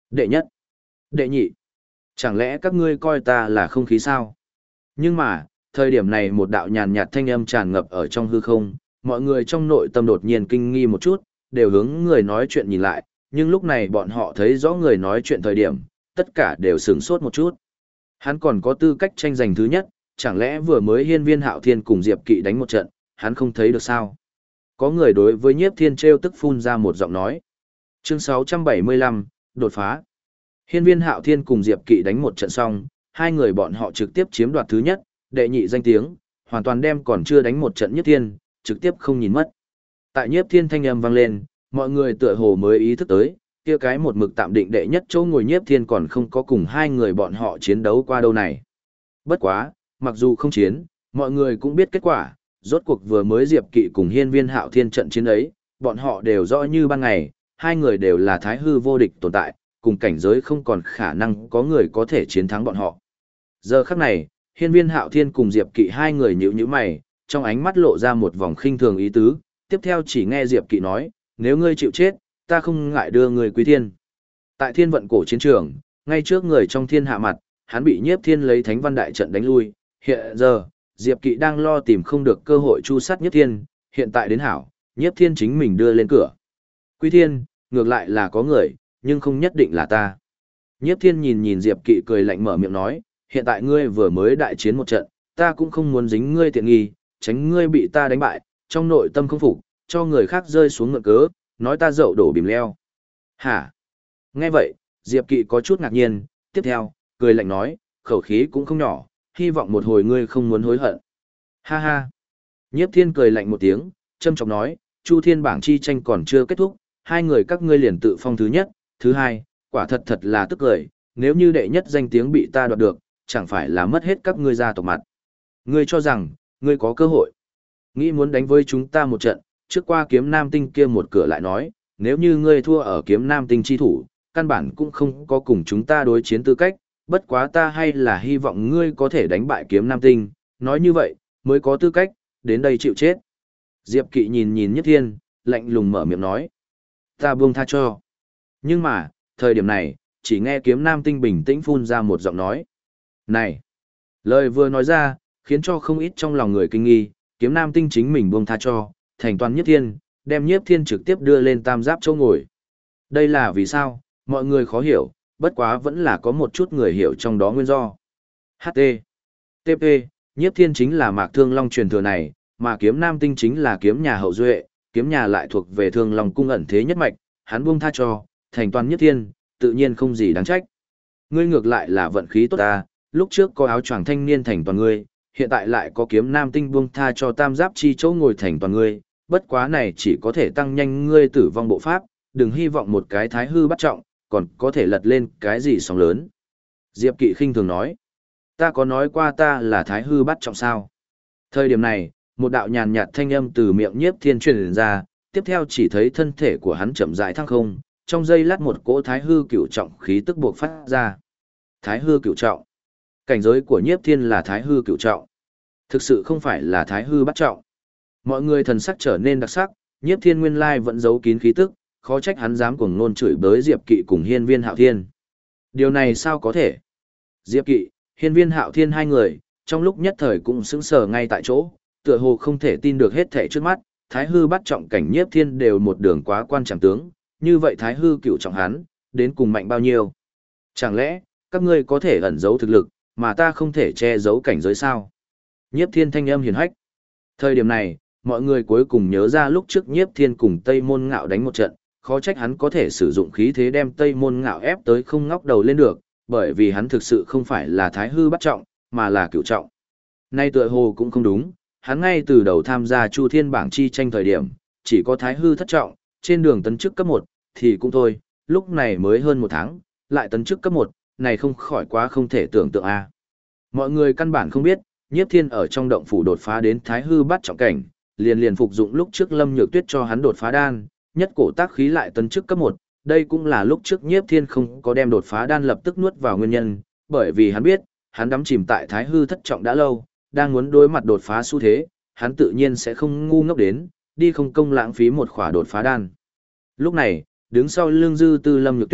Đệ nhất, đệ nhị, chẳng lẽ các ngươi coi ta là không khí sao? Nhưng mà, thời điểm này một đạo nhàn nhạt thanh âm tràn ngập ở trong hư không, mọi người trong nội tâm đột nhiên kinh nghi một chút, đều hướng người nói chuyện nhìn lại, nhưng lúc này bọn họ thấy rõ người nói chuyện thời điểm, tất cả đều sửng sốt một chút. Hắn còn có tư cách tranh giành thứ nhất, chẳng lẽ vừa mới Hiên Viên Hạo Thiên cùng Diệp Kỵ đánh một trận, hắn không thấy được sao? Có người đối với Nhiếp Thiên trêu tức phun ra một giọng nói. Chương 675, đột phá. Hiên Viên Hạo Thiên cùng Diệp Kỵ đánh một trận xong, hai người bọn họ trực tiếp chiếm đoạt thứ nhất, đệ nhị danh tiếng, hoàn toàn đem còn chưa đánh một trận Nhiếp Thiên, trực tiếp không nhìn mất. Tại Nhiếp Thiên thanh âm vang lên, mọi người tựa hồ mới ý thức tới, kia cái một mực tạm định đệ nhất chỗ ngồi Nhiếp Thiên còn không có cùng hai người bọn họ chiến đấu qua đâu này. Bất quá, mặc dù không chiến, mọi người cũng biết kết quả, rốt cuộc vừa mới Diệp Kỵ cùng Hiên Viên Hạo Thiên trận chiến ấy, bọn họ đều rõ như ban ngày, hai người đều là thái hư vô địch tồn tại, cùng cảnh giới không còn khả năng có người có thể chiến thắng bọn họ. Giờ khắc này, Hiên Viên Hạo Thiên cùng Diệp Kỵ hai người nhíu nhíu mày, trong ánh mắt lộ ra một vòng khinh thường ý tứ, tiếp theo chỉ nghe Diệp Kỵ nói, nếu ngươi chịu chết, ta không ngại đưa ngươi quý thiên. Tại thiên vận cổ chiến trường, ngay trước người trong thiên hạ mặt, hắn bị Nhiếp Thiên lấy Thánh Văn Đại trận đánh lui, hiện giờ, Diệp Kỵ đang lo tìm không được cơ hội chu sát Nhiếp Thiên, hiện tại đến hảo, Nhiếp Thiên chính mình đưa lên cửa. Quý thiên, ngược lại là có người, nhưng không nhất định là ta. Nhiếp Thiên nhìn nhìn Diệp Kỵ cười lạnh mở miệng nói, hiện tại ngươi vừa mới đại chiến một trận, ta cũng không muốn dính ngươi tiện nghi, tránh ngươi bị ta đánh bại, trong nội tâm không phục, cho người khác rơi xuống ngựa cớ, nói ta dậu đổ bìm leo. Hả? Nghe vậy, Diệp Kỵ có chút ngạc nhiên, tiếp theo, cười lạnh nói, khẩu khí cũng không nhỏ, hy vọng một hồi ngươi không muốn hối hận. Ha ha. Nhiếp Thiên cười lạnh một tiếng, châm chọc nói, Chu Thiên bảng chi tranh còn chưa kết thúc, hai người các ngươi liền tự phong thứ nhất, thứ hai, quả thật thật là tức cười, nếu như đệ nhất danh tiếng bị ta đoạt được, chẳng phải là mất hết các ngươi gia tộc mặt. Ngươi cho rằng, ngươi có cơ hội. Nghĩ muốn đánh với chúng ta một trận, trước qua kiếm nam tinh kia một cửa lại nói, nếu như ngươi thua ở kiếm nam tinh chi thủ, căn bản cũng không có cùng chúng ta đối chiến tư cách, bất quá ta hay là hy vọng ngươi có thể đánh bại kiếm nam tinh, nói như vậy, mới có tư cách, đến đây chịu chết. Diệp Kỵ nhìn nhìn Nhiếp Thiên, lạnh lùng mở miệng nói, ta buông tha cho. Nhưng mà, thời điểm này, chỉ nghe kiếm nam tinh bình tĩnh phun ra một giọng nói. Này! Lời vừa nói ra, khiến cho không ít trong lòng người kinh nghi, kiếm nam tinh chính mình buông tha cho, thành toàn Nhiếp Thiên, đem Nhiếp Thiên trực tiếp đưa lên tam giáp chỗ ngồi. Đây là vì sao, mọi người khó hiểu, bất quá vẫn là có một chút người hiểu trong đó nguyên do. HT. TP, Nhiếp Thiên chính là Mạc Thương Long truyền thừa này, mà kiếm nam tinh chính là kiếm nhà hậu duệ, kiếm nhà lại thuộc về Thương Long cung ẩn thế nhất mạch, hắn buông tha cho, thành toàn Nhiếp Thiên, tự nhiên không gì đáng trách. Ngươi ngược lại là vận khí tốt ta, lúc trước có áo choàng thanh niên thành toàn ngươi, hiện tại lại có kiếm nam tinh buông tha cho tam giáp chi chỗ ngồi thành toàn ngươi, bất quá này chỉ có thể tăng nhanh ngươi tử vong bộ pháp, đừng hy vọng một cái thái hư bắt trọng, còn có thể lật lên cái gì sóng lớn. Diệp Kỵ khinh thường nói, ta có nói qua ta là thái hư bắt trọng sao? Thời điểm này, một đạo nhàn nhạt thanh âm từ miệng Nhiếp Thiên truyền ra, tiếp theo chỉ thấy thân thể của hắn chậm rãi thăng không, trong giây lát một cỗ thái hư cửu trọng khí tức buộc phát ra. Thái hư cửu trọng. Cảnh giới của Nhiếp Thiên là thái hư cửu trọng. Thực sự không phải là thái hư bắt trọng. Mọi người thần sắc trở nên đặc sắc, Nhiếp Thiên nguyên lai vẫn giấu kín khí tức, khó trách hắn dám cuồng ngôn chửi bới Diệp Kỵ cùng Hiên Viên Hạo Thiên. Điều này sao có thể? Diệp Kỵ, Hiên Viên Hạo Thiên hai người, trong lúc nhất thời cũng sững sờ ngay tại chỗ, tựa hồ không thể tin được hết thảy trước mắt, thái hư bắt trọng cảnh Nhiếp Thiên đều một đường quá quan chẳng tướng, như vậy thái hư cửu trọng hắn, đến cùng mạnh bao nhiêu? Chẳng lẽ, các ngươi có thể ẩn giấu thực lực, mà ta không thể che giấu cảnh giới sao? Nhiếp Thiên thanh âm hiền hách. Thời điểm này, mọi người cuối cùng nhớ ra lúc trước Nhiếp Thiên cùng Tây Môn Ngạo đánh một trận, khó trách hắn có thể sử dụng khí thế đem Tây Môn Ngạo ép tới không ngóc đầu lên được, bởi vì hắn thực sự không phải là thái hư bắt trọng, mà là cửu trọng. Nay tựa hồ cũng không đúng, hắn ngay từ đầu tham gia Chu Thiên bảng chi tranh thời điểm, chỉ có thái hư thất trọng, trên đường tấn chức cấp 1, thì cũng thôi, lúc này mới hơn 1 tháng, lại tấn chức cấp 1, này không khỏi quá không thể tưởng tượng a. Mọi người căn bản không biết, Nhiếp Thiên ở trong động phủ đột phá đến thái hư bắt trọng cảnh, liền phục dụng lúc trước Lâm Nhược Tuyết cho hắn đột phá đan, nhất cổ tác khí lại tấn chức cấp 1, đây cũng là lúc trước Nhiếp Thiên không có đem đột phá đan lập tức nuốt vào nguyên nhân, bởi vì hắn biết, hắn đắm chìm tại thái hư thất trọng đã lâu, đang muốn đối mặt đột phá xu thế, hắn tự nhiên sẽ không ngu ngốc đến, đi không công lãng phí một khỏa đột phá đan. Lúc này, đứng sau lưng Dư Tư Lâm Nhược Tuyết,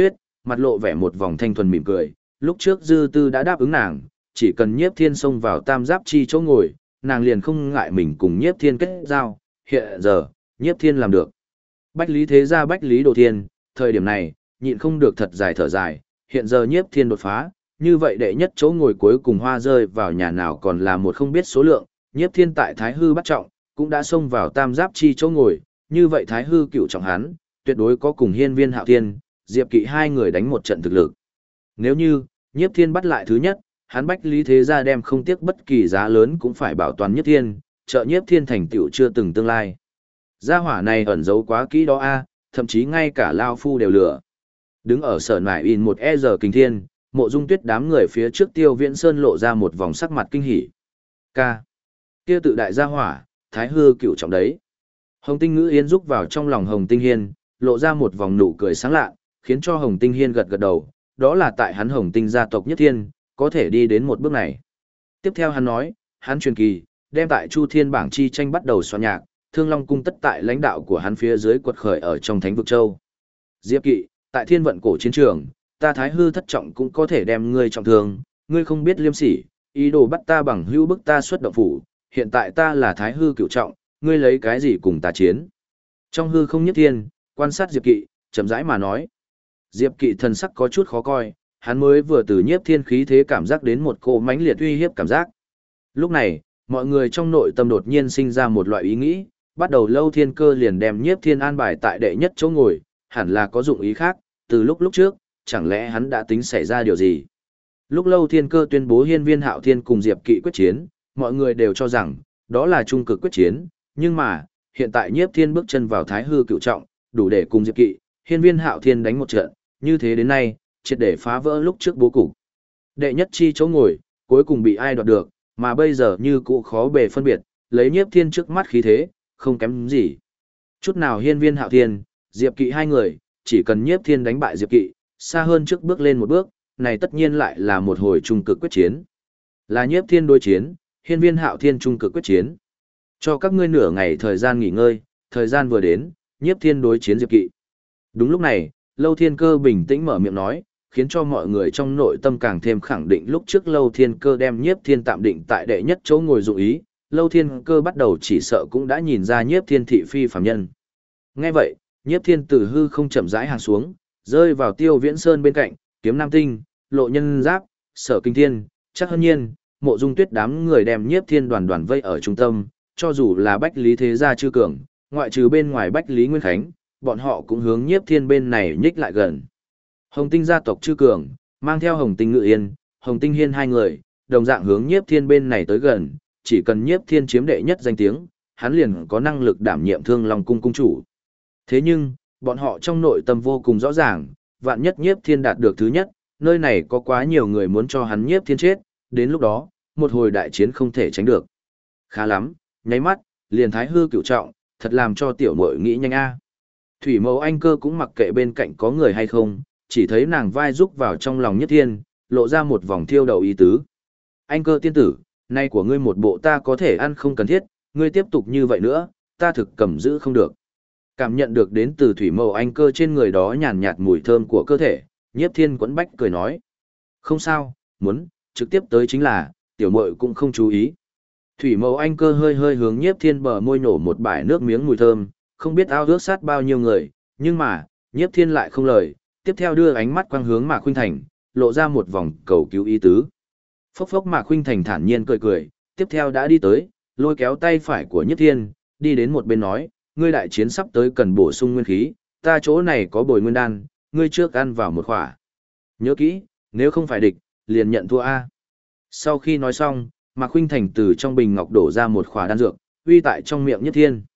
mặt lộ vẻ một vòng thanh thuần mỉm cười, lúc trước Dư Tư đã đáp ứng nàng, chỉ cần Nhiếp Thiên xông vào Tam Giáp Chi chỗ ngồi, nàng liền không ngại mình cùng Nhiếp Thiên kết giao, hiện giờ, Nhiếp Thiên làm được. Bách Lý Thế Gia Bách Lý Đồ Thiên, thời điểm này, nhịn không được thật dài thở dài, hiện giờ Nhiếp Thiên đột phá, như vậy đệ nhất chỗ ngồi cuối cùng hoa rơi vào nhà nào còn là một không biết số lượng, Nhiếp Thiên tại Thái Hư bắt trọng, cũng đã xông vào Tam Giáp Chi chỗ ngồi, như vậy Thái Hư cựu trọng hắn, tuyệt đối có cùng Hiên Viên Hạo Thiên, Diệp Kỵ hai người đánh một trận thực lực. Nếu như, Nhiếp Thiên bắt lại thứ nhất, hắn Bách Lý Thế Gia đem không tiếc bất kỳ giá lớn cũng phải bảo toàn Nhiếp Thiên, trợ Nhiếp Thiên thành tựu chưa từng tương lai. Gia hỏa này ẩn giấu quá kỹ đó a, thậm chí ngay cả Lao Phu đều lừa. Đứng ở sở nải in một giờ kinh thiên, Mộ Dung Tuyết đám người phía trước Tiêu Viễn Sơn lộ ra một vòng sắc mặt kinh hỉ. Ca. Kia tự đại gia hỏa, Thái Hư cựu trọng đấy. Hồng Tinh Ngữ Yên rúc vào trong lòng Hồng Tinh Hiên, lộ ra một vòng nụ cười sáng lạ, khiến cho Hồng Tinh Hiên gật gật đầu, đó là tại hắn Hồng Tinh gia tộc nhất thiên, có thể đi đến một bước này. Tiếp theo hắn nói, hắn truyền kỳ, đem tại Chu Thiên bảng chi tranh bắt đầu soạn nhạc, Thương Long cung tất tại lãnh đạo của hắn phía dưới quật khởi ở trong Thánh vực châu. Diệp Kỵ, tại Thiên vận cổ chiến trường, ta Thái Hư thất trọng cũng có thể đem ngươi trọng thương, ngươi không biết liêm sỉ, ý đồ bắt ta bằng hữu bức ta xuất động phủ, hiện tại ta là Thái Hư cửu trọng, ngươi lấy cái gì cùng ta chiến? Trong hư không nhất thiên, quan sát Diệp Kỵ, chậm rãi mà nói. Diệp Kỵ thần sắc có chút khó coi, hắn mới vừa từ Nhiếp Thiên khí thế cảm giác đến một cỗ mãnh liệt uy hiếp cảm giác. Lúc này, mọi người trong nội tâm đột nhiên sinh ra một loại ý nghĩ, bắt đầu Lâu Thiên Cơ liền đem Nhiếp Thiên an bài tại đệ nhất chỗ ngồi, hẳn là có dụng ý khác, từ lúc trước, chẳng lẽ hắn đã tính xảy ra điều gì? Lúc Lâu Thiên Cơ tuyên bố Hiên Viên Hạo Thiên cùng Diệp Kỵ quyết chiến, mọi người đều cho rằng, đó là trung cực quyết chiến, nhưng mà, hiện tại Nhiếp Thiên bước chân vào Thái Hư cửu trọng, đủ để cùng Diệp Kỵ, Hiên Viên Hạo Thiên đánh một trận, như thế đến nay, triệt để phá vỡ lúc trước bố cục. Đệ nhất chi chỗ ngồi, cuối cùng bị ai đoạt được, mà bây giờ như cũ khó bề phân biệt, lấy Nhiếp Thiên trước mắt khí thế, không kém gì. Chút nào Hiên Viên Hạo Thiên, Diệp Kỵ hai người, chỉ cần Nhiếp Thiên đánh bại Diệp Kỵ, xa hơn trước bước lên một bước, này tất nhiên lại là một hồi trung cực quyết chiến. Là Nhiếp Thiên đối chiến, Hiên Viên Hạo Thiên trung cực quyết chiến. Cho các ngươi nửa ngày thời gian nghỉ ngơi, thời gian vừa đến, Nhiếp Thiên đối chiến Diệp Kỵ. Đúng lúc này, Lâu Thiên Cơ bình tĩnh mở miệng nói, khiến cho mọi người trong nội tâm càng thêm khẳng định lúc trước Lâu Thiên Cơ đem Nhiếp Thiên tạm định tại đệ nhất chỗ ngồi dụng ý, Lâu Thiên Cơ bắt đầu chỉ sợ cũng đã nhìn ra Nhiếp Thiên thị phi phàm nhân. Nghe vậy, Nhiếp Thiên từ hư không chậm rãi hàng xuống, rơi vào Tiêu Viễn Sơn bên cạnh, Kiếm Nam Tinh, Lộ Nhân Giáp, Sở Kinh Thiên, Chắc Hân Nhiên, Mộ Dung Tuyết đám người đem Nhiếp Thiên đoàn đoàn vây ở trung tâm, cho dù là Bách Lý Thế Gia chư cường, ngoại trừ bên ngoài Bách Lý Nguyên Khánh, bọn họ cũng hướng Nhiếp Thiên bên này nhích lại gần. Hồng Tinh gia tộc chư cường, mang theo Hồng Tinh Ngự Yên, Hồng Tinh Hiên hai người, đồng dạng hướng Nhiếp Thiên bên này tới gần, chỉ cần Nhiếp Thiên chiếm đệ nhất danh tiếng, hắn liền có năng lực đảm nhiệm Thương Long cung cung chủ. Thế nhưng, bọn họ trong nội tâm vô cùng rõ ràng, vạn nhất Nhiếp Thiên đạt được thứ nhất, nơi này có quá nhiều người muốn cho hắn Nhiếp Thiên chết, đến lúc đó, một hồi đại chiến không thể tránh được. Khá lắm, nháy mắt, liền Thái Hư cửu trọng, thật làm cho tiểu muội nghĩ nhanh a. Thủy Mẫu Anh Cơ cũng mặc kệ bên cạnh có người hay không, chỉ thấy nàng vai rúc vào trong lòng Nhất Thiên, lộ ra một vòng thiêu đầu ý tứ. Anh Cơ tiên tử, nay của ngươi một bộ ta có thể ăn không cần thiết, ngươi tiếp tục như vậy nữa, ta thực cầm giữ không được. Cảm nhận được đến từ Thủy Mẫu Anh Cơ trên người đó nhàn nhạt mùi thơm của cơ thể, Nhiếp Thiên quẫn bách cười nói. Không sao, muốn, trực tiếp tới chính là, tiểu muội cũng không chú ý. Thủy Mẫu Anh Cơ hơi hơi hướng Nhiếp Thiên bờ môi nổ một bãi nước miếng mùi thơm, không biết ao ước sát bao nhiêu người, nhưng mà, Nhiếp Thiên lại không lời, tiếp theo đưa ánh mắt quang hướng Mạc Khuynh Thành, lộ ra một vòng cầu cứu ý tứ. Phốc phốc Mạc Khuynh Thành thản nhiên cười cười, tiếp theo đã đi tới, lôi kéo tay phải của Nhiếp Thiên, đi đến một bên nói, ngươi đại chiến sắp tới cần bổ sung nguyên khí, ta chỗ này có bồi nguyên đan, ngươi trước ăn vào một khỏa. Nhớ kỹ, nếu không phải địch, liền nhận thua A. Sau khi nói xong, Mạc Khuynh Thành từ trong bình ngọc đổ ra một khỏa đan dược, uy tại trong miệng Nhiếp Thiên.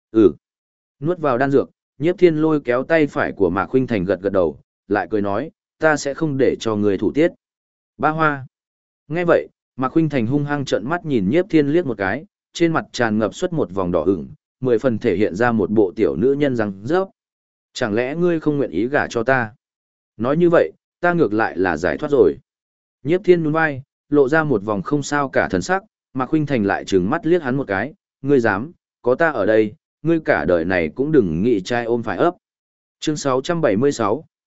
Nuốt vào đan dược, Nhiếp Thiên lôi kéo tay phải của Mạc Khuynh Thành gật gật đầu, lại cười nói, ta sẽ không để cho người thủ tiết. Ba Hoa. Nghe vậy, Mạc Khuynh Thành hung hăng trợn mắt nhìn Nhiếp Thiên liếc một cái, trên mặt tràn ngập xuất một vòng đỏ ửng, 10 phần thể hiện ra một bộ tiểu nữ nhân răng rớp. Chẳng lẽ ngươi không nguyện ý gả cho ta? Nói như vậy, ta ngược lại là giải thoát rồi. Nhiếp Thiên nhún vai, lộ ra một vòng không sao cả thần sắc, Mạc Khuynh Thành lại trừng mắt liếc hắn một cái, ngươi dám, có ta ở đây, ngươi cả đời này cũng đừng nghĩ trai ôm phải ấp. Chương 676,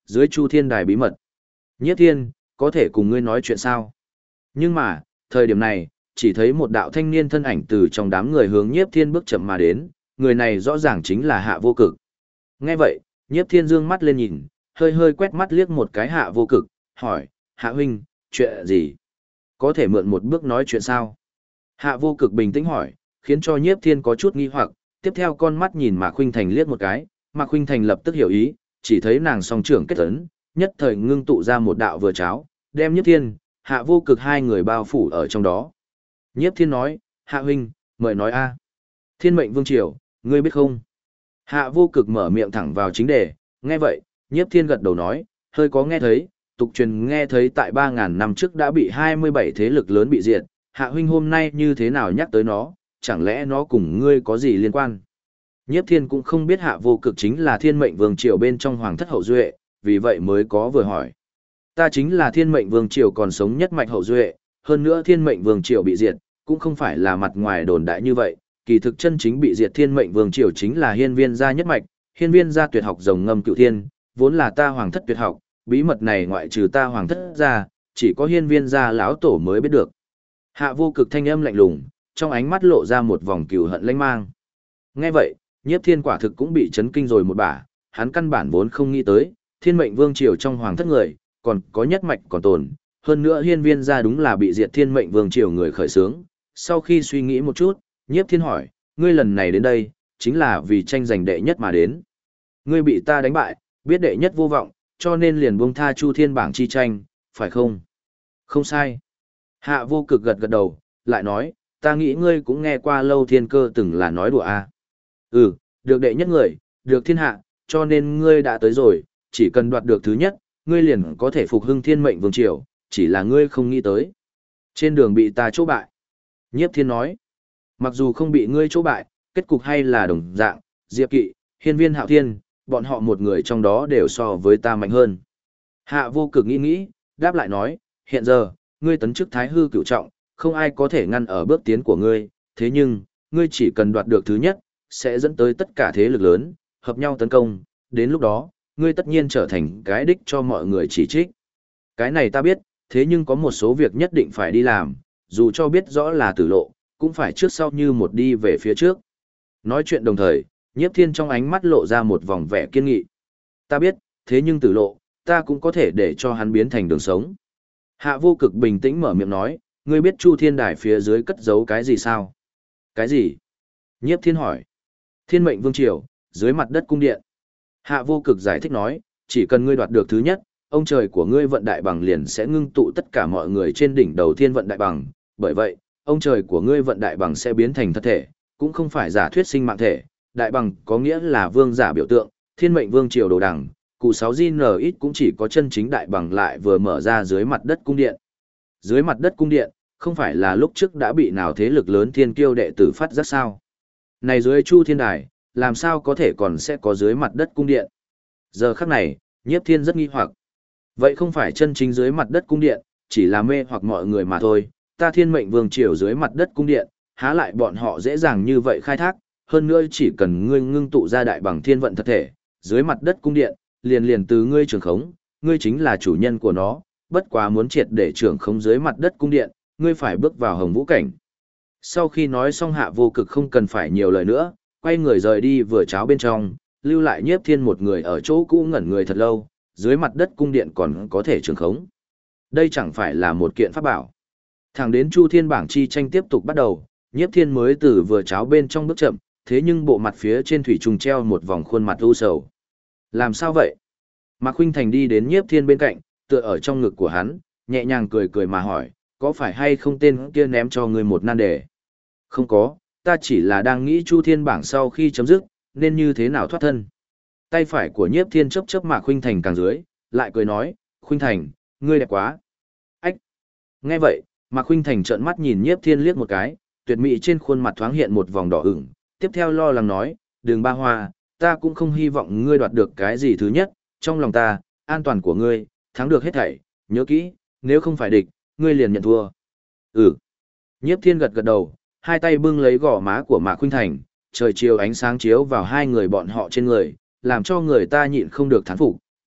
dưới Chu Thiên Đài bí mật. Nhiếp Thiên, có thể cùng ngươi nói chuyện sao? Nhưng mà, thời điểm này, chỉ thấy một đạo thanh niên thân ảnh từ trong đám người hướng Nhiếp Thiên bước chậm mà đến, người này rõ ràng chính là Hạ Vô Cực. Nghe vậy, Nhiếp Thiên dương mắt lên nhìn, hơi hơi quét mắt liếc một cái Hạ Vô Cực, hỏi, Hạ huynh, chuyện gì? Có thể mượn một bước nói chuyện sao? Hạ Vô Cực bình tĩnh hỏi, khiến cho Nhiếp Thiên có chút nghi hoặc, tiếp theo con mắt nhìn Mạc Khuynh Thành liếc một cái, Mạc Khuynh Thành lập tức hiểu ý, chỉ thấy nàng song trưởng kết ấn, nhất thời ngưng tụ ra một đạo vừa cháo, đem Nhiếp Thiên, Hạ Vô Cực hai người bao phủ ở trong đó. Nhiếp Thiên nói, Hạ huynh, mời nói a. Thiên mệnh vương triều, ngươi biết không? Hạ Vô Cực mở miệng thẳng vào chính đề, nghe vậy, Nhiếp Thiên gật đầu nói, hơi có nghe thấy, tục truyền nghe thấy tại 3.000 năm trước đã bị 27 thế lực lớn bị diệt, Hạ huynh hôm nay như thế nào nhắc tới nó, chẳng lẽ nó cùng ngươi có gì liên quan? Nhiếp Thiên cũng không biết Hạ Vô Cực chính là Thiên mệnh vương triều bên trong hoàng thất hậu duệ, vì vậy mới có vừa hỏi. Ta chính là Thiên mệnh vương triều còn sống nhất mạch hậu duệ, hơn nữa Thiên mệnh vương triều bị diệt, cũng không phải là mặt ngoài đồn đại như vậy, kỳ thực chân chính bị diệt Thiên mệnh vương triều chính là Hiên Viên gia nhất mạch, Hiên Viên gia tuyệt học rồng ngâm cửu thiên, vốn là ta hoàng thất tuyệt học, bí mật này ngoại trừ ta hoàng thất ra, chỉ có Hiên Viên gia lão tổ mới biết được. Hạ Vô Cực thanh âm lạnh lùng, trong ánh mắt lộ ra một vòng cừu hận lanh mang. Nghe vậy, Nhiếp Thiên quả thực cũng bị chấn kinh rồi một bả, hắn căn bản vốn không nghĩ tới, Thiên mệnh vương triều trong hoàng thất người, còn có nhất mạch còn tồn, hơn nữa Hiên Viên gia đúng là bị diệt Thiên mệnh vương triều người khởi xướng. Sau khi suy nghĩ một chút, Nhiếp Thiên hỏi, ngươi lần này đến đây, chính là vì tranh giành đệ nhất mà đến. Ngươi bị ta đánh bại, biết đệ nhất vô vọng, cho nên liền buông tha Chu Thiên bảng chi tranh, phải không? Không sai. Hạ Vô Cực gật gật đầu, lại nói, ta nghĩ ngươi cũng nghe qua Lâu Thiên Cơ từng là nói đùa à. Ừ, được đệ nhất người, được thiên hạ, cho nên ngươi đã tới rồi, chỉ cần đoạt được thứ nhất, ngươi liền có thể phục hưng Thiên mệnh vương triều, chỉ là ngươi không nghĩ tới. Trên đường bị ta chỗ bại. Nhiếp Thiên nói, mặc dù không bị ngươi chỗ bại, kết cục hay là đồng dạng, Diệp Kỵ, Hiên Viên Hạo Thiên, bọn họ một người trong đó đều so với ta mạnh hơn. Hạ Vô Cực nghĩ nghĩ, đáp lại nói, hiện giờ, ngươi tấn chức Thái Hư cửu trọng, không ai có thể ngăn ở bước tiến của ngươi, thế nhưng, ngươi chỉ cần đoạt được thứ nhất, sẽ dẫn tới tất cả thế lực lớn, hợp nhau tấn công, đến lúc đó, ngươi tất nhiên trở thành cái đích cho mọi người chỉ trích. Cái này ta biết, thế nhưng có một số việc nhất định phải đi làm, dù cho biết rõ là tử lộ, cũng phải trước sau như một đi về phía trước. Nói chuyện đồng thời, Nhiếp Thiên trong ánh mắt lộ ra một vòng vẻ kiên nghị. Ta biết, thế nhưng tử lộ, ta cũng có thể để cho hắn biến thành đường sống. Hạ Vô Cực bình tĩnh mở miệng nói, ngươi biết Chu Thiên Đài phía dưới cất giấu cái gì sao? Cái gì? Nhiếp Thiên hỏi. Thiên mệnh vương triều, dưới mặt đất cung điện. Hạ Vô Cực giải thích nói, chỉ cần ngươi đoạt được thứ nhất, ông trời của ngươi vận đại bằng liền sẽ ngưng tụ tất cả mọi người trên đỉnh đầu thiên vận đại bằng. Bởi vậy, ông trời của ngươi vận đại bằng sẽ biến thành thật thể, cũng không phải giả thuyết sinh mạng thể. Đại bằng có nghĩa là vương giả biểu tượng, thiên mệnh vương triều đồ đằng, cụ 6GN cũng chỉ có chân chính đại bằng lại vừa mở ra dưới mặt đất cung điện. Dưới mặt đất cung điện, không phải là lúc trước đã bị nào thế lực lớn thiên kiêu đệ tử phát giác sao? Này dưới Chu Thiên Đài, làm sao có thể còn sẽ có dưới mặt đất cung điện? Giờ khắc này, Nhiếp Thiên rất nghi hoặc. Vậy không phải chân chính dưới mặt đất cung điện, chỉ là mê hoặc mọi người mà thôi, ta thiên mệnh vương triều dưới mặt đất cung điện, há lại bọn họ dễ dàng như vậy khai thác, hơn nữa chỉ cần ngươi ngưng tụ ra đại bằng thiên vận thật thể, dưới mặt đất cung điện, liền từ ngươi trưởng khống, ngươi chính là chủ nhân của nó, bất quá muốn triệt để trưởng khống dưới mặt đất cung điện, ngươi phải bước vào hồng vũ cảnh. Sau khi nói xong Hạ Vô Cực không cần phải nhiều lời nữa, quay người rời đi vừa cháo bên trong, lưu lại Nhiếp Thiên một người ở chỗ cũ ngẩn người thật lâu, dưới mặt đất cung điện còn có thể trưởng khống. Đây chẳng phải là một kiện pháp bảo. Thẳng đến Chu Thiên bảng chi tranh tiếp tục bắt đầu, Nhiếp Thiên mới từ vừa cháo bên trong bước chậm, thế nhưng bộ mặt phía trên thủy trùng treo một vòng khuôn mặt u sầu. Làm sao vậy? Mạc Khuynh Thành đi đến Nhiếp Thiên bên cạnh, tựa ở trong ngực của hắn, nhẹ nhàng cười cười mà hỏi, có phải hay không tên kia ném cho ngươi một nan đề? Không có, ta chỉ là đang nghĩ Chu Thiên bảng sau khi chấm dứt, nên như thế nào thoát thân. Tay phải của Nhiếp Thiên chớp chớp Mạc Khuynh Thành càng dưới, lại cười nói, Khuynh Thành, ngươi đẹp quá. Ách! Nghe vậy, Mạc Khuynh Thành trợn mắt nhìn Nhiếp Thiên liếc một cái, tuyệt mỹ trên khuôn mặt thoáng hiện một vòng đỏ ửng, tiếp theo lo lắng nói, đừng ba hoa, ta cũng không hy vọng ngươi đoạt được cái gì thứ nhất, trong lòng ta, an toàn của ngươi, thắng được hết thảy, nhớ kỹ, nếu không phải địch, ngươi liền nhận thua. Ừ. Nhiếp Thiên gật gật đầu, hai tay bưng lấy gò má của Mạc Khuynh Thành, trời chiều ánh sáng chiếu vào hai người bọn họ trên người, làm cho người ta nhịn không được thán phục,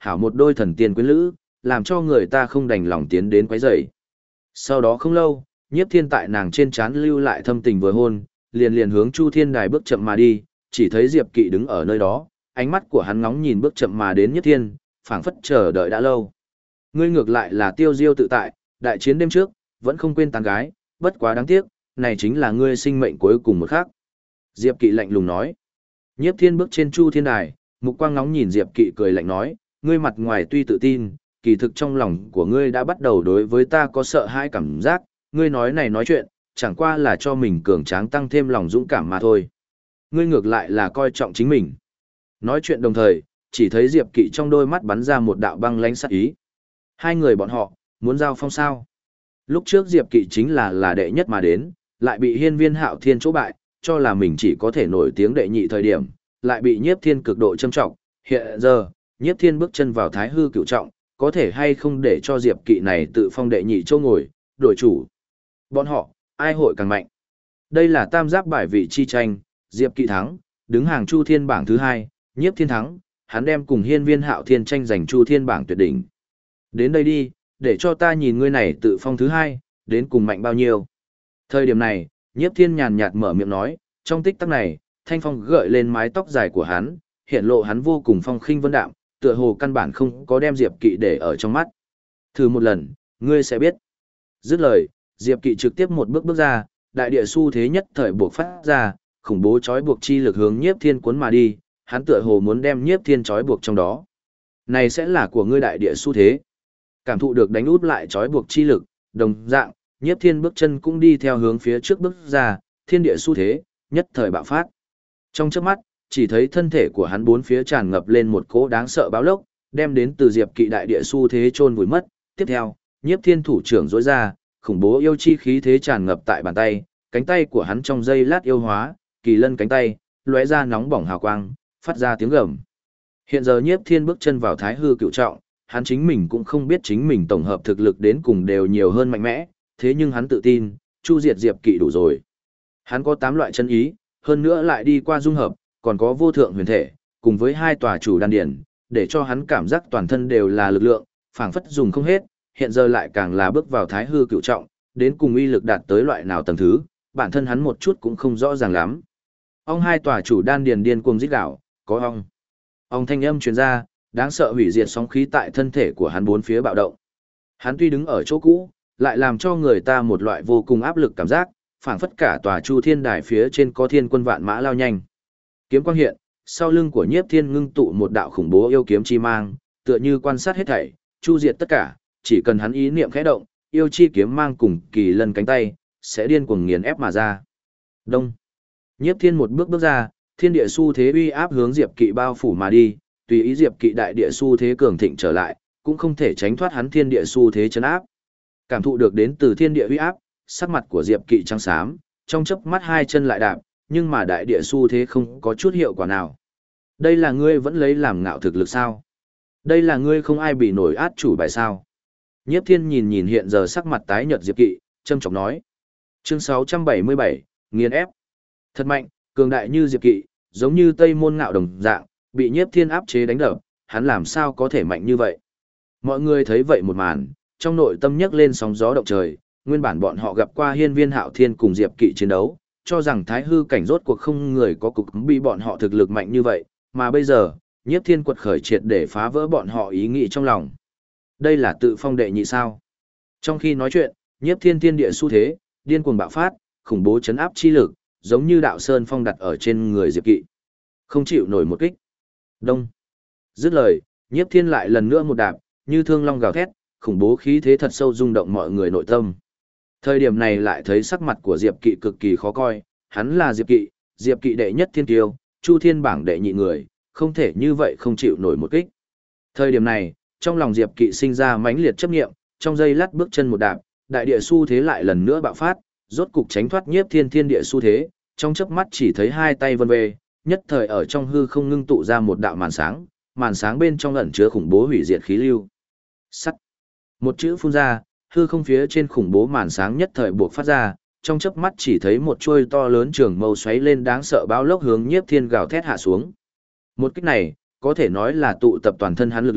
hảo một đôi thần tiên quyến lữ, làm cho người ta không đành lòng tiến đến quấy rầy. Sau đó không lâu, Nhiếp Thiên tại nàng trên trán lưu lại thâm tình vừa hôn, liền liền hướng Chu Thiên Đài bước chậm mà đi, chỉ thấy Diệp Kỵ đứng ở nơi đó, ánh mắt của hắn ngóng nhìn bước chậm mà đến Nhiếp Thiên, phảng phất chờ đợi đã lâu. Ngươi ngược lại là tiêu diêu tự tại, đại chiến đêm trước, vẫn không quên tán gái, bất quá đáng tiếc, này chính là ngươi sinh mệnh cuối cùng một khắc. Diệp Kỵ lạnh lùng nói. Nhiếp Thiên bước trên Chu Thiên Đài, mục quang ngóng nhìn Diệp Kỵ cười lạnh nói, ngươi mặt ngoài tuy tự tin, kỳ thực trong lòng của ngươi đã bắt đầu đối với ta có sợ hãi cảm giác, ngươi nói này nói chuyện, chẳng qua là cho mình cường tráng tăng thêm lòng dũng cảm mà thôi. Ngươi ngược lại là coi trọng chính mình. Nói chuyện đồng thời, chỉ thấy Diệp Kỵ trong đôi mắt bắn ra một đạo băng lãnh sát ý. Hai người bọn họ, muốn giao phong sao? Lúc trước Diệp Kỵ chính là đệ nhất mà đến, lại bị Hiên Viên Hạo Thiên chỗ bại, cho là mình chỉ có thể nổi tiếng đệ nhị thời điểm, lại bị Nhiếp Thiên cực độ châm trọng. Hiện giờ, Nhiếp Thiên bước chân vào Thái Hư Cửu Trọng, có thể hay không để cho Diệp Kỵ này tự phong đệ nhị chỗ ngồi, đổi chủ. Bọn họ, ai hội càng mạnh? Đây là tam giáp bài vị chi tranh, Diệp Kỵ thắng, đứng hàng Chu Thiên bảng thứ 2, Nhiếp Thiên thắng, hắn đem cùng Hiên Viên Hạo Thiên tranh giành Chu Thiên bảng tuyệt đỉnh. Đến đây đi, để cho ta nhìn ngươi này tự phong thứ 2, đến cùng mạnh bao nhiêu. Thời điểm này, Nhiếp Thiên nhàn nhạt mở miệng nói, trong tích tắc này, thanh phong gợi lên mái tóc dài của hắn, hiện lộ hắn vô cùng phong khinh vân đạm, tựa hồ căn bản không có đem Diệp Kỵ để ở trong mắt. Thử một lần, ngươi sẽ biết. Dứt lời, Diệp Kỵ trực tiếp một bước bước ra, đại địa xu thế nhất thời buộc phát ra, khủng bố trói buộc chi lực hướng Nhiếp Thiên cuốn mà đi, hắn tựa hồ muốn đem Nhiếp Thiên trói buộc trong đó. Này sẽ là của ngươi đại địa xu thế. Cảm thụ được đánh út lại trói buộc chi lực, đồng dạng, Nhiếp Thiên bước chân cũng đi theo hướng phía trước bước ra, thiên địa xu thế, nhất thời bạo phát. Trong chớp mắt, chỉ thấy thân thể của hắn bốn phía tràn ngập lên một cỗ đáng sợ báo lốc, đem đến từ Diệp Kỵ đại địa xu thế chôn vùi mất. Tiếp theo, Nhiếp Thiên thủ trưởng rỗi ra, khủng bố yêu chi khí thế tràn ngập tại bàn tay, cánh tay của hắn trong giây lát yêu hóa, kỳ lân cánh tay, lóe ra nóng bỏng hào quang, phát ra tiếng gầm. Hiện giờ Nhiếp Thiên bước chân vào Thái Hư Cửu Trọng, hắn chính mình cũng không biết chính mình tổng hợp thực lực đến cùng đều nhiều hơn mạnh mẽ, thế nhưng hắn tự tin, chu diệt Diệp Kỵ đủ rồi. Hắn có 8 loại chân ý, hơn nữa lại đi qua dung hợp, còn có vô thượng huyền thể, cùng với 2 tòa chủ đan điển, để cho hắn cảm giác toàn thân đều là lực lượng, phảng phất dùng không hết, hiện giờ lại càng là bước vào Thái Hư Cửu Trọng, đến cùng uy lực đạt tới loại nào tầng thứ, bản thân hắn một chút cũng không rõ ràng lắm. Ong 2 tòa chủ đan điền điên cuồng rít gào, có ong. Ong thanh âm truyền ra, đáng sợ hủy diệt sóng khí tại thân thể của hắn bốn phía bạo động. Hắn tuy đứng ở chỗ cũ, lại làm cho người ta một loại vô cùng áp lực cảm giác, phảng phất cả tòa Chu Thiên Đài phía trên có thiên quân vạn mã lao nhanh. Kiếm quang hiện, sau lưng của Nhiếp Thiên ngưng tụ một đạo khủng bố yêu kiếm chi mang, tựa như quan sát hết thảy, chu diệt tất cả, chỉ cần hắn ý niệm khẽ động, yêu chi kiếm mang cùng kỳ lân cánh tay sẽ điên cuồng nghiền ép mà ra. Đông. Nhiếp Thiên một bước bước ra, thiên địa xu thế uy áp hướng Diệp Kỵ bao phủ mà đi, tùy ý Diệp Kỵ đại địa xu thế cường thịnh trở lại, cũng không thể tránh thoát hắn thiên địa xu thế chấn áp. Cảm thụ được đến từ thiên địa uy áp, sắc mặt của Diệp Kỵ trắng xám, trong chớp mắt hai chân lại đạp, nhưng mà đại địa xu thế không có chút hiệu quả nào. Đây là ngươi vẫn lấy làm ngạo thực lực sao? Đây là ngươi không ai bị nổi át chủ bài sao? Nhiếp Thiên nhìn nhìn hiện giờ sắc mặt tái nhợt Diệp Kỵ, châm chọc nói. Chương 677, nghiền ép. Thật mạnh, cường đại như Diệp Kỵ, giống như Tây Môn Ngạo đồng dạng, bị Nhiếp Thiên áp chế đánh đập, hắn làm sao có thể mạnh như vậy? Mọi người thấy vậy một màn, trong nội tâm nhấc lên sóng gió động trời, nguyên bản bọn họ gặp qua Hiên Viên Hạo Thiên cùng Diệp Kỵ chiến đấu, cho rằng Thái Hư cảnh rốt cuộc không người có cục bị bọn họ thực lực mạnh như vậy, mà bây giờ, Nhiếp Thiên quật khởi triệt để phá vỡ bọn họ ý nghĩ trong lòng. Đây là tự phong đệ nhị sao? Trong khi nói chuyện, Nhiếp Thiên thiên địa xu thế, điên cuồng bạo phát, khủng bố chấn áp chi lực, giống như đạo sơn phong đặt ở trên người Diệp Kỵ. Không chịu nổi một kích. Đông. Dứt lời, Nhiếp Thiên lại lần nữa một đạp, như thương long gào thét, khủng bố khí thế thật sâu rung động mọi người nội tâm. Thời điểm này lại thấy sắc mặt của Diệp Kỵ cực kỳ khó coi, hắn là Diệp Kỵ đệ nhất thiên tiêu, Chu Thiên bảng đệ nhị người, không thể như vậy không chịu nổi một kích. Thời điểm này, trong lòng Diệp Kỵ sinh ra mãnh liệt chấp niệm, trong giây lát bước chân một đạp, đại địa xu thế lại lần nữa bạo phát, rốt cục tránh thoát Nhiếp Thiên thiên địa xu thế, trong chớp mắt chỉ thấy hai tay vân về, nhất thời ở trong hư không ngưng tụ ra một đạo màn sáng bên trong ẩn chứa khủng bố hủy diệt khí lưu. Sắt. Một chữ phun ra, hư không phía trên khủng bố màn sáng nhất thời buộc phát ra, trong chớp mắt chỉ thấy một chuôi to lớn trường mâu xoáy lên đáng sợ báo lốc hướng Nhiếp Thiên gào thét hạ xuống. Một kích này, có thể nói là tụ tập toàn thân hắn lực lượng,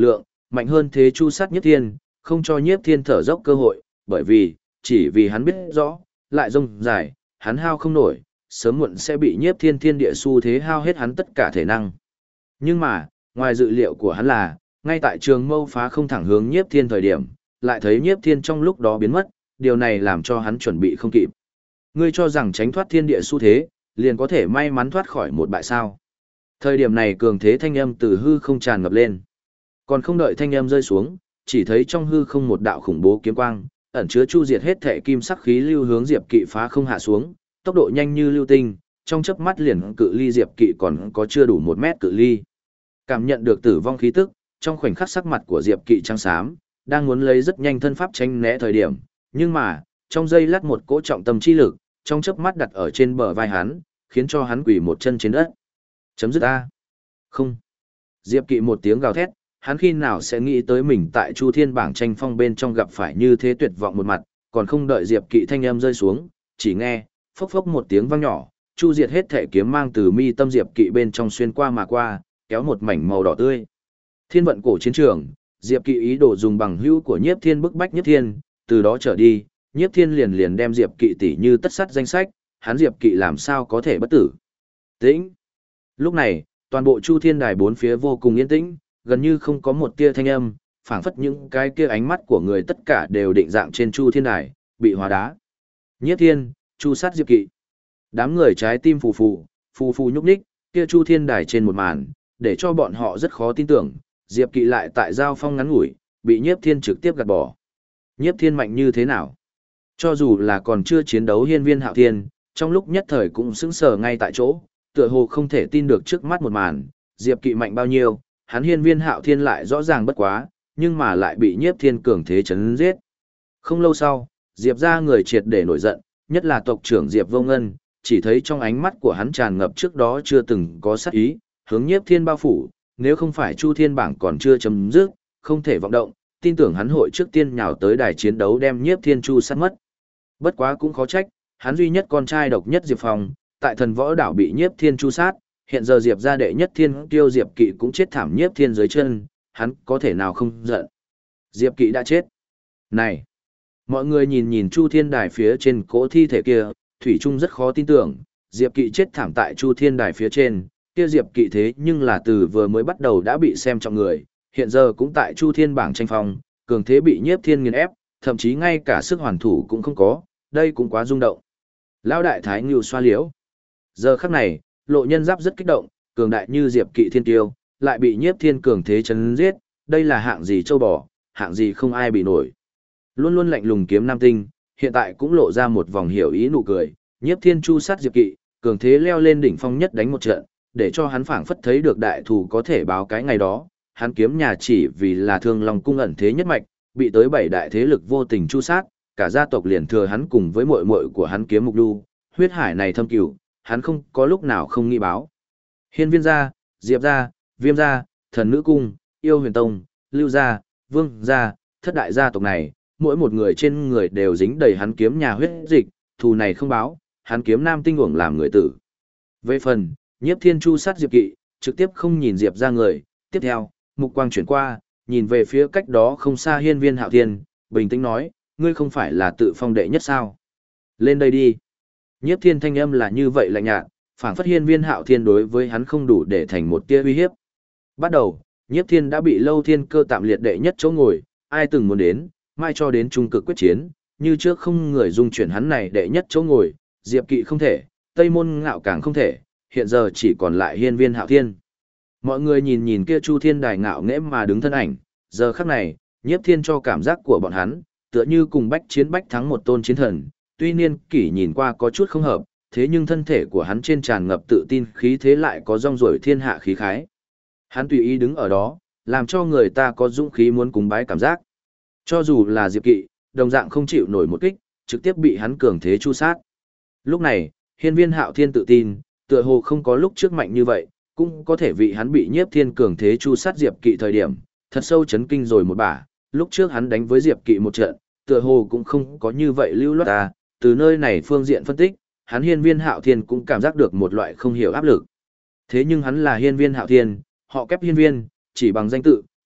mạnh hơn thế chu sát Nhiếp Thiên, không cho Nhiếp Thiên thở dốc cơ hội, bởi vì, chỉ vì hắn biết rõ, lại rông dài, hắn hao không nổi, sớm muộn sẽ bị Nhiếp Thiên thiên địa xu thế hao hết hắn tất cả thể năng. Nhưng mà, ngoài dự liệu của hắn là, ngay tại trường mâu phá không thẳng hướng Nhiếp Thiên thời điểm, lại thấy Nhiếp Thiên trong lúc đó biến mất, điều này làm cho hắn chuẩn bị không kịp. Ngươi cho rằng tránh thoát thiên địa xu thế, liền có thể may mắn thoát khỏi một bại sao. Thời điểm này cường thế thanh âm từ hư không tràn ngập lên. Còn không đợi thanh âm rơi xuống, chỉ thấy trong hư không một đạo khủng bố kiếm quang, ẩn chứa chu diệt hết thể kim sắc khí lưu hướng Diệp Kỵ phá không hạ xuống, tốc độ nhanh như lưu tinh, trong chớp mắt liền cự ly Diệp Kỵ còn có chưa đủ 1 mét cự ly. Cảm nhận được tử vong khí tức, trong khoảnh khắc sắc mặt của Diệp Kỵ trắng xám, đang muốn lấy rất nhanh thân pháp tránh né thời điểm, nhưng mà, trong giây lát một cỗ trọng tâm chi lực, trong chớp mắt đặt ở trên bờ vai hắn, khiến cho hắn quỳ một chân trên đất. Chấm dứt a. Không. Diệp Kỵ một tiếng gào thét, hắn khi nào sẽ nghĩ tới mình tại Chu Thiên bảng tranh phong bên trong gặp phải như thế tuyệt vọng một mặt, còn không đợi Diệp Kỵ thanh âm rơi xuống, chỉ nghe phốc phốc một tiếng vang nhỏ, chu diệt hết thể kiếm mang từ mi tâm Diệp Kỵ bên trong xuyên qua mà qua, kéo một mảnh màu đỏ tươi. Thiên vận cổ chiến trường, Diệp Kỵ ý đồ dùng bằng hữu của Nhiếp Thiên bức bách Nhiếp Thiên, từ đó trở đi, Nhiếp Thiên liền đem Diệp Kỵ tỷ như tất sắt danh sách, hắn Diệp Kỵ làm sao có thể bất tử. Tĩnh. Lúc này, toàn bộ Chu Thiên đài bốn phía vô cùng yên tĩnh, gần như không có một tia thanh âm, phảng phất những cái kia ánh mắt của người tất cả đều định dạng trên Chu Thiên đài, bị hóa đá. Nhiếp Thiên, chu sát Diệp Kỵ. Đám người trái tim phù phù nhúc nhích, kia Chu Thiên đài trên một màn, để cho bọn họ rất khó tin tưởng, Diệp Kỵ lại tại giao phong ngắn ngủi, bị Nhiếp Thiên trực tiếp gạt bỏ. Nhiếp Thiên mạnh như thế nào? Cho dù là còn chưa chiến đấu Hiên Viên Hạo Thiên, trong lúc nhất thời cũng sững sờ ngay tại chỗ, tựa hồ không thể tin được trước mắt một màn, Diệp Kỵ mạnh bao nhiêu, hắn Hiên Viên Hạo Thiên lại rõ ràng bất quá, nhưng mà lại bị Nhiếp Thiên cường thế chấn giết. Không lâu sau, Diệp ra người triệt để nổi giận, nhất là tộc trưởng Diệp Vô Ngân, chỉ thấy trong ánh mắt của hắn tràn ngập trước đó chưa từng có sát ý, hướng Nhiếp Thiên bao phủ, nếu không phải Chu Thiên bảng còn chưa chấm dứt, không thể vọng động, tin tưởng hắn hội trước tiên nhào tới đài chiến đấu đem Nhiếp Thiên chu sát mất. Bất quá cũng khó trách, hắn duy nhất con trai độc nhất Diệp Phong, tại Thần Võ đảo bị Nhiếp Thiên chu sát, hiện giờ Diệp gia đệ nhất thiên tiêu Diệp Kỵ cũng chết thảm Nhiếp Thiên dưới chân, hắn có thể nào không giận. Diệp Kỵ đã chết. Này, mọi người nhìn nhìn Chu Thiên đài phía trên cỗ thi thể kia, thủy chung rất khó tin tưởng, Diệp Kỵ chết thảm tại Chu Thiên đài phía trên, kia Diệp Kỵ thế nhưng là từ vừa mới bắt đầu đã bị xem trọng người, hiện giờ cũng tại Chu Thiên bảng tranh phong, cường thế bị Nhiếp Thiên nghiền ép, thậm chí ngay cả sức hoàn thủ cũng không có, đây cũng quá rung động. Lão đại thái ngưu xoa liễu. Giờ khắc này, Lộ Nhân Giáp rất kích động, cường đại như Diệp Kỵ thiên tiêu, lại bị Nhiếp Thiên cường thế chấn giết, đây là hạng gì châu bò, hạng gì không ai bị nổi. Luôn luôn lạnh lùng Kiếm Nam Tinh, hiện tại cũng lộ ra một vòng hiểu ý nụ cười, Nhiếp Thiên chu sát Diệp Kỵ, cường thế leo lên đỉnh phong nhất đánh một trận, để cho hắn phảng phất thấy được đại thù có thể báo cái ngày đó, hắn Kiếm nhà chỉ vì là Thương Long cung ẩn thế nhất mạch, bị tới 7 đại thế lực vô tình chu sát, cả gia tộc liền thừa hắn cùng với muội muội của hắn Kiếm Mục Đu, huyết hải này thâm cửu, hắn không có lúc nào không nghi báo. Hiên Viên gia, Diệp gia, Viêm gia, Thần Nữ cung, Yêu Huyền tông, Lưu gia, Vương gia, thất đại gia tộc này, mỗi một người trên người đều dính đầy hắn Kiếm nhà huyết dịch, thù này không báo, hắn Kiếm Nam Tinh uổng làm người tử. Về phần, Nhiếp Thiên chu sát Diệp Kỵ, trực tiếp không nhìn Diệp ra người, tiếp theo, mục quang chuyển qua, nhìn về phía cách đó không xa Hiên Viên Hạo Thiên, bình tĩnh nói, ngươi không phải là tự phong đệ nhất sao? Lên đây đi. Nhiếp Thiên thanh âm là như vậy lạnh nhạt, phảng phất Hiên Viên Hạo Thiên đối với hắn không đủ để thành một tia uy hiếp. Bắt đầu, Nhiếp Thiên đã bị Lâu Thiên Cơ tạm liệt đệ nhất chỗ ngồi, ai từng muốn đến, mai cho đến trung cực quyết chiến, như trước không người dung chuyển hắn này đệ nhất chỗ ngồi, Diệp Kỵ không thể, Tây Môn Ngạo càng không thể, hiện giờ chỉ còn lại Hiên Viên Hạo Thiên. Mọi người nhìn nhìn kia Chu Thiên đài ngạo nghễ mà đứng thân ảnh, giờ khắc này, Nhiếp Thiên cho cảm giác của bọn hắn, tựa như cùng bách chiến bách thắng một tôn chiến thần, tuy niên kỷ nhìn qua có chút không hợp, thế nhưng thân thể của hắn trên tràn ngập tự tin khí thế lại có rong ruổi thiên hạ khí khái. Hắn tùy ý đứng ở đó, làm cho người ta có dũng khí muốn cúng bái cảm giác. Cho dù là Diệp Kỵ, đồng dạng không chịu nổi một kích, trực tiếp bị hắn cường thế chu sát. Lúc này, Hiên Viên Hạo Thiên tự tin, tựa hồ không có lúc trước mạnh như vậy, cũng có thể vị hắn bị Nhiếp Thiên cường thế chu sát Diệp Kỵ thời điểm, thật sâu chấn kinh rồi một bả, lúc trước hắn đánh với Diệp Kỵ một trận, tựa hồ cũng không có như vậy lưu loát ta, từ nơi này phương diện phân tích, hắn Hiên Viên Hạo Thiên cũng cảm giác được một loại không hiểu áp lực. Thế nhưng hắn là Hiên Viên Hạo Thiên, họ kép Hiên Viên, chỉ bằng danh tự,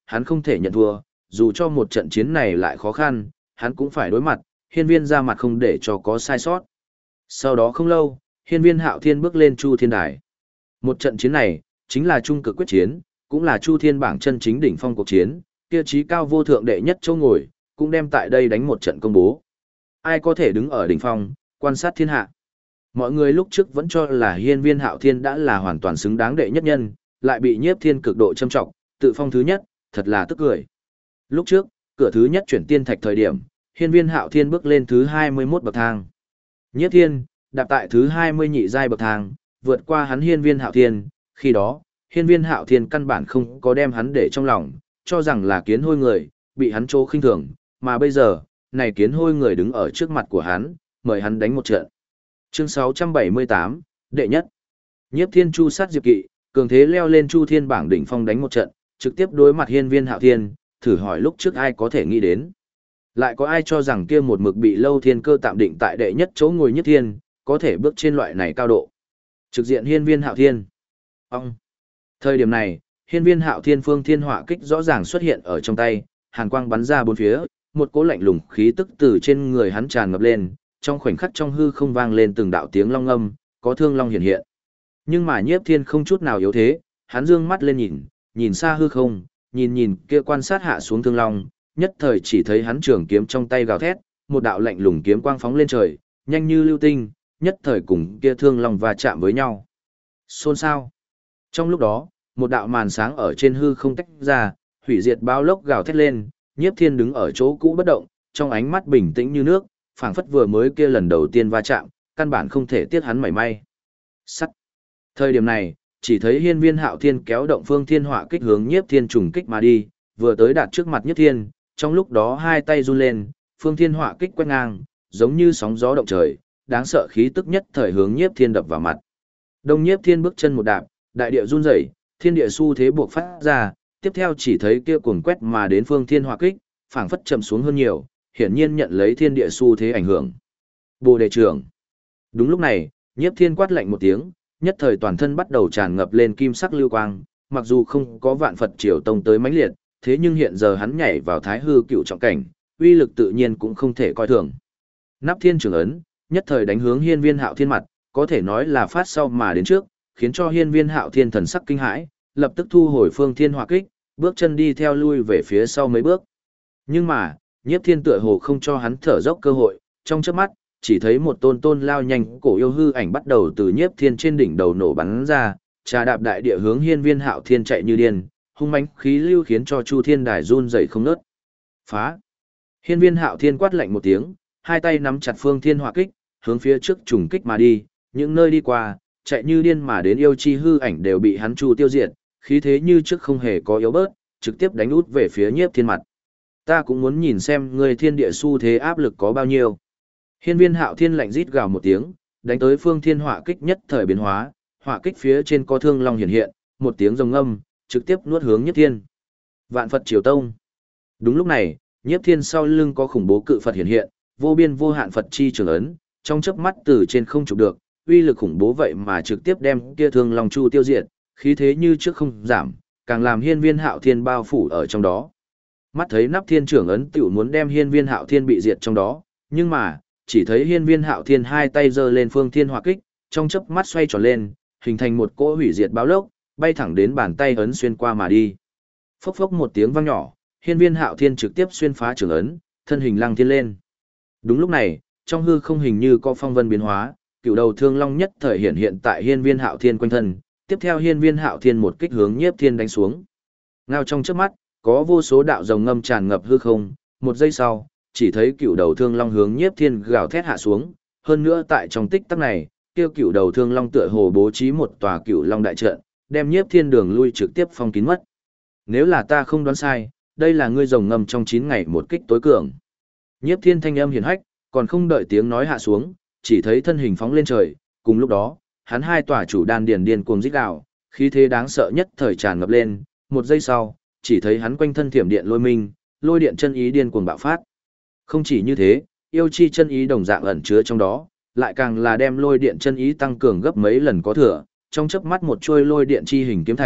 hắn không thể nhận thua, dù cho một trận chiến này lại khó khăn, hắn cũng phải đối mặt, hiên viên ra mặt không để cho có sai sót. Sau đó không lâu, hiên viên Hạo Thiên bước lên Chu Thiên Đài. Một trận chiến này, chính là trung cực quyết chiến, cũng là Chu Thiên bảng chân chính đỉnh phong cuộc chiến, kia chí cao vô thượng đệ nhất châu ngồi, cũng đem tại đây đánh một trận công bố. Ai có thể đứng ở đỉnh phong, quan sát thiên hạ. Mọi người lúc trước vẫn cho là hiên viên Hạo Thiên đã là hoàn toàn xứng đáng đệ nhất nhân, lại bị Nhiếp Thiên cực độ châm trọng, tự phong thứ nhất, thật là tức cười. Lúc trước, cửa thứ nhất chuyển tiên thạch thời điểm, hiên viên Hạo Thiên bước lên thứ 21 bậc thang. Nhiếp Thiên, đạp tại thứ 20 nhị giai bậc thang, vượt qua hắn hiên viên Hạo Thiên, khi đó, hiên viên Hạo Thiên căn bản không có đem hắn để trong lòng, cho rằng là kiến hôi người, bị hắn chỗ khinh thường, mà bây giờ, này kiến hôi người đứng ở trước mặt của hắn, mời hắn đánh một trận. Chương 678, đệ nhất. Nhiếp Thiên chu sát Diệp Kỵ, cường thế leo lên Chu Thiên bảng đỉnh phong đánh một trận, trực tiếp đối mặt hiên viên Hạo Thiên, thử hỏi lúc trước ai có thể nghĩ đến. Lại có ai cho rằng kia một mực bị Lâu Thiên Cơ tạm định tại đệ nhất chỗ ngồi Nhiếp Thiên, có thể bước trên loại này cao độ. Trực diện hiên viên Hạo Thiên. Ông. Thời điểm này, hiên viên Hạo Thiên phương thiên hỏa kích rõ ràng xuất hiện ở trong tay, hàn quang bắn ra bốn phía, một cỗ lạnh lùng khí tức từ trên người hắn tràn ngập lên, trong khoảnh khắc trong hư không vang lên từng đạo tiếng long âm, có thương long hiện hiện. Nhưng mà Nhiếp Thiên không chút nào yếu thế, hắn dương mắt lên nhìn, nhìn xa hư không, nhìn kia quan sát hạ xuống thương long, nhất thời chỉ thấy hắn trường kiếm trong tay gào thét, một đạo lạnh lùng kiếm quang phóng lên trời, nhanh như lưu tinh, nhất thời cùng kia thương long va chạm với nhau. Xôn xao. Trong lúc đó, một đạo màn sáng ở trên hư không tách ra, hủy diệt báo lốc gào thét lên, Nhiếp Thiên đứng ở chỗ cũ bất động, trong ánh mắt bình tĩnh như nước, phảng phất vừa mới kia lần đầu tiên va chạm, căn bản không thể tiếc hắn mảy may. Sắt. Thời điểm này, chỉ thấy hiên viên Hạo Thiên kéo động phương thiên hỏa kích hướng Nhiếp Thiên trùng kích mà đi, vừa tới đạt trước mặt Nhiếp Thiên, trong lúc đó hai tay run lên, phương thiên hỏa kích quét ngang, giống như sóng gió động trời, đáng sợ khí tức nhất thời hướng Nhiếp Thiên đập vào mặt. Đông Nhiếp Thiên bước chân một đạp, đại địa run rẩy, thiên địa xu thế buộc phát ra, tiếp theo chỉ thấy kia cuồng quét mà đến phương thiên hỏa kích, phảng phất chậm xuống hơn nhiều, hiển nhiên nhận lấy thiên địa xu thế ảnh hưởng. Bồ đề trưởng. Đúng lúc này, Nhiếp Thiên quát lạnh một tiếng, nhất thời toàn thân bắt đầu tràn ngập lên kim sắc lưu quang, mặc dù không có vạn Phật triều tông tới mãnh liệt, thế nhưng hiện giờ hắn nhảy vào thái hư cựu trọng cảnh, uy lực tự nhiên cũng không thể coi thường. Nắp Thiên trưởng ấn, nhất thời đánh hướng hiên viên Hạo Thiên mặt, có thể nói là phát sau mà đến trước, khiến cho hiên viên Hạo Thiên thần sắc kinh hãi, lập tức thu hồi phương thiên hỏa kích, bước chân đi theo lui về phía sau mấy bước. Nhưng mà, Nhiếp Thiên tựa hồ không cho hắn thở dốc cơ hội, trong chớp mắt, chỉ thấy một tôn lao nhanh cổ yêu hư ảnh bắt đầu từ Nhiếp Thiên trên đỉnh đầu nổ bắn ra, trà đạp đại địa hướng hiên viên Hạo Thiên chạy như điên, hung mãnh khí lưu khiến cho Chu Thiên Đài run rẩy không ngớt. Phá! Hiên viên Hạo Thiên quát lạnh một tiếng, hai tay nắm chặt phương thiên hỏa kích, hướng phía trước trùng kích mà đi, những nơi đi qua, chạy như điên mà đến yêu chi hư ảnh đều bị hắn chu tiêu diệt, khí thế như trước không hề có yếu bớt, trực tiếp đánh út về phía Nhiếp Thiên mặt. Ta cũng muốn nhìn xem người thiên địa xu thế áp lực có bao nhiêu. Hiên viên Hạo Thiên lạnh rít gào một tiếng, đánh tới phương thiên hỏa kích nhất thời biến hóa, hỏa kích phía trên có thương long hiện hiện, một tiếng rồng âm, trực tiếp nuốt hướng Nhiếp Thiên. Vạn Phật Triều Tông. Đúng lúc này, Nhiếp Thiên sau lưng có khủng bố cự Phật hiện hiện, vô biên vô hạn Phật chi trường ấn, trong chớp mắt từ trên không chụp được, uy lực khủng bố vậy mà trực tiếp đem kia thương long chu tiêu diệt, khí thế như trước không giảm, càng làm hiên viên Hạo Thiên bao phủ ở trong đó. Mắt thấy Nắp Thiên trưởng ấn tiểu muốn đem hiên viên Hạo Thiên bị diệt trong đó, nhưng mà, chỉ thấy hiên viên Hạo Thiên hai tay giơ lên phương thiên hỏa kích, trong chớp mắt xoay tròn lên, hình thành một cỗ hủy diệt báo lốc, bay thẳng đến bàn tay ấn xuyên qua mà đi. Phốc phốc một tiếng vang nhỏ, hiên viên Hạo Thiên trực tiếp xuyên phá trưởng ấn, thân hình lăng thiên lên. Đúng lúc này, trong hư không hình như có phong vân biến hóa, cựu đầu thương long nhất thời hiện tại hiên viên Hạo Thiên quanh thân, tiếp theo hiên viên Hạo Thiên một kích hướng Nhiếp Thiên đánh xuống. Ngao trong chớp mắt, có vô số đạo rồng ngâm tràn ngập hư không, một giây sau, chỉ thấy cựu đầu thương long hướng Nhiếp Thiên gào thét hạ xuống, hơn nữa tại trong tích tắc này, kêu cựu đầu thương long tựa hồ bố trí một tòa cựu long đại trận, đem Nhiếp Thiên đường lui trực tiếp phong kín mất. Nếu là ta không đoán sai, đây là ngươi rồng ngâm trong 9 ngày một kích tối cường. Nhiếp Thiên thanh âm hiển hách, còn không đợi tiếng nói hạ xuống, chỉ thấy thân hình phóng lên trời, cùng lúc đó, hắn hai tòa chủ đan điền cuồng rít gào, khí thế đáng sợ nhất thời tràn ngập lên, một giây sau, chỉ thấy hắn quanh thân thiểm điện lôi minh, lôi điện chân ý điên cuồng bạo phát. Không chỉ như thế, yêu chi chân ý đồng dạng ẩn chứa trong đó, lại càng là đem lôi điện chân ý tăng cường gấp mấy lần có thừa, trong chớp mắt một chuôi lôi điện chi hình kiếm thành,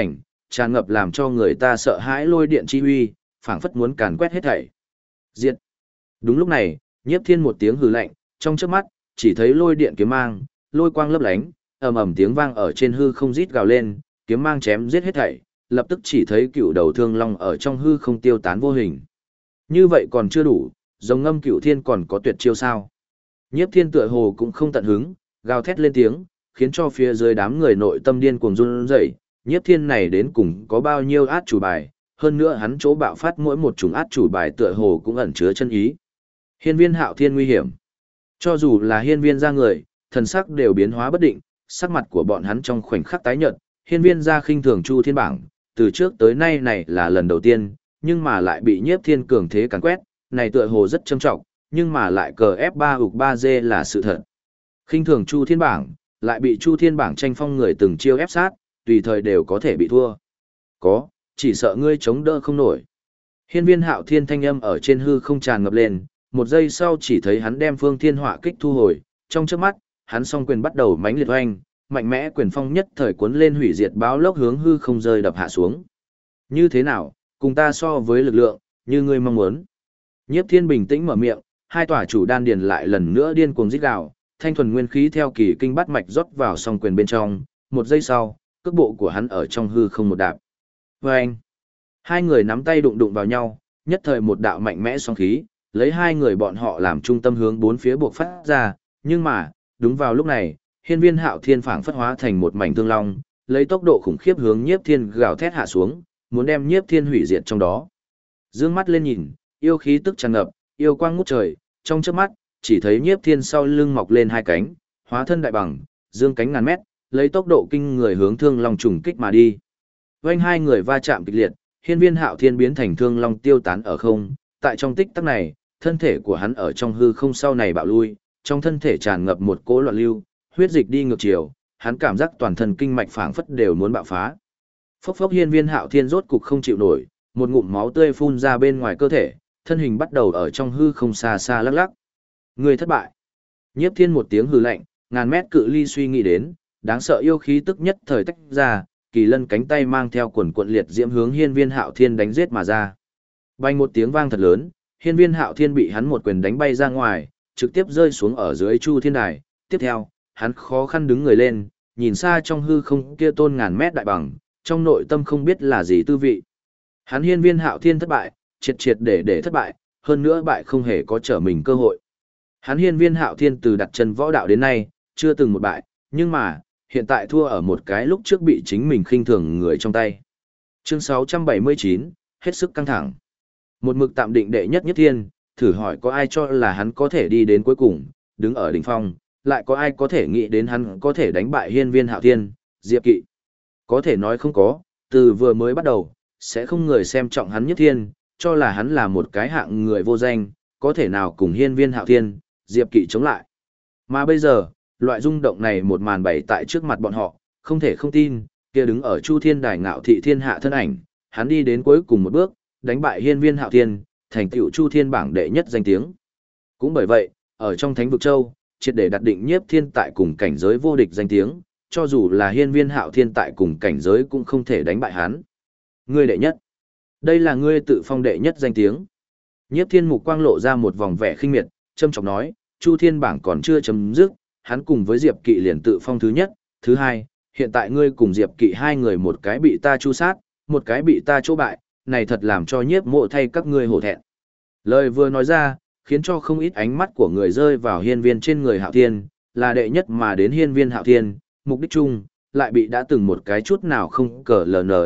tràn ngập làm cho người ta sợ hãi lôi điện chi uy, phảng phất muốn càn quét hết thảy. Diệt. Đúng lúc này, Nhiếp Thiên một tiếng hừ lạnh, trong chớp mắt, chỉ thấy lôi điện kiếm mang, lôi quang lấp lánh, ầm ầm tiếng vang ở trên hư không rít gào lên, kiếm mang chém giết hết thảy, lập tức chỉ thấy cựu đầu thương long ở trong hư không tiêu tán vô hình. Như vậy còn chưa đủ, rồng ngâm cựu thiên còn có tuyệt chiêu sao? Nhiếp Thiên tựa hồ cũng không tận hứng, gào thét lên tiếng, khiến cho phía dưới đám người nội tâm điên cuồng run rẩy. Nhiếp Thiên này đến cùng có bao nhiêu át chủ bài, hơn nữa hắn chỗ bạo phát mỗi một chủng át chủ bài tựa hồ cũng ẩn chứa chân ý. Hiên Viên Hạo Thiên nguy hiểm. Cho dù là hiên viên ra người, thần sắc đều biến hóa bất định, sắc mặt của bọn hắn trong khoảnh khắc tái nhợt, hiên viên ra khinh thường Chu Thiên bảng, từ trước tới nay này là lần đầu tiên, nhưng mà lại bị Nhiếp Thiên cường thế càn quét, này tựa hồ rất trầm trọng, nhưng mà lại cờ F3 ục 3G là sự thật. Khinh thường Chu Thiên bảng, lại bị Chu Thiên bảng tranh phong người từng chiêu ép sát, tùy thời đều có thể bị thua. Có, chỉ sợ ngươi chống đỡ không nổi. Hiên viên Hạo Thiên thanh âm ở trên hư không tràn ngập lên, một giây sau chỉ thấy hắn đem phương thiên họa kích thu hồi, trong chớp mắt, hắn song quyền bắt đầu mãnh liệt oanh, mạnh mẽ quyền phong nhất thời cuốn lên hủy diệt báo lốc hướng hư không rơi đập hạ xuống. Như thế nào, cùng ta so với lực lượng, như ngươi mong muốn. Nhiếp Thiên bình tĩnh mở miệng, hai tòa chủ đan điền lại lần nữa điên cuồng rít gào, thanh thuần nguyên khí theo kỳ kinh bát mạch rót vào song quyền bên trong, một giây sau, cước bộ của hắn ở trong hư không một đạp. Oanh! Hai người nắm tay đụng đụng vào nhau, nhất thời một đạo mạnh mẽ song khí, lấy hai người bọn họ làm trung tâm hướng bốn phía buộc phát ra, nhưng mà, đúng vào lúc này, hiên viên Hạo Thiên phảng phất hóa thành một mảnh thương long, lấy tốc độ khủng khiếp hướng Nhiếp Thiên gào thét hạ xuống, muốn đem Nhiếp Thiên hủy diệt trong đó. Dương mắt lên nhìn, yêu khí tức tràn ngập, yêu quang ngút trời, trong chớp mắt, chỉ thấy Nhiếp Thiên sau lưng mọc lên hai cánh, hóa thân đại bằng, dương cánh ngàn mét, lấy tốc độ kinh người hướng thương long trùng kích mà đi. Vành hai người va chạm kịch liệt, hiên viên Hạo Thiên biến thành thương long tiêu tán ở không, tại trong tích tắc này, thân thể của hắn ở trong hư không sau này bạo lui, trong thân thể tràn ngập một cỗ loạn lưu, huyết dịch đi ngược chiều, hắn cảm giác toàn thân kinh mạch phảng phất đều muốn bạo phá. Phốc phốc hiên viên Hạo Thiên rốt cục không chịu nổi, một ngụm máu tươi phun ra bên ngoài cơ thể, thân hình bắt đầu ở trong hư không xa xa lắc lắc. Người thất bại. Nhiếp Thiên một tiếng hừ lạnh, ngàn mét cự ly suy nghĩ đến, đáng sợ yêu khí tức nhất thời tách ra, kỳ lân cánh tay mang theo quần cuộn liệt diễm hướng hiên viên Hạo Thiên đánh giết mà ra. Bành một tiếng vang thật lớn, hiên viên Hạo Thiên bị hắn một quyền đánh bay ra ngoài, trực tiếp rơi xuống ở dưới Chu Thiên Đài. Tiếp theo, hắn khó khăn đứng người lên, nhìn xa trong hư không kia tôn ngàn mét đại bằng, trong nội tâm không biết là gì tư vị. Hắn hiên viên Hạo Thiên thất bại, triệt triệt để thất bại, hơn nữa bại không hề có trở mình cơ hội. Hắn hiên viên Hạo Thiên từ đặt chân võ đạo đến nay, chưa từng một bại, nhưng mà, hiện tại thua ở một cái lúc trước bị chính mình khinh thường người trong tay. Chương 679, hết sức căng thẳng. Một mực tạm định đệ nhất Nhiếp Thiên, thử hỏi có ai cho là hắn có thể đi đến cuối cùng, đứng ở đỉnh phong, lại có ai có thể nghĩ đến hắn có thể đánh bại hiên viên Hạo Thiên, Diệp Kỵ. Có thể nói không có, từ vừa mới bắt đầu, sẽ không người xem trọng hắn Nhiếp Thiên, cho là hắn là một cái hạng người vô danh, có thể nào cùng hiên viên Hạo Thiên, Diệp Kỵ chống lại. Mà bây giờ, loại rung động này một màn bày tại trước mặt bọn họ, không thể không tin, kia đứng ở Chu Thiên Đài ngạo thị thiên hạ thân ảnh, hắn đi đến cuối cùng một bước, đánh bại hiên viên Hạo Thiên, thành tựu Chu Thiên bảng đệ nhất danh tiếng. Cũng bởi vậy, ở trong Thánh vực châu, triệt để đặt định Nhiếp Thiên tại cùng cảnh giới vô địch danh tiếng, cho dù là hiên viên Hạo Thiên tại cùng cảnh giới cũng không thể đánh bại hắn. Ngươi đệ nhất. Đây là ngươi tự phong đệ nhất danh tiếng. Nhiếp Thiên mục quang lộ ra một vòng vẻ khinh miệt, châm chọc nói, Chu Thiên bảng còn chưa chấm dứt, hắn cùng với Diệp Kỵ liền tự phong thứ nhất, thứ hai, hiện tại ngươi cùng Diệp Kỵ hai người một cái bị ta chu sát, một cái bị ta chỗ bại, này thật làm cho Nhiếp Mộ thay các ngươi hổ thẹn. Lời vừa nói ra, khiến cho không ít ánh mắt của người rơi vào hiên viên trên người Hạo Thiên, là đệ nhất mà đến hiên viên Hạo Thiên, mục đích chung, lại bị đã từng một cái chút nào không cờ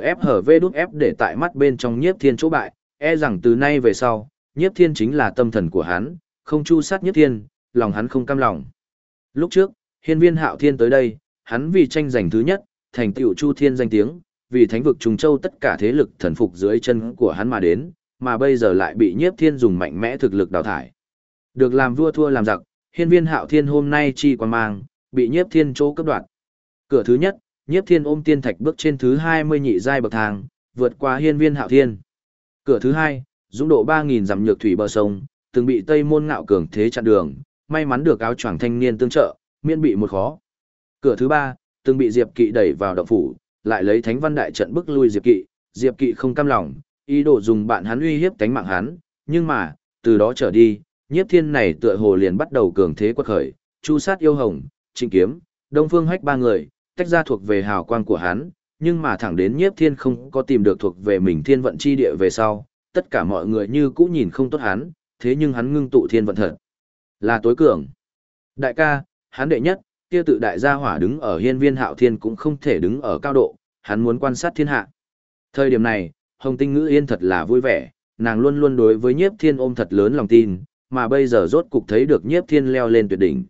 LNFHV để tại mắt bên trong Nhiếp Thiên chỗ bại, e rằng từ nay về sau, Nhiếp Thiên chính là tâm thần của hắn, không chu sát Nhiếp Thiên, lòng hắn không cam lòng. Lúc trước, hiên viên Hạo Thiên tới đây, hắn vì tranh giành thứ nhất, thành tựu Chu Thiên danh tiếng, vì thánh vực Trùng Châu tất cả thế lực thần phục dưới chân của hắn mà đến, mà bây giờ lại bị Nhiếp Thiên dùng mạnh mẽ thực lực đào thải. Được làm vua thua làm giặc, hiên viên Hạo Thiên hôm nay chi quan mang, bị Nhiếp Thiên chỗ cấp đoạt. Cửa thứ nhất, Nhiếp Thiên ôm tiên thạch bước trên thứ 20 nhị giai bậc thang, vượt qua hiên viên Hạo Thiên. Cửa thứ hai, dũng độ 3000 dặm nhược thủy bờ sông, từng bị Tây Môn Ngạo cường thế chặn đường, may mắn được áo choàng thanh niên tương trợ, miễn bị một khó. Cửa thứ ba, từng bị Diệp Kỵ đẩy vào động phủ, lại lấy thánh văn đại trận bức lui Diệp Kỵ không cam lòng, ý đồ dùng bạn hắn uy hiếp tánh mạng hắn, nhưng mà, từ đó trở đi, Nhiếp Thiên này tựa hồ liền bắt đầu cường thế quật khởi, chu sát yêu hồng, Trịnh Kiếm, Đông Phương Hách ba người, tách ra thuộc về hào quang của hắn, nhưng mà thẳng đến Nhiếp Thiên không có tìm được thuộc về mình thiên vận chi địa về sau, tất cả mọi người như cũ nhìn không tốt hắn, thế nhưng hắn ngưng tụ thiên vận thật là tối cường. Đại ca, hắn đệ nhất, kia tự đại gia hỏa đứng ở hiên viên Hạo Thiên cũng không thể đứng ở cao độ, hắn muốn quan sát thiên hạ. Thời điểm này, Hồng Tinh Ngữ Yên thật là vui vẻ, nàng luôn luôn đối với Nhiếp Thiên ôm thật lớn lòng tin, mà bây giờ rốt cục thấy được Nhiếp Thiên leo lên tuyệt đỉnh.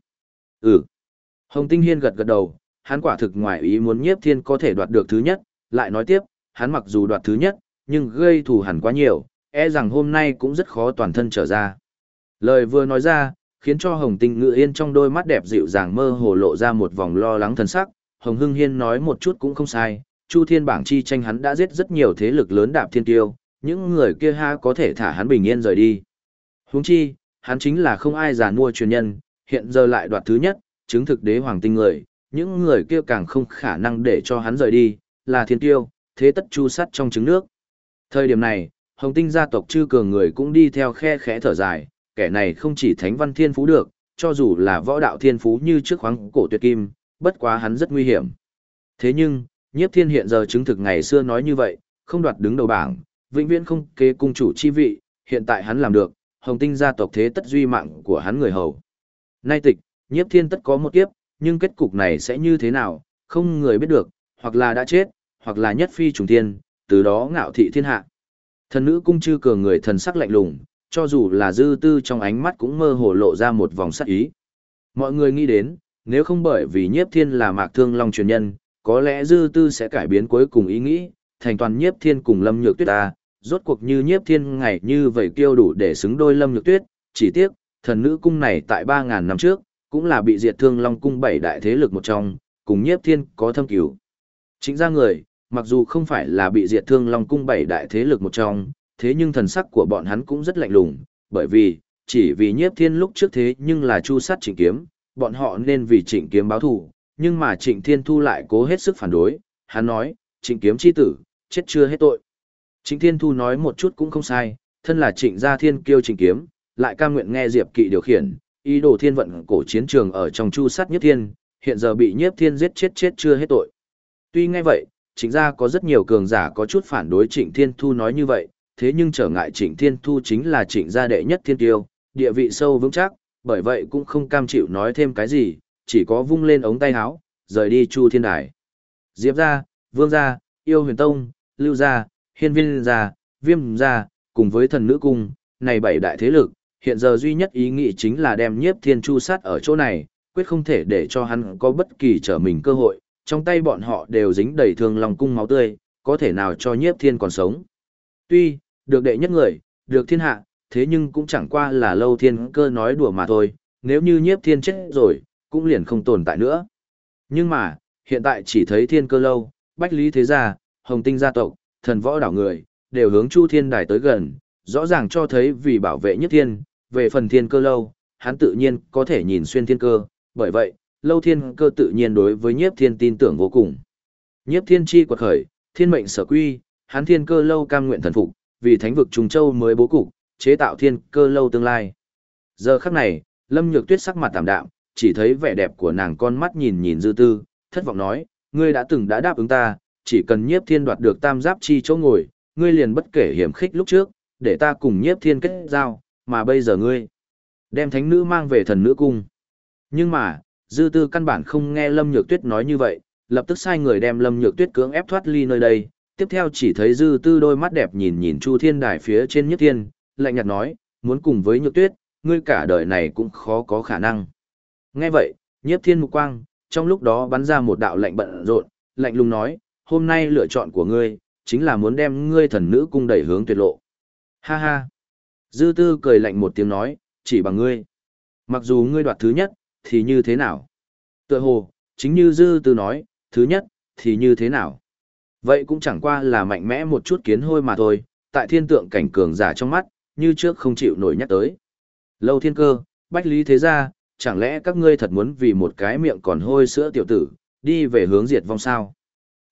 Hồng Tinh Hiên gật gật đầu, hắn quả thực ngoài ý muốn Nhiếp Thiên có thể đoạt được thứ nhất, lại nói tiếp, hắn mặc dù đoạt thứ nhất, nhưng gây thù hẳn quá nhiều, e rằng hôm nay cũng rất khó toàn thân trở ra. Lời vừa nói ra, khiến cho Hồng Tinh Ngữ Yên trong đôi mắt đẹp dịu dàng mơ hồ lộ ra một vòng lo lắng thần sắc, Hồng Hưng Hiên nói một chút cũng không sai, Chu Thiên bảng chi tranh hắn đã giết rất nhiều thế lực lớn đạp thiên tiêu, những người kia ha có thể thả hắn bình yên rời đi. Huống chi, hắn chính là không ai già mua truyền nhân, hiện giờ lại đoạt thứ nhất, chứng thực đế hoàng tinh người, những người kia càng không khả năng để cho hắn rời đi, là thiên tiêu, thế tất chu sắt trong trứng nước. Thời điểm này, Hồng Tinh gia tộc chư cường người cũng đi theo khe khẽ thở dài, kẻ này không chỉ thánh văn thiên phú được, cho dù là võ đạo thiên phú như trước khoáng cổ tuyệt kim, bất quá hắn rất nguy hiểm. Thế nhưng, Nhiếp Thiên hiện giờ chứng thực ngày xưa nói như vậy, không đoạt đứng đầu bảng, vĩnh viễn không kế cung chủ chi vị, hiện tại hắn làm được, Hồng Tinh gia tộc thế tất duy mạng của hắn người hầu. Nay tịch, Nhiếp Thiên tất có một kiếp, nhưng kết cục này sẽ như thế nào, không người biết được, hoặc là đã chết, hoặc là nhất phi trùng thiên, từ đó ngạo thị thiên hạ. Thần nữ cung chư cường người thần sắc lạnh lùng, cho dù là Dư Tư trong ánh mắt cũng mơ hồ lộ ra một vòng sắc ý. Mọi người nghĩ đến, nếu không bởi vì Nhiếp Thiên là Mạc Thương Long truyền nhân, có lẽ Dư Tư sẽ cải biến cuối cùng ý nghĩ, thành toàn Nhiếp Thiên cùng Lâm Nhược Tuyết ta, rốt cuộc như Nhiếp Thiên ngày như vậy kiêu đủ để xứng đôi Lâm Nhược Tuyết, chỉ tiếc, thần nữ cung này tại 3.000 năm trước, cũng là bị diệt Thương Long cung 7 đại thế lực một trong, cùng Nhiếp Thiên có thâm cứu. Chính ra người, mặc dù không phải là bị diệt Thương Long cung 7 đại thế lực một trong, thế nhưng thần sắc của bọn hắn cũng rất lạnh lùng, bởi vì, chỉ vì Nhiếp Thiên lúc trước thế nhưng là chu sát Trịnh Kiếm, bọn họ nên vì Trịnh Kiếm báo thù, nhưng mà Trịnh Thiên Thu lại cố hết sức phản đối, hắn nói, Trịnh Kiếm chi tử, chết chưa hết tội. Trịnh Thiên Thu nói một chút cũng không sai, thân là Trịnh gia thiên kiêu Trịnh Kiếm, lại cam nguyện nghe Diệp Kỵ điều khiển, ý đồ thiên vận cổ chiến trường ở trong chu sát Nhiếp Thiên, hiện giờ bị Nhiếp Thiên giết chết chưa hết tội. Tuy nghe vậy, Trịnh gia có rất nhiều cường giả có chút phản đối Trịnh Thiên Thu nói như vậy, thế nhưng trở ngại Trịnh Thiên Thu chính là Trịnh gia đệ nhất thiên tiêu, địa vị sâu vững chắc, bởi vậy cũng không cam chịu nói thêm cái gì, chỉ có vung lên ống tay áo, rời đi Chu Thiên Đài. Diệp gia, Vương gia, Yêu Huyền Tông, Lưu gia, Hiên Viên gia, Viêm gia, cùng với thần nữ cung, này 7 đại thế lực, hiện giờ duy nhất ý nghĩ chính là đem Nhiếp Thiên chu sát ở chỗ này, quyết không thể để cho hắn có bất kỳ trở mình cơ hội, trong tay bọn họ đều dính đầy Thương Long cung máu tươi, có thể nào cho Nhiếp Thiên còn sống. Tuy, được đệ nhất người, được thiên hạ, thế nhưng cũng chẳng qua là Lâu Thiên Cơ nói đùa mà thôi, nếu như Nhiếp Thiên chết rồi, cũng liền không tồn tại nữa. Nhưng mà, hiện tại chỉ thấy Thiên Cơ Lâu, Bách Lý Thế Gia, Hồng Tinh gia tộc, thần võ đảo người, đều hướng Chu Thiên Đài tới gần, rõ ràng cho thấy vì bảo vệ Nhiếp Thiên, về phần Thiên Cơ Lâu, hắn tự nhiên có thể nhìn xuyên Thiên Cơ, bởi vậy, Lâu Thiên Cơ tự nhiên đối với Nhiếp Thiên tin tưởng vô cùng. Nhiếp Thiên chi quật khởi, thiên mệnh sở quy, hắn Thiên Cơ Lâu cam nguyện thần phục, vì thánh vực Trùng Châu mới bố cục, chế tạo Thiên Cơ Lâu tương lai. Giờ khắc này, Lâm Nhược Tuyết sắc mặt tạm đạm, chỉ thấy vẻ đẹp của nàng con mắt nhìn nhìn Dư Tư, thất vọng nói, ngươi đã từng đã đáp ứng ta, chỉ cần Nhiếp Thiên đoạt được tam giáp chi chỗ ngồi, ngươi liền bất kể hiểm khích lúc trước, để ta cùng Nhiếp Thiên kết giao, mà bây giờ ngươi đem thánh nữ mang về thần nữ cung. Nhưng mà, Dư Tư căn bản không nghe Lâm Nhược Tuyết nói như vậy, lập tức sai người đem Lâm Nhược Tuyết cưỡng ép thoát ly nơi đây, tiếp theo chỉ thấy Dư Tư đôi mắt đẹp nhìn nhìn Chu Thiên Đài phía trên Nhiếp Thiên, lạnh nhạt nói, muốn cùng với Nhược Tuyết, ngươi cả đời này cũng khó có khả năng. Nghe vậy, Nhiếp Thiên mục quang, trong lúc đó bắn ra một đạo lạnh bận rộn, lạnh lùng nói, hôm nay lựa chọn của ngươi, chính là muốn đem ngươi thần nữ cung đẩy hướng tuyệt lộ. Ha ha. Dư Tư cười lạnh một tiếng nói, chỉ bằng ngươi. Mặc dù ngươi đoạt thứ nhất, thì như thế nào? Tựa hồ, chính như Dư Tư nói, thứ nhất, thì như thế nào? Vậy cũng chẳng qua là mạnh mẽ một chút kiến hôi mà thôi, tại thiên tượng cảnh cường giả trong mắt, như trước không chịu nổi nhắc tới. Lâu Thiên Cơ, Bách Lý Thế Gia, chẳng lẽ các ngươi thật muốn vì một cái miệng còn hôi sữa tiểu tử, đi về hướng diệt vong sao?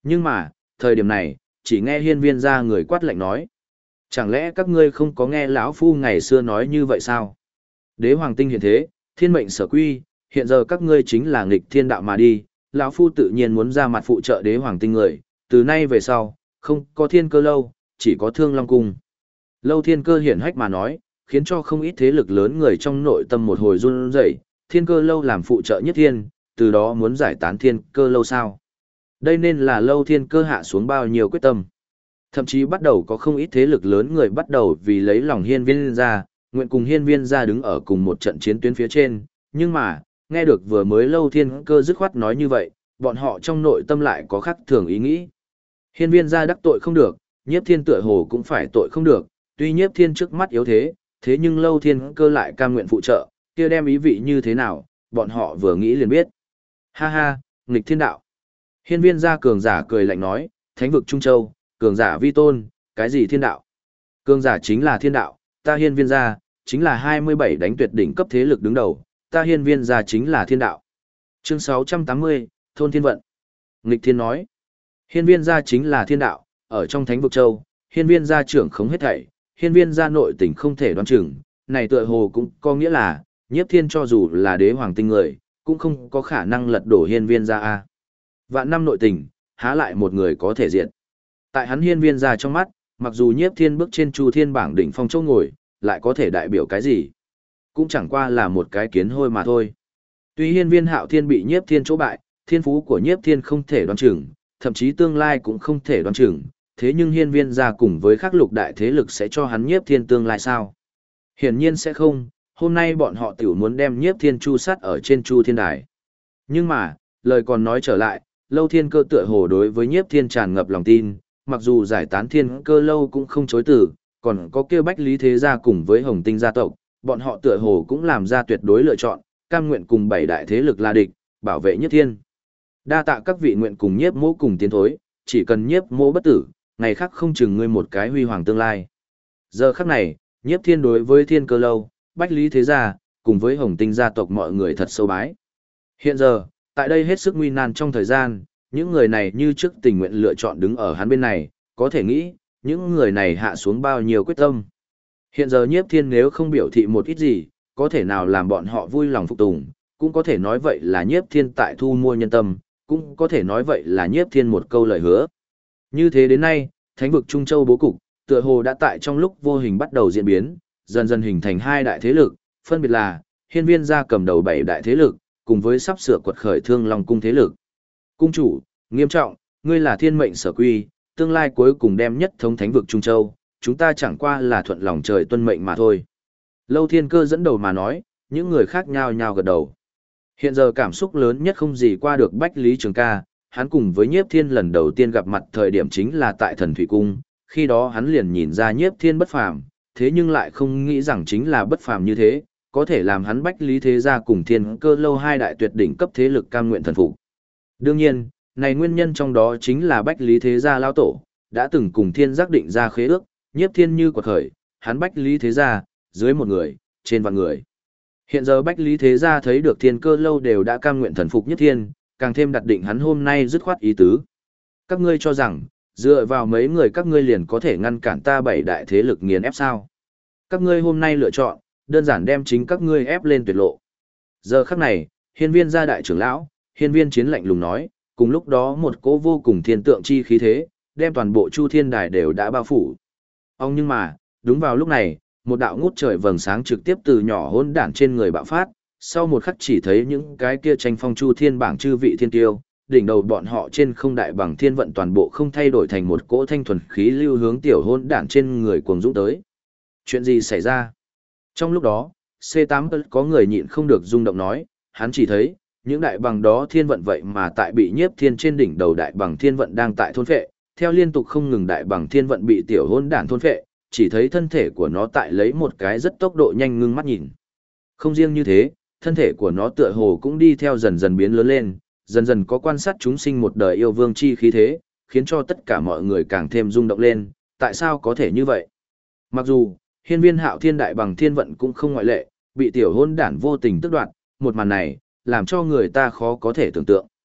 Nhưng mà, thời điểm này, chỉ nghe hiên viên gia người quát lạnh nói. Chẳng lẽ các ngươi không có nghe lão phu ngày xưa nói như vậy sao? Đế hoàng tinh hiện thế, thiên mệnh sở quy, hiện giờ các ngươi chính là nghịch thiên đạo mà đi, lão phu tự nhiên muốn ra mặt phụ trợ đế hoàng tinh người, từ nay về sau, không có thiên cơ lâu, chỉ có thương long cung. Lâu thiên cơ hiển hách mà nói, khiến cho không ít thế lực lớn người trong nội tâm một hồi run rẩy, thiên cơ lâu làm phụ trợ nhất thiên, từ đó muốn giải tán thiên cơ lâu sao. Đây nên là lâu thiên cơ hạ xuống bao nhiêu quyết tâm. Thậm chí bắt đầu có không ít thế lực lớn người bắt đầu vì lấy lòng hiên viên gia, nguyện cùng hiên viên gia đứng ở cùng một trận chiến tuyến phía trên, nhưng mà, nghe được vừa mới lâu thiên cơ dứt khoát nói như vậy, bọn họ trong nội tâm lại có khác thường ý nghĩ. Hiên viên gia đắc tội không được, nhiếp thiên tựa hồ cũng phải tội không được, tuy nhiếp thiên trước mắt yếu thế, thế nhưng lâu thiên cơ lại cam nguyện phụ trợ, kia đem ý vị như thế nào, bọn họ vừa nghĩ liền biết. Ha ha, nghịch thiên đạo. Hiên viên gia cường giả cười lạnh nói, thánh vực Trung Châu, cường giả vi tôn, cái gì thiên đạo? Cường giả chính là thiên đạo, ta hiên viên gia, chính là 27 đánh tuyệt đỉnh cấp thế lực đứng đầu, ta hiên viên gia chính là thiên đạo. Chương 680, Thôn Thiên Vận. Nghịch thiên nói, hiên viên gia chính là thiên đạo, ở trong thánh vực châu, hiên viên gia trưởng khống hết thảy, hiên viên gia nội tình không thể đoán chừng, này tựa hồ cũng có nghĩa là, nhiếp thiên cho dù là đế hoàng tinh người, cũng không có khả năng lật đổ hiên viên gia a. Vạn năm nội tình, há lại một người có thể diệt. Tại hắn hiên viên gia trong mắt, mặc dù nhiếp thiên bước trên chu thiên bảng đỉnh phong châu ngồi, lại có thể đại biểu cái gì? Cũng chẳng qua là một cái kiến hôi mà thôi. Tuy hiên viên hạo thiên bị nhiếp thiên chỗ bại, thiên phú của nhiếp thiên không thể đoán chừng, thậm chí tương lai cũng không thể đoán chừng, thế nhưng hiên viên gia cùng với các lục đại thế lực sẽ cho hắn nhiếp thiên tương lai sao? Hiển nhiên sẽ không, hôm nay bọn họ tiểu muốn đem nhiếp thiên chu sát ở trên chu thiên đài. Nhưng mà, lời còn nói trở lại, lâu thiên cơ tựa hồ đối với nhiếp thiên tràn ngập lòng tin, mặc dù giải tán thiên cơ lâu cũng không chối từ, còn có kêu bách lý thế gia cùng với hồng tinh gia tộc, bọn họ tựa hồ cũng làm ra tuyệt đối lựa chọn, cam nguyện cùng bảy đại thế lực là địch, bảo vệ nhiếp thiên. Đa tạ các vị nguyện cùng nhiếp mỗ cùng tiến thối, chỉ cần nhiếp mỗ bất tử, ngày khác không chừng ngươi một cái huy hoàng tương lai. Giờ khắc này, nhiếp thiên đối với thiên cơ lâu, bách lý thế gia, cùng với hồng tinh gia tộc mọi người thật sâu bái. Hiện giờ, tại đây hết sức nguy nan trong thời gian, những người này như trước tình nguyện lựa chọn đứng ở hắn bên này, có thể nghĩ, những người này hạ xuống bao nhiêu quyết tâm. Hiện giờ nhiếp thiên nếu không biểu thị một ít gì, có thể nào làm bọn họ vui lòng phục tùng, cũng có thể nói vậy là nhiếp thiên tại thu mua nhân tâm, cũng có thể nói vậy là nhiếp thiên một câu lời hứa. Như thế đến nay, thánh vực Trung Châu bố cục, tựa hồ đã tại trong lúc vô hình bắt đầu diễn biến, dần dần hình thành hai đại thế lực, phân biệt là hiên viên gia cầm đầu bảy đại thế lực, cùng với sắp sửa quật khởi Thương Long cung thế lực. Cung chủ, nghiêm trọng, ngươi là thiên mệnh sở quy, tương lai cuối cùng đem nhất thống thánh vực Trung Châu, chúng ta chẳng qua là thuận lòng trời tuân mệnh mà thôi. Lâu Thiên Cơ dẫn đầu mà nói, những người khác nhao nhao gật đầu. Hiện giờ cảm xúc lớn nhất không gì qua được Bách Lý Trường Ca, hắn cùng với Nhiếp Thiên lần đầu tiên gặp mặt thời điểm chính là tại Thần Thủy Cung, khi đó hắn liền nhìn ra Nhiếp Thiên bất phàm, thế nhưng lại không nghĩ rằng chính là bất phàm như thế, có thể làm hắn Bách Lý Thế Gia cùng Thiên Cơ Lâu hai đại tuyệt đỉnh cấp thế lực cam nguyện thần phục. Đương nhiên, này nguyên nhân trong đó chính là Bách Lý Thế Gia lão tổ, đã từng cùng Thiên Giác định ra khế ước, Nhiếp Thiên như quật khởi, hắn Bách Lý Thế Gia, dưới một người, trên vạn người. Hiện giờ Bách Lý Thế Gia thấy được Thiên Cơ Lâu đều đã cam nguyện thần phục Nhiếp Thiên, càng thêm đặt định hắn hôm nay dứt khoát ý tứ. Các ngươi cho rằng, dựa vào mấy người các ngươi liền có thể ngăn cản ta bảy đại thế lực nghiền ép sao? Các ngươi hôm nay lựa chọn, đơn giản đem chính các ngươi ép lên tuyệt lộ. Giờ khắc này, hiên viên gia đại trưởng lão, hiên viên chiến lạnh lùng nói, cùng lúc đó một cỗ vô cùng thiên tượng chi khí thế, đem toàn bộ chu thiên đài đều đã bao phủ. Ông nhưng mà, đúng vào lúc này, một đạo ngút trời vầng sáng trực tiếp từ nhỏ hỗn đản trên người bạo phát, sau một khắc chỉ thấy những cái kia tranh phong chu thiên bảng chư vị thiên tiêu, đỉnh đầu bọn họ trên không đại bằng thiên vận toàn bộ không thay đổi thành một cỗ thanh thuần khí lưu hướng tiểu hỗn đản trên người cuồng dũng tới. Chuyện gì xảy ra? Trong lúc đó, C8 có người nhịn không được rung động nói, hắn chỉ thấy, những đại bằng đó thiên vận vậy mà tại bị nhiếp thiên trên đỉnh đầu đại bằng thiên vận đang tại thôn phệ, theo liên tục không ngừng đại bằng thiên vận bị tiểu hỗn đản thôn phệ, chỉ thấy thân thể của nó tại lấy một cái rất tốc độ nhanh ngưng mắt nhìn. Không riêng như thế, thân thể của nó tựa hồ cũng đi theo dần dần biến lớn lên, dần dần có quan sát chúng sinh một đời yêu vương chi khí thế, khiến cho tất cả mọi người càng thêm rung động lên, tại sao có thể như vậy? Mặc dù, hiên viên hạo thiên đại bằng thiên vận cũng không ngoại lệ, bị tiểu hôn đản vô tình tức đoạt, một màn này, làm cho người ta khó có thể tưởng tượng.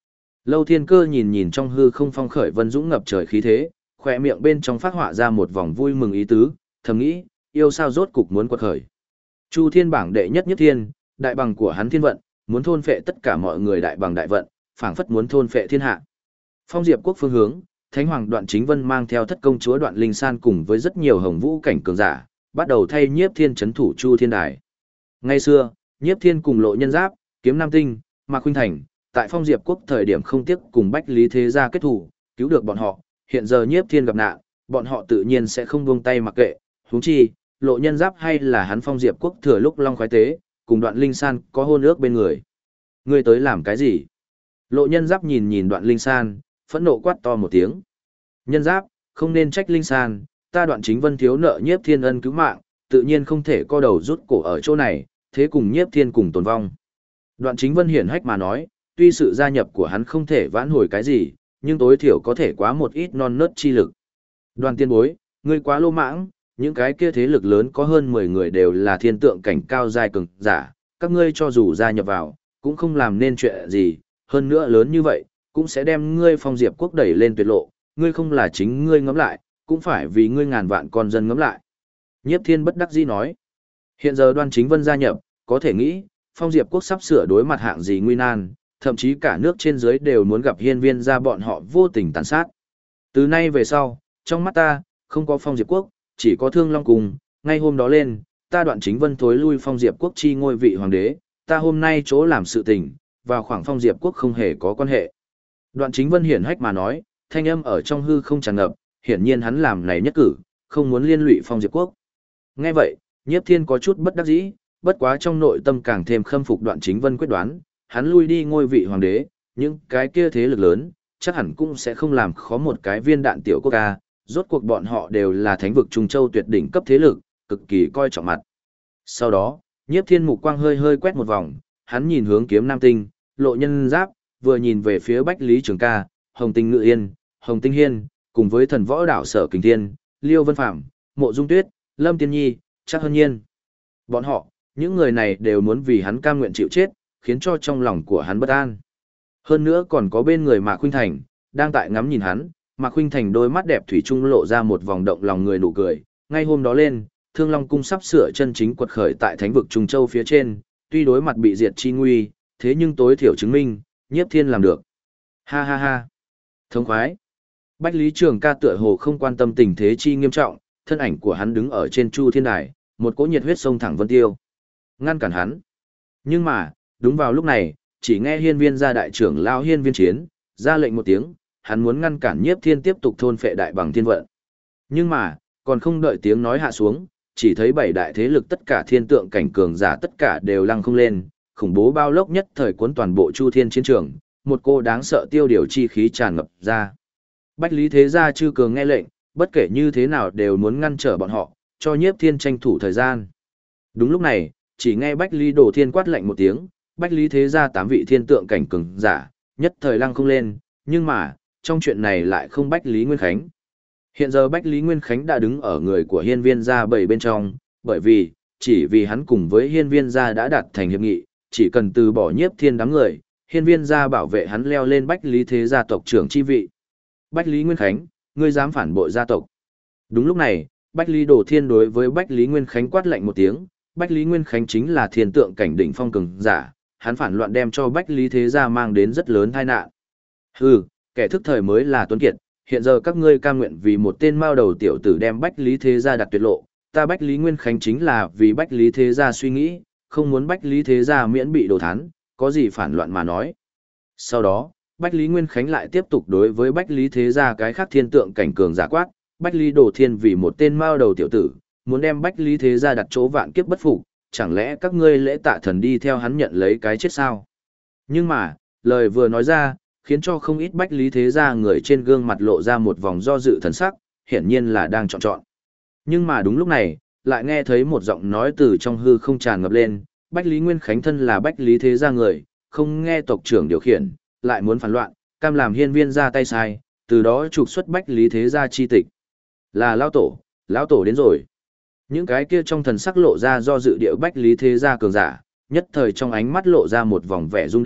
Lâu Thiên Cơ nhìn nhìn trong hư không phong khởi vân dũng ngập trời khí thế, khỏe miệng bên trong phát họa ra một vòng vui mừng ý tứ, thầm nghĩ, yêu sao rốt cục muốn quật khởi. Chu Thiên bảng đệ nhất nhất thiên, đại bằng của hắn thiên vận, muốn thôn phệ tất cả mọi người đại bằng đại vận, phảng phất muốn thôn phệ thiên hạ. Phong Diệp quốc phương hướng, Thánh Hoàng Đoạn Chính Vân mang theo thất công chúa Đoạn Linh San cùng với rất nhiều hồng vũ cảnh cường giả, bắt đầu thay Nhiếp Thiên trấn thủ Chu Thiên Đài. Ngày xưa, Nhiếp Thiên cùng Lộ Nhân Giáp, Kiếm Nam Tinh, Mạc Khuynh Thành, tại Phong Diệp quốc thời điểm không tiếc cùng Bách Lý Thế gia kết thủ, cứu được bọn họ, hiện giờ Nhiếp Thiên gặp nạn, bọn họ tự nhiên sẽ không buông tay mặc kệ, huống chi, Lộ Nhân Giáp hay là hắn Phong Diệp quốc thừa lúc long khoái tế, cùng Đoạn Linh San có hôn ước bên người. Ngươi tới làm cái gì? Lộ Nhân Giáp nhìn nhìn Đoạn Linh San, phẫn nộ quát to một tiếng. Nhân Giáp, không nên trách Linh San, ta Đoạn Chính Vân thiếu nợ Nhiếp Thiên ân cứu mạng, tự nhiên không thể co đầu rút cổ ở chỗ này, thế cùng Nhiếp Thiên cùng tồn vong. Đoạn Chính Vân hiển hách mà nói, tuy sự gia nhập của hắn không thể vãn hồi cái gì, nhưng tối thiểu có thể quá một ít non nớt chi lực. Đoàn tiên bối, ngươi quá lô mãng, những cái kia thế lực lớn có hơn 10 người đều là thiên tượng cảnh cao giai cường giả, các ngươi cho dù gia nhập vào, cũng không làm nên chuyện gì, hơn nữa lớn như vậy, cũng sẽ đem ngươi Phong Diệp quốc đẩy lên tuyệt lộ, ngươi không là chính ngươi ngẫm lại, cũng phải vì ngươi ngàn vạn con dân ngẫm lại. Nhiếp Thiên bất đắc dĩ nói, hiện giờ Đoan Chính Vân gia nhập, có thể nghĩ, Phong Diệp quốc sắp sửa đối mặt hạng gì nguy nan, thậm chí cả nước trên dưới đều muốn gặp hiên viên ra bọn họ vô tình tàn sát. Từ nay về sau, trong mắt ta, không có Phong Diệp quốc, chỉ có Thương Long cùng, ngay hôm đó lên, ta Đoạn Chính Vân thối lui Phong Diệp quốc chi ngôi vị hoàng đế, ta hôm nay chỗ làm sự tình, vào khoảng Phong Diệp quốc không hề có quan hệ. Đoạn Chính Vân hiển hách mà nói, thanh âm ở trong hư không tràn ngập, hiển nhiên hắn làm này nhất cử, không muốn liên lụy Phong Diệp quốc. Nghe vậy, Nhiếp Thiên có chút bất đắc dĩ, bất quá trong nội tâm càng thêm khâm phục Đoạn Chính Vân quyết đoán, hắn lui đi ngôi vị hoàng đế, những cái kia thế lực lớn, chắc hẳn cũng sẽ không làm khó một cái viên đạn tiểu quốc ca, rốt cuộc bọn họ đều là thánh vực Trung Châu tuyệt đỉnh cấp thế lực, cực kỳ coi trọng mặt. Sau đó, Nhiếp Thiên mục quang hơi hơi quét một vòng, hắn nhìn hướng Kiếm Nam Tinh, Lộ Nhân Giáp, vừa nhìn về phía Bách Lý Trường Ca, Hồng Tinh Ngự Yên, Hồng Tinh Hiên, cùng với thần võ đảo Sở Kình Thiên, Liêu Vân Phạm, Mộ Dung Tuyết, Lâm Tiên Nhi, Trác Hân Nhiên. Bọn họ, những người này đều muốn vì hắn cam nguyện chịu chết, khiến cho trong lòng của hắn bất an. Hơn nữa còn có bên người Mạc Khuynh Thành, đang tại ngắm nhìn hắn, Mạc Khuynh Thành đôi mắt đẹp thủy chung lộ ra một vòng động lòng người nụ cười. Ngay hôm đó lên, Thương Long cung sắp sửa chân chính quật khởi tại Thánh vực Trung Châu phía trên, tuy đối mặt bị diệt chi nguy, thế nhưng tối thiểu chứng minh, Nhiếp Thiên làm được. Ha ha ha. Thống khoái. Bách Lý Trường Ca tựa hồ không quan tâm tình thế chi nghiêm trọng, thân ảnh của hắn đứng ở trên Chu Thiên Đài, một cỗ nhiệt huyết sông thẳng vân tiêu. Ngăn cản hắn. Nhưng mà, đúng vào lúc này, chỉ nghe hiên viên gia đại trưởng lao hiên viên chiến, ra lệnh một tiếng, hắn muốn ngăn cản Nhiếp Thiên tiếp tục thôn phệ đại bằng thiên vận. Nhưng mà, còn không đợi tiếng nói hạ xuống, chỉ thấy bảy đại thế lực tất cả thiên tượng cảnh cường giả tất cả đều lăng không lên, khủng bố bao lốc nhất thời cuốn toàn bộ Chu Thiên chiến trường, một cô đáng sợ tiêu điều chi khí tràn ngập ra. Bách Lý Thế gia chư cường nghe lệnh, bất kể như thế nào đều muốn ngăn trở bọn họ, cho Nhiếp Thiên tranh thủ thời gian. Đúng lúc này, chỉ nghe Bách Lý Đồ Thiên quát lệnh một tiếng, Bách Lý Thế gia 8 vị thiên tượng cảnh cường giả, nhất thời lăng không lên, nhưng mà, trong chuyện này lại không Bách Lý Nguyên Khánh. Hiện giờ Bách Lý Nguyên Khánh đã đứng ở người của hiên viên gia 7 bên trong, bởi vì, chỉ vì hắn cùng với hiên viên gia đã đạt thành hiệp nghị, chỉ cần từ bỏ Nhiếp Thiên đám người, hiên viên gia bảo vệ hắn leo lên Bách Lý Thế gia tộc trưởng chi vị. Bách Lý Nguyên Khánh, ngươi dám phản bội gia tộc. Đúng lúc này, Bách Lý Đồ Thiên đối với Bách Lý Nguyên Khánh quát lệnh một tiếng, Bách Lý Nguyên Khánh chính là thiên tượng cảnh đỉnh phong cường giả, hắn phản loạn đem cho Bách Lý Thế gia mang đến rất lớn tai nạn. Hừ, kẻ thức thời mới là tuấn kiệt, hiện giờ các ngươi cam nguyện vì một tên mao đầu tiểu tử đem Bách Lý Thế gia đặt tuyệt lộ, ta Bách Lý Nguyên Khánh chính là vì Bách Lý Thế gia suy nghĩ, không muốn Bách Lý Thế gia miễn bị đổ thán, có gì phản loạn mà nói. Sau đó, Bách Lý Nguyên Khánh lại tiếp tục đối với Bách Lý Thế gia cái khác thiên tượng cảnh cường giả quát, Bách Lý Đồ Thiên vì một tên mao đầu tiểu tử, muốn đem Bách Lý Thế gia đặt chỗ vạn kiếp bất phục, chẳng lẽ các ngươi lễ tạ thần đi theo hắn nhận lấy cái chết sao? Nhưng mà, lời vừa nói ra, khiến cho không ít Bách Lý Thế gia người trên gương mặt lộ ra một vòng do dự thần sắc, hiển nhiên là đang chọn. Nhưng mà đúng lúc này, lại nghe thấy một giọng nói từ trong hư không tràn ngập lên, Bách Lý Nguyên Khánh thân là Bách Lý Thế gia người, không nghe tộc trưởng điều khiển, lại muốn phản loạn, cam làm hiên viên ra tay sai, từ đó trục xuất Bách Lý Thế gia chi tịch. Là lão tổ đến rồi. Những cái kia trong thần sắc lộ ra do dự điệu Bách Lý Thế gia cường giả, nhất thời trong ánh mắt lộ ra một vòng vẻ rung động,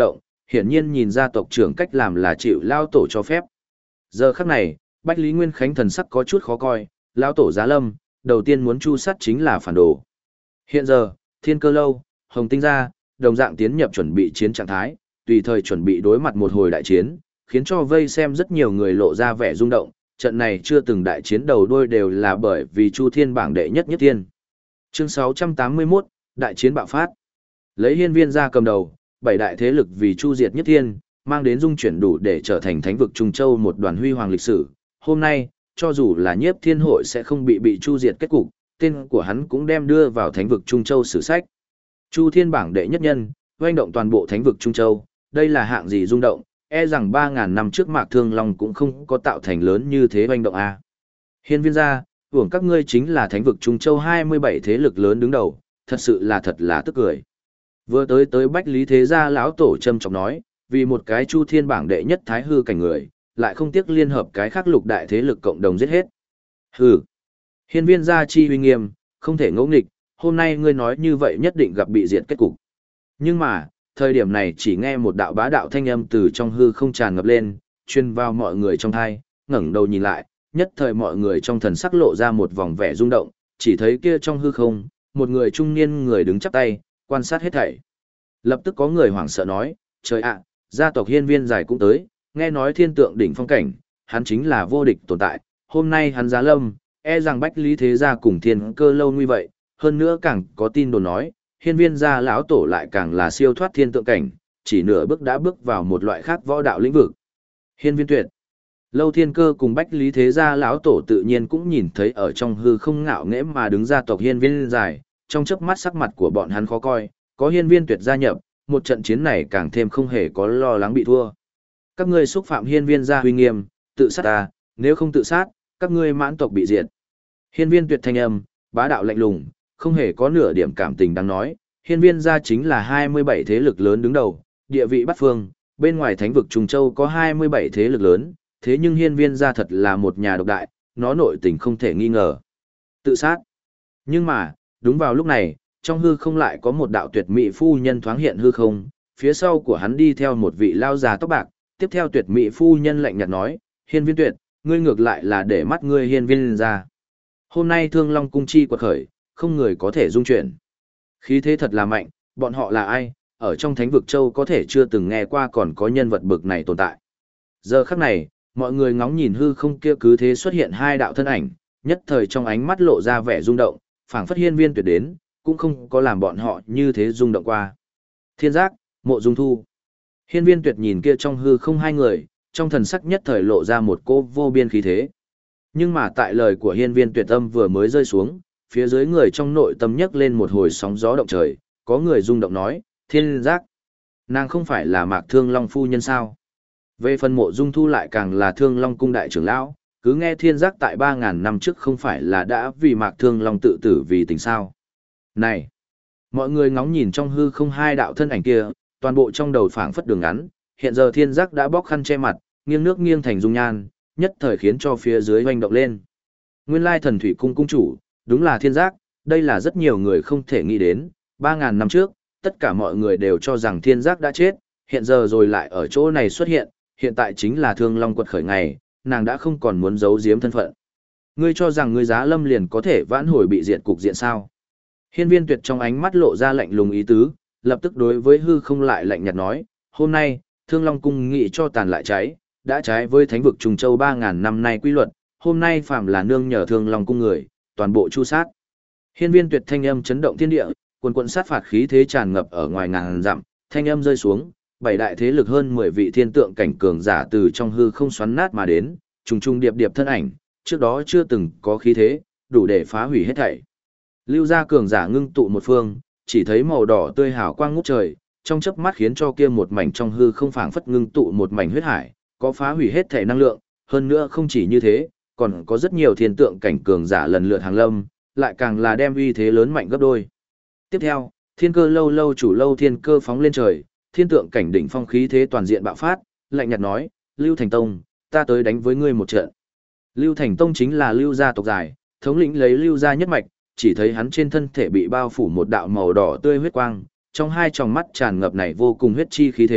hiển nhiên nhìn ra tộc trưởng cách làm là chịu lao tổ cho phép. Giờ khắc này, Bách Lý Nguyên Khánh thần sắc có chút khó coi, lao tổ Giá Lâm, đầu tiên muốn chu sát chính là phản đồ. Hiện giờ, Thiên Cơ Lâu, Hồng Tinh Gia, đồng dạng tiến nhập chuẩn bị chiến trạng thái, tùy thời chuẩn bị đối mặt một hồi đại chiến, khiến cho vây xem rất nhiều người lộ ra vẻ rung động, trận này chưa từng đại chiến đầu đuôi đều là bởi vì Chu Thiên bảng đệ nhất nhất thiên. Chương 681, đại chiến bạo phát. Lấy Hiên Viên gia cầm đầu, bảy đại thế lực vì chu diệt nhất thiên, mang đến dung chuyển đủ để trở thành thánh vực Trung Châu một đoàn huy hoàng lịch sử. Hôm nay, cho dù là Nhiếp Thiên hội sẽ không bị chu diệt kết cục, tên của hắn cũng đem đưa vào thánh vực Trung Châu sử sách. Chu Thiên bảng đệ nhất nhân, oanh động toàn bộ thánh vực Trung Châu, đây là hạng gì rung động, e rằng 3.000 năm trước Mạc Thương Long cũng không có tạo thành lớn như thế oanh động a. Hiên Viên gia, hưởng các ngươi chính là thánh vực Trung Châu 27 thế lực lớn đứng đầu, thật là tức cười. Vừa tới Bách Lý Thế gia lão tổ trầm trọng nói, vì một cái Chu Thiên bảng đệ nhất thái hư cảnh người, lại không tiếc liên hợp cái khác lục đại thế lực cộng đồng giết hết. Hừ. Hiên Viên gia chi uy nghiêm, không thể ngỗ nghịch, hôm nay ngươi nói như vậy nhất định gặp bị diệt kết cục. Nhưng mà, thời điểm này chỉ nghe một đạo bá đạo thanh âm từ trong hư không tràn ngập lên, truyền vào mọi người trong thai, ngẩng đầu nhìn lại, nhất thời mọi người trong thần sắc lộ ra một vòng vẻ rung động, chỉ thấy kia trong hư không, một người trung niên người đứng chắp tay, quan sát hết thảy. Lập tức có người hoảng sợ nói, trời ạ, gia tộc Hiên Viên giải cũng tới, nghe nói thiên tượng đỉnh phong cảnh, hắn chính là vô địch tồn tại, hôm nay hắn giá lâm, e rằng Bách Lý Thế gia cùng Thiên Cơ lâu như vậy, hơn nữa càng có tin đồn nói, Hiên Viên gia lão tổ lại càng là siêu thoát thiên tượng cảnh, chỉ nửa bước đã bước vào một loại khác võ đạo lĩnh vực. Hiên Viên Tuyệt, Lâu Thiên Cơ cùng Bách Lý Thế gia lão tổ tự nhiên cũng nhìn thấy ở trong hư không ngạo nghễ mà đứng gia tộc Hiên Viên giải, trong chớp mắt sắc mặt của bọn hắn khó coi, có Hiên Viên Tuyệt gia nhập, một trận chiến này càng thêm không hề có lo lắng bị thua. Các ngươi xúc phạm Hiên Viên gia uy nghiêm, tự sát ta, nếu không tự sát, các ngươi mãn tộc bị diệt. Hiên Viên Tuyệt thanh âm, bá đạo lạnh lùng, không hề có nửa điểm cảm tình đáng nói, Hiên Viên gia chính là 27 thế lực lớn đứng đầu, địa vị bát phương, bên ngoài thánh vực Trung Châu có 27 thế lực lớn, thế nhưng Hiên Viên gia thật là một nhà độc đại, nó nội tình không thể nghi ngờ. Tự sát. Nhưng mà, đúng vào lúc này, trong hư không lại có một đạo tuyệt mỹ phu nhân thoáng hiện hư không, phía sau của hắn đi theo một vị lao già tóc bạc, tiếp theo tuyệt mỹ phu nhân lạnh nhạt nói, Hiên Viên Tuyệt, ngươi ngược lại là để mắt ngươi Hiên Viên gia. Hôm nay Thương Long cung chi quật khởi, không người có thể dung chuyển. Khí thế thật là mạnh, bọn họ là ai, ở trong thánh vực châu có thể chưa từng nghe qua còn có nhân vật bực này tồn tại. Giờ khắc này, mọi người ngóng nhìn hư không kia cứ thế xuất hiện hai đạo thân ảnh, nhất thời trong ánh mắt lộ ra vẻ rung động, phảng phất Hiên Viên Tuyệt đến, cũng không có làm bọn họ như thế rung động qua. Thiên Giác, Mộ Dung Thu. Hiên Viên Tuyệt nhìn kia trong hư không hai người, trong thần sắc nhất thời lộ ra một cô vô biên khí thế. Nhưng mà tại lời của Hiên Viên Tuyệt âm vừa mới rơi xuống, phía dưới người trong nội tâm nhấc lên một hồi sóng gió động trời, có người rung động nói, Thiên Giác, nàng không phải là Mạc Thương Long phu nhân sao? Về phần Mộ Dung Thu lại càng là Thương Long cung đại trưởng lão, cứ nghe Thiên Giác tại 3.000 năm trước không phải là đã vì Mạc Thương Long tự tử vì tình sao? Này! Mọi người ngóng nhìn trong hư không hai đạo thân ảnh kia, toàn bộ trong đầu phảng phất đường ngắn, hiện giờ Thiên Giác đã bóc khăn che mặt, nghiêng nước nghiêng thành dung nhan, nhất thời khiến cho phía dưới hoành động lên. Nguyên lai Thần Thủy cung cung chủ, đúng là Thiên Giác, đây là rất nhiều người không thể nghĩ đến, 3.000 năm trước, tất cả mọi người đều cho rằng Thiên Giác đã chết, hiện giờ rồi lại ở chỗ này xuất hiện, hiện tại chính là Thương Long quật khởi ngày, nàng đã không còn muốn giấu giếm thân phận. Ngươi cho rằng ngươi Giá Lâm liền có thể vãn hồi bị diệt cục diện sao? Hiên Viên Tuyệt trong ánh mắt lộ ra lạnh lùng ý tứ, lập tức đối với hư không lại lạnh nhạt nói, hôm nay, Thương Long cung nghị cho tàn lại cháy, đã trái với thánh vực Trùng Châu 3.000 năm nay quy luật, hôm nay phạm là nương nhờ Thương Long cung người, toàn bộ chu sát. Hiên Viên Tuyệt thanh âm chấn động thiên địa, quần quần sát phạt khí thế tràn ngập ở ngoài ngàn dặm, thanh âm rơi xuống, bảy đại thế lực hơn 10 vị thiên tượng cảnh cường giả từ trong hư không xoắn nát mà đến, trùng trùng điệp điệp thân ảnh, trước đó chưa từng có khí thế, đủ để phá hủy hết thảy. Lưu gia cường giả ngưng tụ một phương, chỉ thấy màu đỏ tươi hào quang ngút trời, trong chớp mắt khiến cho kia một mảnh trong hư không phảng phất ngưng tụ một mảnh huyết hải, có phá hủy hết thảy năng lượng, hơn nữa không chỉ như thế, còn có rất nhiều thiên tượng cảnh cường giả lần lượt hàng lâm, lại càng là đem uy thế lớn mạnh gấp đôi. Tiếp theo, Thiên Cơ lâu lâu chủ Lâu Thiên Cơ phóng lên trời, thiên tượng cảnh đỉnh phong khí thế toàn diện bạo phát, lạnh nhạt nói, Lưu Thành Tông, ta tới đánh với ngươi một trận. Lưu Thành Tông chính là Lưu gia tộc dài, thống lĩnh lấy Lưu gia nhất mạch, chỉ thấy hắn trên thân thể bị bao phủ một đạo màu đỏ tươi huyết quang, trong hai tròng mắt tràn ngập này vô cùng huyết chi khí thế,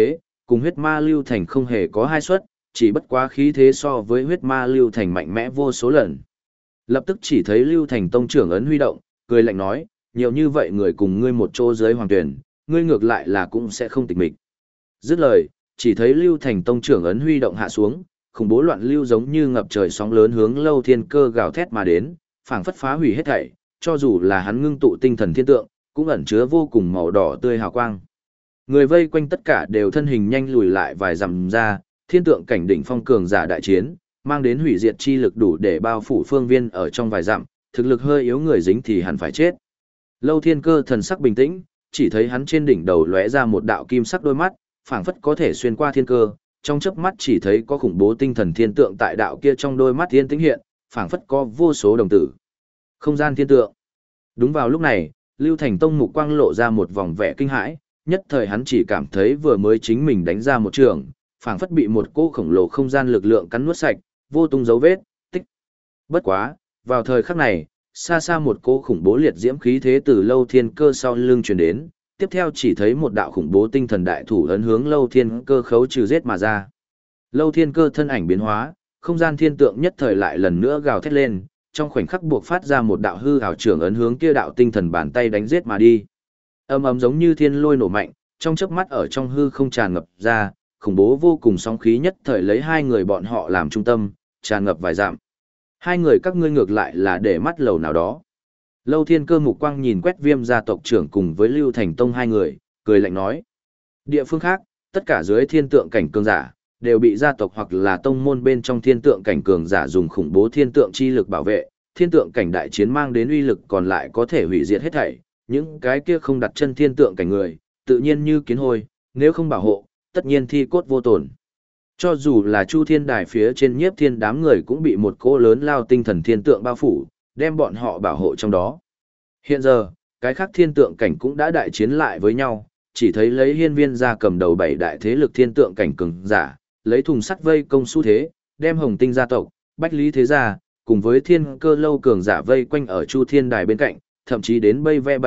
cùng huyết ma lưu thành không hề có hai suất, chỉ bất quá khí thế so với huyết ma lưu thành mạnh mẽ vô số lần. Lập tức chỉ thấy lưu thành tông trưởng ấn huy động, cười lạnh nói, nhiều như vậy người cùng ngươi một chỗ dưới hoàng tuyển, ngươi ngược lại là cũng sẽ không tịch mịch. Dứt lời, chỉ thấy lưu thành tông trưởng ấn huy động hạ xuống, khủng bố loạn lưu giống như ngập trời sóng lớn hướng Lâu Thiên Cơ gào thét mà đến, phảng phất phá hủy hết thảy, cho dù là hắn ngưng tụ tinh thần thiên tượng, cũng ẩn chứa vô cùng màu đỏ tươi hào quang. Người vây quanh tất cả đều thân hình nhanh lùi lại vài dặm ra, thiên tượng cảnh đỉnh phong cường giả đại chiến, mang đến hủy diệt chi lực đủ để bao phủ phương viên ở trong vài dặm, thực lực hơi yếu người dính thì hẳn phải chết. Lâu Thiên Cơ thần sắc bình tĩnh, chỉ thấy hắn trên đỉnh đầu lóe ra một đạo kim sắc đôi mắt, phảng phất có thể xuyên qua thiên cơ, trong chớp mắt chỉ thấy có khủng bố tinh thần thiên tượng tại đạo kia trong đôi mắt thiên tĩnh hiện, phảng phất có vô số đồng tử. Không gian thiên tượng. Đúng vào lúc này, Lưu Thành Tông mục quang lộ ra một vòng vẻ kinh hãi, nhất thời hắn chỉ cảm thấy vừa mới chính mình đánh ra một trường, phảng phất bị một cỗ khổng lồ không gian lực lượng cắn nuốt sạch, vô tung dấu vết, tích. Bất quá, vào thời khắc này, xa xa một cỗ khủng bố liệt diễm khí thế từ Lâu Thiên Cơ sau lưng truyền đến, tiếp theo chỉ thấy một đạo khủng bố tinh thần đại thủ ấn hướng Lâu Thiên Cơ khấu trừ giết mà ra. Lâu Thiên Cơ thân ảnh biến hóa, không gian thiên tượng nhất thời lại lần nữa gào thét lên, trong khoảnh khắc buộc phát ra một đạo hư ảo trưởng ấn hướng kia đạo tinh thần bàn tay đánh giết mà đi. Ầm ầm giống như thiên lôi nổ mạnh, trong chớp mắt ở trong hư không tràn ngập ra, khủng bố vô cùng sóng khí nhất thời lấy hai người bọn họ làm trung tâm, tràn ngập vài dặm. Hai người các ngươi ngược lại là để mắt lầu nào đó. Lâu Thiên Cơ mục quang nhìn quét Viêm gia tộc trưởng cùng với Lưu Thành Tông hai người, cười lạnh nói. Địa phương khác, tất cả dưới thiên tượng cảnh cường giả, đều bị gia tộc hoặc là tông môn bên trong thiên tượng cảnh cường giả dùng khủng bố thiên tượng chi lực bảo vệ, thiên tượng cảnh đại chiến mang đến uy lực còn lại có thể hủy diệt hết thảy, những cái kia không đặt chân thiên tượng cảnh người, tự nhiên như kiến hôi, nếu không bảo hộ, tất nhiên thi cốt vô tổn. Cho dù là Chu Thiên Đài phía trên Nhiếp Thiên đám người cũng bị một cỗ lớn lao tinh thần thiên tượng bao phủ, đem bọn họ bảo hộ trong đó. Hiện giờ, cái khác thiên tượng cảnh cũng đã đại chiến lại với nhau, chỉ thấy lấy Hiên Viên gia cầm đầu bảy đại thế lực thiên tượng cảnh cường giả, lấy thùng sắt vây công xu thế, đem Hồng Tinh gia tộc, Bách Lý thế gia, cùng với Thiên Cơ lâu cường giả vây quanh ở Chu Thiên Đài bên cạnh, thậm chí đến bây ve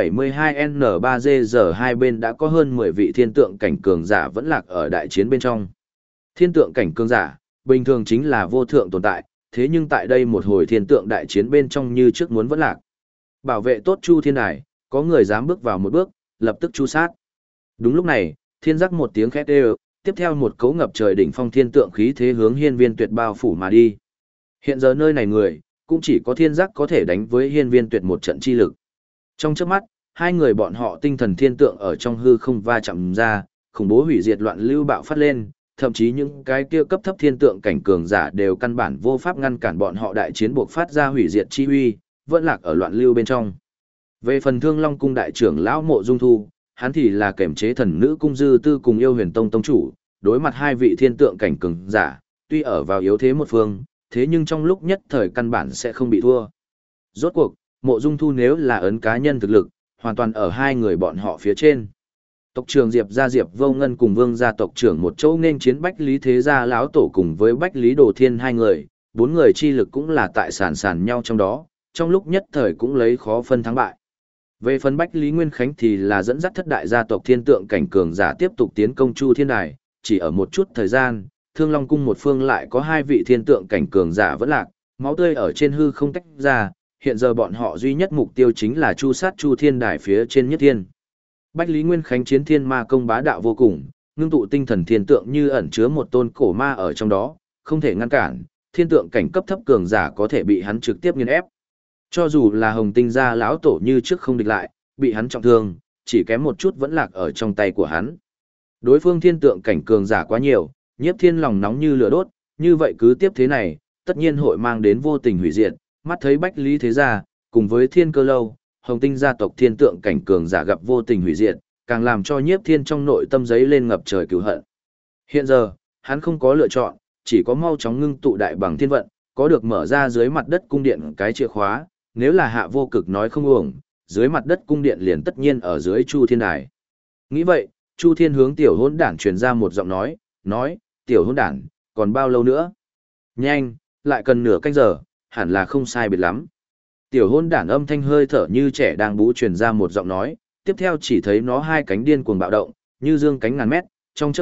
72N3G giờ hai bên đã có hơn 10 vị thiên tượng cảnh cường giả vẫn lạc ở đại chiến bên trong. Thiên tượng cảnh cường giả, bình thường chính là vô thượng tồn tại, thế nhưng tại đây một hồi thiên tượng đại chiến bên trong như trước muốn vẫn lạc. Bảo vệ tốt Chu Thiên Đài, có người dám bước vào một bước, lập tức chu sát. Đúng lúc này, thiên giác một tiếng khét đều, tiếp theo một cấu ngập trời đỉnh phong thiên tượng khí thế hướng Hiên Viên Tuyệt bao phủ mà đi. Hiện giờ nơi này người, cũng chỉ có thiên giác có thể đánh với Hiên Viên Tuyệt một trận chi lực. Trong chớp mắt, hai người bọn họ tinh thần thiên tượng ở trong hư không va chạm ra, khủng bố hủy diệt loạn lưu bạo phát lên, thậm chí những cái kia cấp thấp thiên tượng cảnh cường giả đều căn bản vô pháp ngăn cản bọn họ đại chiến buộc phát ra hủy diệt chi uy, vẫn lạc ở loạn lưu bên trong. Về phần Thương Long cung đại trưởng lão Mộ Dung Thu, hắn thì là kềm chế thần nữ cung Dư Tư cùng Yêu Huyền Tông tông chủ, đối mặt hai vị thiên tượng cảnh cường giả, tuy ở vào yếu thế một phương, thế nhưng trong lúc nhất thời căn bản sẽ không bị thua. Rốt cuộc, Mộ Dung Thu nếu là ấn cá nhân thực lực, hoàn toàn ở hai người bọn họ phía trên. Tộc trưởng Diệp gia Diệp Vô Ngân cùng Vương gia tộc trưởng một chỗ nên chiến Bách Lý thế gia lão tổ cùng với Bách Lý Đồ Thiên hai người, bốn người chi lực cũng là tại sàn nhau trong đó, trong lúc nhất thời cũng lấy khó phân thắng bại. Về phần Bách Lý Nguyên Khánh thì là dẫn dắt thất đại gia tộc thiên tượng cảnh cường giả tiếp tục tiến công Chu Thiên Đài, chỉ ở một chút thời gian, Thương Long cung một phương lại có hai vị thiên tượng cảnh cường giả vẫn lạc, máu tươi ở trên hư không tách ra, hiện giờ bọn họ duy nhất mục tiêu chính là chu sát Chu Thiên Đài phía trên nhất thiên. Bách Lý Nguyên Khánh chiến thiên ma công bá đạo vô cùng, ngưng tụ tinh thần thiên tượng như ẩn chứa một tôn cổ ma ở trong đó, không thể ngăn cản, thiên tượng cảnh cấp thấp cường giả có thể bị hắn trực tiếp nghiền ép. Cho dù là Hồng Tinh gia lão tổ như trước không địch lại, bị hắn trọng thương, chỉ kém một chút vẫn lạc ở trong tay của hắn. Đối phương thiên tượng cảnh cường giả quá nhiều, Nhiếp Thiên lòng nóng như lửa đốt, như vậy cứ tiếp thế này, tất nhiên hội mang đến vô tình hủy diệt, mắt thấy Bách Lý thế gia, cùng với Thiên Cơ lâu, Hồng Tinh gia tộc thiên tượng cảnh cường giả gặp vô tình hủy diệt, càng làm cho Nhiếp Thiên trong nội tâm giấy lên ngập trời cừu hận. Hiện giờ, hắn không có lựa chọn, chỉ có mau chóng ngưng tụ đại bằng thiên vận, có được mở ra dưới mặt đất cung điện cái chìa khóa, nếu là Hạ Vô Cực nói không uổng, dưới mặt đất cung điện liền tất nhiên ở dưới Chu Thiên Đài. Nghĩ vậy, Chu Thiên hướng Tiểu Hỗn Đản truyền ra một giọng nói, Tiểu Hỗn Đản, còn bao lâu nữa? Nhanh, lại cần nửa canh giờ, hẳn là không sai biệt lắm. Tiểu Hỗn Đản âm thanh hơi thở như trẻ đang bú truyền ra một giọng nói, tiếp theo chỉ thấy nó hai cánh điên cuồng bạo động, như dương cánh ngàn mét, trong chớp mắt,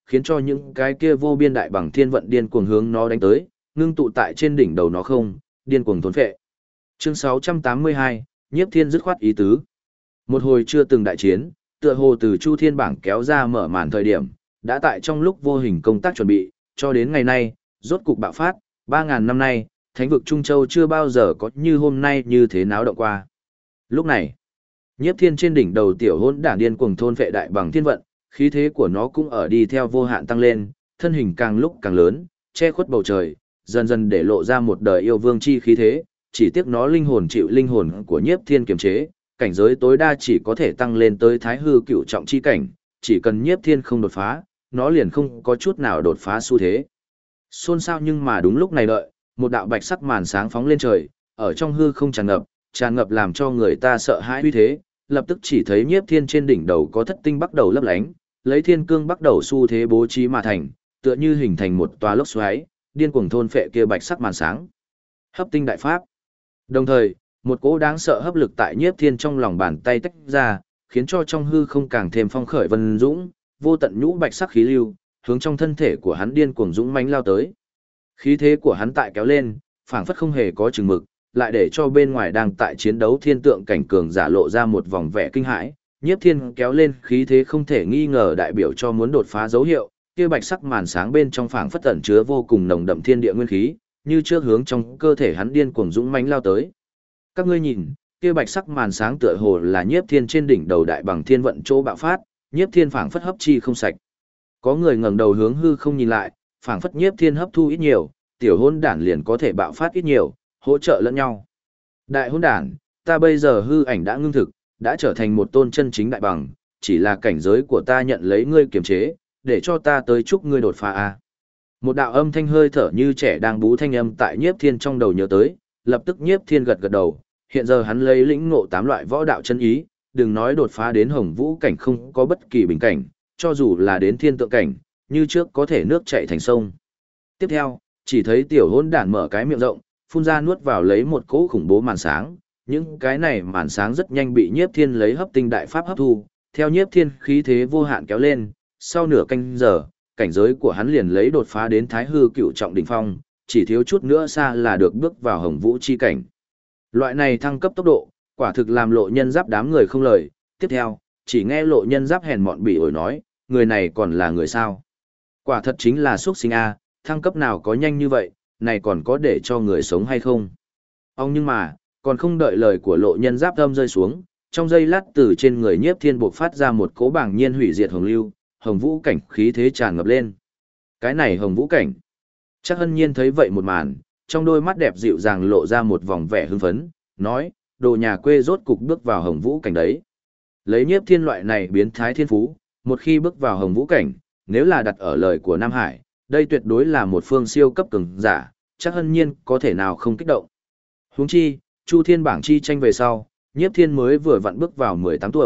khiến cho những cái kia vô biên đại bằng thiên vận điên cuồng hướng nó đánh tới, ngưng tụ tại trên đỉnh đầu nó không, điên cuồng thôn phệ. Chương 682, Nhiếp Thiên dứt khoát ý tứ. Một hồi chưa từng đại chiến, tựa hồ từ Chu Thiên bảng kéo ra mở màn thời điểm, đã tại trong lúc vô hình công tác chuẩn bị, cho đến ngày nay, rốt cục bạo phát, 3.000 năm nay, thánh vực Trung Châu chưa bao giờ có như hôm nay như thế náo động qua. Lúc này, Nhiếp Thiên trên đỉnh đầu tiểu hỗn đản điên cuồng thôn phệ đại bằng thiên vận, khí thế của nó cũng ở đi theo vô hạn tăng lên, thân hình càng lúc càng lớn, che khuất bầu trời, dần dần để lộ ra một đời yêu vương chi khí thế, chỉ tiếc nó linh hồn chịu linh hồn của Nhiếp Thiên kiềm chế, cảnh giới tối đa chỉ có thể tăng lên tới Thái Hư Cựu trọng chi cảnh, chỉ cần Nhiếp Thiên không đột phá, nó liền không có chút nào đột phá xu thế. Xôn xao nhưng mà đúng lúc này đợi, một đạo bạch sắc màn sáng phóng lên trời, ở trong hư không tràn ngập làm cho người ta sợ hãi uy thế, lập tức chỉ thấy Nhiếp Thiên trên đỉnh đầu có thất tinh bắt đầu lấp lánh, lấy thiên cương bắt đầu xu thế bố trí mà thành, tựa như hình thành một tòa lốc xoáy, điên cuồng thôn phệ kia bạch sắc màn sáng. Hấp tinh đại pháp. Đồng thời, một cỗ đáng sợ hấp lực tại Nhiếp Thiên trong lòng bàn tay tách ra, khiến cho trong hư không càng thêm phong khởi vân dũng, vô tận nhũ bạch sắc khí lưu, hướng trong thân thể của hắn điên cuồng dũng mãnh lao tới. Khí thế của hắn tại kéo lên, phảng phất không hề có chừng mực, lại để cho bên ngoài đang tại chiến đấu thiên tượng cảnh cường giả lộ ra một vòng vẻ kinh hãi. Nhiếp Thiên kéo lên khí thế không thể nghi ngờ đại biểu cho muốn đột phá dấu hiệu, kia bạch sắc màn sáng bên trong phảng phất ẩn chứa vô cùng nồng đậm thiên địa nguyên khí, như trước hướng trong cơ thể hắn điên cuồng dũng mãnh lao tới. Các ngươi nhìn, kia bạch sắc màn sáng tựa hồ là Nhiếp Thiên trên đỉnh đầu đại bằng thiên vận chỗ bạo phát, Nhiếp Thiên phảng phất hấp chi không sạch. Có người ngẩng đầu hướng hư không nhìn lại, phảng phất Nhiếp Thiên hấp thu ít nhiều, tiểu hỗn đản liền có thể bạo phát ít nhiều, hỗ trợ lẫn nhau. Đại hỗn đản, ta bây giờ hư ảnh đã ngưng thực, đã trở thành một tôn chân chính đại bằng, chỉ là cảnh giới của ta nhận lấy ngươi kiềm chế, để cho ta tới chúc ngươi đột phá a. Một đạo âm thanh hơi thở như trẻ đang bú thanh âm tại Nhiếp Thiên trong đầu nhớ tới, lập tức Nhiếp Thiên gật gật đầu, hiện giờ hắn lấy lĩnh ngộ 8 loại võ đạo chân ý, đừng nói đột phá đến hồng vũ cảnh không có bất kỳ bình cảnh, cho dù là đến thiên tượng cảnh, như trước có thể nước chảy thành sông. Tiếp theo, chỉ thấy tiểu hỗn đản mở cái miệng rộng, phun ra nuốt vào lấy một cỗ khủng bố màn sáng, những cái này màn sáng rất nhanh bị Nhiếp Thiên lấy hấp tinh đại pháp hấp thu, theo Nhiếp Thiên khí thế vô hạn kéo lên, sau nửa canh giờ, cảnh giới của hắn liền lấy đột phá đến Thái Hư Cựu trọng đỉnh phong, chỉ thiếu chút nữa xa là được bước vào hồng vũ chi cảnh. Loại này thăng cấp tốc độ, quả thực làm Lộ Nhân Giáp đám người không lời. Tiếp theo, chỉ nghe Lộ Nhân Giáp hèn mọn bỉ ổi nói, người này còn là người sao? Quả thật chính là xuất sinh a, thăng cấp nào có nhanh như vậy, này còn có để cho người sống hay không? Ông nhưng mà, còn không đợi lời của Lộ Nhân Giáp âm rơi xuống, trong giây lát từ trên người Nhiếp Thiên bộc phát ra một cỗ bảng nhiên hủy diệt hồng lưu, hồng vũ cảnh khí thế tràn ngập lên. Cái này hồng vũ cảnh. Chắc Hân Nhiên thấy vậy một màn, trong đôi mắt đẹp dịu dàng lộ ra một vòng vẻ hưng phấn, nói, đồ nhà quê rốt cục bước vào hồng vũ cảnh đấy. Lấy Nhiếp Thiên loại này biến thái thiên phú, một khi bước vào hồng vũ cảnh, nếu là đặt ở lời của Nam Hải, đây tuyệt đối là một phương siêu cấp cường giả, Chắc Hân Nhiên có thể nào không kích động. Huống chi, Chu Thiên bảng chi tranh về sau, Nhiếp Thiên mới vừa vặn bước vào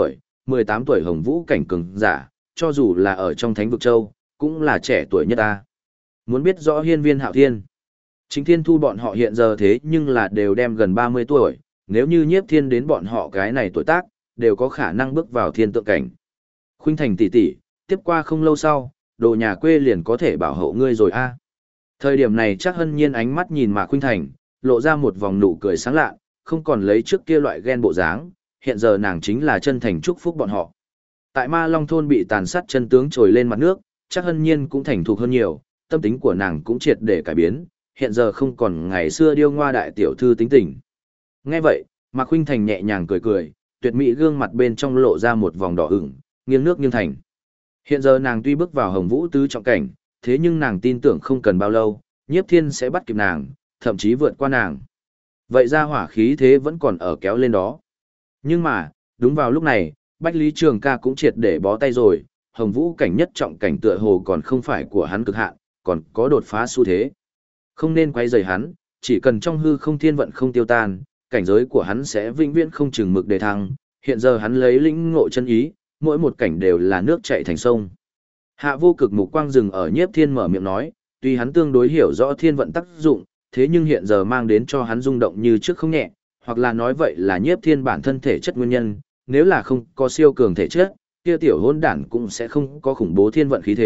18 tuổi hồng vũ cảnh cường giả, cho dù là ở trong Thánh vực châu, cũng là trẻ tuổi nhất ta. Muốn biết rõ Hiên Viên Hạo Thiên, Chính Thiên Thu bọn họ hiện giờ thế nhưng là đều đem gần 30 tuổi, nếu như Nhiếp Thiên đến bọn họ cái này tuổi tác, đều có khả năng bước vào thiên tượng cảnh. Khuynh Thành tỷ tỷ, tiếp qua không lâu sau, đồ nhà quê liền có thể bảo hộ ngươi rồi a. Thời điểm này Chắc Hân Nhiên ánh mắt nhìn Mạc Khuynh Thành, lộ ra một vòng nụ cười sáng lạ, không còn lấy trước kia loại ghen bộ dáng, hiện giờ nàng chính là chân thành chúc phúc bọn họ. Tại Ma Long thôn bị tàn sát chân tướng trồi lên mặt nước, Chắc Hân Nhiên cũng thành thục hơn nhiều, tâm tính của nàng cũng triệt để cải biến, hiện giờ không còn ngày xưa điêu ngoa đại tiểu thư tính tình. Nghe vậy, Mạc Khuynh Thành nhẹ nhàng cười cười, tuyệt mỹ gương mặt bên trong lộ ra một vòng đỏ ửng, nghiêng nước nghiêng thành. Hiện giờ nàng tuy bước vào hồng vũ tứ trọng cảnh, thế nhưng nàng tin tưởng không cần bao lâu, Nhiếp Thiên sẽ bắt kịp nàng, thậm chí vượt qua nàng. Vậy ra hỏa khí thế vẫn còn ở kéo lên đó. Nhưng mà, đúng vào lúc này, Bách Lý Trường Ca cũng triệt để bó tay rồi, hồng vũ cảnh nhất trọng cảnh tựa hồ còn không phải của hắn cực hạn, còn có đột phá xu thế. Không nên quay rời hắn, chỉ cần trong hư không thiên vận không tiêu tan, cảnh giới của hắn sẽ vĩnh viễn không chừng mực đề thăng, hiện giờ hắn lấy lĩnh ngộ chân ý, mỗi một cảnh đều là nước chảy thành sông. Hạ Vô Cực mục quang dừng ở Nhiếp Thiên mở miệng nói, tuy hắn tương đối hiểu rõ thiên vận tác dụng, thế nhưng hiện giờ mang đến cho hắn rung động như trước không nhẹ, hoặc là nói vậy là Nhiếp Thiên bản thân thể chất nguyên nhân, nếu là không có siêu cường thể chất, kia tiểu hỗn đản cũng sẽ không có khủng bố thiên vận khí thế,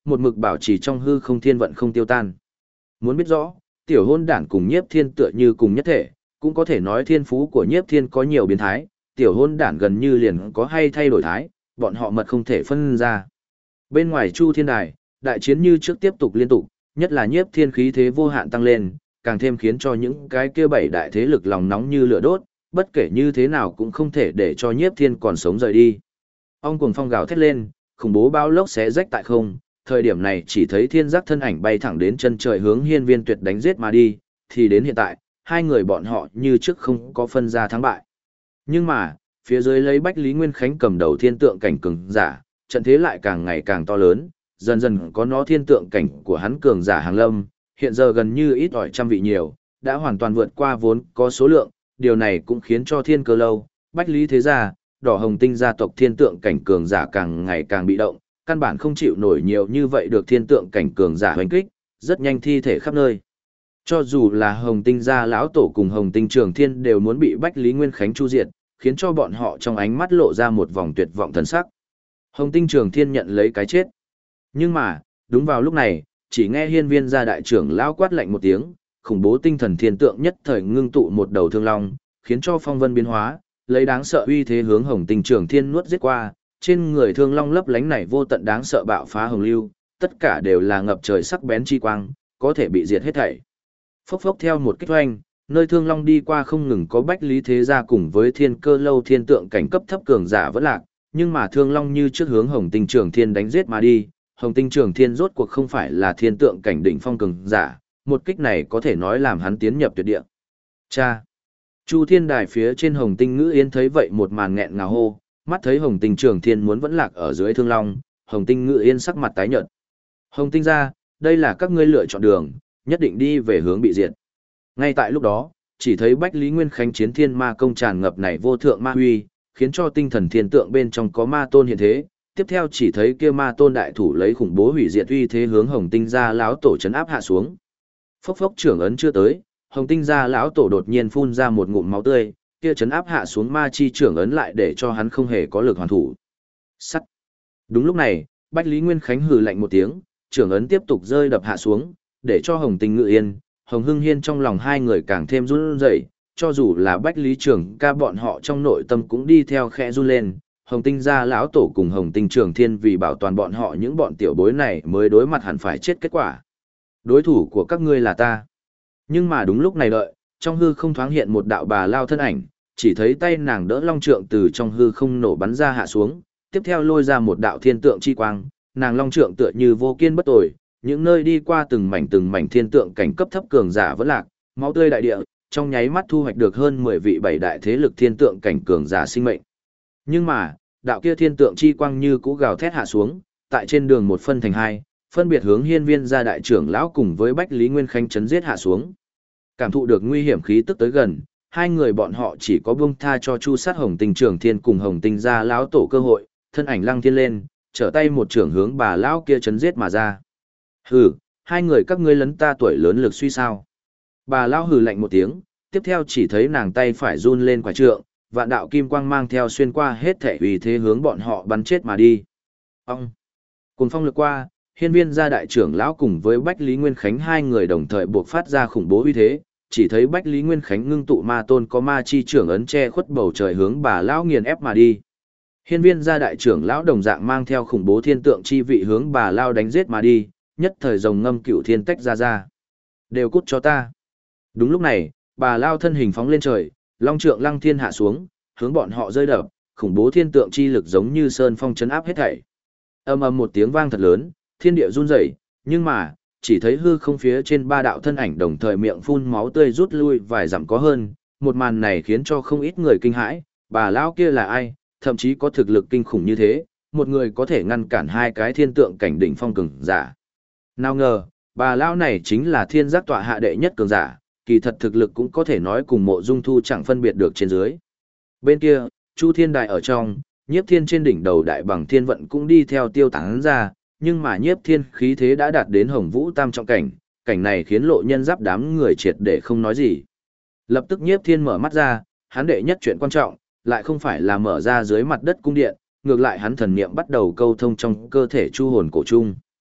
một mực bảo trì trong hư không thiên vận không tiêu tan. Muốn biết rõ, tiểu hôn đản cùng Nhiếp Thiên tựa như cùng nhất thể, cũng có thể nói thiên phú của Nhiếp Thiên có nhiều biến thái, tiểu hôn đản gần như liền có hay thay đổi thái, bọn họ mật không thể phân ra. Bên ngoài Chu Thiên Đài, đại chiến như trước tiếp tục liên tục, nhất là Nhiếp Thiên khí thế vô hạn tăng lên, càng thêm khiến cho những cái kia bảy đại thế lực lòng nóng như lửa đốt, bất kể như thế nào cũng không thể để cho Nhiếp Thiên còn sống rời đi. Ong cuồng phong gào thét lên, khủng bố bão lốc xé rách tại không, thời điểm này chỉ thấy Thiên Giác thân ảnh bay thẳng đến chân trời hướng Hiên Viên Tuyệt đánh giết mà đi, thì đến hiện tại, hai người bọn họ như trước không có phân ra thắng bại. Nhưng mà, phía dưới lấy Bách Lý Nguyên Khánh cầm đầu thiên tượng cảnh cường giả, trận thế lại càng ngày càng to lớn, dần dần có nó thiên tượng cảnh của hắn cường giả hàng lâm, hiện giờ gần như ít ỏi trăm vị nhiều, đã hoàn toàn vượt qua vốn có số lượng, điều này cũng khiến cho Thiên Cơ Lâu, Bách Lý Thế Gia, Đỏ Hồng Tinh gia tộc thiên tượng cảnh cường giả càng ngày càng bị động, căn bản không chịu nổi nhiều như vậy được thiên tượng cảnh cường giả hoành kích, rất nhanh thi thể khắp nơi. Cho dù là Hồng Tinh gia lão tổ cùng Hồng Tinh Trường Thiên đều muốn bị Bách Lý Nguyên Khánh chu diệt, khiến cho bọn họ trong ánh mắt lộ ra một vòng tuyệt vọng thần sắc. Hồng Tinh Trường Thiên nhận lấy cái chết. Nhưng mà, đúng vào lúc này, chỉ nghe Hiên Viên gia đại trưởng lão quát lạnh một tiếng, khủng bố tinh thần thiên tượng nhất thời ngưng tụ một đầu thương long, khiến cho phong vân biến hóa, lấy đáng sợ uy thế hướng Hồng Tinh Trường Thiên nuốt giết qua, trên người thương long lấp lánh này vô tận đáng sợ bạo phá hồng lưu, tất cả đều là ngập trời sắc bén chi quang, có thể bị diệt hết thảy. Phốc phốc theo một kích hoành, nơi thương long đi qua không ngừng có Bách Lý Thế Gia cùng với Thiên Cơ Lâu thiên tượng cảnh cấp thấp cường giả vẫn lạc, nhưng mà thương long như trước hướng Hồng Tinh Trường Thiên đánh giết mà đi, Hồng Tinh Trường Thiên rốt cuộc không phải là thiên tượng cảnh đỉnh phong cường giả, một kích này có thể nói làm hắn tiến nhập tuyệt địa. Cha! Chu Thiên Đài phía trên Hồng Tinh Ngữ Yên thấy vậy một màn nghẹn ngào hô, mắt thấy Hồng Tinh Trường Thiên muốn vẫn lạc ở dưới thương long, Hồng Tinh Ngữ Yên sắc mặt tái nhợt. Hồng Tinh gia, đây là các ngươi lựa chọn đường, nhất định đi về hướng bị diệt. Ngay tại lúc đó, chỉ thấy Bách Lý Nguyên Khánh chiến thiên ma công tràn ngập này vô thượng ma huy, khiến cho tinh thần thiên tượng bên trong có ma tôn hiện thế. Tiếp theo chỉ thấy kia ma tôn đại thủ lấy khủng bố hủy diệt uy thế hướng Hồng Tinh gia lão tổ trấn áp hạ xuống. Phốc phốc trưởng ấn chưa tới, Hồng Tinh gia lão tổ đột nhiên phun ra một ngụm máu tươi, kia trấn áp hạ xuống ma chi trưởng ấn lại để cho hắn không hề có lực hoàn thủ. Sắt. Đúng lúc này, Bách Lý Nguyên Khánh hừ lạnh một tiếng, trưởng ấn tiếp tục rơi đập hạ xuống, để cho Hồng Tinh Ngự Yên, Hồng Hưng Hiên trong lòng hai người càng thêm run rẩy, cho dù là Bách Lý Trường ca bọn họ trong nội tâm cũng đi theo khẽ run lên. Hồng Tinh gia lão tổ cùng Hồng Tinh Trường Thiên vì bảo toàn bọn họ những bọn tiểu bối này mới đối mặt hẳn phải chết kết quả. Đối thủ của các ngươi là ta. Nhưng mà đúng lúc này đợi, trong hư không thoáng hiện một đạo bà lao thân ảnh, chỉ thấy tay nàng đỡ long trượng từ trong hư không nổ bắn ra hạ xuống, tiếp theo lôi ra một đạo thiên tượng chi quang, nàng long trượng tựa như vô kiên bất tồi, những nơi đi qua từng mảnh thiên tượng cảnh cấp thấp cường giả vẫn lạc, máu tươi đại địa, trong nháy mắt thu hoạch được hơn 10 vị bảy đại thế lực thiên tượng cảnh cường giả sinh mệnh. Nhưng mà, đạo kia thiên tượng chi quang như cũ gào thét hạ xuống, tại trên đường một phân thành hai, phân biệt hướng Hiên Viên gia đại trưởng lão cùng với Bách Lý Nguyên Khánh chấn giết hạ xuống. Cảm thụ được nguy hiểm khí tức tới gần, hai người bọn họ chỉ có buông tha cho Chu Sát Hồng Tinh Trường Thiên cùng Hồng Tinh gia lão tổ cơ hội, thân ảnh lăng thiên lên, trở tay một trưởng hướng bà lão kia chấn giết mà ra. Hừ, hai người các ngươi lấn ta tuổi lớn lực suy sao? Bà lão hừ lạnh một tiếng, tiếp theo chỉ thấy nàng tay phải run lên quả trượng, vạn đạo kim quang mang theo xuyên qua hết thể uy thế hướng bọn họ bắn chết mà đi. Ông! Cùng phong lực qua, Hiên Viên gia đại trưởng lão cùng với Bách Lý Nguyên Khánh hai người đồng thời buộc phát ra khủng bố uy thế, chỉ thấy Bách Lý Nguyên Khánh ngưng tụ ma tôn có ma chi trưởng ấn che khuất bầu trời hướng bà lão nghiền ép mà đi. Hiên Viên gia đại trưởng lão đồng dạng mang theo khủng bố thiên tượng chi vị hướng bà lão đánh giết mà đi, nhất thời rồng ngâm cựu thiên tách ra. Đều cút cho ta. Đúng lúc này, bà lão thân hình phóng lên trời, long trượng lăng thiên hạ xuống, hướng bọn họ rơi đập, khủng bố thiên tượng chi lực giống như sơn phong chấn áp hết thảy. Ầm ầm một tiếng vang thật lớn, thiên địa run rẩy, nhưng mà, chỉ thấy hư không phía trên ba đạo thân ảnh đồng thời miệng phun máu tươi rút lui vài dặm có hơn, một màn này khiến cho không ít người kinh hãi, bà lão kia là ai, thậm chí có thực lực kinh khủng như thế, một người có thể ngăn cản hai cái thiên tượng cảnh đỉnh phong cường giả. Nào ngờ, bà lão này chính là thiên giác tọa hạ đệ nhất cường giả, kỳ thật thực lực cũng có thể nói cùng Mộ Dung Thu chẳng phân biệt được trên dưới. Bên kia, Chu Thiên Đài ở trong, Nhiếp Thiên trên đỉnh đầu đại bằng thiên vận cũng đi theo tiêu tán ra, nhưng mà Nhiếp Thiên khí thế đã đạt đến Hồng Vũ tam trọng cảnh, cảnh này khiến lộ nhân giáp đám người triệt để không nói gì. Lập tức Nhiếp Thiên mở mắt ra, hắn đệ nhất chuyện quan trọng, lại không phải là mở ra dưới mặt đất cung điện, ngược lại hắn thần niệm bắt đầu câu thông trong cơ thể chu hồn cổ trung.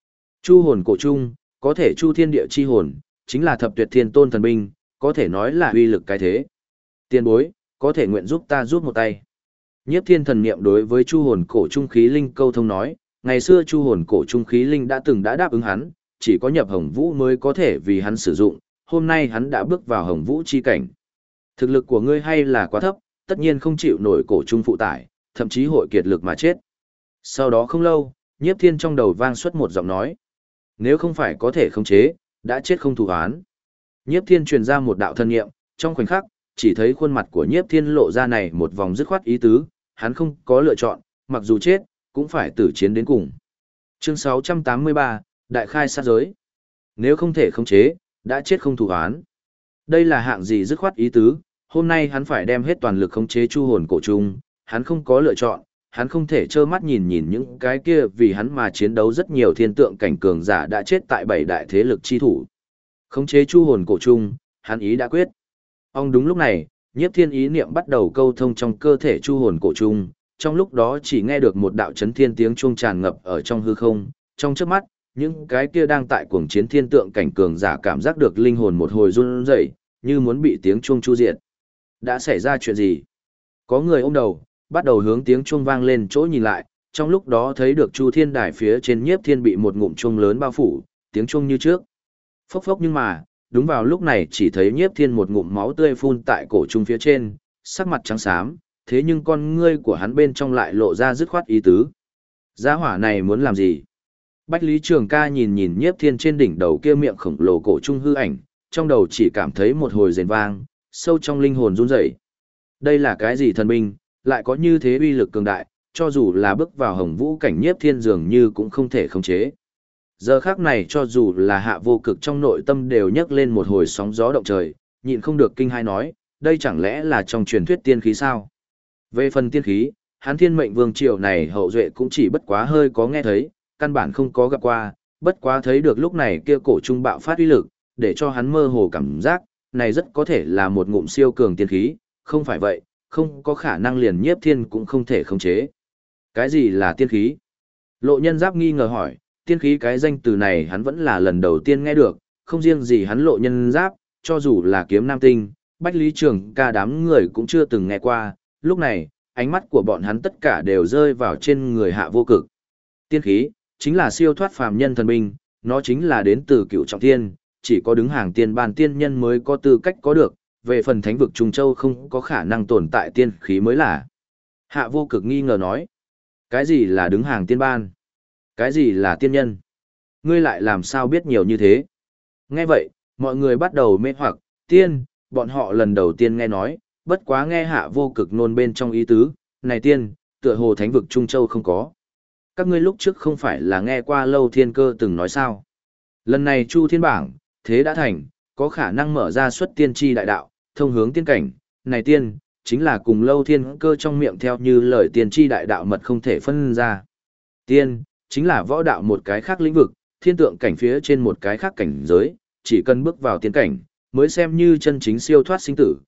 Chu hồn cổ trung, có thể chu thiên địa chi hồn, chính là thập tuyệt thiên tôn thần binh, có thể nói là uy lực cái thế. Tiền bối, có thể nguyện giúp ta giúp một tay. Nhiếp thiên thần niệm đối với chu hồn cổ trung khí linh câu thông nói, ngày xưa chu hồn cổ trung khí linh đã đáp ứng hắn, chỉ có nhập hồng vũ mới có thể vì hắn sử dụng, hôm nay hắn đã bước vào hồng vũ chi cảnh. Thực lực của ngươi hay là quá thấp, tất nhiên không chịu nổi cổ trung phụ tải, thậm chí hội kiệt lực mà chết. Sau đó không lâu, nhiếp thiên trong đầu vang xuất một giọng nói. Nếu không phải có thể khống chế, đã chết không thù oán. Nhiếp thiên truyền ra một đạo thân nghiệm, trong khoảnh khắc, chỉ thấy khuôn mặt của nhiếp thiên lộ ra này một vòng dứt khoát ý tứ, hắn không có lựa chọn, mặc dù chết, cũng phải tử chiến đến cùng. Chương 683, Đại khai sát giới. Nếu không thể khống chế, đã chết không thù oán. Đây là hạng gì dứt khoát ý tứ, hôm nay hắn phải đem hết toàn lực khống chế chu hồn cổ trung, hắn không có lựa chọn, hắn không thể trơ mắt nhìn những cái kia vì hắn mà chiến đấu rất nhiều thiên tượng cảnh cường giả đã chết tại bảy đại thế lực chi thủ. Khống chế chu hồn cổ trung, hắn ý đã quyết. Ông đúng lúc này, nhiếp thiên ý niệm bắt đầu câu thông trong cơ thể chu hồn cổ trung, trong lúc đó chỉ nghe được một đạo chấn thiên tiếng chuông tràn ngập ở trong hư không, trong chớp mắt, những cái kia đang tại cuồng chiến thiên tượng cảnh cường giả cảm giác được linh hồn một hồi run rẩy, như muốn bị tiếng chuông chu diệt. Đã xảy ra chuyện gì? Có người ôm đầu, bắt đầu hướng tiếng chuông vang lên chỗ nhìn lại, trong lúc đó thấy được Chu Thiên Đài phía trên nhiếp thiên bị một ngụm chuông lớn bao phủ, tiếng chuông như trước. Phốc phốc, nhưng mà, đúng vào lúc này chỉ thấy nhiếp thiên một ngụm máu tươi phun tại cổ trung phía trên, sắc mặt trắng xám, thế nhưng con ngươi của hắn bên trong lại lộ ra dứt khoát ý tứ. Gia hỏa này muốn làm gì? Bách Lý Trường Ca nhìn nhiếp thiên trên đỉnh đầu kia miệng khổng lồ cổ trung hư ảnh, trong đầu chỉ cảm thấy một hồi rền vang, sâu trong linh hồn run rẩy. Đây là cái gì thần binh, lại có như thế uy lực cường đại, cho dù là bước vào hồng vũ cảnh nhiếp thiên dường như cũng không thể khống chế. Giờ khác này cho dù là Hạ Vô Cực trong nội tâm đều nhấc lên một hồi sóng gió động trời, nhịn không được kinh hai nói, đây chẳng lẽ là trong truyền thuyết tiên khí sao? Về phần tiên khí, hắn Thiên Mệnh Vương triều này hậu duệ cũng chỉ bất quá hơi có nghe thấy, căn bản không có gặp qua, bất quá thấy được lúc này kia cổ trung bạo phát uy lực, để cho hắn mơ hồ cảm giác, này rất có thể là một ngụm siêu cường tiên khí, không phải vậy, không có khả năng liền nhiếp thiên cũng không thể khống chế. Cái gì là tiên khí? Lộ Nhân Giáp nghi ngờ hỏi, tiên khí cái danh từ này hắn vẫn là lần đầu tiên nghe được, không riêng gì hắn Lộ Nhân Giáp, cho dù là Kiếm Nam Tinh, Bách Lý Trường Ca đám người cũng chưa từng nghe qua, lúc này, ánh mắt của bọn hắn tất cả đều rơi vào trên người Hạ Vô Cực. Tiên khí, chính là siêu thoát phàm nhân thần binh, nó chính là đến từ Cựu Trọng Thiên, chỉ có đứng hàng tiên ban tiên nhân mới có tư cách có được, về phần thánh vực Trung Châu không có khả năng tồn tại tiên khí mới là. Hạ Vô Cực nghi ngờ nói, cái gì là đứng hàng tiên ban? Cái gì là tiên nhân? Ngươi lại làm sao biết nhiều như thế? Nghe vậy, mọi người bắt đầu mê hoặc, tiên, bọn họ lần đầu tiên nghe nói, bất quá nghe Hạ Vô Cực nôn bên trong ý tứ, này tiên, tựa hồ thánh vực Trung Châu không có. Các ngươi lúc trước không phải là nghe qua Lâu Thiên Cơ từng nói sao? Lần này Chu Thiên Bảng, thế đã thành, có khả năng mở ra xuất tiên tri đại đạo, thông hướng tiên cảnh, này tiên, chính là cùng Lâu Thiên Cơ trong miệng theo như lời tiên tri đại đạo mật không thể phân ra. Tiên, chính là võ đạo một cái khác lĩnh vực, thiên tượng cảnh phía trên một cái khác cảnh giới, chỉ cần bước vào tiên cảnh, mới xem như chân chính siêu thoát sinh tử,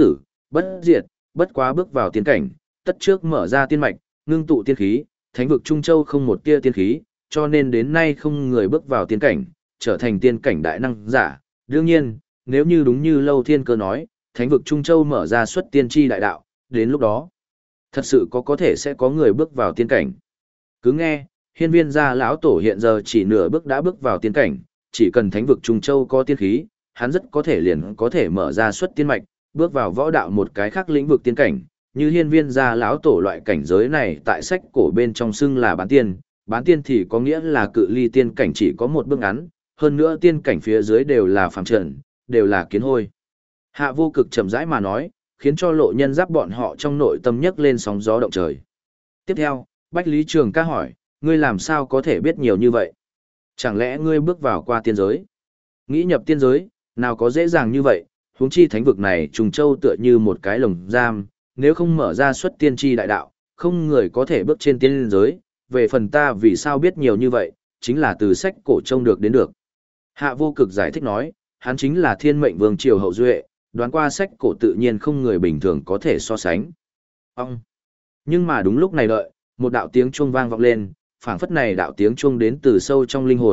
bất diệt, bất quá bước vào tiên cảnh, tất trước mở ra tiên mạch, ngưng tụ tiên khí, thánh vực Trung Châu không một tia tiên khí, cho nên đến nay không người bước vào tiên cảnh, trở thành tiên cảnh đại năng giả. Đương nhiên, nếu như đúng như Lâu Thiên Cơ nói, thánh vực Trung Châu mở ra xuất tiên tri đại đạo, đến lúc đó, thật sự có thể sẽ có người bước vào tiên cảnh. Cứ nghe, Hiên Viên gia lão tổ hiện giờ chỉ nửa bước đã bước vào tiên cảnh, chỉ cần thánh vực Trung Châu có tiên khí, hắn rất có thể liền có thể mở ra xuất tiên mạch, bước vào võ đạo một cái khác lĩnh vực tiên cảnh, như Hiên Viên gia lão tổ loại cảnh giới này tại sách cổ bên trong xưng là bán tiên thì có nghĩa là cự ly tiên cảnh chỉ có một bước ngắn, hơn nữa tiên cảnh phía dưới đều là phàm trần, đều là kiến hôi. Hạ Vô Cực chậm rãi mà nói, khiến cho Lộ Nhân Giáp bọn họ trong nội tâm nhấc lên sóng gió động trời. Tiếp theo, Bách Lý Trường Ca hỏi, ngươi làm sao có thể biết nhiều như vậy? Chẳng lẽ ngươi bước vào qua tiên giới? Nghĩ nhập tiên giới, nào có dễ dàng như vậy, huống chi thánh vực này Trùng Châu tựa như một cái lồng giam, nếu không mở ra xuất tiên tri đại đạo, không người có thể bước trên tiên giới, về phần ta vì sao biết nhiều như vậy, chính là từ sách cổ trông được đến được. Hạ Vô Cực giải thích nói, hắn chính là Thiên Mệnh Vương triều hậu duệ, đoán qua sách cổ tự nhiên không người bình thường có thể so sánh. Ông! Nhưng mà đúng lúc này đợi, một đạo tiếng chuông vang vọng lên, phảng phất này đạo tiếng chuông đến từ sâu trong linh hồn,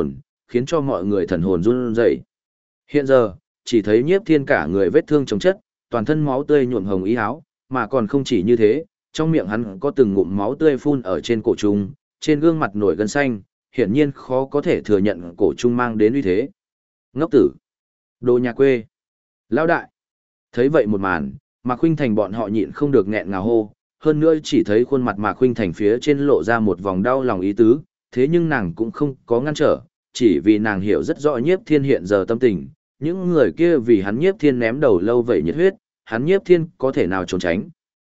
khiến cho mọi người thần hồn run rẩy. Hiện giờ, chỉ thấy Nhiếp Thiên cả người vết thương chồng chất, toàn thân máu tươi nhuộm hồng y áo, mà còn không chỉ như thế, trong miệng hắn có từng ngụm máu tươi phun ở trên cổ trung, trên gương mặt nổi gân xanh, hiển nhiên khó có thể thừa nhận cổ trung mang đến uy thế. Ngốc tử! Đồ nhà quê! Lão đại! Thấy vậy một màn, Mạc Khuynh Thành bọn họ nhịn không được nghẹn ngào hô, hơn nữa chỉ thấy khuôn mặt Mạc Khuynh Thành phía trên lộ ra một vòng đau lòng ý tứ, thế nhưng nàng cũng không có ngăn trở, chỉ vì nàng hiểu rất rõ Nhiếp Thiên hiện giờ tâm tình, những người kia vì hắn Nhiếp Thiên ném đầu lâu vậy nhiệt huyết, hắn Nhiếp Thiên có thể nào trốn tránh.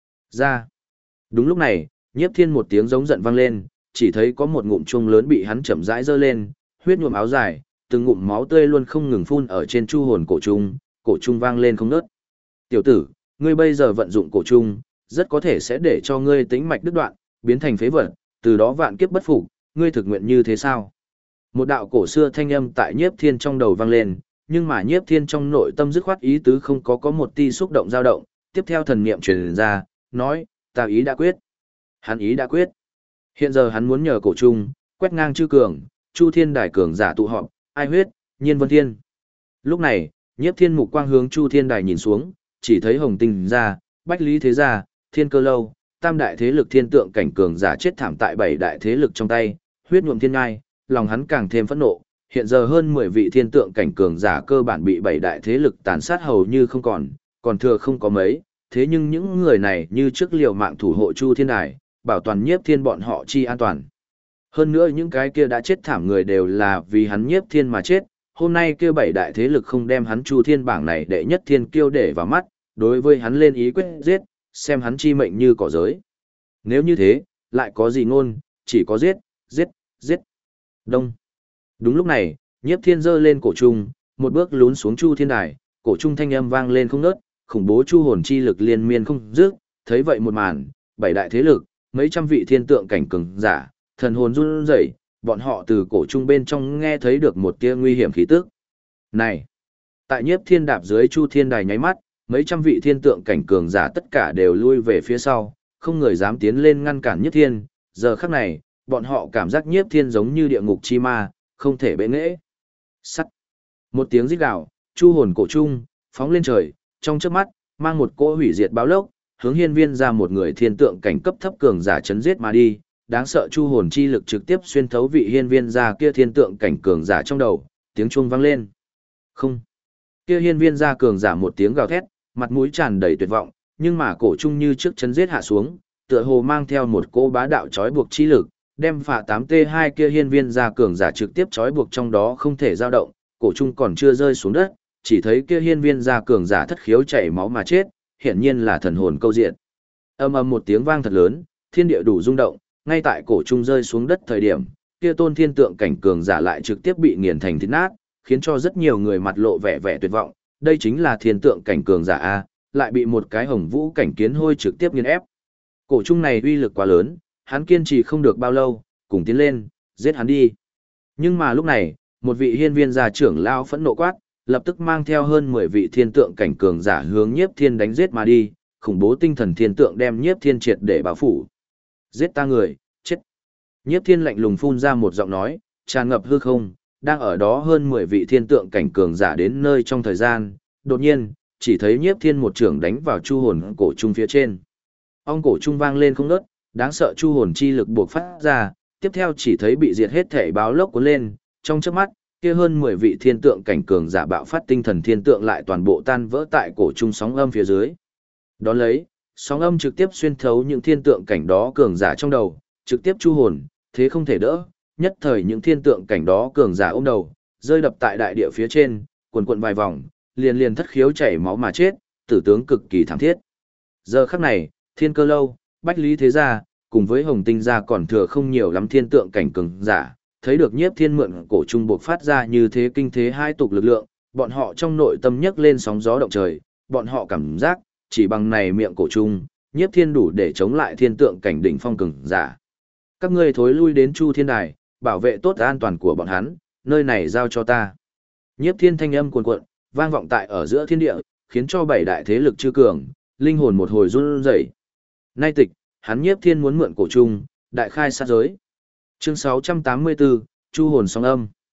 Ra. Đúng lúc này, Nhiếp Thiên một tiếng giống giận vang lên, chỉ thấy có một ngụm chuông lớn bị hắn chậm rãi giơ lên, huyết nhuộm áo dài, từng ngụm máu tươi luôn không ngừng phun ở trên chu hồn cổ trung vang lên không ngớt. Tiểu tử, ngươi bây giờ vận dụng cổ trung, rất có thể sẽ để cho ngươi tĩnh mạch đứt đoạn, biến thành phế vật, từ đó vạn kiếp bất phục, ngươi thực nguyện như thế sao? Một đạo cổ xưa thanh âm tại Nhiếp Thiên trong đầu vang lên, nhưng mà Nhiếp Thiên trong nội tâm dứt khoát ý tứ không có một tia xúc động dao động, tiếp theo thần niệm truyền ra, nói, ta ý đã quyết. Hắn ý đã quyết. Hiện giờ hắn muốn nhờ cổ trung, quét ngang chư cường, Chu Thiên Đài cường giả tụ họp, ai huyết, Nhiên Vân Thiên. Lúc này, Nhiếp Thiên mục quang hướng Chu Thiên Đài nhìn xuống, chỉ thấy Hồng Tinh gia, Bách Lý thế gia, Thiên Cơ lâu, tam đại thế lực thiên tượng cảnh cường giả chết thảm tại bảy đại thế lực trong tay, huyết nhuộm thiên ngai, lòng hắn càng thêm phẫn nộ, hiện giờ hơn 10 vị thiên tượng cảnh cường giả cơ bản bị bảy đại thế lực tàn sát hầu như không còn thừa không có mấy, thế nhưng những người này như trước liều mạng thủ hộ Chu Thiên Đài, bảo toàn Nhiếp Thiên bọn họ chi an toàn. Hơn nữa những cái kia đã chết thảm người đều là vì hắn Nhiếp Thiên mà chết, hôm nay kia bảy đại thế lực không đem hắn Chu Thiên bảng này đệ nhất thiên kiêu để vào mắt, đối với hắn lên ý quyết giết, xem hắn chi mệnh như cỏ giới. Nếu như thế, lại có gì ngôn, chỉ có giết, giết, giết. Đông. Đúng lúc này, Nhiếp Thiên giơ lên cổ trung, một bước lún xuống Chu Thiên Đài, cổ trung thanh âm vang lên không ngớt, khủng bố chu hồn chi lực liên miên không dứt, thấy vậy một màn, bảy đại thế lực, mấy trăm vị thiên tượng cảnh cường giả, thần hồn run rẩy, bọn họ từ cổ trung bên trong nghe thấy được một tia nguy hiểm khí tức. Này, tại Nhiếp Thiên đạp dưới Chu Thiên Đài nháy mắt, mấy trăm vị thiên tượng cảnh cường giả tất cả đều lui về phía sau, không người dám tiến lên ngăn cản Nhiếp Thiên, giờ khắc này, bọn họ cảm giác Nhiếp Thiên giống như địa ngục chi ma, không thể bệ nghệ. Sắt. Một tiếng rít gào, chu hồn cổ trung, phóng lên trời, trong chớp mắt, mang một cỗ hủy diệt báo lốc, hướng hiên viên ra một người thiên tượng cảnh cấp thấp cường giả chấn giết mà đi, đáng sợ chu hồn chi lực trực tiếp xuyên thấu vị hiên viên ra kia thiên tượng cảnh cường giả trong đầu, tiếng chuông vang lên. Không. Kia hiên viên ra cường giả một tiếng gào thét, mặt mũi tràn đầy tuyệt vọng, nhưng mà cổ trung như trước chấn giết hạ xuống, tựa hồ mang theo một cỗ bá đạo trói buộc chi lực, đem phạ 8T2 kia hiên viên ra cường giả trực tiếp trói buộc trong đó không thể dao động, cổ trung còn chưa rơi xuống đất, chỉ thấy kia hiên viên ra cường giả thất khiếu chảy máu mà chết, hiển nhiên là thần hồn câu diện. Ầm ầm một tiếng vang thật lớn, thiên địa đủ rung động, ngay tại cổ trung rơi xuống đất thời điểm, kia tôn thiên tượng cảnh cường giả lại trực tiếp bị nghiền thành thịt nát, khiến cho rất nhiều người mặt lộ vẻ vẻ tuyệt vọng, đây chính là thiên tượng cảnh cường giả a, lại bị một cái hồng vũ cảnh kiến hôi trực tiếp nghiền ép. Cổ trung này uy lực quá lớn, hắn kiên trì không được bao lâu, cùng tiến lên, giết hắn đi. Nhưng mà lúc này, một vị hiên viên gia trưởng lao phẫn nộ quát, lập tức mang theo hơn 10 vị thiên tượng cảnh cường giả hướng Nhiếp Thiên đánh giết mà đi, khủng bố tinh thần thiên tượng đem Nhiếp Thiên triệt để bao phủ. Giết ta người, chết. Nhiếp Thiên lạnh lùng phun ra một giọng nói, tràn ngập hư không, đang ở đó hơn 10 vị thiên tượng cảnh cường giả đến nơi trong thời gian, đột nhiên, chỉ thấy Nhiếp Thiên một trưởng đánh vào chu hồn cổ trung phía trên. Ong cổ trung vang lên không ngớt, đáng sợ chu hồn chi lực buộc phát ra, tiếp theo chỉ thấy bị diệt hết thể báo lốc cuốn lên, trong chớp mắt, kia hơn 10 vị thiên tượng cảnh cường giả bạo phát tinh thần thiên tượng lại toàn bộ tan vỡ tại cổ trung sóng âm phía dưới. Đón lấy, sóng âm trực tiếp xuyên thấu những thiên tượng cảnh đó cường giả trong đầu, trực tiếp chu hồn, thế không thể đỡ, nhất thời những thiên tượng cảnh đó cường giả ôm đầu, rơi đập tại đại địa phía trên, quần quần vài vòng, liền liền thất khiếu chảy máu mà chết, tử tướng cực kỳ thảm thiết. Giờ khắc này, Thiên Cơ lâu, Bách Lý thế gia, cùng với Hồng Tinh gia còn thừa không nhiều lắm thiên tượng cảnh cường giả, thấy được Nhiếp Thiên mượn cổ trung buộc phát ra như thế kinh thế hai tục lực lượng, bọn họ trong nội tâm nhấc lên sóng gió động trời, bọn họ cảm giác, chỉ bằng này miệng cổ trung, Nhiếp Thiên đủ để chống lại thiên tượng cảnh đỉnh phong cường giả. Các ngươi thối lui đến Chu Thiên Đài, bảo vệ tốt an toàn của bọn hắn, nơi này giao cho ta. Nhiếp Thiên thanh âm cuồn cuộn, vang vọng tại ở giữa thiên địa, khiến cho bảy đại thế lực chư cường, linh hồn một hồi run rẩy. Nay tịch, hắn Nhiếp Thiên muốn mượn cổ trung, đại khai sát giới. Chương 684, Chu hồn sóng âm.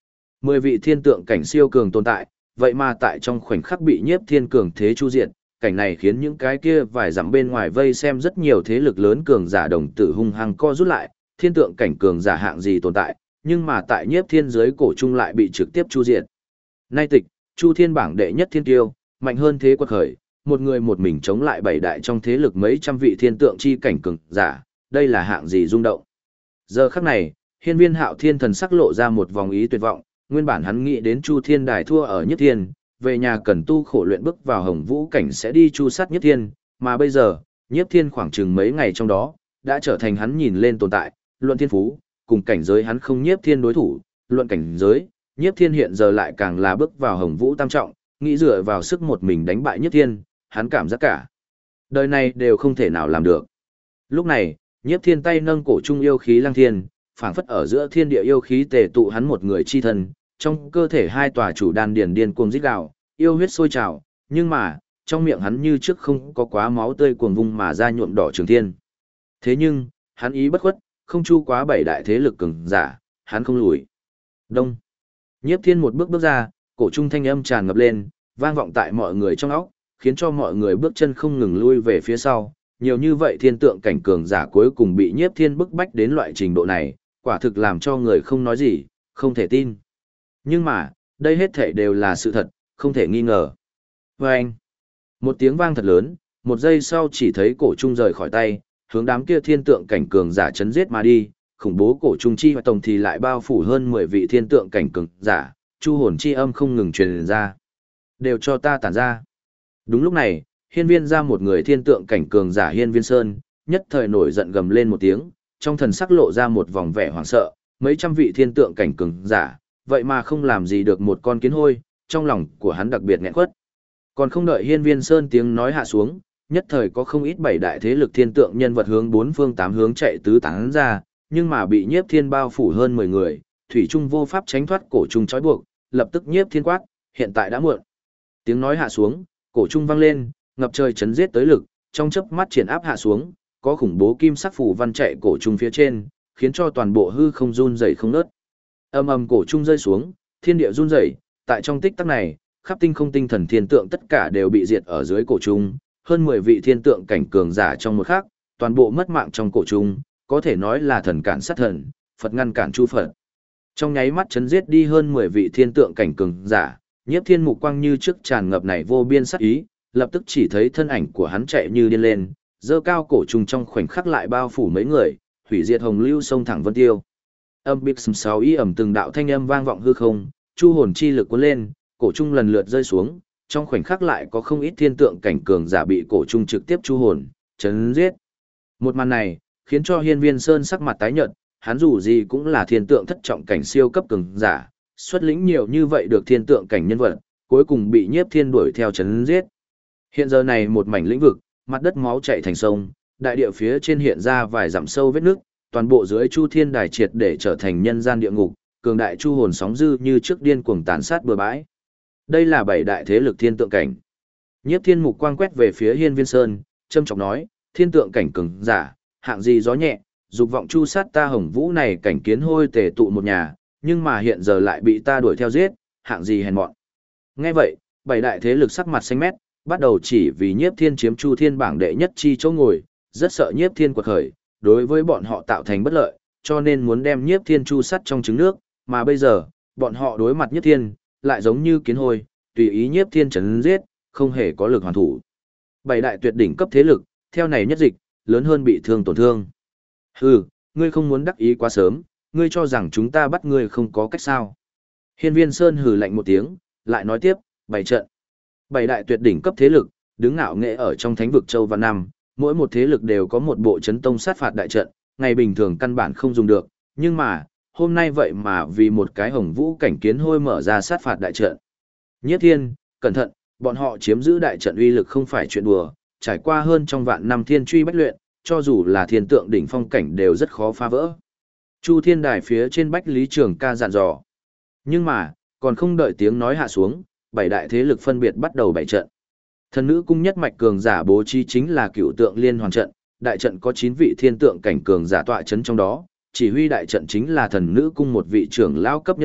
10 vị thiên tượng cảnh siêu cường tồn tại, vậy mà tại trong khoảnh khắc bị nhiếp thiên cường thế chu diệt, cảnh này khiến những cái kia vài dặm bên ngoài vây xem rất nhiều thế lực lớn cường giả đồng tử hung hăng co rút lại, thiên tượng cảnh cường giả hạng gì tồn tại, nhưng mà tại nhiếp thiên giới cổ trung lại bị trực tiếp chu diệt. Nay tịch, Chu Thiên bảng đệ nhất thiên tiêu, mạnh hơn thế quật khởi, một người một mình chống lại bảy đại trong thế lực mấy trăm vị thiên tượng chi cảnh cường giả, đây là hạng gì rung động. Giờ khắc này, Hiên Viên Hạo Thiên thần sắc lộ ra một vòng ý tuyệt vọng, nguyên bản hắn nghĩ đến Chu Thiên đài thua ở Nhất Thiên, về nhà cần tu khổ luyện bước vào Hồng Vũ cảnh sẽ đi chu sát Nhất Thiên, mà bây giờ, Nhất Thiên khoảng chừng mấy ngày trong đó, đã trở thành hắn nhìn lên tồn tại, luận thiên phú, cùng cảnh giới hắn không Nhiếp Thiên đối thủ, luận cảnh giới, Nhiếp Thiên hiện giờ lại càng là bước vào Hồng Vũ tam trọng, nghĩ dựa vào sức một mình đánh bại Nhiếp Thiên, hắn cảm giác cả đời này đều không thể nào làm được. Lúc này, Nhiếp Thiên tay nâng cổ trung yêu khí Lăng Thiên, phảng phất ở giữa thiên địa yêu khí tề tụ hắn một người chi thân, trong cơ thể hai tòa chủ đan điền điên cuồng rít gào, yêu huyết sôi trào, nhưng mà, trong miệng hắn như trước không có quá máu tươi cuồng vung mà ra nhuộm đỏ trường thiên. Thế nhưng, hắn ý bất khuất, không chu quá bảy đại thế lực cường giả, hắn không lùi. Đông. Nhiếp Thiên một bước bước ra, cổ trung thanh âm tràn ngập lên, vang vọng tại mọi người trong óc, khiến cho mọi người bước chân không ngừng lui về phía sau. Nhiều như vậy thiên tượng cảnh cường giả cuối cùng bị Nhiếp Thiên bức bách đến loại trình độ này, quả thực làm cho người không nói gì, không thể tin. Nhưng mà, đây hết thảy đều là sự thật, không thể nghi ngờ. Và anh, một tiếng vang thật lớn, một giây sau chỉ thấy cổ trung rời khỏi tay, hướng đám kia thiên tượng cảnh cường giả chấn giết mà đi, khủng bố cổ trung chi hoạt tổng thì lại bao phủ hơn 10 vị thiên tượng cảnh cường giả, chu hồn chi âm không ngừng truyền ra. Đều cho ta tản ra. Đúng lúc này, hiên viên ra một người thiên tượng cảnh cường giả Hiên Viên Sơn, nhất thời nổi giận gầm lên một tiếng, trong thần sắc lộ ra một vòng vẻ hoảng sợ, mấy trăm vị thiên tượng cảnh cường giả, vậy mà không làm gì được một con kiến hôi, trong lòng của hắn đặc biệt nghẹn quất. Còn không đợi Hiên Viên Sơn tiếng nói hạ xuống, nhất thời có không ít bảy đại thế lực thiên tượng nhân vật hướng bốn phương tám hướng chạy tứ tán ra, nhưng mà bị Nhiếp Thiên bao phủ hơn 10 người, thủy trung vô pháp tránh thoát cổ trung trói buộc, lập tức Nhiếp Thiên quát, hiện tại đã muộn. Tiếng nói hạ xuống, cổ trung vang lên, ngập trời chấn giết tới lực, trong chớp mắt triển áp hạ xuống, có khủng bố kim sắc phù văn chạy cổ trung phía trên, khiến cho toàn bộ hư không run rẩy không ngớt. Ầm ầm cổ trung rơi xuống, thiên địa run rẩy, tại trong tích tắc này, khắp tinh không tinh thần thiên tượng tất cả đều bị diệt ở dưới cổ trung, hơn 10 vị thiên tượng cảnh cường giả trong một khắc, toàn bộ mất mạng trong cổ trung, có thể nói là thần cản sát thần, Phật ngăn cản chu Phật. Trong nháy mắt chấn giết đi hơn 10 vị thiên tượng cảnh cường giả, Nhiếp Thiên mục quang như trước tràn ngập này vô biên sát ý, lập tức chỉ thấy thân ảnh của hắn chạy như điên lên, dơ cao cổ trùng trong khoảnh khắc lại bao phủ mấy người, hủy diệt hồng lưu sông thẳng vân tiêu. Âm bích sầm sáu y ẩm từng đạo thanh âm vang vọng hư không, chu hồn chi lực cuốn lên, cổ trung lần lượt rơi xuống, trong khoảnh khắc lại có không ít thiên tượng cảnh cường giả bị cổ trung trực tiếp chu hồn chấn giết. Một màn này khiến cho Hiên Viên Sơn sắc mặt tái nhợt, hắn dù gì cũng là thiên tượng thất trọng cảnh siêu cấp cường giả, xuất lĩnh nhiều như vậy được thiên tượng cảnh nhân vật, cuối cùng bị Nhiếp Thiên đuổi theo chấn giết. Hiện giờ này một mảnh lĩnh vực, mặt đất máu chảy thành sông, đại địa phía trên hiện ra vài dặm sâu vết nước, toàn bộ dưới Chu Thiên đài triệt để trở thành nhân gian địa ngục, cường đại chu hồn sóng dư như trước điên cuồng tàn sát bừa bãi. Đây là bảy đại thế lực thiên tượng cảnh. Nhiếp Thiên mục quang quét về phía Hiên Viên Sơn, trầm trọng nói, thiên tượng cảnh cường giả, hạng gì gió nhẹ, dục vọng chu sát ta Hồng Vũ này cảnh kiến hôi tề tụ một nhà, nhưng mà hiện giờ lại bị ta đuổi theo giết, hạng gì hèn mọn. Nghe vậy, bảy đại thế lực sắc mặt xanh mét, bắt đầu chỉ vì Nhiếp Thiên chiếm Chu Thiên bảng đệ nhất chi chỗ ngồi, rất sợ Nhiếp Thiên quật khởi, đối với bọn họ tạo thành bất lợi, cho nên muốn đem Nhiếp Thiên chu sắt trong trứng nước, mà bây giờ, bọn họ đối mặt Nhiếp Thiên, lại giống như kiến hôi, tùy ý Nhiếp Thiên chấn giết, không hề có lực hoàn thủ. Bảy đại tuyệt đỉnh cấp thế lực, theo này nhất dịch, lớn hơn bị thương tổn thương. Hừ, ngươi không muốn đắc ý quá sớm, ngươi cho rằng chúng ta bắt ngươi không có cách sao. Hiên Viên Sơn hừ lạnh một tiếng, lại nói tiếp, bảy trận. Bảy đại tuyệt đỉnh cấp thế lực, đứng ngạo nghệ ở trong thánh vực châu Vạn Năm, mỗi một thế lực đều có một bộ chấn tông sát phạt đại trận, ngày bình thường căn bản không dùng được, nhưng mà, hôm nay vậy mà vì một cái Hồng Vũ cảnh kiến hôi mở ra sát phạt đại trận. Nhiếp Thiên, cẩn thận, bọn họ chiếm giữ đại trận uy lực không phải chuyện đùa, trải qua hơn trong vạn năm thiên truy bách luyện, cho dù là thiên tượng đỉnh phong cảnh đều rất khó phá vỡ. Chu Thiên đài phía trên Bách Lý Trường Ca dặn dò. Nhưng mà, còn không đợi tiếng nói hạ xuống, bảy đại thế lực phân biệt bắt đầu bảy trận. Thần nữ cung nhất mạch cường giả bố trí chính là Cửu Tượng Liên Hoàn trận, đại trận có 9 vị thiên tượng cảnh cường giả tọa chấn trong đó, chỉ huy đại trận chính là thần nữ cung một vị trưởng lão cấp nhân vật,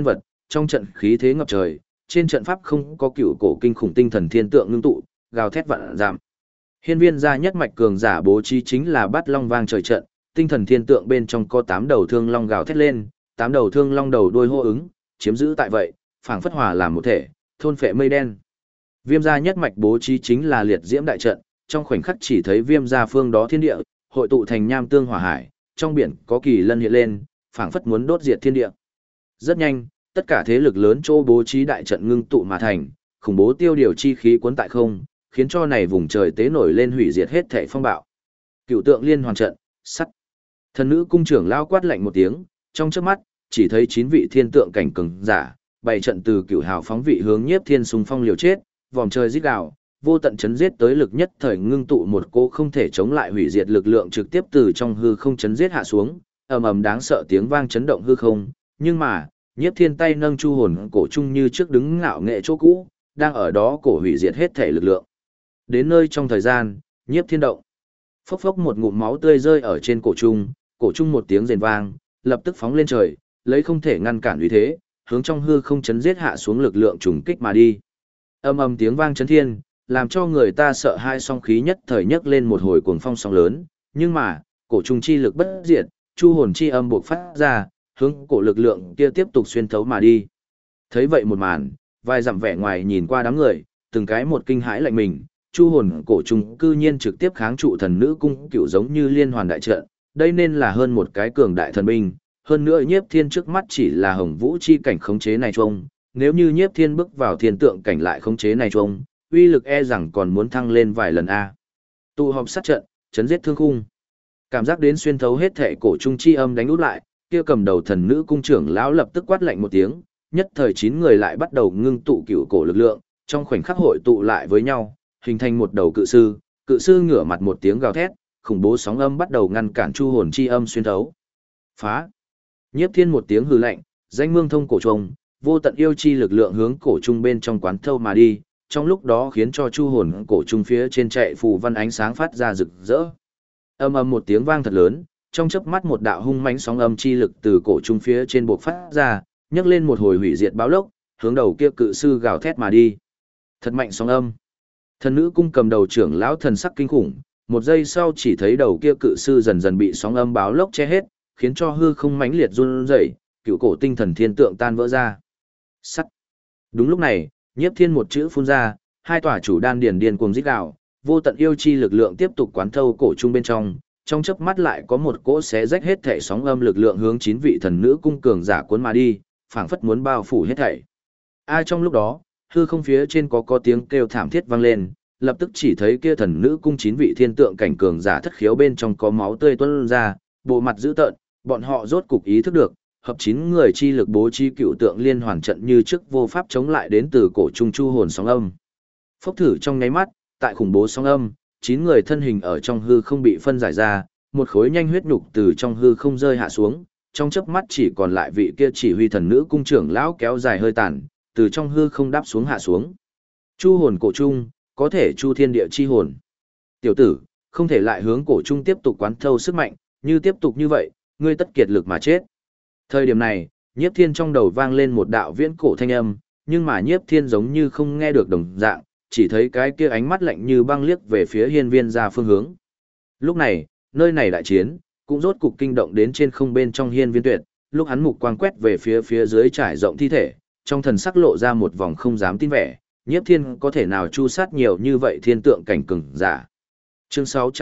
trong trận khí thế ngập trời, trên trận pháp không có cựu cổ kinh khủng tinh thần thiên tượng ngưng tụ, gào thét vạn giảm. Hiên viên gia nhất mạch cường giả bố trí chính là Bát Long vang trời trận, tinh thần thiên tượng bên trong có 8 đầu thương long gào thét lên, 8 đầu thương long đầu đuôi hô ứng, chiếm giữ tại vậy, phảng phất hòa làm một thể, thôn phệ mây đen. Viêm gia nhất mạch bố trí chính là liệt diễm đại trận, trong khoảnh khắc chỉ thấy viêm gia phương đó thiên địa, hội tụ thành nham tương hỏa hải, trong biển có kỳ lân hiện lên, phảng phất muốn đốt diệt thiên địa. Rất nhanh, tất cả thế lực lớn chỗ bố trí đại trận ngưng tụ mà thành, khủng bố tiêu điều chi khí cuốn tại không, khiến cho này vùng trời tế nổi lên hủy diệt hết thảy phong bạo. Cựu tượng liên hoàn trận, sắt. Thần nữ cung trưởng lao quát lạnh một tiếng, trong chớp mắt, chỉ thấy 9 vị thiên tượng cảnh cường giả, bày trận từ cửu hào phóng vị hướng Nhiếp Thiên xung phong liều chết, vòng trời rít gào, vô tận chấn giết tới lực nhất thời ngưng tụ một cỗ không thể chống lại hủy diệt lực lượng trực tiếp từ trong hư không chấn giết hạ xuống, ầm ầm đáng sợ tiếng vang chấn động hư không, nhưng mà, Nhiếp Thiên tay nâng chu hồn cổ trung như trước đứng ngạo nghệ chỗ cũ, đang ở đó cổ hủy diệt hết thể lực lượng. Đến nơi trong thời gian, Nhiếp Thiên động. Phốc phốc một ngụm máu tươi rơi ở trên cổ trung một tiếng rền vang, lập tức phóng lên trời, lấy không thể ngăn cản uy thế, hướng trong hư không chấn giết hạ xuống lực lượng trùng kích mà đi. Âm âm tiếng vang chấn thiên, làm cho người ta sợ hai song khí nhất thời nhấc lên một hồi cuồng phong sóng lớn, nhưng mà, cổ trung chi lực bất diệt, chu hồn chi âm buộc phát ra, hướng cổ lực lượng kia tiếp tục xuyên thấu mà đi. Thấy vậy một màn, vài dặm vẻ ngoài nhìn qua đám người, từng cái một kinh hãi lạnh mình, chu hồn cổ trung cư nhiên trực tiếp kháng trụ thần nữ cung cựu giống như liên hoàn đại trận, đây nên là hơn một cái cường đại thần binh, hơn nữa Nhiếp Thiên trước mắt chỉ là hồng vũ chi cảnh khống chế này chung, nếu như Nhiếp Thiên bước vào thiên tượng cảnh lại khống chế này chung, uy lực e rằng còn muốn thăng lên vài lần a. Tụ họp sát trận, chấn giết thương khung. Cảm giác đến xuyên thấu hết thệ cổ trung chi âm đánh út lại, kia cầm đầu thần nữ cung trưởng lão lập tức quát lạnh một tiếng, nhất thời 9 người lại bắt đầu ngưng tụ cựu cổ lực lượng, trong khoảnh khắc hội tụ lại với nhau, hình thành một đầu cự sư ngửa mặt một tiếng gào thét, khủng bố sóng âm bắt đầu ngăn cản chu hồn chi âm xuyên thấu. Phá! Nhiếp Thiên một tiếng hừ lạnh, danh mương thông cổ trùng, vô tận yêu chi lực lượng hướng cổ trung bên trong quán thâu mà đi, trong lúc đó khiến cho chu hồn cổ trung phía trên chạy phù văn ánh sáng phát ra rực rỡ. Âm ầm một tiếng vang thật lớn, trong chớp mắt một đạo hung mãnh sóng âm chi lực từ cổ trung phía trên bộc phát ra, nhấc lên một hồi hủy diệt báo lốc, hướng đầu kia cự sư gào thét mà đi. Thật mạnh sóng âm. Thần nữ cung cầm đầu trưởng lão thần sắc kinh khủng, một giây sau chỉ thấy đầu kia cự sư dần dần bị sóng âm báo lốc che hết, khiến cho hư không mãnh liệt run rẩy, cựu cổ tinh thần thiên tượng tan vỡ ra. Sắt. Đúng lúc này, Nhiếp Thiên một chữ phun ra, hai tòa chủ đan điền điên cuồng rít gào, vô tận yêu chi lực lượng tiếp tục quán thâu cổ trung bên trong chớp mắt lại có một cỗ xé rách hết thảy sóng âm lực lượng hướng 9 vị thần nữ cung cường giả cuốn mà đi, phảng phất muốn bao phủ hết thảy. Trong lúc đó, hư không phía trên có tiếng kêu thảm thiết vang lên, lập tức chỉ thấy kia thần nữ cung 9 vị thiên tượng cảnh cường giả thất khiếu bên trong có máu tươi tuôn ra, bộ mặt dữ tợn, bọn họ rốt cục ý thức được, hợp 9 người chi lực bố trí cựu tượng liên hoàn trận như trước vô pháp chống lại đến từ cổ trung chu hồn sóng âm. Phốc thử trong nháy mắt, tại khủng bố sóng âm, 9 người thân hình ở trong hư không bị phân giải ra, một khối nhanh huyết nhục từ trong hư không rơi hạ xuống, trong chớp mắt chỉ còn lại vị kia chỉ huy thần nữ cung trưởng lão kéo dài hơi tàn, từ trong hư không đáp xuống hạ xuống. Chu hồn cổ trung, có thể chu thiên địa chi hồn. Tiểu tử, không thể lại hướng cổ trung tiếp tục quán thâu sức mạnh, như tiếp tục như vậy, ngươi tất kiệt lực mà chết. Thời điểm này, Nhiếp Thiên trong đầu vang lên một đạo viễn cổ thanh âm, nhưng mà Nhiếp Thiên giống như không nghe được đồng dạng, chỉ thấy cái kia ánh mắt lạnh như băng liếc về phía hiên viên gia phương hướng. Lúc này, nơi này đại chiến, cũng rốt cục kinh động đến trên không bên trong hiên viên tuyệt, lúc hắn mục quang quét về phía dưới trải rộng thi thể, trong thần sắc lộ ra một vòng không dám tin vẻ, Nhiếp Thiên có thể nào chu sát nhiều như vậy thiên tượng cảnh cường giả. Chương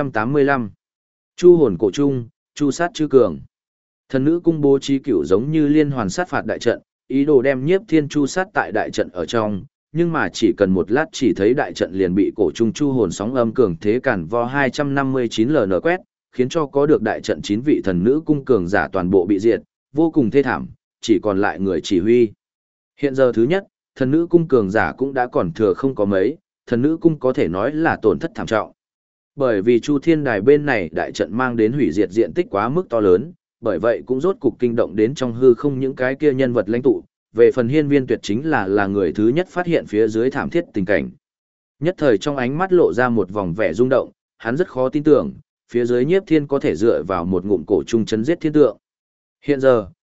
685 Chu hồn cổ trung, chu sát chư cường. Thần nữ cung bố trí cửu giống như liên hoàn sát phạt đại trận, ý đồ đem Nhiếp Thiên chu sát tại đại trận ở trong, nhưng mà chỉ cần một lát chỉ thấy đại trận liền bị cổ trung chu hồn sóng âm cường thế cản vo 259 LN quét, khiến cho có được đại trận 9 vị thần nữ cung cường giả toàn bộ bị diệt, vô cùng thê thảm, chỉ còn lại người chỉ huy. Hiện giờ thứ nhất, thần nữ cung cường giả cũng đã còn thừa không có mấy, thần nữ cung có thể nói là tổn thất thảm trọng. Bởi vì Chu Thiên Đài bên này đại trận mang đến hủy diệt diện tích quá mức to lớn, bởi vậy cũng rốt cục kinh động đến trong hư không những cái kia nhân vật lãnh tụ, về phần hiên viên tuyệt chính là người thứ nhất phát hiện phía dưới thảm thiết tình cảnh. Nhất thời trong ánh mắt lộ ra một vòng vẻ rung động, hắn rất khó tin tưởng, phía dưới Nhiếp Thiên có thể dựa vào một ngụm cổ trung chấn giết thiên tượng. Hiện giờ,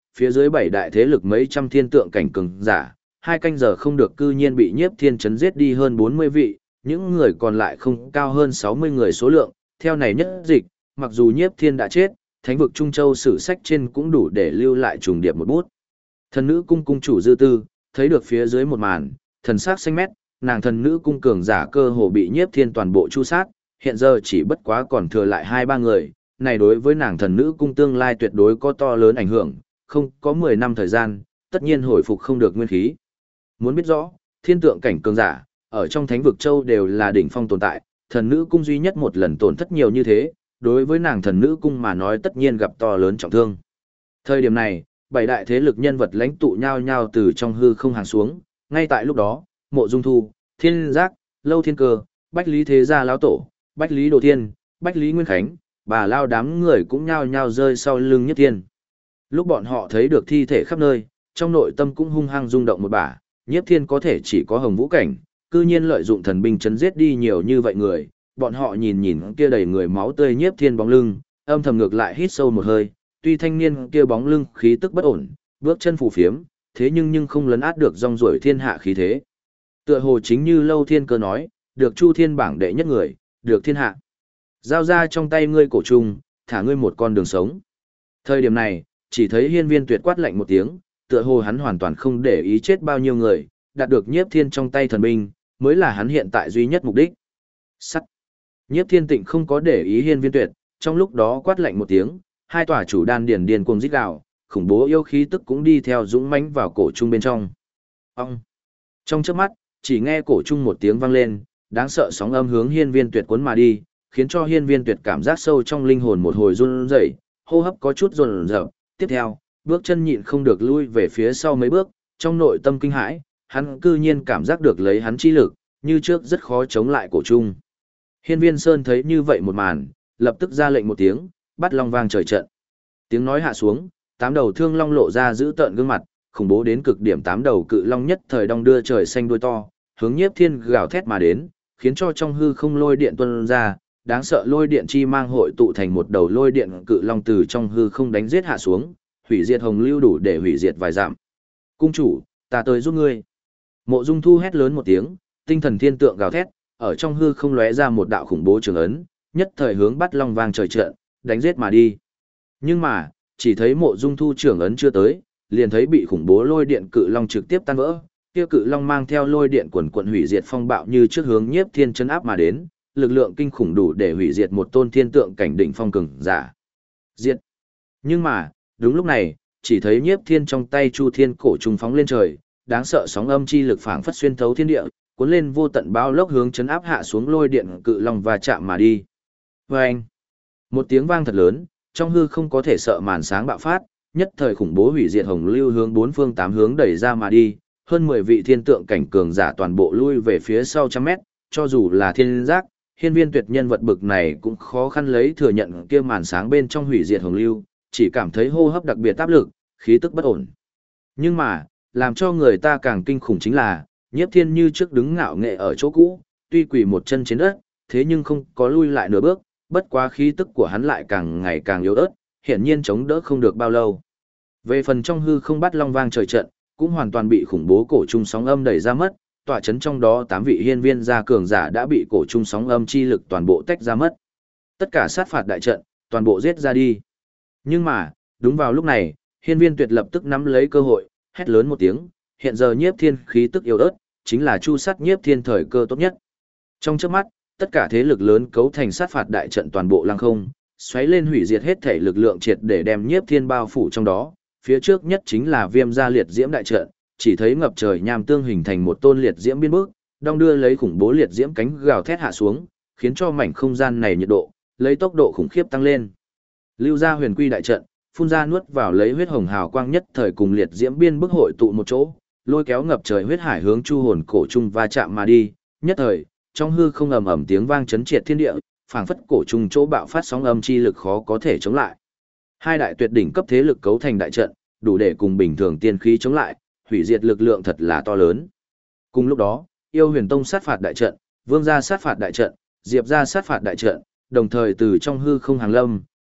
phía dưới 7 đại thế lực mấy trăm thiên tượng cảnh cường giả, 2 canh giờ không được cư nhiên bị Nhiếp Thiên chấn giết đi hơn 40 vị, những người còn lại không cao hơn 60 người số lượng, theo này nhất dịch, mặc dù Nhiếp Thiên đã chết, thánh vực Trung Châu sử sách trên cũng đủ để lưu lại trùng điệp một bút. Thần nữ cung cung chủ Dư Tư, thấy được phía dưới một màn, thần sắc xanh mét, nàng thần nữ cung cường giả cơ hồ bị Nhiếp Thiên toàn bộ chu sát, hiện giờ chỉ bất quá còn thừa lại 2-3 người, này đối với nàng thần nữ cung tương lai tuyệt đối có to lớn ảnh hưởng, không có 10 năm thời gian, tất nhiên hồi phục không được nguyên khí. Muốn biết rõ, thiên tượng cảnh cường giả, ở trong thánh vực châu đều là đỉnh phong tồn tại, thần nữ cung duy nhất một lần tổn thất nhiều như thế, đối với nàng thần nữ cung mà nói tất nhiên gặp to lớn trọng thương. Thời điểm này, 7 đại thế lực nhân vật lãnh tụ nhau nhau từ trong hư không hàng xuống, ngay tại lúc đó, Mộ Dung Thu, Thiên Giác, Lâu Thiên Cơ, Bách Lý Thế Gia lão tổ, Bách Lý Đồ Thiên, Bách Lý Nguyên Khánh, Bà Lao đám người cũng nhao nhao rơi sau lưng Nhiếp Thiên. Lúc bọn họ thấy được thi thể khắp nơi, trong nội tâm cũng hung hăng rung động một bả, Nhiếp Thiên có thể chỉ có hồng vũ cảnh, cư nhiên lợi dụng thần binh chấn giết đi nhiều như vậy người, bọn họ nhìn nhìn kia đầy người máu tươi Nhiếp Thiên bóng lưng, âm thầm ngược lại hít sâu một hơi, tuy thanh niên kia bóng lưng khí tức bất ổn, bước chân phù phiếm, thế nhưng không lấn át được rong ruổi thiên hạ khí thế. Tựa hồ chính như Lâu Thiên Cơ nói, được Chu Thiên bảng đệ nhất người, được thiên hạ. Giao ra trong tay ngươi cổ trùng, thả ngươi một con đường sống. Thời điểm này, chỉ thấy Hiên Viên Tuyệt quát lạnh một tiếng, tựa hồ hắn hoàn toàn không để ý chết bao nhiêu người, đạt được Nhiếp Thiên trong tay thần binh, mới là hắn hiện tại duy nhất mục đích. Sắt. Nhiếp Thiên Tịnh không có để ý Hiên Viên Tuyệt, trong lúc đó quát lạnh một tiếng, hai tòa chủ đan điền điền cuồng rít gào, khủng bố yêu khí tức cũng đi theo dũng mãnh vào cổ trung bên trong. Ông. Trong chớp mắt, chỉ nghe cổ trung một tiếng vang lên, đáng sợ sóng âm hướng Hiên Viên Tuyệt cuốn mà đi, khiến cho Hiên Viên Tuyệt cảm giác sâu trong linh hồn một hồi run rẩy, hô hấp có chút run rẩy. Tiếp theo, bước chân nhịn không được lui về phía sau mấy bước, trong nội tâm kinh hãi, hắn cư nhiên cảm giác được lấy hắn chi lực, như trước rất khó chống lại cổ trung. Hiên Viên Sơn thấy như vậy một màn, lập tức ra lệnh một tiếng, bắt long vang trời trận. Tiếng nói hạ xuống, 8 đầu thương long lộ ra giữ tợn gương mặt, khủng bố đến cực điểm 8 đầu cự long nhất thời đong đưa trời xanh đuôi to, hướng Nhiếp Thiên gào thét mà đến, khiến cho trong hư không lôi điện tuôn ra, đáng sợ lôi điện chi mang hội tụ thành một đầu lôi điện cự long từ trong hư không đánh giết hạ xuống, hủy diệt hồng lưu đủ để hủy diệt vài dặm. Cung chủ, ta tới giúp ngươi. Mộ Dung Thu hét lớn một tiếng, tinh thần thiên tượng gào thét, ở trong hư không lóe ra một đạo khủng bố trường ấn, nhất thời hướng bắt long vang trời trận, đánh giết mà đi. Nhưng mà, chỉ thấy Mộ Dung Thu trường ấn chưa tới, liền thấy bị khủng bố lôi điện cự long trực tiếp tan vỡ. Kia cự long mang theo lôi điện quần quần hủy diệt phong bạo như trước hướng Nhiếp Thiên chấn áp mà đến, lực lượng kinh khủng đủ để hủy diệt một tôn thiên tượng cảnh đỉnh phong cường giả. Diệt. Nhưng mà, đúng lúc này, chỉ thấy Nhiếp Thiên trong tay Chu Thiên cổ trùng phóng lên trời, đáng sợ sóng âm chi lực phảng phất xuyên thấu thiên địa, cuốn lên vô tận bão lốc hướng chấn áp hạ xuống lôi điện cự long và chạm mà đi. Oeng! Một tiếng vang thật lớn, trong hư không có thể sợ màn sáng bạo phát, nhất thời khủng bố hủy diệt hồng lưu hướng bốn phương tám hướng đẩy ra mà đi, hơn 10 vị thiên tượng cảnh cường giả toàn bộ lui về phía sau trăm mét, cho dù là Thiên Giác, Hiên Viên Tuyệt nhân vật bực này cũng khó khăn lấy thừa nhận kia màn sáng bên trong hủy diệt hồng lưu, chỉ cảm thấy hô hấp đặc biệt áp lực, khí tức bất ổn. Nhưng mà, làm cho người ta càng kinh khủng chính là, Nhiếp Thiên như trước đứng ngạo nghệ ở chỗ cũ, tuy quỳ một chân trên đất, thế nhưng không có lui lại nửa bước, bất quá khí tức của hắn lại càng ngày càng yếu ớt, hiển nhiên chống đỡ không được bao lâu. Về phần trong hư không bắt long vang trời trận, cũng hoàn toàn bị khủng bố cổ trung sóng âm đẩy ra mất, tọa chấn trong đó 8 vị hiên viên gia cường giả đã bị cổ trung sóng âm chi lực toàn bộ tách ra mất. Tất cả sát phạt đại trận, toàn bộ giết ra đi. Nhưng mà, đúng vào lúc này, Hiên Viên Tuyệt lập tức nắm lấy cơ hội, hét lớn một tiếng, hiện giờ Nhiếp Thiên khí tức yếu ớt, chính là chu sát Nhiếp Thiên thời cơ tốt nhất. Trong chớp mắt, tất cả thế lực lớn cấu thành sát phạt đại trận toàn bộ lăng không, xoáy lên hủy diệt hết thể lực lượng triệt để đem Nhiếp Thiên bao phủ trong đó. Phía trước nhất chính là Viêm gia liệt diễm đại trận, chỉ thấy ngập trời nham tương hình thành một tôn liệt diễm biên bước, đong đưa lấy khủng bố liệt diễm cánh gào thét hạ xuống, khiến cho mảnh không gian này nhiệt độ lấy tốc độ khủng khiếp tăng lên. Lưu gia huyền quy đại trận, phun ra nuốt vào lấy huyết hồng hào quang nhất thời cùng liệt diễm biên bức hội tụ một chỗ, lôi kéo ngập trời huyết hải hướng chu hồn cổ trung va chạm mà đi, nhất thời, trong hư không ầm ầm tiếng vang chấn triệt thiên địa, phảng phất cổ trung chỗ bạo phát sóng âm chi lực khó có thể chống lại. Hai đại tuyệt đỉnh cấp thế lực cấu thành đại trận, đủ để cùng bình thường tiên khí chống lại, hủy diệt lực lượng thật là to lớn. Cùng lúc đó, Yêu Huyền Tông sát phạt đại trận, Vương gia sát phạt đại trận, Diệp gia sát phạt đại trận, đồng thời từ trong hư không hàng lâm,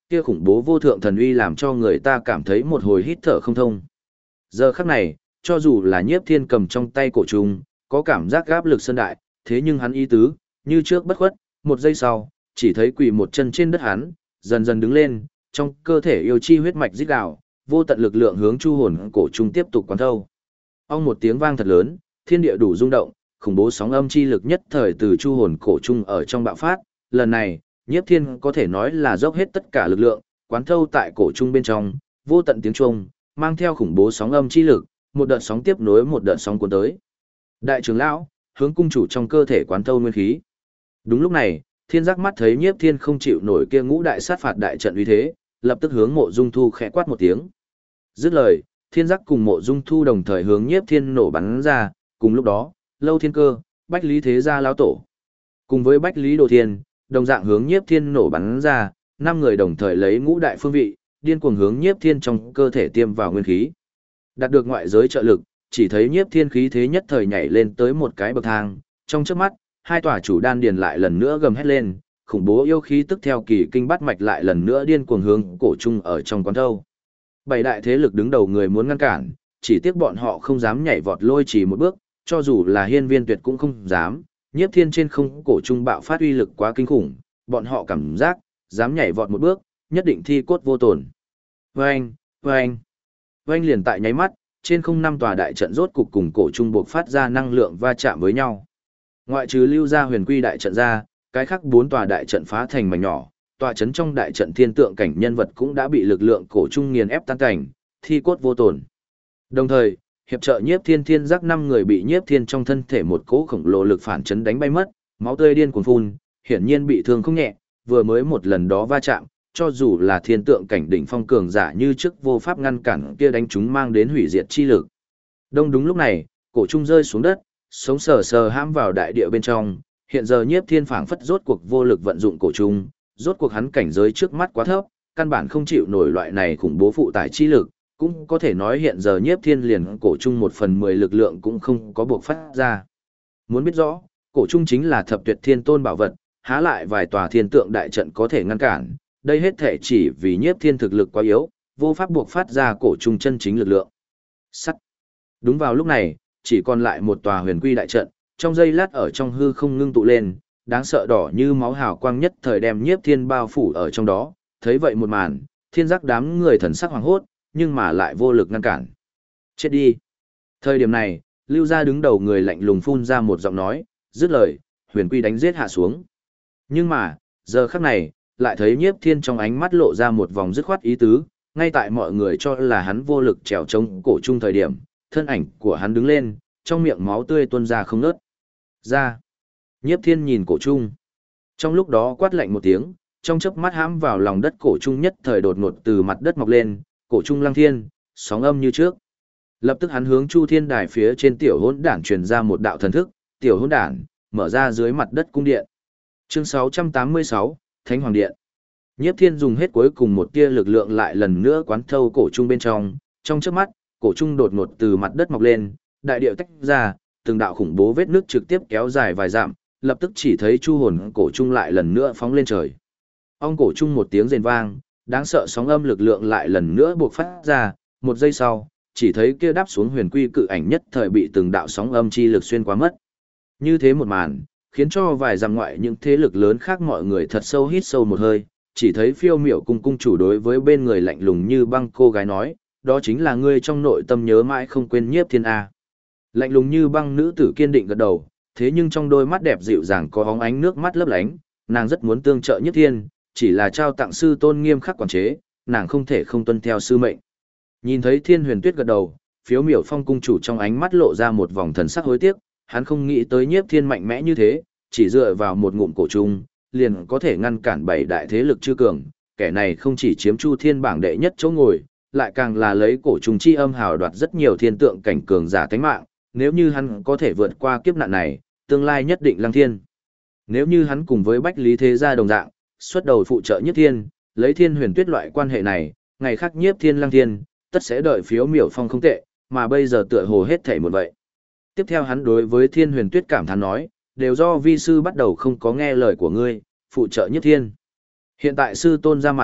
Kia khủng bố vô thượng thần uy làm cho người ta cảm thấy một hồi hít thở không thông. Giờ khắc này, cho dù là Nhiếp Thiên cầm trong tay cổ trùng, có cảm giác áp lực sơn đại, thế nhưng hắn ý tứ, như trước bất khuất, một giây sau, chỉ thấy quỳ một chân trên đất hắn, dần dần đứng lên, trong cơ thể yêu chi huyết mạch rít gào, vô tận lực lượng hướng chu hồn cổ trùng tiếp tục quán thâu. Ong một tiếng vang thật lớn, thiên địa đủ rung động, khủng bố sóng âm chi lực nhất thời từ chu hồn cổ trùng ở trong bạo phát, lần này, Nhiếp Thiên có thể nói là dốc hết tất cả lực lượng, quán thâu tại cổ trung bên trong, vô tận tiếng chuông, mang theo khủng bố sóng âm chi lực, một đợt sóng tiếp nối một đợt sóng cuốn tới. Đại trưởng lão, hướng cung chủ trong cơ thể quán thâu nguyên khí. Đúng lúc này, Thiên Giác mắt thấy Nhiếp Thiên không chịu nổi kia ngũ đại sát phạt đại trận uy thế, lập tức hướng Mộ Dung Thu khẽ quát một tiếng. Dứt lời, Thiên Giác cùng Mộ Dung Thu đồng thời hướng Nhiếp Thiên nổ bắn ra, cùng lúc đó, Lâu Thiên Cơ, Bách Lý Thế Gia lão tổ, cùng với Bách Lý Đồ Thiên, đồng dạng hướng Nhiếp Thiên nổ bắn ra, 5 người đồng thời lấy ngũ đại phương vị, điên cuồng hướng Nhiếp Thiên trong cơ thể tiêm vào nguyên khí. Đạt được ngoại giới trợ lực, chỉ thấy Nhiếp Thiên khí thế nhất thời nhảy lên tới một cái bậc thang, trong chớp mắt, hai tòa chủ đan điền lại lần nữa gầm hét lên, khủng bố yêu khí tức theo kỳ kinh bát mạch lại lần nữa điên cuồng hướng cổ trung ở trong quán thâu. Bảy đại thế lực đứng đầu người muốn ngăn cản, chỉ tiếc bọn họ không dám nhảy vọt lôi chỉ một bước, cho dù là Hiên Viên Tuyệt cũng không dám. Nhiếp Thiên trên không cổ trung bạo phát uy lực quá kinh khủng, bọn họ cảm giác, dám nhảy vọt một bước, nhất định thi cốt vô tổn. Vâng, vâng, vâng liền tại nháy mắt, trên không 5 tòa đại trận rốt cục cùng cổ trung buộc phát ra năng lượng va chạm với nhau. Ngoại trừ lưu ra huyền quy đại trận ra, cái khác 4 tòa đại trận phá thành mảnh nhỏ, tòa chấn trong đại trận thiên tượng cảnh nhân vật cũng đã bị lực lượng cổ trung nghiền ép tan cảnh, thi cốt vô tổn. Đồng thời, hiệp trợ Nhiếp Thiên Thiên Giác 5 người bị Nhiếp Thiên trong thân thể một cỗ khổng lồ lực phản chấn đánh bay mất, máu tươi điên cuồng phun, hiển nhiên bị thương không nhẹ, vừa mới một lần đó va chạm, cho dù là thiên tượng cảnh đỉnh phong cường giả như trước vô pháp ngăn cản kia đánh chúng mang đến hủy diệt chi lực. Đông đúng lúc này, cổ trung rơi xuống đất, sống sờ sờ hãm vào đại địa bên trong, hiện giờ Nhiếp Thiên phảng phất rốt cuộc vô lực vận dụng cổ trung, rốt cuộc hắn cảnh giới trước mắt quá thấp, căn bản không chịu nổi loại này khủng bố phụ tải chi lực, cũng có thể nói hiện giờ Nhiếp Thiên liền cổ trung 1/10 lực lượng cũng không có buộc phát ra. Muốn biết rõ, cổ trung chính là thập tuyệt thiên tôn bảo vật, há lại vài tòa thiên tượng đại trận có thể ngăn cản, đây hết thể chỉ vì Nhiếp Thiên thực lực quá yếu, vô pháp buộc phát ra cổ trung chân chính lực lượng. Sắt. Đúng vào lúc này, chỉ còn lại một tòa huyền quy đại trận, trong giây lát ở trong hư không ngưng tụ lên, đáng sợ đỏ như máu hào quang nhất thời đem Nhiếp Thiên bao phủ ở trong đó, thấy vậy một màn, Thiên Giác đám người thần sắc hoàng hốt, nhưng mà lại vô lực ngăn cản. Chết đi. Thời điểm này, Lưu Gia đứng đầu người lạnh lùng phun ra một giọng nói, dứt lời, huyền quy đánh giết hạ xuống. Nhưng mà, giờ khắc này, lại thấy Nhiếp Thiên trong ánh mắt lộ ra một vòng dứt khoát ý tứ, ngay tại mọi người cho là hắn vô lực trèo chống cổ trung thời điểm, thân ảnh của hắn đứng lên, trong miệng máu tươi tuôn ra không ngớt. Ra. Nhiếp Thiên nhìn cổ trung. Trong lúc đó quát lạnh một tiếng, trong chớp mắt hãm vào lòng đất cổ trung nhất thời đột ngột từ mặt đất mọc lên, cổ trung lăng thiên, sóng âm như trước. Lập tức hắn hướng Chu Thiên Đài phía trên tiểu hỗn đản truyền ra một đạo thần thức, tiểu hỗn đản, mở ra dưới mặt đất cung điện. Chương 686, Thánh Hoàng Điện. Nhiếp Thiên dùng hết cuối cùng một tia lực lượng lại lần nữa quán thâu cổ trung bên trong chớp mắt, cổ trung đột ngột từ mặt đất mọc lên, đại địa tách ra, từng đạo khủng bố vết nước trực tiếp kéo dài vài dặm, lập tức chỉ thấy chu hồn cổ trung lại lần nữa phóng lên trời. Ong cổ trung một tiếng rền vang, đáng sợ sóng âm lực lượng lại lần nữa buộc phát ra, một giây sau, chỉ thấy kia đáp xuống huyền quy cự ảnh nhất thời bị từng đạo sóng âm chi lực xuyên qua mất. Như thế một màn, khiến cho vài dặm ngoại những thế lực lớn khác mọi người thật sâu hít sâu một hơi, chỉ thấy Phiêu Miểu cung cung chủ đối với bên người lạnh lùng như băng cô gái nói, đó chính là ngươi trong nội tâm nhớ mãi không quên Nhiếp Thiên A. Lạnh lùng như băng nữ tử kiên định gật đầu, thế nhưng trong đôi mắt đẹp dịu dàng có bóng ánh nước mắt lấp lánh, nàng rất muốn tương trợ Nhiếp Thiên, chỉ là trao tặng sư tôn nghiêm khắc quản chế, nàng không thể không tuân theo sư mệnh. Nhìn thấy Thiên Huyền Tuyết gật đầu, Phiếu Miểu Phong cung chủ trong ánh mắt lộ ra một vòng thần sắc hối tiếc, hắn không nghĩ tới Nhiếp Thiên mạnh mẽ như thế, chỉ dựa vào một ngụm cổ trung, liền có thể ngăn cản bảy đại thế lực chư cường, kẻ này không chỉ chiếm Chu Thiên bảng đệ nhất chỗ ngồi, lại càng là lấy cổ trùng chi âm hào đoạt rất nhiều thiên tượng cảnh cường giả tánh mạng, nếu như hắn có thể vượt qua kiếp nạn này, tương lai nhất định lăng thiên. Nếu như hắn cùng với Bách Lý Thế Gia đồng dạng, xuất đầu phụ trợ Nhiếp Thiên, lấy Thiên Huyền Tuyết loại quan hệ này, ngày khác Nhiếp Thiên lăng thiên, tất sẽ đợi Phiếu Miểu Phong không tệ, mà bây giờ tựa hồ hết thảy một vậy. Tiếp theo hắn đối với Thiên Huyền Tuyết cảm thán nói, đều do vi sư bắt đầu không có nghe lời của ngươi, phụ trợ Nhiếp Thiên. Hiện tại sư tôn ra mặt,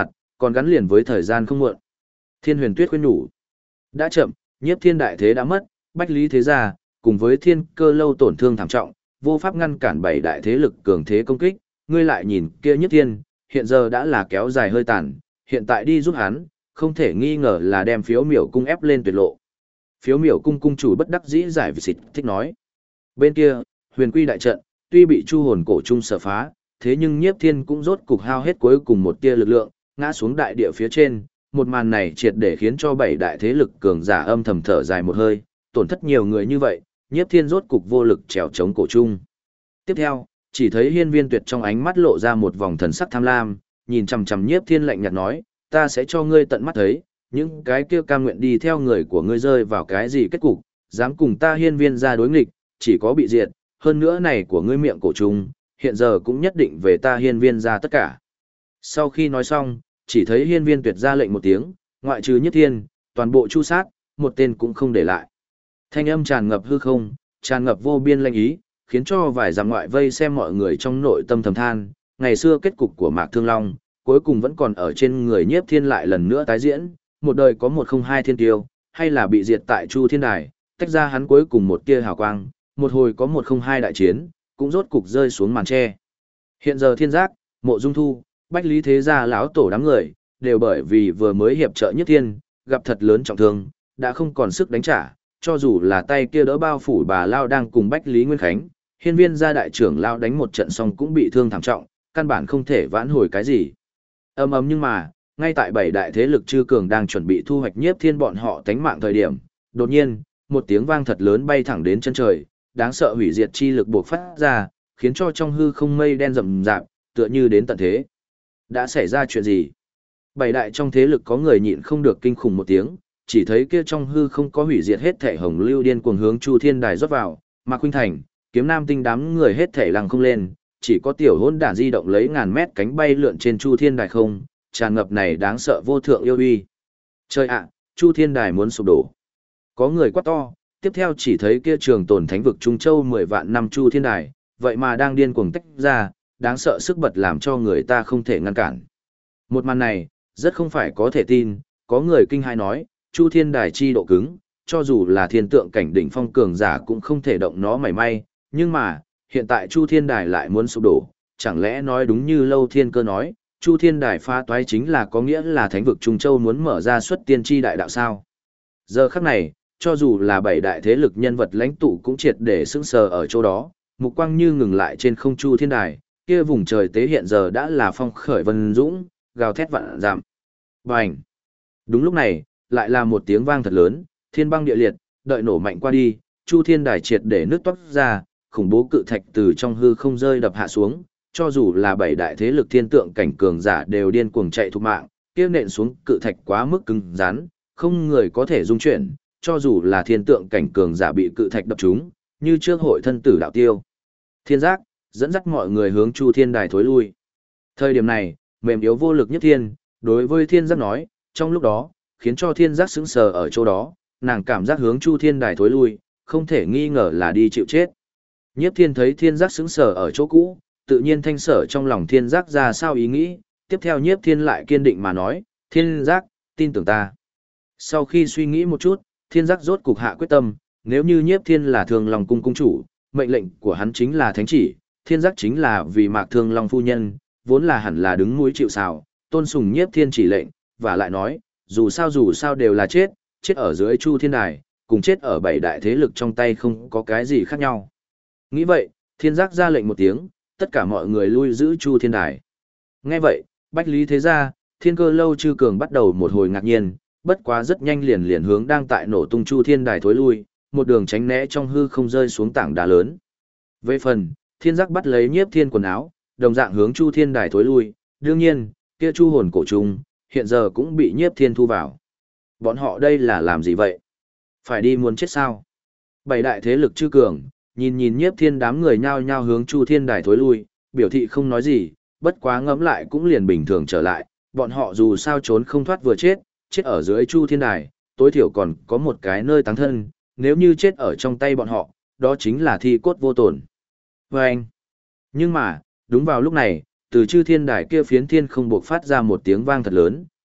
còn gắn liền với thời gian không muộn. Thiên Huyền Tuyết khuyên nhủ. Đã chậm, Nhiếp Thiên đại thế đã mất, Bách Lý thế gia, cùng với Thiên Cơ lâu tổn thương thảm trọng, vô pháp ngăn cản bảy đại thế lực cường thế công kích, ngươi lại nhìn kia Nhiếp Thiên, hiện giờ đã là kéo dài hơi tàn, hiện tại đi giúp hắn, không thể nghi ngờ là đem Phiếu Miểu cung ép lên tuyệt lộ. Phiếu Miểu cung cung chủ bất đắc dĩ giải xịt thích nói. Bên kia, Huyền Quy đại trận, tuy bị Chu Hồn cổ trung sở phá, thế nhưng Nhiếp Thiên cũng rốt cục hao hết cuối cùng một tia lực lượng, ngã xuống đại địa phía trên. Một màn này triệt để khiến cho bảy đại thế lực cường giả âm thầm thở dài một hơi, tổn thất nhiều người như vậy, Nhiếp Thiên rốt cục vô lực trèo chống cổ trung. Tiếp theo, chỉ thấy Hiên Viên Tuyệt trong ánh mắt lộ ra một vòng thần sắc tham lam, nhìn chằm chằm Nhiếp Thiên lạnh nhạt nói, ta sẽ cho ngươi tận mắt thấy, những cái kia cam nguyện đi theo người của ngươi rơi vào cái gì kết cục, dám cùng ta Hiên Viên ra đối nghịch, chỉ có bị diệt, hơn nữa này của ngươi miệng cổ trung, hiện giờ cũng nhất định về ta Hiên Viên ra tất cả. Sau khi nói xong, chỉ thấy Hiên Viên Tuyệt ra lệnh một tiếng, ngoại trừ Nhiếp Thiên, toàn bộ chu sát, một tên cũng không để lại. Thanh âm tràn ngập hư không, tràn ngập vô biên lanh ý, khiến cho vài dặm ngoại vây xem mọi người trong nội tâm thầm than, ngày xưa kết cục của Mạc Thương Long, cuối cùng vẫn còn ở trên người Nhiếp Thiên lại lần nữa tái diễn, một đời có một không hai thiên tiêu, hay là bị diệt tại Chu Thiên Đài, tách ra hắn cuối cùng một tia hào quang, một hồi có một không hai đại chiến, cũng rốt cục rơi xuống màn tre. Hiện giờ Thiên Giác, Mộ Dung Thu, Bách Lý thế gia lão tổ đám người, đều bởi vì vừa mới hiệp trợ Nhiếp Thiên, gặp thật lớn trọng thương, đã không còn sức đánh trả, cho dù là tay kia đỡ bao phủ bà Lao đang cùng Bách Lý Nguyên Khánh, Hiên Viên gia đại trưởng Lao đánh một trận xong cũng bị thương thảm trọng, căn bản không thể vãn hồi cái gì. Ầm ầm nhưng mà, ngay tại bảy đại thế lực chư cường đang chuẩn bị thu hoạch Nhiếp Thiên bọn họ tánh mạng thời điểm, đột nhiên, một tiếng vang thật lớn bay thẳng đến chân trời, đáng sợ hủy diệt chi lực bộc phát ra, khiến cho trong hư không mây đen rậm rạp, tựa như đến tận thế. Đã xảy ra chuyện gì? Bảy đại trong thế lực có người nhịn không được kinh khủng một tiếng, chỉ thấy kia trong hư không có hủy diệt hết thể hồng lưu điên cuồng hướng Chu Thiên Đài rót vào, Mạc Khuynh Thành, Kiếm Nam Tinh đám người hết thể lăng không lên, chỉ có tiểu hôn đản di động lấy ngàn mét cánh bay lượn trên Chu Thiên Đài không, tràn ngập này đáng sợ vô thượng yêu uy. Trời ạ, Chu Thiên Đài muốn sụp đổ. Có người quát to, tiếp theo chỉ thấy kia trường tồn thánh vực Trung Châu 10 vạn năm Chu Thiên Đài, vậy mà đang điên cuồng tách ra, đáng sợ sức bật làm cho người ta không thể ngăn cản. Một màn này, rất không phải có thể tin, có người kinh hai nói, Chu Thiên Đài chi độ cứng, cho dù là thiên tượng cảnh đỉnh phong cường giả cũng không thể động nó mảy may, nhưng mà, hiện tại Chu Thiên Đài lại muốn sụp đổ, chẳng lẽ nói đúng như Lâu Thiên Cơ nói, Chu Thiên Đài phá toái chính là có nghĩa là thánh vực Trung Châu muốn mở ra xuất tiên tri đại đạo sao? Giờ khắc này, cho dù là bảy đại thế lực nhân vật lãnh tụ cũng triệt để sững sờ ở chỗ đó, mục quang như ngừng lại trên không Chu Thiên Đài, kia vùng trời tế hiện giờ đã là phong khởi vân dũng, gào thét vạn dặm. Bành! Đúng lúc này, lại là một tiếng vang thật lớn, thiên băng địa liệt, đợi nổ mạnh qua đi, Chu Thiên Đài triệt để nứt toát ra, khủng bố cự thạch từ trong hư không rơi đập hạ xuống, cho dù là bảy đại thế lực thiên tượng cảnh cường giả đều điên cuồng chạy thục mạng, kia nện xuống cự thạch quá mức cứng rắn, không người có thể dung chuyển, cho dù là thiên tượng cảnh cường giả bị cự thạch đập trúng, như trước hội thân tử đạo tiêu. Thiên Giác dẫn dắt mọi người hướng Chu Thiên Đài thối lui. Thời điểm này, mềm yếu vô lực nhất thiên, đối với Thiên Giác nói, trong lúc đó, khiến cho Thiên Giác sững sờ ở chỗ đó, nàng cảm giác hướng Chu Thiên Đài thối lui, không thể nghi ngờ là đi chịu chết. Nhiếp Thiên thấy Thiên Giác sững sờ ở chỗ cũ, tự nhiên thanh sở trong lòng Thiên Giác ra sao ý nghĩ, tiếp theo Nhiếp Thiên lại kiên định mà nói, Thiên Giác, tin tưởng ta. Sau khi suy nghĩ một chút, Thiên Giác rốt cục hạ quyết tâm, nếu như Nhiếp Thiên là Thường Long cung cung chủ, mệnh lệnh của hắn chính là thánh chỉ, Thiên Giác chính là vì Mạc Thương Long phu nhân, vốn là hẳn là đứng mũi chịu sào, tôn sùng Nhiếp Thiên chỉ lệnh, và lại nói, dù sao đều là chết, chết ở dưới Chu Thiên Đài, cùng chết ở bảy đại thế lực trong tay không có cái gì khác nhau. Nghĩ vậy, Thiên Giác ra lệnh một tiếng, tất cả mọi người lui giữ Chu Thiên Đài. Nghe vậy, Bách Lý thế gia, Thiên Cơ lâu chư cường bắt đầu một hồi ngạc nhiên, bất quá rất nhanh liền hướng đang tại nổ tung Chu Thiên Đài thối lui, một đường tránh né trong hư không rơi xuống tảng đá lớn. Về phần, Thiên Giác bắt lấy Nhiếp Thiên quần áo, đồng dạng hướng Chu Thiên Đài thối lui, đương nhiên, kia Chu hồn cổ trùng, hiện giờ cũng bị Nhiếp Thiên thu vào. Bọn họ đây là làm gì vậy? Phải đi muốn chết sao? Bảy đại thế lực chư cường, nhìn Nhiếp Thiên đám người nhao nhao hướng Chu Thiên Đài thối lui, biểu thị không nói gì, bất quá ngẫm lại cũng liền bình thường trở lại, bọn họ dù sao trốn không thoát vừa chết, chết ở dưới Chu Thiên Đài, tối thiểu còn có một cái nơi táng thân, nếu như chết ở trong tay bọn họ, đó chính là thi cốt vô tổn. Vâng! Nhưng mà, đúng vào lúc này, từ Chư Thiên Đài kia phiến thiên không buộc phát ra một tiếng vang thật lớn,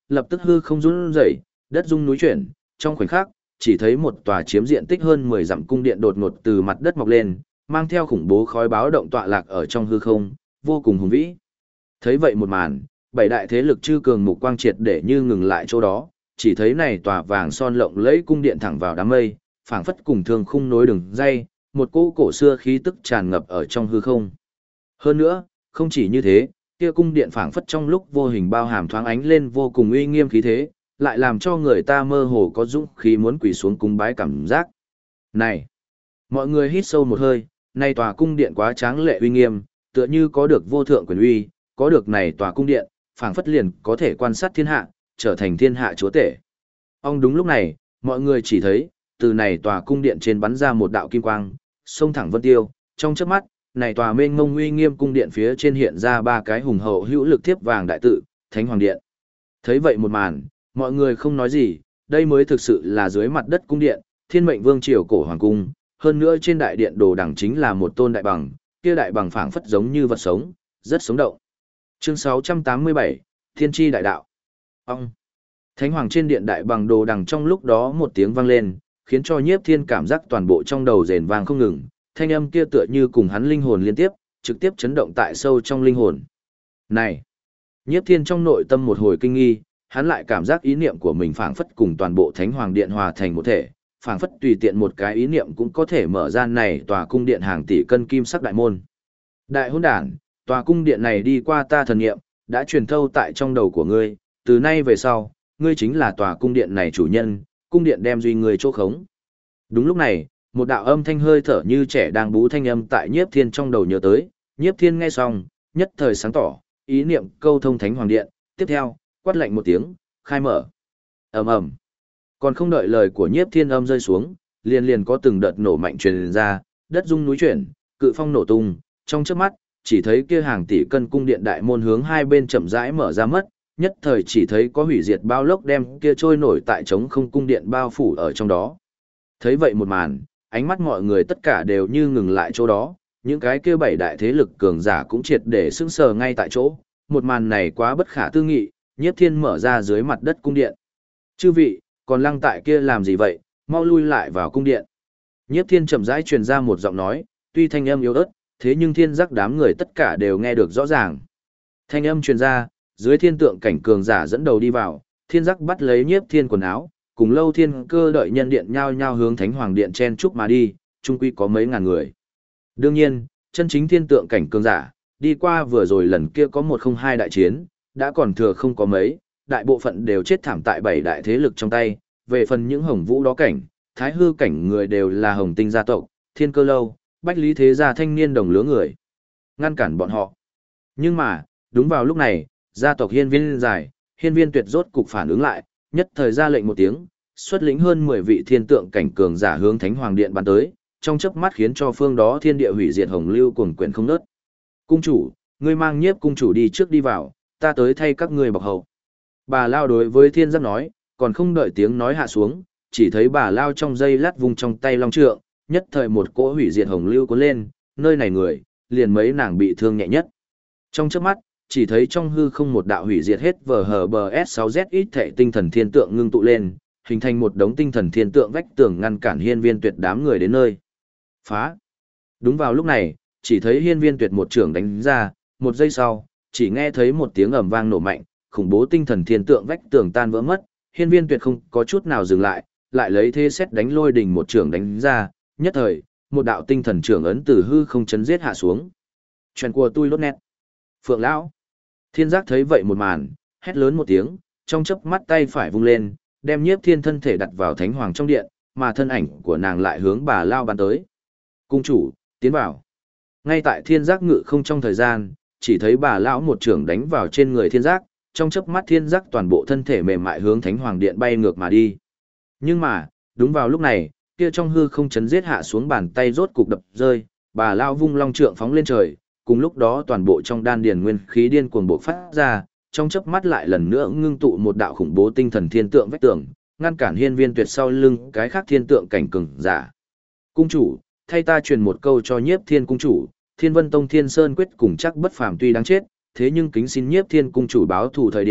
lập tức hư không run rẩy, đất rung núi chuyển, trong khoảnh khắc, chỉ thấy một tòa chiếm diện tích hơn 10 dặm cung điện đột ngột từ mặt đất mọc lên, mang theo khủng bố khói báo động tọa lạc ở trong hư không, vô cùng hùng vĩ. Thấy vậy một màn, bảy đại thế lực chư cường mục quang triệt để như ngừng lại chỗ đó, chỉ thấy này tòa vàng son lộng lẫy cung điện thẳng vào đám mây, phảng phất cùng thương khung nối đường dây, một cỗ cổ xưa khí tức tràn ngập ở trong hư không. Hơn nữa, không chỉ như thế, kia cung điện phảng phất trong lúc vô hình bao hàm thoáng ánh lên vô cùng uy nghiêm khí thế, lại làm cho người ta mơ hồ có dũng khí muốn quỳ xuống cung bái cảm giác. Này! Mọi người hít sâu một hơi, này tòa cung điện quá tráng lệ uy nghiêm, tựa như có được vô thượng quyền uy, có được này tòa cung điện, phảng phất liền có thể quan sát thiên hạ, trở thành thiên hạ chúa tể. Đúng lúc này, mọi người chỉ thấy, từ này tòa cung điện trên bắn ra một đạo kim quang, xông thẳng vân tiêu, trong chớp mắt, này tòa mênh mông uy nghiêm cung điện phía trên hiện ra ba cái hùng hậu hữu lực thiếp vàng đại tự, Thánh Hoàng Điện. Thấy vậy một màn, mọi người không nói gì, đây mới thực sự là dưới mặt đất cung điện, Thiên Mệnh Vương triều cổ hoàng cung, hơn nữa trên đại điện đồ đằng chính là một tôn đại bằng, kia đại bằng phảng phất giống như vật sống, rất sống động. Chương 687, Thiên Chi Đại Đạo. Thánh Hoàng trên điện đại bằng đồ đằng trong lúc đó một tiếng vang lên, khiến cho Nhiếp Thiên cảm giác toàn bộ trong đầu rền vang không ngừng, thanh âm kia tựa như cùng hắn linh hồn liên tiếp, trực tiếp chấn động tại sâu trong linh hồn. Này! Nhiếp Thiên trong nội tâm một hồi kinh nghi, hắn lại cảm giác ý niệm của mình phảng phất cùng toàn bộ Thánh Hoàng điện hòa thành một thể, phảng phất tùy tiện một cái ý niệm cũng có thể mở ra này tòa cung điện hàng tỷ cân kim sắc đại môn. Đại hôn đản, tòa cung điện này đi qua ta thần niệm, đã truyền thâu tại trong đầu của ngươi, từ nay về sau, ngươi chính là tòa cung điện này chủ nhân, cung điện đem duy ngươi chỗ khống. Đúng lúc này, một đạo âm thanh hơi thở như trẻ đang bú thanh âm tại Nhiếp Thiên trong đầu nhớ tới, Nhiếp Thiên nghe xong, nhất thời sáng tỏ, ý niệm câu thông Thánh Hoàng điện, tiếp theo, quát lạnh một tiếng, khai mở. Ầm ầm. Còn không đợi lời của Nhiếp Thiên âm rơi xuống, liền liền có từng đợt nổ mạnh truyền ra, đất rung núi chuyển, cự phong nổ tung, trong chớp mắt, chỉ thấy kia hàng tỷ cân cung điện đại môn hướng hai bên chậm rãi mở ra mất, nhất thời chỉ thấy có hủy diệt bao lốc đem kia trôi nổi tại trống không cung điện bao phủ ở trong đó. Thấy vậy một màn, ánh mắt mọi người tất cả đều như ngừng lại chỗ đó, những cái kia bảy đại thế lực cường giả cũng triệt để sững sờ ngay tại chỗ, một màn này quá bất khả tư nghị, Nhiếp Thiên mở ra dưới mặt đất cung điện. Chư vị, còn lăng tại kia làm gì vậy, mau lui lại vào cung điện. Nhiếp Thiên chậm rãi truyền ra một giọng nói, tuy thanh âm yếu ớt, thế nhưng thiên giác đám người tất cả đều nghe được rõ ràng. Thanh âm truyền ra, dưới thiên tượng cảnh cường giả dẫn đầu đi vào, thiên giác bắt lấy Nhiếp Thiên quần áo, cùng Lâu Thiên Cơ đợi nhân điện nhao nhao hướng Thánh Hoàng điện chen chúc mà đi, chung quy có mấy ngàn người. Đương nhiên, chân chính thiên tượng cảnh cường giả, đi qua vừa rồi lần kia có 102 đại chiến, đã còn thừa không có mấy, đại bộ phận đều chết thảm tại bảy đại thế lực trong tay, về phần những hồng vũ đó cảnh, thái hư cảnh người đều là hồng tinh gia tộc, Thiên Cơ lâu, bách lý thế gia thanh niên đồng lứa người. Ngăn cản bọn họ. Nhưng mà, đúng vào lúc này, gia tộc Hiên Viên Giải, Hiên Viên Tuyệt rốt cục phản ứng lại, nhất thời ra lệnh một tiếng, xuất lĩnh hơn 10 vị thiên tượng cảnh cường giả hướng Thánh Hoàng điện bắn tới, trong chớp mắt khiến cho phương đó thiên địa hủy diệt hồng lưu cuồn quyển không ngớt. Cung chủ, ngươi mang Nhiếp cung chủ đi trước đi vào, ta tới thay các ngươi bọc hậu. Bà Lao đối với thiên giác nói, còn không đợi tiếng nói hạ xuống, chỉ thấy bà Lao trong giây lát vùng trong tay long trượng, nhất thời một cỗ hủy diệt hồng lưu cuốn lên, nơi này người, liền mấy nàng bị thương nhẹ nhất. Trong chớp mắt, chỉ thấy trong hư không một đạo hủy diệt hết VHBS6Z thể tinh thần thiên tượng ngưng tụ lên, hình thành một đống tinh thần thiên tượng vách tường ngăn cản Hiên Viên Tuyệt đám người đến nơi. Phá! Đúng vào lúc này, chỉ thấy Hiên Viên Tuyệt một trường đánh ra, một giây sau, chỉ nghe thấy một tiếng ầm vang nổ mạnh, khủng bố tinh thần thiên tượng vách tường tan vỡ mất, Hiên Viên Tuyệt không có chút nào dừng lại, lại lấy thế xét đánh lôi đình một trường đánh ra, nhất thời, một đạo tinh thần trường ấn từ hư không chấn giết hạ xuống. Chuyện của tôi lốt nét. Phượng Lão! Thiên giác thấy vậy một màn, hét lớn một tiếng, trong chớp mắt tay phải vung lên, đem Nhiếp Thiên thân thể đặt vào Thánh Hoàng trong điện, mà thân ảnh của nàng lại hướng bà Lao bắn tới. Cung chủ, tiến vào. Ngay tại thiên giác ngự không trong thời gian, chỉ thấy bà Lão một trường đánh vào trên người thiên giác, trong chớp mắt thiên giác toàn bộ thân thể mềm mại hướng Thánh Hoàng điện bay ngược mà đi. Nhưng mà, đúng vào lúc này, kia trong hư không chấn giết hạ xuống bàn tay rốt cục đập rơi, bà Lao vung long trượng phóng lên trời, cùng lúc đó toàn bộ trong đan điền nguyên khí điên cuồng bộc phát ra, trong chớp mắt lại lần nữa ngưng tụ một đạo khủng bố tinh thần thiên tượng vách tường, ngăn cản Hiên Viên Tuyệt sau lưng cái khác thiên tượng cảnh cường giả. Cung chủ, thay ta truyền một câu cho Nhiếp Thiên cung chủ, Thiên Vân Tông Thiên Sơn quyết cùng chắc bất phàm tuy đáng chết, thế nhưng kính xin Nhiếp Thiên cung chủ báo thù thời điểm,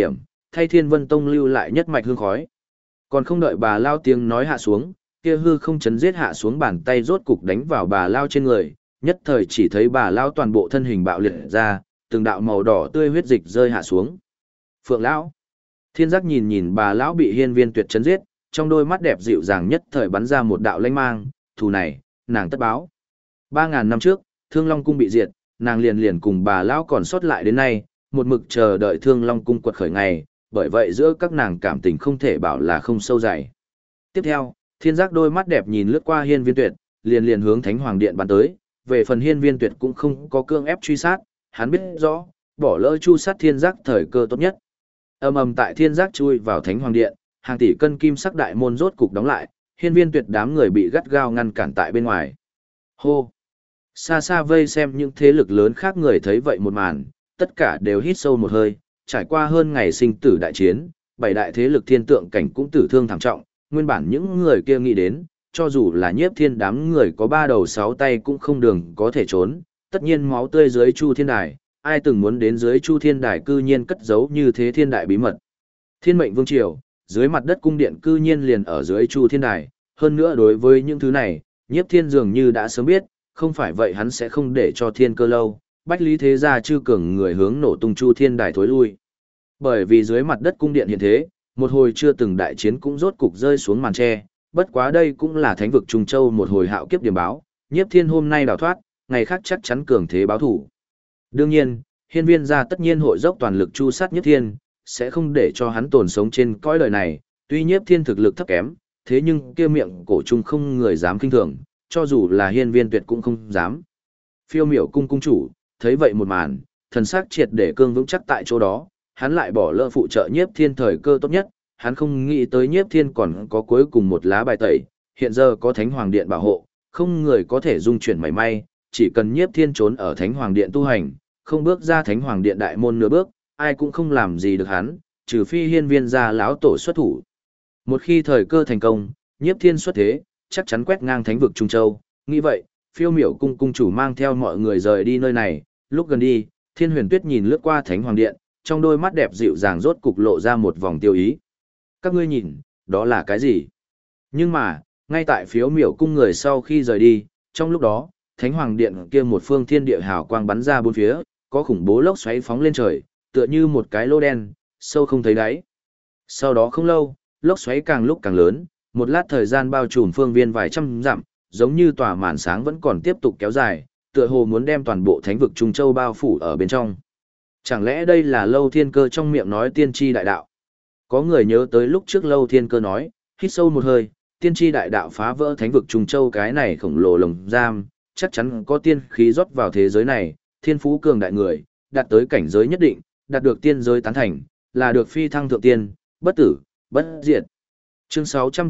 thay Thiên Vân Tông lưu lại nhất mạch hương khói. Còn không đợi bà Lao tiếng nói hạ xuống, kia hư không chấn giết hạ xuống bàn tay rốt cục đánh vào bà Lao trên người, nhất thời chỉ thấy bà Lao toàn bộ thân hình bạo liệt ra, từng đạo màu đỏ tươi huyết dịch rơi hạ xuống. Phượng Lão. Thiên Giác nhìn nhìn bà Lão bị Hiên Viên Tuyệt chấn giết, trong đôi mắt đẹp dịu dàng nhất thời bắn ra một đạo lanh mang, thù này, nàng tất báo. 3.000 năm trước, Thương Long Cung bị diệt, nàng liền liền cùng bà Lão còn sót lại đến nay, một mực chờ đợi Thương Long Cung quật khởi ngày, bởi vậy giữa các nàng cảm tình không thể bảo là không sâu dày. Tiếp theo, Thiên Giác đôi mắt đẹp nhìn lướt qua Hiên Viên Tuyệt, liền liền hướng Thánh Hoàng Điện bắn tới, về phần Hiên Viên Tuyệt cũng không có cương ép truy sát, hắn biết rõ, bỏ lỡ chu sát Thiên Giác thời cơ tốt nhất. Ầm ầm tại Thiên Giác chui vào Thánh Hoàng Điện, hàng tỷ cân kim sắc đại môn rốt cục đóng lại, Hiên Viên Tuyệt đám người bị gắt gao ngăn cản tại bên ngoài. Hô! Xa xa vây xem những thế lực lớn khác người thấy vậy một màn, tất cả đều hít sâu một hơi, trải qua hơn ngày sinh tử đại chiến, bảy đại thế lực thiên tượng cảnh cũng tử thương thảm trọng, nguyên bản những người kia nghĩ đến, cho dù là Nhiếp Thiên đám người có ba đầu sáu tay cũng không đường có thể trốn, tất nhiên máu tươi dưới Chu Thiên Đài, ai từng muốn đến dưới Chu Thiên Đài cư nhiên cất giấu như thế thiên đại bí mật. Thiên mệnh vương triều, dưới mặt đất cung điện cư nhiên liền ở dưới Chu Thiên Đài, hơn nữa đối với những thứ này, Nhiếp Thiên dường như đã sớm biết, không phải vậy hắn sẽ không để cho Thiên Cơ lâu, Bách Lý Thế Gia chư cường người hướng nổ tung Chu Thiên Đài thối lui. Bởi vì dưới mặt đất cung điện hiện thế, một hồi chưa từng đại chiến cũng rốt cục rơi xuống màn tre, bất quá đây cũng là thánh vực Trung Châu một hồi hạo kiếp điểm báo, Nhiếp Thiên hôm nay đào thoát, ngày khác chắc chắn cường thế báo thủ. Đương nhiên, Hiên Viên gia tất nhiên hội dốc toàn lực chu sát Nhiếp Thiên, sẽ không để cho hắn tồn sống trên cõi đời này, tuy Nhiếp Thiên thực lực thấp kém, thế nhưng kia miệng cổ trung không người dám kinh thường, cho dù là Hiên Viên Tuyệt cũng không dám. Phiêu Miểu cung cung chủ, thấy vậy một màn, thần sắc triệt để cương vững chắc tại chỗ đó, hắn lại bỏ lỡ phụ trợ Nhiếp Thiên thời cơ tốt nhất, hắn không nghĩ tới Nhiếp Thiên còn có cuối cùng một lá bài tẩy, hiện giờ có Thánh Hoàng Điện bảo hộ, không người có thể dung chuyển mảy may, chỉ cần Nhiếp Thiên trốn ở Thánh Hoàng Điện tu hành, không bước ra Thánh Hoàng Điện đại môn nửa bước, ai cũng không làm gì được hắn, trừ phi Hiên Viên gia lão tổ xuất thủ. Một khi thời cơ thành công, Nhiếp Thiên xuất thế, chắc chắn quét ngang thánh vực Trung Châu, nghĩ vậy, Phiêu Miểu cung cung chủ mang theo mọi người rời đi nơi này, lúc gần đi, Thiên Huyền Tuyết nhìn lướt qua Thánh Hoàng Điện, trong đôi mắt đẹp dịu dàng rốt cục lộ ra một vòng tiêu ý. Các ngươi nhìn, đó là cái gì? Nhưng mà, ngay tại Phiêu Miểu cung người sau khi rời đi, trong lúc đó, Thánh Hoàng Điện kia một phương thiên địa hào quang bắn ra bốn phía, có khủng bố lốc xoáy phóng lên trời, tựa như một cái lô đen, sâu không thấy đáy. Sau đó không lâu, lốc xoáy càng lúc càng lớn, một lát thời gian bao trùm phương viên vài trăm dặm, giống như tòa màn sáng vẫn còn tiếp tục kéo dài, tựa hồ muốn đem toàn bộ thánh vực Trung Châu bao phủ ở bên trong. Chẳng lẽ đây là Lâu Thiên Cơ trong miệng nói tiên tri đại đạo? Có người nhớ tới lúc trước Lâu Thiên Cơ nói, hít sâu một hơi, tiên tri đại đạo phá vỡ thánh vực Trung Châu cái này khổng lồ lồng giam, chắc chắn có tiên khí rót vào thế giới này, thiên phú cường đại người, đạt tới cảnh giới nhất định, đạt được tiên giới tán thành, là được phi thăng thượng tiên, bất tử, bất diệt. Chương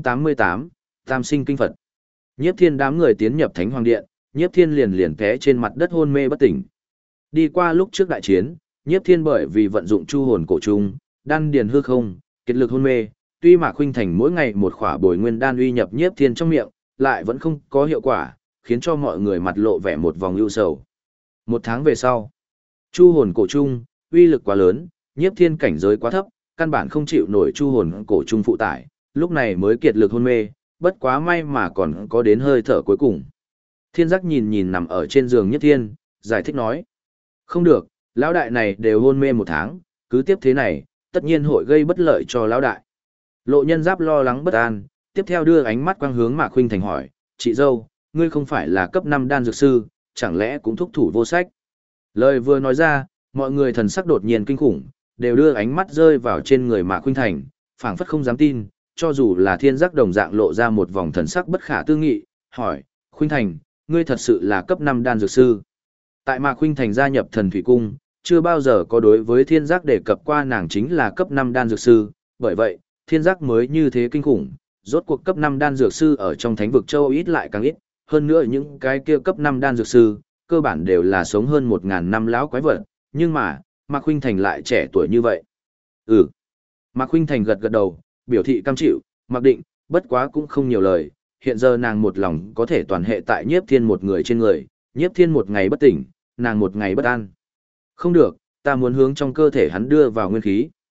688, Tam sinh kinh Phật. Nhiếp Thiên đám người tiến nhập Thánh Hoàng Điện, Nhiếp Thiên liền liền té trên mặt đất hôn mê bất tỉnh. Đi qua lúc trước đại chiến, Nhiếp Thiên bởi vì vận dụng chu hồn cổ trùng, đan điền hư không, kiệt lực hôn mê, tuy Mạc Khuynh Thành mỗi ngày một khỏa bồi nguyên đan uy nhập Nhiếp Thiên trong miệng, lại vẫn không có hiệu quả, khiến cho mọi người mặt lộ vẻ một vòng ưu sầu. Một tháng về sau, chu hồn cổ trùng, uy lực quá lớn, Nhiếp Thiên cảnh giới quá thấp, căn bản không chịu nổi chu hồn cổ trùng phụ tải, lúc này mới kiệt lực hôn mê, bất quá may mà còn có đến hơi thở cuối cùng. Thiên Giác nhìn nhìn nằm ở trên giường Nhiếp Thiên, giải thích nói: "Không được, lão đại này đều hôn mê một tháng, cứ tiếp thế này, tất nhiên hội gây bất lợi cho lão đại." Lộ Nhân Giáp lo lắng bất an, tiếp theo đưa ánh mắt quang hướng Mạc Khuynh Thành hỏi: "Chị dâu, ngươi không phải là cấp 5 đan dược sư, chẳng lẽ cũng thúc thủ vô sách?" Lời vừa nói ra, mọi người thần sắc đột nhiên kinh khủng, đều đưa ánh mắt rơi vào trên người Mạc Khuynh Thành, phảng phất không dám tin, cho dù là Thiên Giác đồng dạng lộ ra một vòng thần sắc bất khả tư nghị, hỏi: "Khuynh Thành, ngươi thật sự là cấp 5 đan dược sư?" Tại Mạc Khuynh Thành gia nhập Thần Thủy Cung, chưa bao giờ có đối với Thiên Giác đề cập qua nàng chính là cấp 5 đan dược sư, bởi vậy, Thiên Giác mới như thế kinh khủng, rốt cuộc cấp 5 đan dược sư ở trong thánh vực châu ít lại càng ít, hơn nữa những cái kia cấp 5 đan dược sư, cơ bản đều là sống hơn 1000 năm lão quái vật, nhưng mà, Mạc Khuynh Thành lại trẻ tuổi như vậy. Mạc Khuynh Thành gật gật đầu, biểu thị cam chịu, mặc định, bất quá cũng không nhiều lời, hiện giờ nàng một lòng có thể toàn hệ tại Nhiếp Thiên một người trên người, Nhiếp Thiên một ngày bất tỉnh, nàng một ngày bất an. Không được, ta muốn hướng trong cơ thể hắn đưa vào nguyên khí.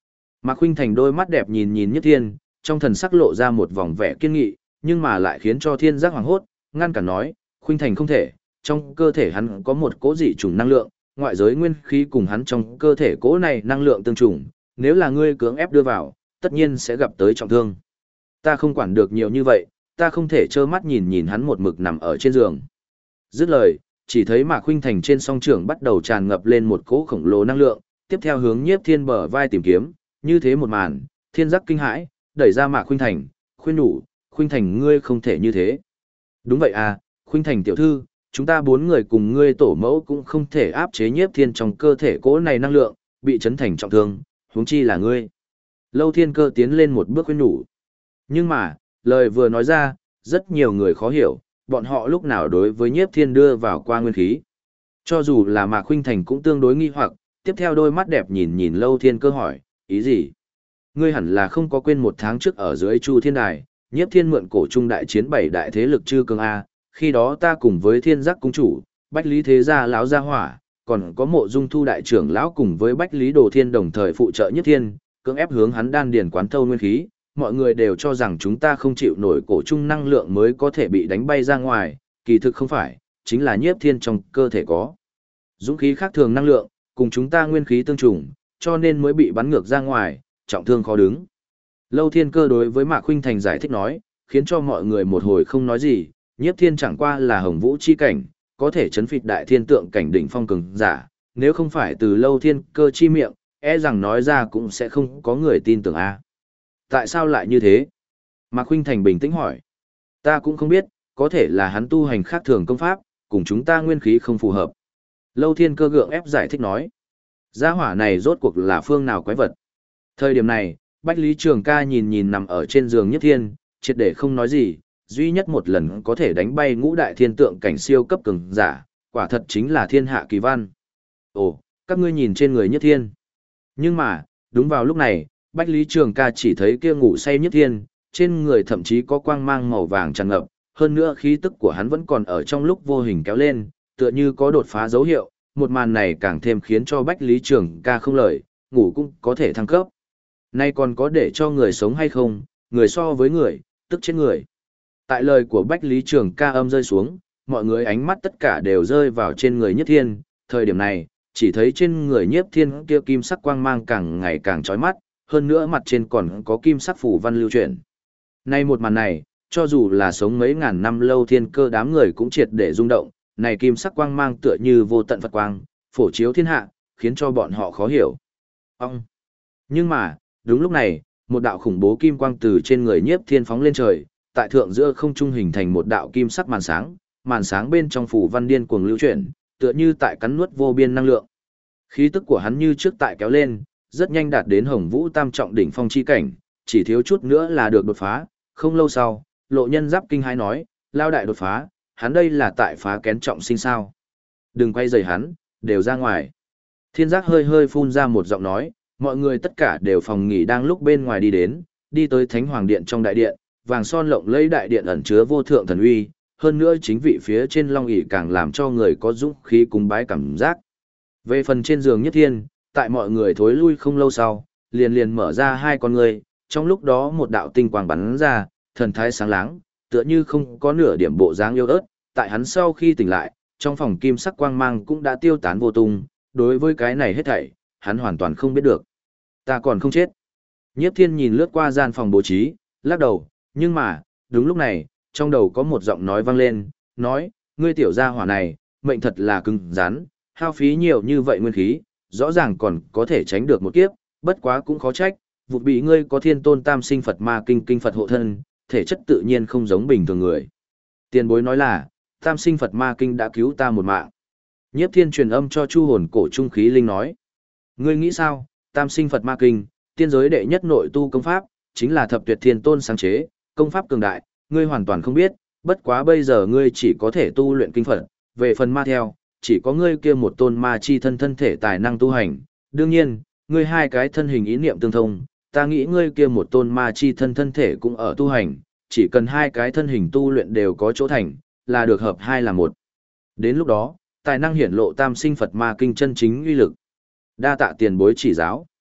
Mạc Khuynh Thành đôi mắt đẹp nhìn nhìn Nhiếp Thiên, trong thần sắc lộ ra một vòng vẻ kiên nghị, nhưng mà lại khiến cho Thiên Giác hoảng hốt, ngăn cản nói, Khuynh Thành không thể, trong cơ thể hắn có một cỗ dị chủng năng lượng, ngoại giới nguyên khí cùng hắn trong cơ thể cỗ này năng lượng tương trùng, nếu là ngươi cưỡng ép đưa vào, tất nhiên sẽ gặp tới trọng thương. Ta không quản được nhiều như vậy, ta không thể trơ mắt nhìn nhìn hắn một mực nằm ở trên giường. Dứt lời, chỉ thấy Mạc Khuynh Thành trên song trường bắt đầu tràn ngập lên một cỗ khổng lồ năng lượng, tiếp theo hướng Nhiếp Thiên bờ vai tìm kiếm, như thế một màn, Thiên Giác kinh hãi, đẩy ra Mạc Khuynh Thành, khuyên nhủ, Khuynh Thành ngươi không thể như thế. Đúng vậy à, Khuynh Thành tiểu thư, chúng ta 4 người cùng ngươi tổ mẫu cũng không thể áp chế Nhiếp Thiên trong cơ thể cỗ này năng lượng, bị chấn thành trọng thương, huống chi là ngươi. Lâu Thiên Cơ tiến lên một bước khuyên nhủ. Nhưng mà, lời vừa nói ra, rất nhiều người khó hiểu, bọn họ lúc nào đối với Nhiếp Thiên đưa vào qua nguyên khí. Cho dù là Mạc Khuynh Thành cũng tương đối nghi hoặc, tiếp theo đôi mắt đẹp nhìn nhìn Lâu Thiên Cơ hỏi, ý gì? Ngươi hẳn là không có quên 1 tháng trước ở dưới Chu Thiên Đài, Nhiếp Thiên mượn cổ trung đại chiến 7 đại thế lực chư cường A, khi đó ta cùng với Thiên Giác cung chủ, Bách Lý Thế Gia lão gia hỏa, còn có Mộ Dung Thu đại trưởng lão cùng với Bách Lý Đồ Thiên đồng thời phụ trợ Nhiếp Thiên, cưỡng ép hướng hắn đan điền quán thâu nguyên khí, mọi người đều cho rằng chúng ta không chịu nổi cổ trung năng lượng mới có thể bị đánh bay ra ngoài, kỳ thực không phải, chính là Nhiếp Thiên trong cơ thể có dũng khí khác thường năng lượng, cùng chúng ta nguyên khí tương trùng, cho nên mới bị bắn ngược ra ngoài, trọng thương khó đứng. Lâu Thiên Cơ đối với Mạc Khuynh Thành giải thích nói, khiến cho mọi người một hồi không nói gì, Nhiếp Thiên chẳng qua là hồng vũ chi cảnh, có thể chấn phịch đại thiên tượng cảnh đỉnh phong cường giả, nếu không phải từ Lâu Thiên Cơ chi miệng, e rằng nói ra cũng sẽ không có người tin tưởng a. Tại sao lại như thế? Mạc Khuynh Thành bình tĩnh hỏi. Ta cũng không biết, có thể là hắn tu hành khác thường công pháp, cùng chúng ta nguyên khí không phù hợp. Lâu Thiên Cơ gượng ép giải thích nói. Gia hỏa này rốt cuộc là phương nào quái vật? Thời điểm này, Bách Lý Trường Ca nhìn nhìn nằm ở trên giường Nhiếp Thiên, triệt để không nói gì, duy nhất một lần có thể đánh bay ngũ đại thiên tượng cảnh siêu cấp cường giả, quả thật chính là thiên hạ kỳ văn. Ồ, các ngươi nhìn trên người Nhiếp Thiên. Nhưng mà, đúng vào lúc này, Bách Lý Trường Ca chỉ thấy kia ngủ say Nhiếp Thiên, trên người thậm chí có quang mang màu vàng tràn ngập, hơn nữa khí tức của hắn vẫn còn ở trong lúc vô hình kéo lên, tựa như có đột phá dấu hiệu, một màn này càng thêm khiến cho Bách Lý Trường Ca không lời, ngủ cũng có thể thăng cấp. Nay còn có để cho người sống hay không, người so với người, tức chết người. Tại lời của Bách Lý Trường Ca âm rơi xuống, mọi người ánh mắt tất cả đều rơi vào trên người Nhiếp Thiên, thời điểm này, chỉ thấy trên người Nhiếp Thiên kia kim sắc quang mang càng ngày càng chói mắt, hơn nữa mặt trên còn có kim sắc phủ văn lưu chuyển. Nay một màn này, cho dù là sống mấy ngàn năm Lâu Thiên Cơ đám người cũng triệt để rung động, này kim sắc quang mang tựa như vô tận Phật quang, phổ chiếu thiên hạ, khiến cho bọn họ khó hiểu. Ông! Nhưng mà, đúng lúc này, một đạo khủng bố kim quang từ trên người Nhiếp Thiên phóng lên trời, tại thượng giữa không trung hình thành một đạo kim sắc màn sáng bên trong phủ văn điên cuồng lưu chuyển, tựa như tại cắn nuốt vô biên năng lượng. Khí tức của hắn như trước tại kéo lên, rất nhanh đạt đến Hồng Vũ tam trọng đỉnh phong chi cảnh, chỉ thiếu chút nữa là được đột phá, không lâu sau, Lộ Nhân Giáp kinh hãi nói, lao đại đột phá, hắn đây là tại phá kén trọng sinh sao? Đừng quay rời hắn, đều ra ngoài. Thiên Giác hơi hơi phun ra một giọng nói, mọi người tất cả đều phòng nghỉ đang lúc bên ngoài đi đến, đi tới Thánh Hoàng Điện trong đại điện, vàng son lộng lẫy đại điện ẩn chứa vô thượng thần uy, hơn nữa chính vị phía trên long ỷ càng làm cho người có dũng khí cúng bái cảm giác. Về phần trên giường Nhất Thiên, tại mọi người thối lui không lâu sau, liền mở ra hai con người, trong lúc đó một đạo tinh quang bắn ra, thần thái sáng láng, tựa như không có nửa điểm bộ dáng yêu ớt, tại hắn sau khi tỉnh lại, trong phòng kim sắc quang mang cũng đã tiêu tán vô tung, đối với cái này hết thảy, hắn hoàn toàn không biết được. Ta còn không chết. Nhiếp Thiên nhìn lướt qua gian phòng bố trí, lắc đầu, nhưng mà, đúng lúc này, trong đầu có một giọng nói vang lên, nói, ngươi tiểu gia hỏa này, mệnh thật là cứng rắn, hao phí nhiều như vậy nguyên khí, rõ ràng còn có thể tránh được một kiếp, bất quá cũng khó trách, vụ bị ngươi có Thiên Tôn Tam Sinh Phật Ma Kinh Phật hộ thân, thể chất tự nhiên không giống bình thường người. Tiền bối nói là, Tam Sinh Phật Ma Kinh đã cứu ta một mạng. Nhiếp Thiên truyền âm cho Chu Hồn Cổ Trung Khí Linh nói, ngươi nghĩ sao, Tam Sinh Phật Ma Kinh, tiên giới đệ nhất nội tu công pháp, chính là Thập Tuyệt Thiên Tôn sáng chế, công pháp cường đại, ngươi hoàn toàn không biết, bất quá bây giờ ngươi chỉ có thể tu luyện kinh Phật, về phần ma theo, chỉ có ngươi kia một tôn ma chi thân thể tài năng tu hành, đương nhiên, ngươi hai cái thân hình ý niệm tương thông, ta nghĩ ngươi kia một tôn ma chi thân thể cũng ở tu hành, chỉ cần hai cái thân hình tu luyện đều có chỗ thành, là được hợp hai là một. Đến lúc đó, tài năng hiển lộ Tam Sinh Phật Ma Kinh chân chính uy lực. Đa tạ tiền bối chỉ giáo.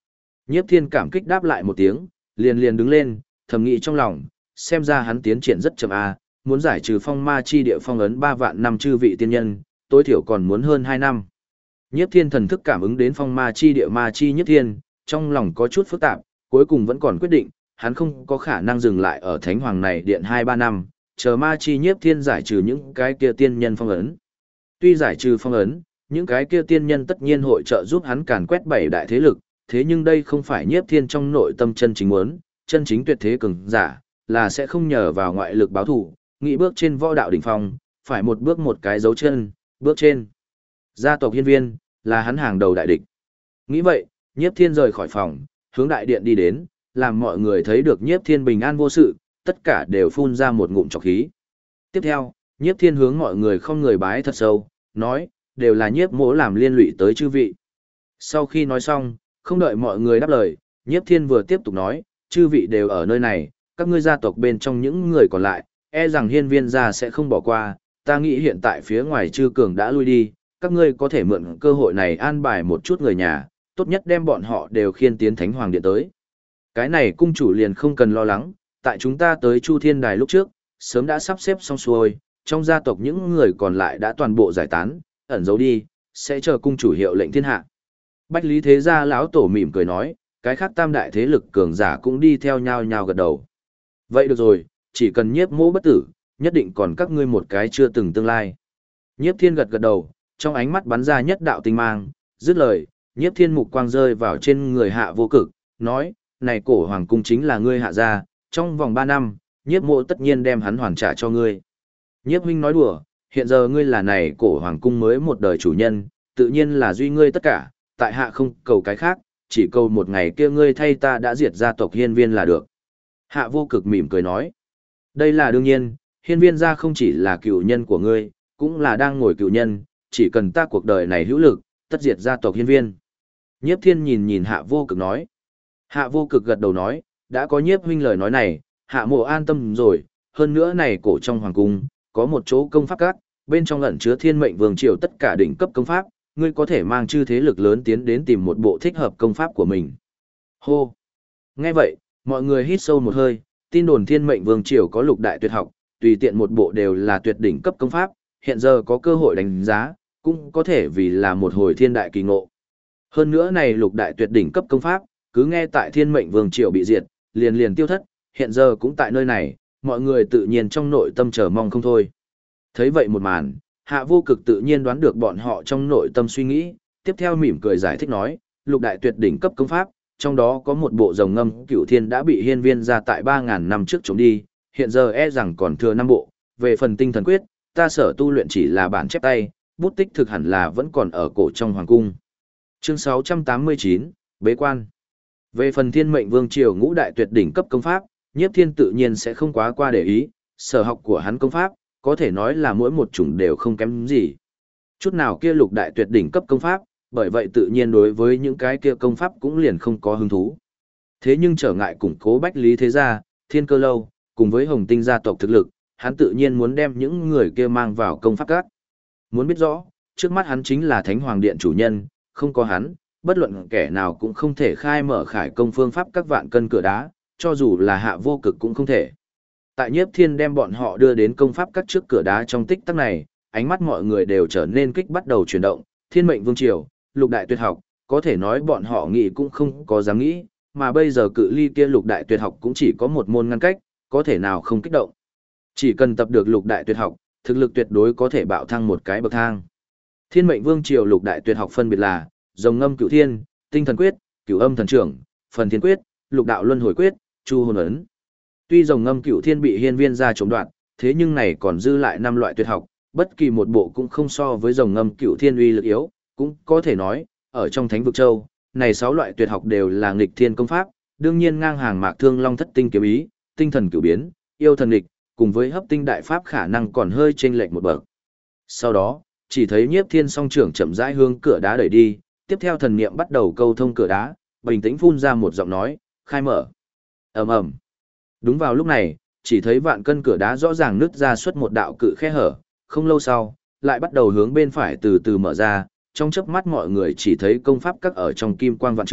Nhiếp Thiên cảm kích đáp lại một tiếng, liền liền đứng lên, thầm nghĩ trong lòng, xem ra hắn tiến triển rất chậm muốn giải trừ phong ma chi địa phong ấn 3 vạn năm chư vị tiên nhân, tối thiểu còn muốn hơn 2 năm. Nhiếp Thiên thần thức cảm ứng đến phong ma chi địa ma chi Nhiếp Thiên, trong lòng có chút phức tạp, cuối cùng vẫn còn quyết định, hắn không có khả năng dừng lại ở Thánh Hoàng này điện 2-3 năm, chờ ma chi Nhiếp Thiên giải trừ những cái kia tiên nhân phong ấn. Tuy giải trừ phong ấn, những cái kia tiên nhân tất nhiên hội trợ giúp hắn càn quét 7 đại thế lực, thế nhưng đây không phải Nhiếp Thiên trong nội tâm chân chính muốn, chân chính tuyệt thế cường giả, là sẽ không nhờ vào ngoại lực báo thủ, nghĩ bước trên võ đạo đỉnh phong, phải một bước một cái dấu chân, bước trên. Gia tộc Hiên Viên, là hắn hàng đầu đại địch. Nghĩ vậy, Nhiếp Thiên rời khỏi phòng, hướng đại điện đi đến, làm mọi người thấy được Nhiếp Thiên bình an vô sự, tất cả đều phun ra một ngụm trọc khí. Tiếp theo, Nhiếp Thiên hướng mọi người không người bái thật sâu, nói, đều là Nhiếp mỗ làm liên lụy tới chư vị. Sau khi nói xong, không đợi mọi người đáp lời, Nhiếp Thiên vừa tiếp tục nói, chư vị đều ở nơi này, các ngươi gia tộc bên trong những người còn lại, e rằng Hiên Viên gia sẽ không bỏ qua, ta nghĩ hiện tại phía ngoài Chư Cường đã lui đi, các ngươi có thể mượn cơ hội này an bài một chút người nhà, tốt nhất đem bọn họ đều khiên tiến Thánh Hoàng điện tới. Cái này cung chủ liền không cần lo lắng, tại chúng ta tới Chu Thiên Đài lúc trước, sớm đã sắp xếp xong xuôi, trong gia tộc những người còn lại đã toàn bộ giải tán, ẩn giấu đi, sẽ chờ cung chủ hiệu lệnh thiên hạ. Bách Lý Thế Gia lão tổ mỉm cười nói, cái khác tam đại thế lực cường giả cũng đi theo nhau nhau gật đầu. Vậy được rồi, chỉ cần Nhiếp mỗ bất tử, nhất định còn các ngươi một cái chưa từng tương lai. Nhiếp Thiên gật gật đầu, trong ánh mắt bắn ra nhất đạo tinh mang, dứt lời, Nhiếp Thiên mục quang rơi vào trên người Hạ Vô Cực, nói, này cổ hoàng cung chính là ngươi hạ gia, trong vòng 3 năm, Nhiếp mỗ tất nhiên đem hắn hoàn trả cho ngươi. Nhiếp huynh nói đùa, hiện giờ ngươi là này cổ hoàng cung mới một đời chủ nhân, tự nhiên là duy ngươi tất cả, tại hạ không cầu cái khác, chỉ cầu một ngày kia ngươi thay ta đã diệt gia tộc Hiên Viên là được. Hạ Vô Cực mỉm cười nói, đây là đương nhiên, Hiên Viên gia không chỉ là cựu nhân của ngươi, cũng là đang ngồi cựu nhân, chỉ cần ta cuộc đời này hữu lực, tất diệt gia tộc Hiên Viên. Nhiếp Thiên nhìn nhìn Hạ Vô Cực nói. Hạ Vô Cực gật đầu nói, đã có Nhiếp huynh lời nói này, Hạ mộ an tâm rồi, hơn nữa này cổ trong hoàng cung, có một chỗ công pháp các, bên trong ẩn chứa Thiên Mệnh Vương triều tất cả đỉnh cấp công pháp, ngươi có thể mang chư thế lực lớn tiến đến tìm một bộ thích hợp công pháp của mình. Hô! Nghe vậy, mọi người hít sâu một hơi, tin đồn Thiên Mệnh Vương triều có lục đại tuyệt học, tùy tiện một bộ đều là tuyệt đỉnh cấp công pháp, hiện giờ có cơ hội đánh giá, cũng có thể vì là một hồi thiên đại kỳ ngộ. Hơn nữa này lục đại tuyệt đỉnh cấp công pháp, cứ nghe tại Thiên Mệnh Vương triều bị diệt, liền liền tiêu thất, hiện giờ cũng tại nơi này, mọi người tự nhiên trong nội tâm chờ mong không thôi. Thấy vậy một màn, Hạ Vô Cực tự nhiên đoán được bọn họ trong nội tâm suy nghĩ, tiếp theo mỉm cười giải thích nói, lục đại tuyệt đỉnh cấp công pháp, trong đó có một bộ rồng ngâm cửu thiên đã bị Hiên Viên ra tại 3.000 năm trước trốn đi, hiện giờ e rằng còn thừa 5 bộ, về phần tinh thần quyết, ta sở tu luyện chỉ là bản chép tay, bút tích thực hẳn là vẫn còn ở cổ trong hoàng cung. Chương 689, Bế quan. Về phần Thiên Mệnh Vương triều ngũ đại tuyệt đỉnh cấp công pháp, Nhiếp Thiên tự nhiên sẽ không quá qua để ý, sở học của hắn công pháp, có thể nói là mỗi một chủng đều không kém gì. Chút nào kia lục đại tuyệt đỉnh cấp công pháp, bởi vậy tự nhiên đối với những cái kia công pháp cũng liền không có hứng thú. Thế nhưng trở ngại củng cố Bách Lý Thế Gia, Thiên Cơ Lâu, cùng với Hồng Tinh gia tộc thực lực, hắn tự nhiên muốn đem những người kia mang vào công pháp các. Muốn biết rõ, trước mắt hắn chính là Thánh Hoàng Điện chủ nhân, không có hắn, bất luận kẻ nào cũng không thể khai mở khải công phương pháp các vạn cân cửa đá, cho dù là Hạ Vô Cực cũng không thể. Tại Nhiếp Thiên đem bọn họ đưa đến công pháp các trước cửa đá trong tích tắc này, ánh mắt mọi người đều trở nên kích bắt đầu chuyển động, Thiên Mệnh Vương triều, lục đại tuyệt học, có thể nói bọn họ nghĩ cũng không có dám nghĩ, mà bây giờ cự ly kia lục đại tuyệt học cũng chỉ có một môn ngăn cách, có thể nào không kích động. Chỉ cần tập được lục đại tuyệt học, thực lực tuyệt đối có thể bạo thăng một cái bậc thang. Thiên Mệnh Vương triều lục đại tuyệt học phân biệt là Rồng Ngâm Cửu Thiên, Tinh Thần Quyết, Cửu Âm Thần Trưởng, Phần Thiên Quyết, Lục Đạo Luân Hồi Quyết, Chu Hồn Ấn. Tuy Rồng Ngâm Cửu Thiên bị Hiên Viên gia chống đoạt, thế nhưng này còn dư lại 5 loại tuyệt học, bất kỳ một bộ cũng không so với Rồng Ngâm Cửu Thiên uy lực yếu, cũng có thể nói, ở trong Thánh vực châu, này 6 loại tuyệt học đều là nghịch thiên công pháp, đương nhiên ngang hàng Mạc Thương Long Thất Tinh kiếm ý, Tinh Thần Cửu biến, Yêu Thần nghịch, cùng với Hấp Tinh đại pháp khả năng còn hơi chênh lệch một bậc. Sau đó, chỉ thấy Nhiếp Thiên song trưởng chậm rãi hướng cửa đá đẩy đi, tiếp theo thần niệm bắt đầu câu thông cửa đá, bình tĩnh phun ra một giọng nói, khai mở. Ầm ầm. Đúng vào lúc này, chỉ thấy vạn cân cửa đá rõ ràng nứt ra xuất một đạo cự khe hở, không lâu sau, lại bắt đầu hướng bên phải từ từ mở ra, trong chớp mắt mọi người chỉ thấy công pháp các ở trong kim quang vạn trượng,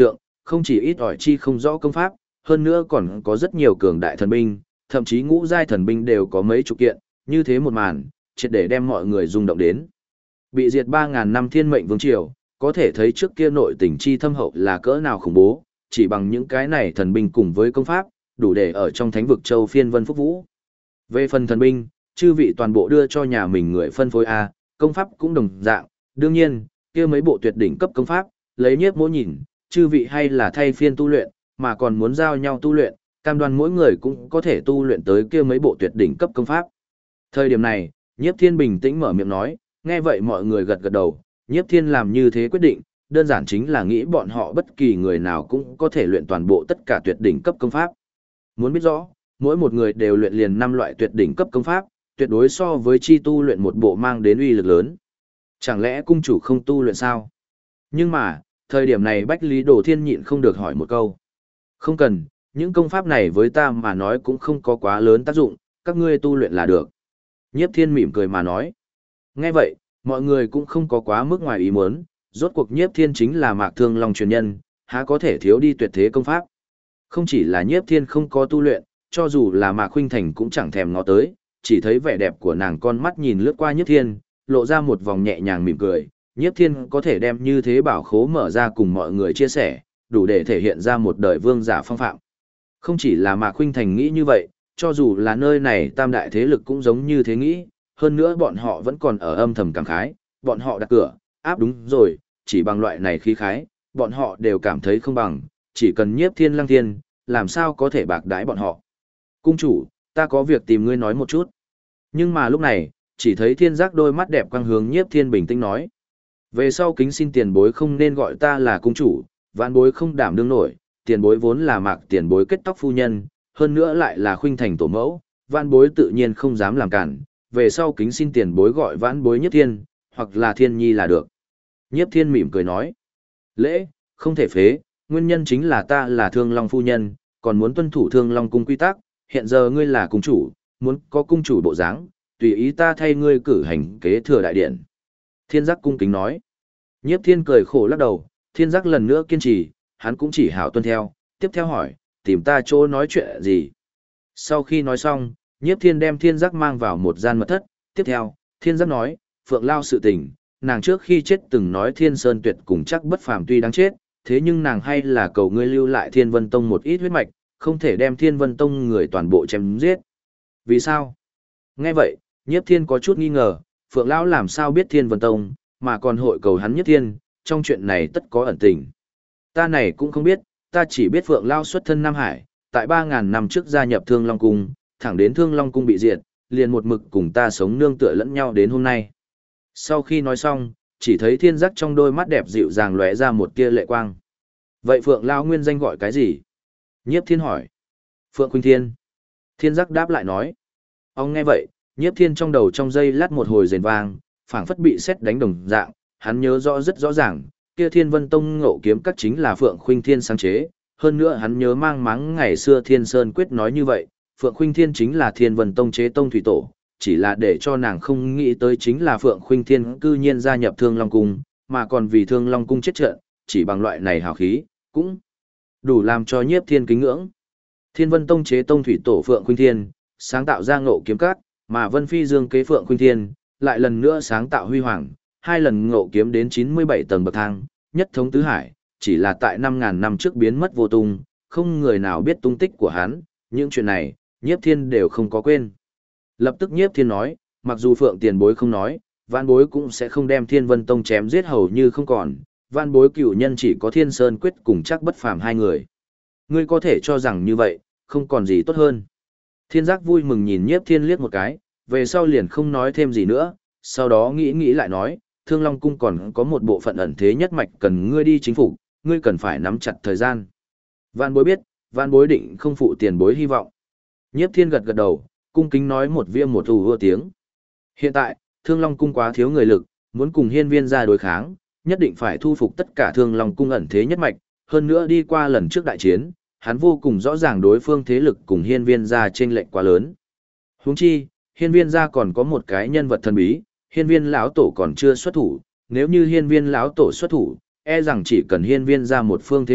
không chỉ ít ỏi chi không rõ công pháp, hơn nữa còn có rất nhiều cường đại thần binh, thậm chí ngũ giai thần binh đều có mấy chục kiện, như thế một màn, triệt để đem mọi người rung động đến. Bị diệt 3.000 năm thiên mệnh vương triều, có thể thấy trước kia nội tình chi thâm hậu là cỡ nào khủng bố, chỉ bằng những cái này thần binh cùng với công pháp, đủ để ở trong thánh vực châu phiên vân phúc vũ. Về phần thần binh, chư vị toàn bộ đưa cho nhà mình người phân phối A, công pháp cũng đồng dạng, đương nhiên, kia mấy bộ tuyệt đỉnh cấp công pháp, lấy nhiếp mỗi nhìn, chư vị hay là thay phiên tu luyện, mà còn muốn giao nhau tu luyện, cam đoan mỗi người cũng có thể tu luyện tới kia mấy bộ tuyệt đỉnh cấp công pháp. Thời điểm này, Nhiếp Thiên bình tĩnh mở miệng nói, nghe vậy mọi người gật gật đầu, Nhiếp Thiên làm như thế quyết định, đơn giản chính là nghĩ bọn họ bất kỳ người nào cũng có thể luyện toàn bộ tất cả tuyệt đỉnh cấp công pháp. Muốn biết rõ, mỗi một người đều luyện liền 5 loại tuyệt đỉnh cấp công pháp, tuyệt đối so với chi tu luyện một bộ mang đến uy lực lớn. Chẳng lẽ cung chủ không tu luyện sao? Nhưng mà, thời điểm này Bách Lý Đồ Thiên nhịn không được hỏi một câu. Không cần, những công pháp này với ta mà nói cũng không có quá lớn tác dụng, các ngươi tu luyện là được. Nhiếp Thiên mỉm cười mà nói. Nghe vậy, mọi người cũng không có quá mức ngoài ý muốn, rốt cuộc Nhiếp Thiên chính là Mạc Thương Long truyền nhân, há có thể thiếu đi tuyệt thế công pháp. Không chỉ là Nhiếp Thiên không có tu luyện, cho dù là Mạc Khuynh Thành cũng chẳng thèm ngó tới, chỉ thấy vẻ đẹp của nàng con mắt nhìn lướt qua Nhiếp Thiên, lộ ra một vòng nhẹ nhàng mỉm cười. Nhiếp Thiên có thể đem như thế bảo khố mở ra cùng mọi người chia sẻ, đủ để thể hiện ra một đời vương giả phong phạm. Không chỉ là Mạc Khuynh Thành nghĩ như vậy, cho dù là nơi này tam đại thế lực cũng giống như thế nghĩ, hơn nữa bọn họ vẫn còn ở âm thầm cảm khái, bọn họ đặt cửa, áp đúng rồi, chỉ bằng loại này khí khái, bọn họ đều cảm thấy không bằng, chỉ cần Nhiếp Thiên Lăng Thiên, làm sao có thể bạc đãi bọn họ. Cung chủ, ta có việc tìm ngươi nói một chút. Nhưng mà lúc này, chỉ thấy Thiên Giác đôi mắt đẹp quang hướng Nhiếp Thiên bình tĩnh nói. Về sau kính xin tiền bối không nên gọi ta là cung chủ, vạn bối không đảm đương nổi, tiền bối vốn là Mạc tiền bối kết tóc phu nhân, hơn nữa lại là Khuynh Thành tổ mẫu, vạn bối tự nhiên không dám làm cản, về sau kính xin tiền bối gọi vạn bối Nhiếp Thiên, hoặc là Thiên Nhi là được. Nhiếp Thiên mỉm cười nói. Lễ, không thể phế, nguyên nhân chính là ta là Thương Long phu nhân, còn muốn tuân thủ Thương Long cung quy tắc, hiện giờ ngươi là cung chủ, muốn có cung chủ bộ dáng, tùy ý ta thay ngươi cử hành kế thừa đại điện. Thiên Giác cung kính nói. Nhiếp Thiên cười khổ lắc đầu, Thiên Giác lần nữa kiên trì, hắn cũng chỉ hảo tuân theo, tiếp theo hỏi, tìm ta chỗ nói chuyện gì. Sau khi nói xong, Nhiếp Thiên đem Thiên Giác mang vào một gian mật thất, tiếp theo, Thiên Giác nói, Phượng Lao sự tình, nàng trước khi chết từng nói Thiên Sơn Tuyệt cùng chắc bất phàm tuy đáng chết, thế nhưng nàng hay là cầu ngươi lưu lại Thiên Vân Tông một ít huyết mạch, không thể đem Thiên Vân Tông người toàn bộ chém giết. Vì sao? Nghe vậy, Nhiếp Thiên có chút nghi ngờ, Phượng Lão làm sao biết Thiên Vân Tông, mà còn hội cầu hắn Nhiếp Thiên, trong chuyện này tất có ẩn tình. Ta này cũng không biết, ta chỉ biết Phượng Lão xuất thân Nam Hải, tại 3.000 năm trước gia nhập Thương Long Cung, thẳng đến Thương Long Cung bị diệt, liền một mực cùng ta sống nương tựa lẫn nhau đến hôm nay. Sau khi nói xong, chỉ thấy Thiên Giác trong đôi mắt đẹp dịu dàng lóe ra một tia lệ quang. Vậy Phượng Lão nguyên danh gọi cái gì? Nhiếp Thiên hỏi. Phượng Khuynh Thiên. Thiên Giác đáp lại nói. Ông nghe vậy, Nhiếp Thiên trong đầu trong giây lát một hồi rền vang, phảng phất bị sét đánh đồng dạng, hắn nhớ rõ rất rõ ràng, kia Thiên Vân Tông ngộ kiếm các chính là Phượng Khuynh Thiên sáng chế, hơn nữa hắn nhớ mang máng ngày xưa Thiên Sơn Quyết nói như vậy, Phượng Khuynh Thiên chính là Thiên Vân Tông chế tông thủy tổ, chỉ là để cho nàng không nghĩ tới chính là Phượng Khuynh Thiên cư nhiên gia nhập Thương Long Cung, mà còn vì Thương Long Cung chết trận, chỉ bằng loại này hào khí, cũng đủ làm cho Nhiếp Thiên kính ngưỡng. Thiên Vân Tông chế tông thủy tổ Phượng Khuynh Thiên, sáng tạo ra ngộ kiếm các, mà Vân Phi Dương kế Phượng Khuynh Thiên, lại lần nữa sáng tạo huy hoàng, hai lần ngộ kiếm đến 97 tầng bậc thang, nhất thống tứ hải, chỉ là tại 5.000 năm trước biến mất vô tung, không người nào biết tung tích của hắn, những chuyện này, Nhiếp Thiên đều không có quên. Lập tức Nhiếp Thiên nói, mặc dù Phượng tiền bối không nói, Vạn bối cũng sẽ không đem Thiên Vân Tông chém giết hầu như không còn, Vạn bối cửu nhân chỉ có Thiên Sơn Quyết cùng chắc bất phàm hai người. Ngươi có thể cho rằng như vậy, không còn gì tốt hơn. Thiên Giác vui mừng nhìn Nhiếp Thiên liếc một cái, về sau liền không nói thêm gì nữa, sau đó nghĩ lại nói, Thương Long Cung còn có một bộ phận ẩn thế nhất mạch cần ngươi đi chính phủ, ngươi cần phải nắm chặt thời gian. Vạn bối biết, vạn bối định không phụ tiền bối hy vọng. Nhiếp Thiên gật gật đầu, cung kính nói một viêm một ù ưa tiếng. Hiện tại, Thương Long Cung quá thiếu người lực, muốn cùng Hiên Viên gia đối kháng, nhất định phải thu phục tất cả Thương Long Cung ẩn thế nhất mạch, hơn nữa đi qua lần trước đại chiến, hắn vô cùng rõ ràng đối phương thế lực cùng Hiên Viên gia chênh lệch quá lớn. Huống chi, Hiên Viên gia còn có một cái nhân vật thần bí, Hiên Viên lão tổ còn chưa xuất thủ, nếu như Hiên Viên lão tổ xuất thủ, e rằng chỉ cần Hiên Viên gia một phương thế lực,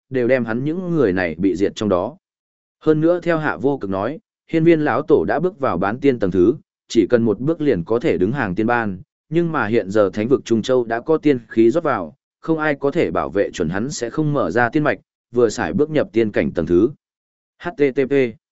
đều đem hắn những người này bị diệt trong đó. Hơn nữa theo Hạ Vô Cực nói, hiên viên lão tổ đã bước vào bán tiên tầng thứ, chỉ cần một bước liền có thể đứng hàng tiên ban, nhưng mà hiện giờ thánh vực Trung Châu đã có tiên khí rót vào, không ai có thể bảo vệ chuẩn hắn sẽ không mở ra tiên mạch, vừa xài bước nhập tiên cảnh tầng thứ. HTTP.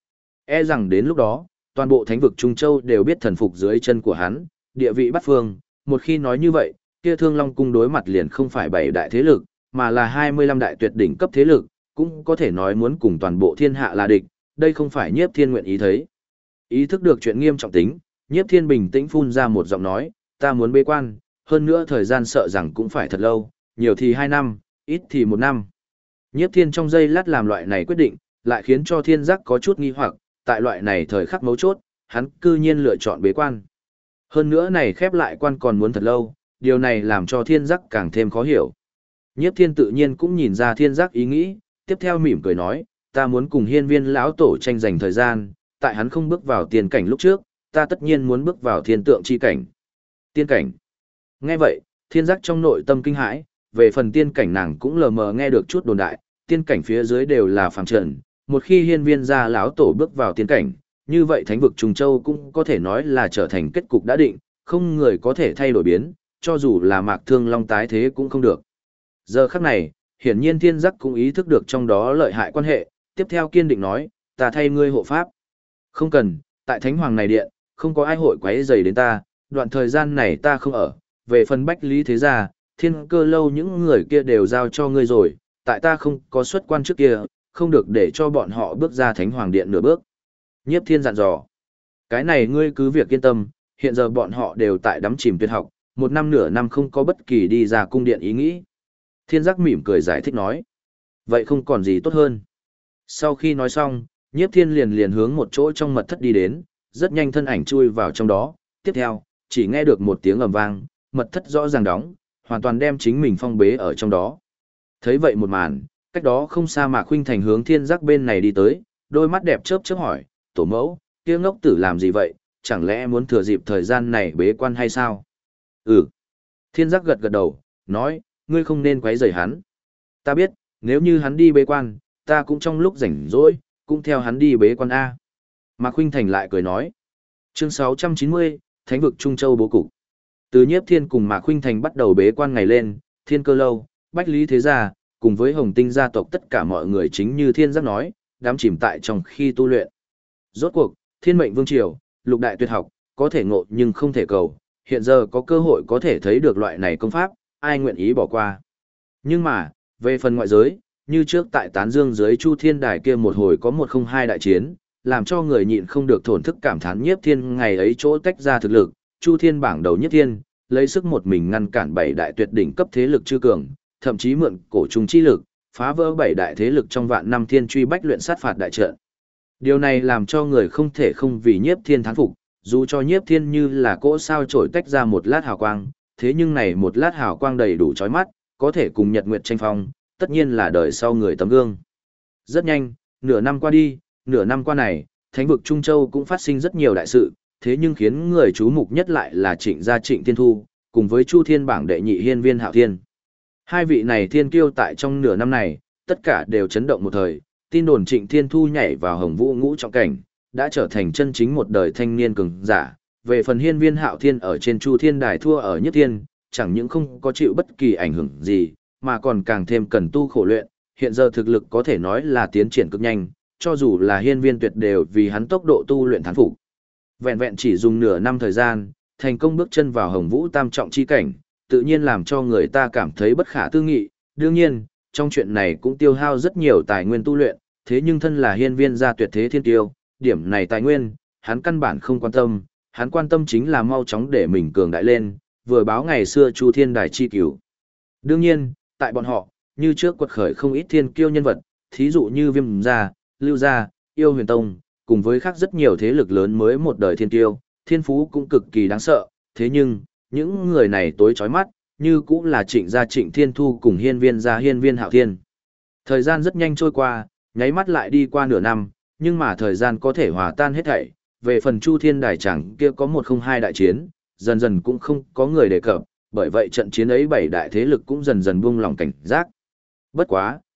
E rằng đến lúc đó, toàn bộ thánh vực Trung Châu đều biết thần phục dưới chân của hắn, địa vị bắt phương, một khi nói như vậy, kia Thương Long cung đối mặt liền không phải 7 đại thế lực, mà là 25 đại tuyệt đỉnh cấp thế lực, cũng có thể nói muốn cùng toàn bộ thiên hạ là địch, đây không phải Nhiếp Thiên nguyện ý thấy. Ý thức được chuyện nghiêm trọng tính, Nhiếp Thiên bình tĩnh phun ra một giọng nói, ta muốn bế quan, hơn nữa thời gian sợ rằng cũng phải thật lâu, nhiều thì 2 năm, ít thì 1 năm. Nhiếp Thiên trong giây lát làm loại này quyết định, lại khiến cho Thiên Giác có chút nghi hoặc, tại loại này thời khắc mấu chốt, hắn cư nhiên lựa chọn bế quan. Hơn nữa này khép lại quan còn muốn thật lâu, điều này làm cho Thiên Giác càng thêm khó hiểu. Nhiếp Thiên tự nhiên cũng nhìn ra Thiên Giác ý nghĩ, tiếp theo mỉm cười nói, ta muốn cùng hiên viên lão tổ tranh giành thời gian, tại hắn không bước vào tiên cảnh lúc trước, ta tất nhiên muốn bước vào thiên tượng chi cảnh. Tiên cảnh. Nghe vậy, Thiên Giác trong nội tâm kinh hãi, về phần tiên cảnh nàng cũng lờ mờ nghe được chút đồn đại, tiên cảnh phía dưới đều là phàm trần, một khi hiên viên gia lão tổ bước vào tiên cảnh, như vậy thánh vực Trùng Châu cũng có thể nói là trở thành kết cục đã định, không người có thể thay đổi biến, cho dù là Mạc Thương Long tái thế cũng không được. Giờ khắc này, hiển nhiên Thiên Giác cũng ý thức được trong đó lợi hại quan hệ, tiếp theo kiên định nói, ta thay ngươi hộ pháp. Không cần, tại Thánh Hoàng này điện, không có ai hội quấy rầy đến ta, đoạn thời gian này ta không ở, về phần Bách Lý Thế Gia, Thiên Cơ Lâu những người kia đều giao cho ngươi rồi, tại ta không có xuất quan trước kia, không được để cho bọn họ bước ra Thánh Hoàng điện nửa bước. Nhiếp Thiên dặn dò, cái này ngươi cứ việc yên tâm, hiện giờ bọn họ đều tại đắm chìm tuyệt học, 1 năm nửa năm không có bất kỳ đi ra cung điện ý nghĩ. Thiên Giác mỉm cười giải thích nói, vậy không còn gì tốt hơn. Sau khi nói xong, Nhiếp Thiên liền hướng một chỗ trong mật thất đi đến, rất nhanh thân ảnh chui vào trong đó, tiếp theo, chỉ nghe được một tiếng ầm vang, mật thất rõ ràng đóng, hoàn toàn đem chính mình phong bế ở trong đó. Thấy vậy một màn, cách đó không xa Mạc Khuynh Thành hướng Thiên Giác bên này đi tới, đôi mắt đẹp chớp chớp hỏi, tổ mẫu, kia ngốc tử làm gì vậy, chẳng lẽ muốn thừa dịp thời gian này bế quan hay sao? Ừ. Thiên Giác gật gật đầu, nói, ngươi không nên quấy rầy hắn. Ta biết, nếu như hắn đi bế quan, ta cũng trong lúc rảnh rỗi, cũng theo hắn đi bế quan A. Mạc Khuynh Thành lại cười nói. Chương 690, Thánh vực Trung Châu bố cục. Từ Nhiếp Thiên cùng Mạc Khuynh Thành bắt đầu bế quan ngày lên, Thiên Cơ Lâu, Bách Lý Thế Gia, cùng với Hồng Tinh gia tộc tất cả mọi người chính như Thiên Giác nói, đám chìm tại trong khi tu luyện. Rốt cuộc, Thiên Mệnh Vương Triều, lục đại tuyệt học, có thể ngộ nhưng không thể cầu, hiện giờ có cơ hội có thể thấy được loại này công pháp, ai nguyện ý bỏ qua. Nhưng mà, về phần ngoại giới, như trước tại Tán Dương dưới Chu Thiên Đài kia một hồi có 102 đại chiến, làm cho người nhịn không được thổn thức cảm thán Nhiếp Thiên ngày ấy chỗ tách ra thực lực, Chu Thiên bảng đầu Nhiếp Thiên, lấy sức một mình ngăn cản 7 đại tuyệt đỉnh cấp thế lực chư cường, thậm chí mượn cổ trùng chi lực, phá vỡ 7 đại thế lực trong vạn năm thiên truy bách luyện sát phạt đại trận. Điều này làm cho người không thể không vì Nhiếp Thiên thán phục, dù cho Nhiếp Thiên như là cỗ sao chổi tách ra một lát hào quang, thế nhưng này một lát hào quang đầy đủ chói mắt, có thể cùng nhật nguyệt tranh phong, tất nhiên là đời sau người tấm gương. Rất nhanh, nửa năm qua đi, nửa năm qua này, Thánh vực Trung Châu cũng phát sinh rất nhiều đại sự, thế nhưng khiến người chú mục nhất lại là Trịnh gia Trịnh Thiên Thu, cùng với Chu Thiên bảng đệ nhị hiên viên Hạo Thiên. Hai vị này thiên kiêu tại trong nửa năm này, tất cả đều chấn động một thời, tin đồn Trịnh Thiên Thu nhảy vào Hồng Vũ ngũ trọng cảnh, đã trở thành chân chính một đời thanh niên cường giả. Về phần hiên viên Hạo Thiên ở trên Chu Thiên đài thua ở Nhất Thiên, chẳng những không có chịu bất kỳ ảnh hưởng gì, mà còn càng thêm cần tu khổ luyện, hiện giờ thực lực có thể nói là tiến triển cực nhanh, cho dù là hiên viên tuyệt đều vì hắn tốc độ tu luyện thán phục. Vẹn vẹn chỉ dùng nửa năm thời gian, thành công bước chân vào Hồng Vũ tam trọng chi cảnh, tự nhiên làm cho người ta cảm thấy bất khả tư nghị. Đương nhiên, trong chuyện này cũng tiêu hao rất nhiều tài nguyên tu luyện, thế nhưng thân là hiên viên gia tuyệt thế thiên tiêu, điểm này tài nguyên, hắn căn bản không quan tâm, hắn quan tâm chính là mau chóng để mình cường đại lên, vừa báo ngày xưa Chu Thiên đài chi cửu. Đương nhiên, tại bọn họ, như trước quật khởi không ít thiên kiêu nhân vật, thí dụ như Viêm gia, Lưu gia, Yêu Huyền Tông, cùng với khác rất nhiều thế lực lớn mới một đời thiên kiêu, thiên phú cũng cực kỳ đáng sợ, thế nhưng, những người này tối chói mắt, như cũng là Trịnh gia Trịnh Thiên Thu cùng hiên viên gia hiên viên Hạo Thiên. Thời gian rất nhanh trôi qua, nháy mắt lại đi qua nửa năm, nhưng mà thời gian có thể hòa tan hết thảy, về phần Chu Thiên đài chẳng kia có 102 đại chiến, dần dần cũng không có người đề cập, bởi vậy trận chiến ấy 7 đại thế lực cũng dần dần buông lòng cảnh giác. Bất quá,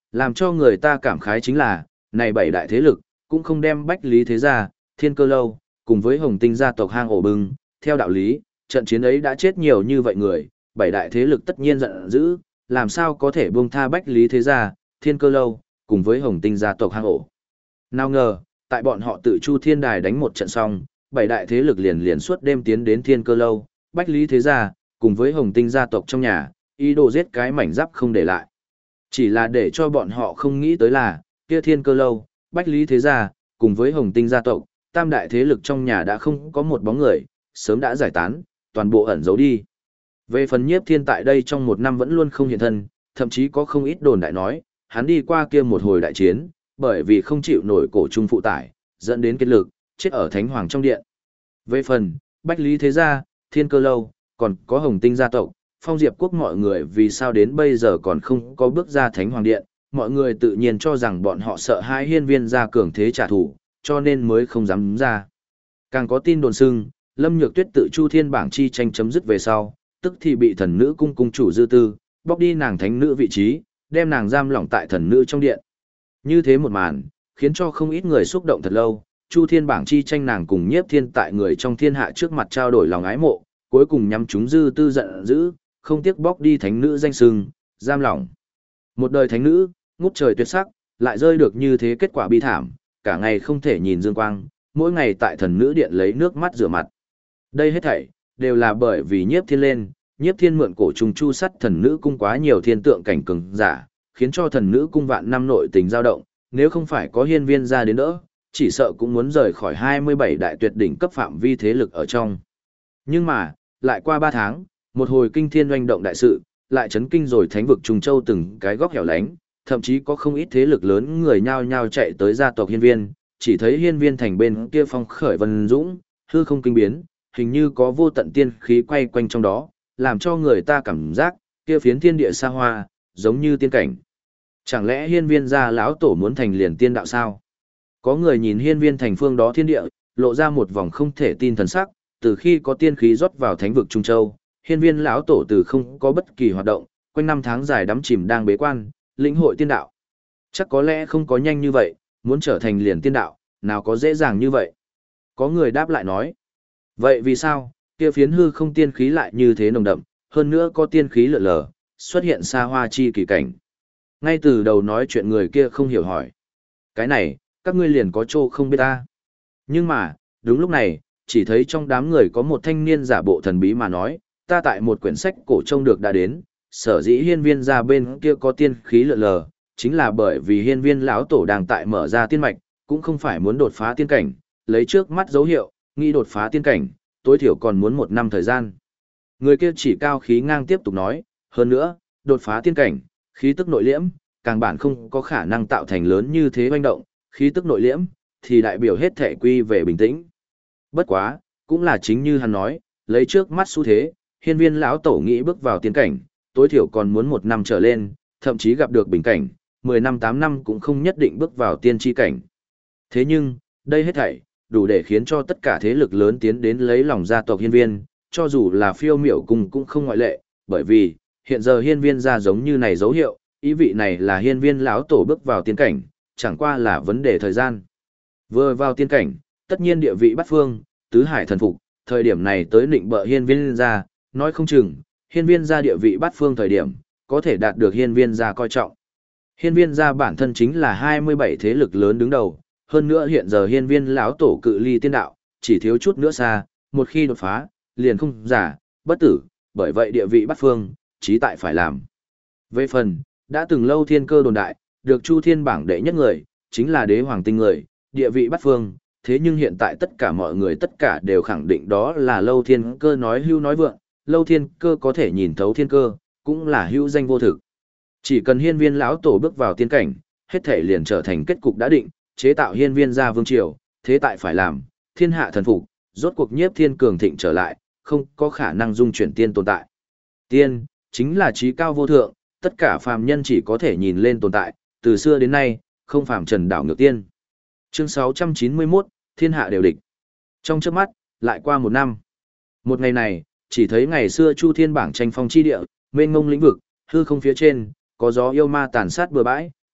làm cho người ta cảm khái chính là, này bảy đại thế lực, cũng không đem Bách Lý Thế Gia, Thiên Cơ Lâu, cùng với Hồng Tinh gia tộc hang ổ bưng, theo đạo lý, trận chiến ấy đã chết nhiều như vậy người, bảy đại thế lực tất nhiên giận dữ, làm sao có thể buông tha Bách Lý Thế Gia, Thiên Cơ Lâu, cùng với Hồng Tinh gia tộc hang ổ. Nào ngờ, tại bọn họ tự Chu Thiên Đài đánh một trận xong, bảy đại thế lực liền liền suốt đêm tiến đến Thiên Cơ Lâu, Bách Lý Thế Gia, cùng với Hồng Tinh gia tộc trong nhà, ý đồ giết cái mảnh giáp không để lại. Chỉ là để cho bọn họ không nghĩ tới là, kia Thiên Cơ Lâu, Bách Lý Thế Gia, cùng với Hồng Tinh gia tộc, tam đại thế lực trong nhà đã không có một bóng người, sớm đã giải tán, toàn bộ ẩn giấu đi. Về phần Nhiếp Thiên tại đây trong một năm vẫn luôn không hiện thân, thậm chí có không ít đồn đại nói, hắn đi qua kia một hồi đại chiến, bởi vì không chịu nổi cổ trung phụ tải, dẫn đến kết lực, chết ở Thánh Hoàng trong điện. Về phần, Bách Lý Thế Gia, Thiên Cơ Lâu, còn có Hồng Tinh gia tộc, Phong Diệp Quốc mọi người vì sao đến bây giờ còn không có bước ra Thánh Hoàng điện, mọi người tự nhiên cho rằng bọn họ sợ hai hiên viên gia cường thế trả thù, cho nên mới không dám ra. Càng có tin đồn xưng, Lâm Nhược Tuyết tự Chu Thiên bảng chi tranh chấm dứt về sau, tức thì bị thần nữ cung cung chủ Dư Tư, bóc đi nàng thánh nữ vị trí, đem nàng giam lỏng tại thần nữ trong điện. Như thế một màn, khiến cho không ít người xúc động thật lâu, Chu Thiên bảng chi tranh nàng cùng Nhiếp Thiên tại người trong thiên hạ trước mặt trao đổi lòng ái mộ, cuối cùng nhắm chúng Dư Tư giận dữ, không tiếc bóc đi thánh nữ danh xưng, giam lỏng. Một đời thánh nữ, ngút trời tuyệt sắc, lại rơi được như thế kết quả bi thảm, cả ngày không thể nhìn dương quang, mỗi ngày tại thần nữ điện lấy nước mắt rửa mặt. Đây hết thảy đều là bởi vì Nhiếp Thiên lên, Nhiếp Thiên mượn cổ trùng chu sắt thần nữ cung quá nhiều thiên tượng cảnh cường giả, khiến cho thần nữ cung vạn năm nội tình dao động, nếu không phải có hiên viên ra đến đỡ, chỉ sợ cũng muốn rời khỏi 27 đại tuyệt đỉnh cấp phạm vi thế lực ở trong. Nhưng mà, lại qua 3 tháng, một hồi kinh thiên oanh động đại sự, lại chấn kinh rồi thánh vực Trùng Châu từng cái góc hẻo lánh, thậm chí có không ít thế lực lớn người nhao nhao chạy tới gia tộc hiên viên, chỉ thấy hiên viên thành bên kia phong khởi vân dũng, hư không kinh biến, hình như có vô tận tiên khí quay quanh trong đó, làm cho người ta cảm giác, kia phiến thiên địa xa hoa, giống như tiên cảnh. Chẳng lẽ hiên viên gia lão tổ muốn thành liền tiên đạo sao? Có người nhìn hiên viên thành phương đó thiên địa, lộ ra một vòng không thể tin thần sắc, từ khi có tiên khí rót vào thánh vực Trung Châu, hiên viên lão tổ từ không có bất kỳ hoạt động, quanh năm tháng dài đắm chìm đang bế quan, lĩnh hội tiên đạo. Chắc có lẽ không có nhanh như vậy, muốn trở thành liền tiên đạo, nào có dễ dàng như vậy. Có người đáp lại nói, vậy vì sao, kia phiến hư không tiên khí lại như thế nồng đậm, hơn nữa có tiên khí lượn lờ, xuất hiện xa hoa chi kỳ cảnh. Ngay từ đầu nói chuyện người kia không hiểu hỏi. Cái này, các ngươi liền có chỗ không biết ta. Nhưng mà, đúng lúc này, chỉ thấy trong đám người có một thanh niên giả bộ thần bí mà nói, ta tại một quyển sách cổ trông được đã đến, sở dĩ hiên viên ra bên kia có tiên khí lượn lờ, chính là bởi vì hiên viên lão tổ đang tại mở ra tiên mạch, cũng không phải muốn đột phá tiên cảnh, lấy trước mắt dấu hiệu, nghĩ đột phá tiên cảnh, tối thiểu còn muốn 1 năm thời gian. Người kia chỉ cao khí ngang tiếp tục nói, hơn nữa, đột phá tiên cảnh, khí tức nội liễm, càng bản không có khả năng tạo thành lớn như thế hoành động, khí tức nội liễm, thì đại biểu hết thể quy về bình tĩnh. Bất quá, cũng là chính như hắn nói, lấy trước mắt xu thế, hiên viên lão tổ nghĩ bước vào tiên cảnh, tối thiểu còn muốn 1 năm trở lên, thậm chí gặp được bình cảnh, 10 năm 8 năm cũng không nhất định bước vào tiên tri cảnh. Thế nhưng, đây hết thảy, đủ để khiến cho tất cả thế lực lớn tiến đến lấy lòng gia tộc hiên viên, cho dù là phiêu miểu cùng cũng không ngoại lệ, bởi vì, hiện giờ hiên viên ra giống như này dấu hiệu, ý vị này là hiên viên lão tổ bước vào tiên cảnh, chẳng qua là vấn đề thời gian. Vừa vào tiên cảnh, tất nhiên địa vị bắt phương, tứ hải thần phục, thời điểm này tới định bợ hiên viên ra, nói không chừng, hiên viên ra địa vị bắt phương thời điểm, có thể đạt được hiên viên ra coi trọng. Hiên viên ra bản thân chính là 27 thế lực lớn đứng đầu, hơn nữa hiện giờ hiên viên lão tổ cự ly tiên đạo, chỉ thiếu chút nữa xa, một khi đột phá, liền không giả, bất tử, bởi vậy địa vị bắt phương, chí tại phải làm. Về phần, đã từng lâu thiên cơ đồn đại, được Chu Thiên bảng đệ nhất người, chính là đế hoàng tinh người, địa vị bắt phương, thế nhưng hiện tại tất cả mọi người tất cả đều khẳng định đó là lâu thiên cơ nói hưu nói vượng, lâu thiên cơ có thể nhìn thấu thiên cơ, cũng là hưu danh vô thực. Chỉ cần hiên viên lão tổ bước vào tiên cảnh, hết thể liền trở thành kết cục đã định, chế tạo hiên viên gia vương triều, thế tại phải làm, thiên hạ thần phục, rốt cuộc nhiếp thiên cường thịnh trở lại, không có khả năng dung chuyển tiên tồn tại. Tiên, chính là trí cao vô thượng, tất cả phàm nhân chỉ có thể nhìn lên tồn tại, từ xưa đến nay, không phàm trần đảo ngược tiên. Chương 691, thiên hạ đều địch. Trong chớp mắt, lại qua 1 năm. Một ngày này, chỉ thấy ngày xưa Chu Thiên bảng tranh phong chi địa, mênh mông lĩnh vực, hư không phía trên, có gió yêu ma tàn sát bừa bãi,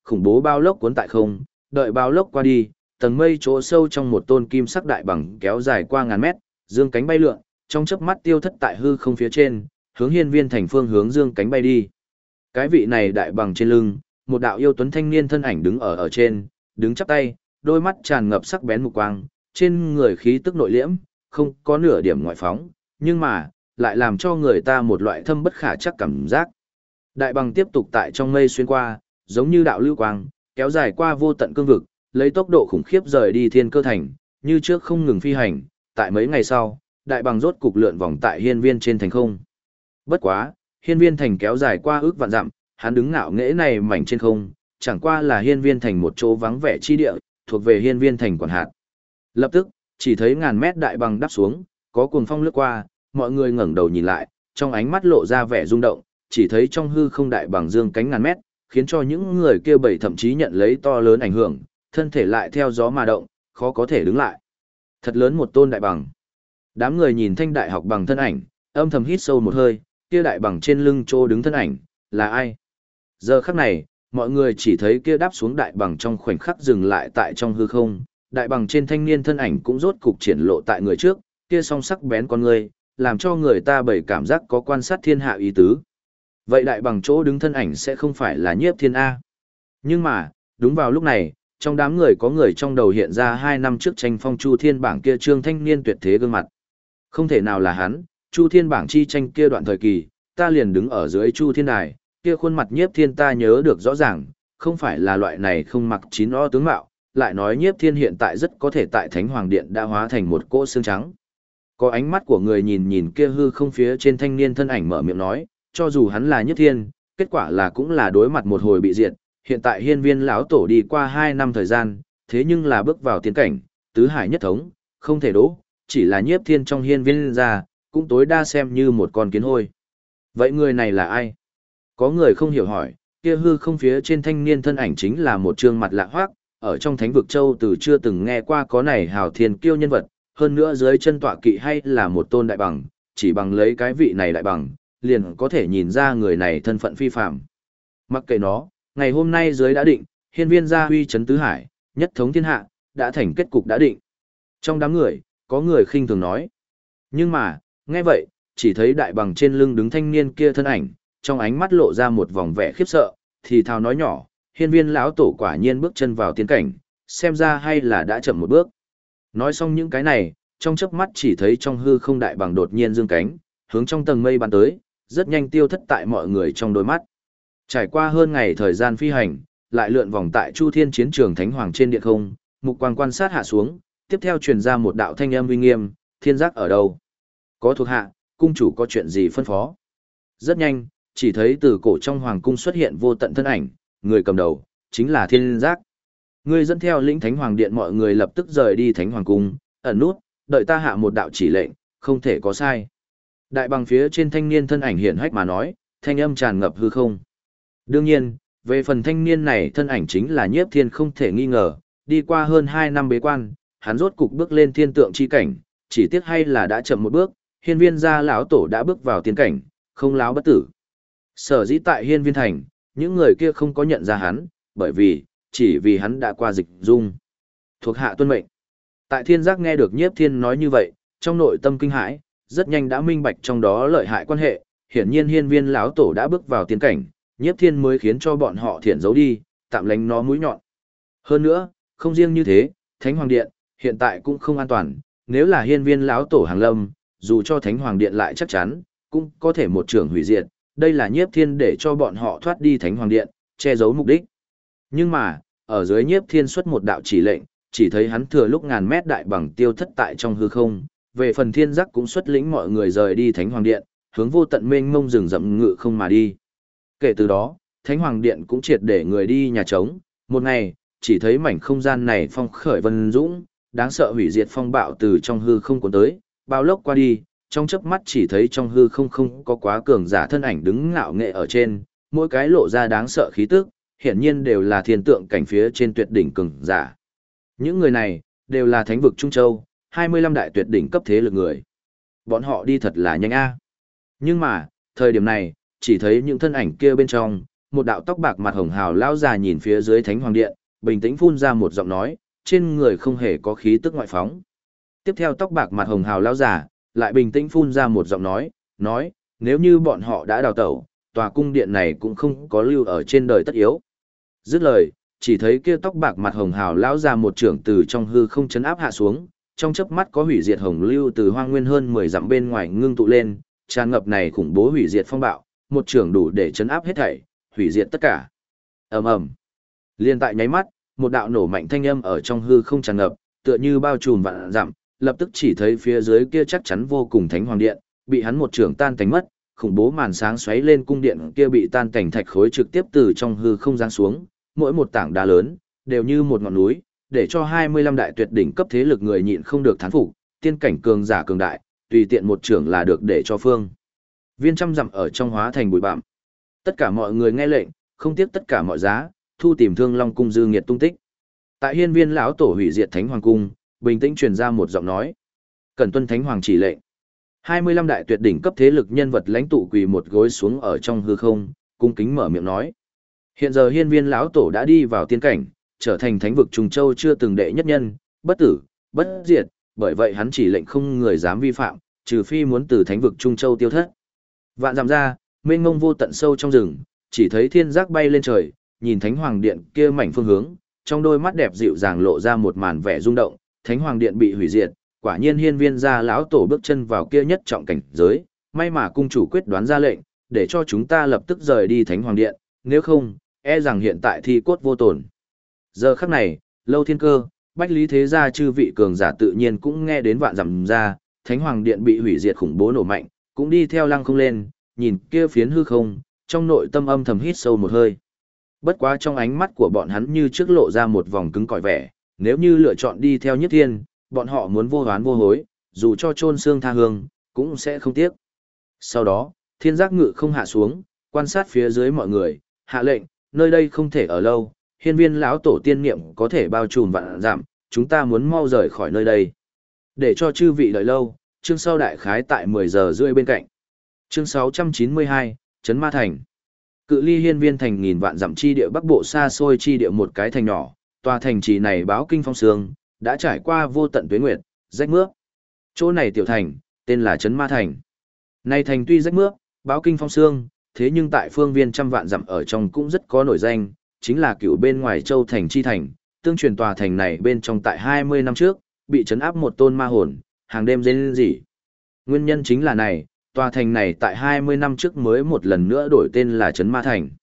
khủng bố bao lốc cuốn tại không, đợi bao lốc qua đi, tầng mây chỗ sâu trong một tôn kim sắc đại bằng kéo dài qua ngàn mét, dương cánh bay lượn, trong chớp mắt tiêu thất tại hư không phía trên, hướng Hiên Viên Thành phương hướng dương cánh bay đi. Cái vị này đại bằng trên lưng, một đạo yêu tuấn thanh niên thân ảnh đứng ở trên, đứng chắp tay, đôi mắt tràn ngập sắc bén mục quang, trên người khí tức nội liễm, không có nửa điểm ngoại phóng, nhưng mà, lại làm cho người ta một loại thâm bất khả chắc cảm giác. Đại bằng tiếp tục tại trong mây xuyên qua, giống như đạo lưu quang, kéo dài qua vô tận cương vực, lấy tốc độ khủng khiếp rời đi Thiên Cơ Thành, như trước không ngừng phi hành, tại mấy ngày sau, đại bằng rốt cục lượn vòng tại Hiên Viên trên thành không. Bất quá, Hiên Viên Thành kéo dài qua ước vạn dặm, hắn đứng ngạo nghễ này mảnh trên không, chẳng qua là Hiên Viên Thành một chỗ vắng vẻ chi địa, thuộc về Hiên Viên Thành quản hạt. Lập tức, chỉ thấy ngàn mét đại bằng đáp xuống, có cuồng phong lướt qua, mọi người ngẩng đầu nhìn lại, trong ánh mắt lộ ra vẻ rung động, chỉ thấy trong hư không đại bằng dương cánh ngàn mét, khiến cho những người kia bảy thậm chí nhận lấy to lớn ảnh hưởng, thân thể lại theo gió mà động, khó có thể đứng lại. Thật lớn một tôn đại bằng. Đám người nhìn thanh đại học bằng thân ảnh, âm thầm hít sâu một hơi, kia đại bằng trên lưng chỗ đứng thân ảnh, là ai? Giờ khắc này, mọi người chỉ thấy kia đáp xuống đại bằng trong khoảnh khắc dừng lại tại trong hư không, đại bằng trên thanh niên thân ảnh cũng rốt cục triển lộ tại người trước, kia song sắc bén con người, làm cho người ta bảy cảm giác có quan sát thiên hạ ý tứ. Vậy đại bằng chỗ đứng thân ảnh sẽ không phải là Nhiếp Thiên A. Nhưng mà, đúng vào lúc này, trong đám người có người trong đầu hiện ra 2 năm trước tranh phong Chu Thiên bảng kia trương thanh niên tuyệt thế gương mặt. Không thể nào là hắn, Chu Thiên bảng chi tranh kia đoạn thời kỳ, ta liền đứng ở dưới Chu Thiên đài, kia khuôn mặt Nhiếp Thiên ta nhớ được rõ ràng, không phải là loại này không mặc chín o tướng mạo, lại nói Nhiếp Thiên hiện tại rất có thể tại Thánh Hoàng Điện đã hóa thành một cỗ xương trắng. Có ánh mắt của người nhìn nhìn kia hư không phía trên thanh niên thân ảnh mở miệng nói, cho dù hắn là Nhiếp Thiên, kết quả là cũng là đối mặt một hồi bị diệt, hiện tại Hiên Viên lão tổ đi qua 2 năm thời gian, thế nhưng là bước vào tiến cảnh, tứ hải nhất thống, không thể đỗ, chỉ là Nhiếp Thiên trong Hiên Viên ra, cũng tối đa xem như một con kiến hôi. Vậy người này là ai? Có người không hiểu hỏi, kia hư không phía trên thanh niên thân ảnh chính là một trương mặt lạ hoác, ở trong Thánh vực châu từ chưa từng nghe qua có này hào thiên kiêu nhân vật, hơn nữa dưới chân tọa kỵ hay là một tôn đại bằng, chỉ bằng lấy cái vị này đại bằng, liền có thể nhìn ra người này thân phận phi phàm. Mặc kệ nó, ngày hôm nay dưới đã định, Hiên Viên gia huy chấn tứ hải, nhất thống thiên hạ, đã thành kết cục đã định. Trong đám người, có người khinh thường nói. Nhưng mà, nghe vậy, chỉ thấy đại bằng trên lưng đứng thanh niên kia thân ảnh, trong ánh mắt lộ ra một vòng vẻ khiếp sợ, thì thào nói nhỏ, Hiên Viên lão tổ quả nhiên bước chân vào tiến cảnh, xem ra hay là đã chậm một bước. Nói xong những cái này, trong chớp mắt chỉ thấy trong hư không đại bằng đột nhiên dương cánh, hướng trong tầng mây bắn tới, rất nhanh tiêu thất tại mọi người trong đôi mắt. Trải qua hơn ngày thời gian phi hành, lại lượn vòng tại Chu Thiên chiến trường Thánh Hoàng trên điện không, mục quang quan sát hạ xuống, tiếp theo truyền ra một đạo thanh âm uy nghiêm, thiên giác ở đâu? Có thuộc hạ, cung chủ có chuyện gì phân phó? Rất nhanh, chỉ thấy từ cổ trong hoàng cung xuất hiện vô tận thân ảnh, người cầm đầu, chính là thiên giác. Người dẫn theo lĩnh Thánh Hoàng điện mọi người lập tức rời đi Thánh Hoàng cung, ẩn nút, đợi ta hạ một đạo chỉ lệnh, không thể có sai. Đại bằng phía trên thanh niên thân ảnh hiển hách mà nói, thanh âm tràn ngập hư không. Đương nhiên, về phần thanh niên này thân ảnh chính là Nhiếp Thiên không thể nghi ngờ, đi qua hơn 2 năm bế quan, hắn rốt cục bước lên thiên tượng chi cảnh, chỉ tiếc hay là đã chậm một bước, Hiên Viên gia lão tổ đã bước vào tiến cảnh, không láo bất tử. Sở dĩ tại Hiên Viên thành, những người kia không có nhận ra hắn, bởi vì, chỉ vì hắn đã qua dịch dung. Thuộc hạ tuân mệnh. Tại thiên giác nghe được Nhiếp Thiên nói như vậy, trong nội tâm kinh hãi, rất nhanh đã minh bạch trong đó lợi hại quan hệ, hiển nhiên Hiên Viên lão tổ đã bước vào tiến cảnh, Nhiếp Thiên mới khiến cho bọn họ thiện giấu đi, tạm lánh nó mũi nhọn. Hơn nữa, không riêng như thế, Thánh Hoàng Điện, hiện tại cũng không an toàn, nếu là Hiên Viên lão tổ hàng lâm, dù cho Thánh Hoàng Điện lại chắc chắn, cũng có thể một trường hủy diệt, đây là Nhiếp Thiên để cho bọn họ thoát đi Thánh Hoàng Điện, che giấu mục đích. Nhưng mà, ở dưới Nhiếp Thiên xuất một đạo chỉ lệnh, chỉ thấy hắn thừa lúc ngàn mét đại bằng tiêu thất tại trong hư không, về phần thiên giác cũng xuất lĩnh mọi người rời đi Thánh Hoàng Điện, hướng vô tận mênh mông rừng rậm ngự không mà đi. Kể từ đó, Thánh Hoàng Điện cũng triệt để người đi nhà trống, một ngày, chỉ thấy mảnh không gian này phong khởi vân dũng, đáng sợ hủy diệt phong bạo từ trong hư không cuốn tới, bao lốc qua đi, trong chớp mắt chỉ thấy trong hư không không có quá cường giả thân ảnh đứng ngạo nghệ ở trên, mỗi cái lộ ra đáng sợ khí tức, hiển nhiên đều là thiên tượng cảnh phía trên tuyệt đỉnh cường giả. Những người này, đều là thánh vực Trung Châu, 25 đại tuyệt đỉnh cấp thế lực người. Bọn họ đi thật là nhanh a. Nhưng mà, thời điểm này, chỉ thấy những thân ảnh kia bên trong, một đạo tóc bạc mặt hồng hào lão già nhìn phía dưới Thánh Hoàng Điện, bình tĩnh phun ra một giọng nói, trên người không hề có khí tức ngoại phóng. Tiếp theo tóc bạc mặt hồng hào lão già, lại bình tĩnh phun ra một giọng nói, nếu như bọn họ đã đào tẩu, tòa cung điện này cũng không có lưu ở trên đời tất yếu. Dứt lời, chỉ thấy kia tóc bạc mặt hồng hào lão già một trưởng từ trong hư không chấn áp hạ xuống, trong chớp mắt có hủy diệt hồng lưu từ hoang nguyên hơn 10 dặm bên ngoài ngưng tụ lên, tràn ngập này khủng bố hủy diệt phong bạo, một trưởng đủ để chấn áp hết thảy, hủy diệt tất cả. Ầm ầm. Liên tại nháy mắt, một đạo nổ mạnh thanh âm ở trong hư không tràn ngập, tựa như bao trùm vạn dặm, lập tức chỉ thấy phía dưới kia chắc chắn vô cùng Thánh Hoàng Điện, bị hắn một trưởng tan tành mất, khủng bố màn sáng xoáy lên cung điện kia bị tan tành thạch khối trực tiếp từ trong hư không giáng xuống, mỗi một tảng đá lớn đều như một ngọn núi, để cho 25 đại tuyệt đỉnh cấp thế lực người nhịn không được thán phục, tiên cảnh cường giả cường đại, tùy tiện một trưởng là được để cho phương viên trăm dặm ở trong hóa thành bụi bặm. Tất cả mọi người nghe lệnh, không tiếc tất cả mọi giá, thu tìm Thương Long cung dư nghiệt tung tích. Tại hiên viên lão tổ hủy diệt Thánh Hoàng cung, bình tĩnh truyền ra một giọng nói: "Cần tuân Thánh Hoàng chỉ lệnh." 25 đại tuyệt đỉnh cấp thế lực nhân vật lãnh tụ quỳ một gối xuống ở trong hư không, cung kính mở miệng nói: "Hiện giờ hiên viên lão tổ đã đi vào tiên cảnh, trở thành thánh vực Trùng Châu chưa từng đệ nhất nhân, bất tử, bất diệt, bởi vậy hắn chỉ lệnh không người dám vi phạm, trừ phi muốn từ thánh vực Trung Châu tiêu thất." Vạn dặm ra, mênh mông vô tận sâu trong rừng, chỉ thấy thiên giác bay lên trời, nhìn Thánh Hoàng Điện kia mảnh phương hướng, trong đôi mắt đẹp dịu dàng lộ ra một màn vẻ rung động, Thánh Hoàng Điện bị hủy diệt, quả nhiên hiên viên gia lão tổ bước chân vào kia nhất trọng cảnh giới, may mà cung chủ quyết đoán ra lệnh, để cho chúng ta lập tức rời đi Thánh Hoàng Điện, nếu không, e rằng hiện tại thi cốt vô tổn. Giờ khắc này, Lâu Thiên Cơ, Bách Lý Thế Gia chư vị cường giả tự nhiên cũng nghe đến vạn dặm ra, Thánh Hoàng Điện bị hủy diệt khủng bố nổ mạnh, cũng đi theo lăng không lên, nhìn kia phiến hư không, trong nội tâm âm thầm hít sâu một hơi. Bất quá trong ánh mắt của bọn hắn như trước lộ ra một vòng cứng cỏi vẻ, nếu như lựa chọn đi theo Nhất Thiên, bọn họ muốn vô oán vô hối, dù cho chôn xương tha hương, cũng sẽ không tiếc. Sau đó, thiên giác ngự không hạ xuống, quan sát phía dưới mọi người, hạ lệnh, nơi đây không thể ở lâu, hiên viên lão tổ tiên niệm có thể bao trùm vạn dặm, chúng ta muốn mau rời khỏi nơi đây. Để cho chư vị đợi lâu, chương sau đại khái tại 10 giờ rưỡi bên cạnh. Chương 692, Trấn Ma Thành. Cự ly hiên viên thành nghìn vạn dặm chi địa bắc bộ xa xôi chi địa một cái thành nhỏ, tòa thành trì này báo kinh phong sương, đã trải qua vô tận tuế nguyệt, rách mướp. Chỗ này tiểu thành, tên là Trấn Ma Thành. Này thành tuy rách mướp, báo kinh phong sương, thế nhưng tại phương viên trăm vạn dặm ở trong cũng rất có nổi danh, chính là cựu bên ngoài châu thành chi thành, tương truyền tòa thành này bên trong tại 20 năm trước, bị trấn áp một tôn ma hồn, hàng đêm rên rỉ. Nguyên nhân chính là này, tòa thành này tại 20 năm trước mới một lần nữa đổi tên là Trấn Ma Thành.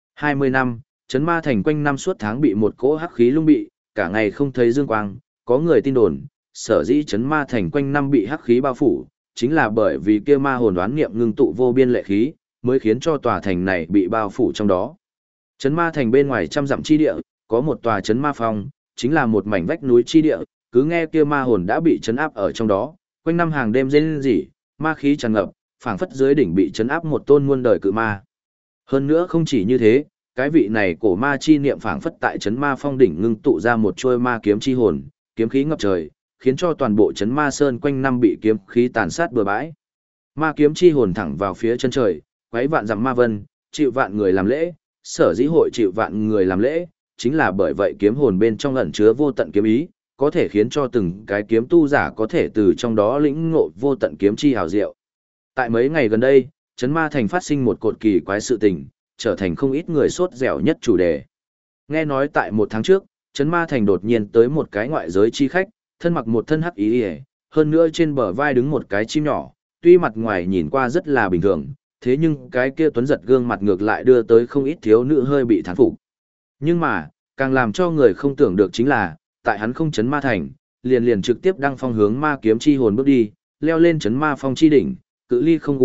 20 năm, Trấn Ma Thành quanh năm suốt tháng bị một cỗ hắc khí lung bị, cả ngày không thấy dương quang, có người tin đồn, sở dĩ Trấn Ma Thành quanh năm bị hắc khí bao phủ, chính là bởi vì kia ma hồn đoán niệm ngưng tụ vô biên lệ khí, mới khiến cho tòa thành này bị bao phủ trong đó. Trấn Ma Thành bên ngoài trăm dặm chi địa, có một tòa Trấn Ma Phong, chính là một mảnh vách núi chi địa, cứ nghe kia ma hồn đã bị trấn áp ở trong đó, quanh năm hàng đêm rên rỉ, ma khí tràn ngập, phảng phất dưới đỉnh bị trấn áp một tôn muôn đời cự ma. Hơn nữa không chỉ như thế, cái vị này cổ ma chi niệm phảng phất tại Trấn Ma Phong đỉnh ngưng tụ ra một trôi ma kiếm chi hồn, kiếm khí ngập trời, khiến cho toàn bộ Trấn Ma Sơn quanh năm bị kiếm khí tàn sát bừa bãi. Ma kiếm chi hồn thẳng vào phía chân trời, quấy vạn dặm ma vân, chịu vạn người làm lễ, sở dĩ hội chịu vạn người làm lễ, chính là bởi vậy kiếm hồn bên trong ẩn chứa vô tận kiếm ý, có thể khiến cho từng cái kiếm tu giả có thể từ trong đó lĩnh ngộ vô tận kiếm chi hào diệu. Tại mấy ngày gần đây, Trấn Ma Thành phát sinh một cột kỳ quái sự tình, trở thành không ít người sốt dẻo nhất chủ đề. Nghe nói tại một tháng trước, Trấn Ma Thành đột nhiên tới một cái ngoại giới chi khách, thân mặc một thân hắc ý, hơn nữa trên bờ vai đứng một cái chim nhỏ, tuy mặt ngoài nhìn qua rất là bình thường, thế nhưng cái kia tuấn giật gương mặt ngược lại đưa tới không ít thiếu nữ hơi bị thán phục. Nhưng mà, càng làm cho người không tưởng được chính là, tại hắn không Trấn Ma Thành, liền trực tiếp đăng phong hướng ma kiếm chi hồn bước đi, leo lên Trấn Ma Phong chi đỉnh, cự ly không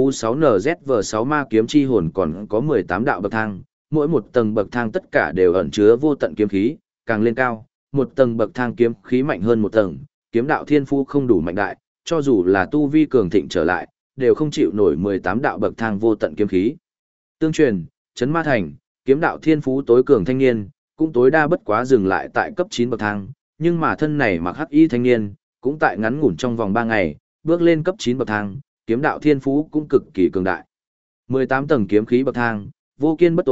U6NZV6 ma kiếm chi hồn còn có 18 đạo bậc thang, mỗi một tầng bậc thang tất cả đều ẩn chứa vô tận kiếm khí, càng lên cao, một tầng bậc thang kiếm khí mạnh hơn một tầng, kiếm đạo thiên phú không đủ mạnh đại, cho dù là tu vi cường thịnh trở lại, đều không chịu nổi 18 đạo bậc thang vô tận kiếm khí. Tương truyền, Trấn Ma Thành, kiếm đạo thiên phú tối cường thanh niên, cũng tối đa bất quá dừng lại tại cấp 9 bậc thang, nhưng mà thân này mặc hắc y thanh niên, cũng tại ngắn ngủn trong vòng 3 ngày, bước lên cấp 9 bậc thang, kiếm đạo thiên phú cũng cực kỳ cường đại. 18 tầng kiếm khí bậc thang, vô kiên bất tồi,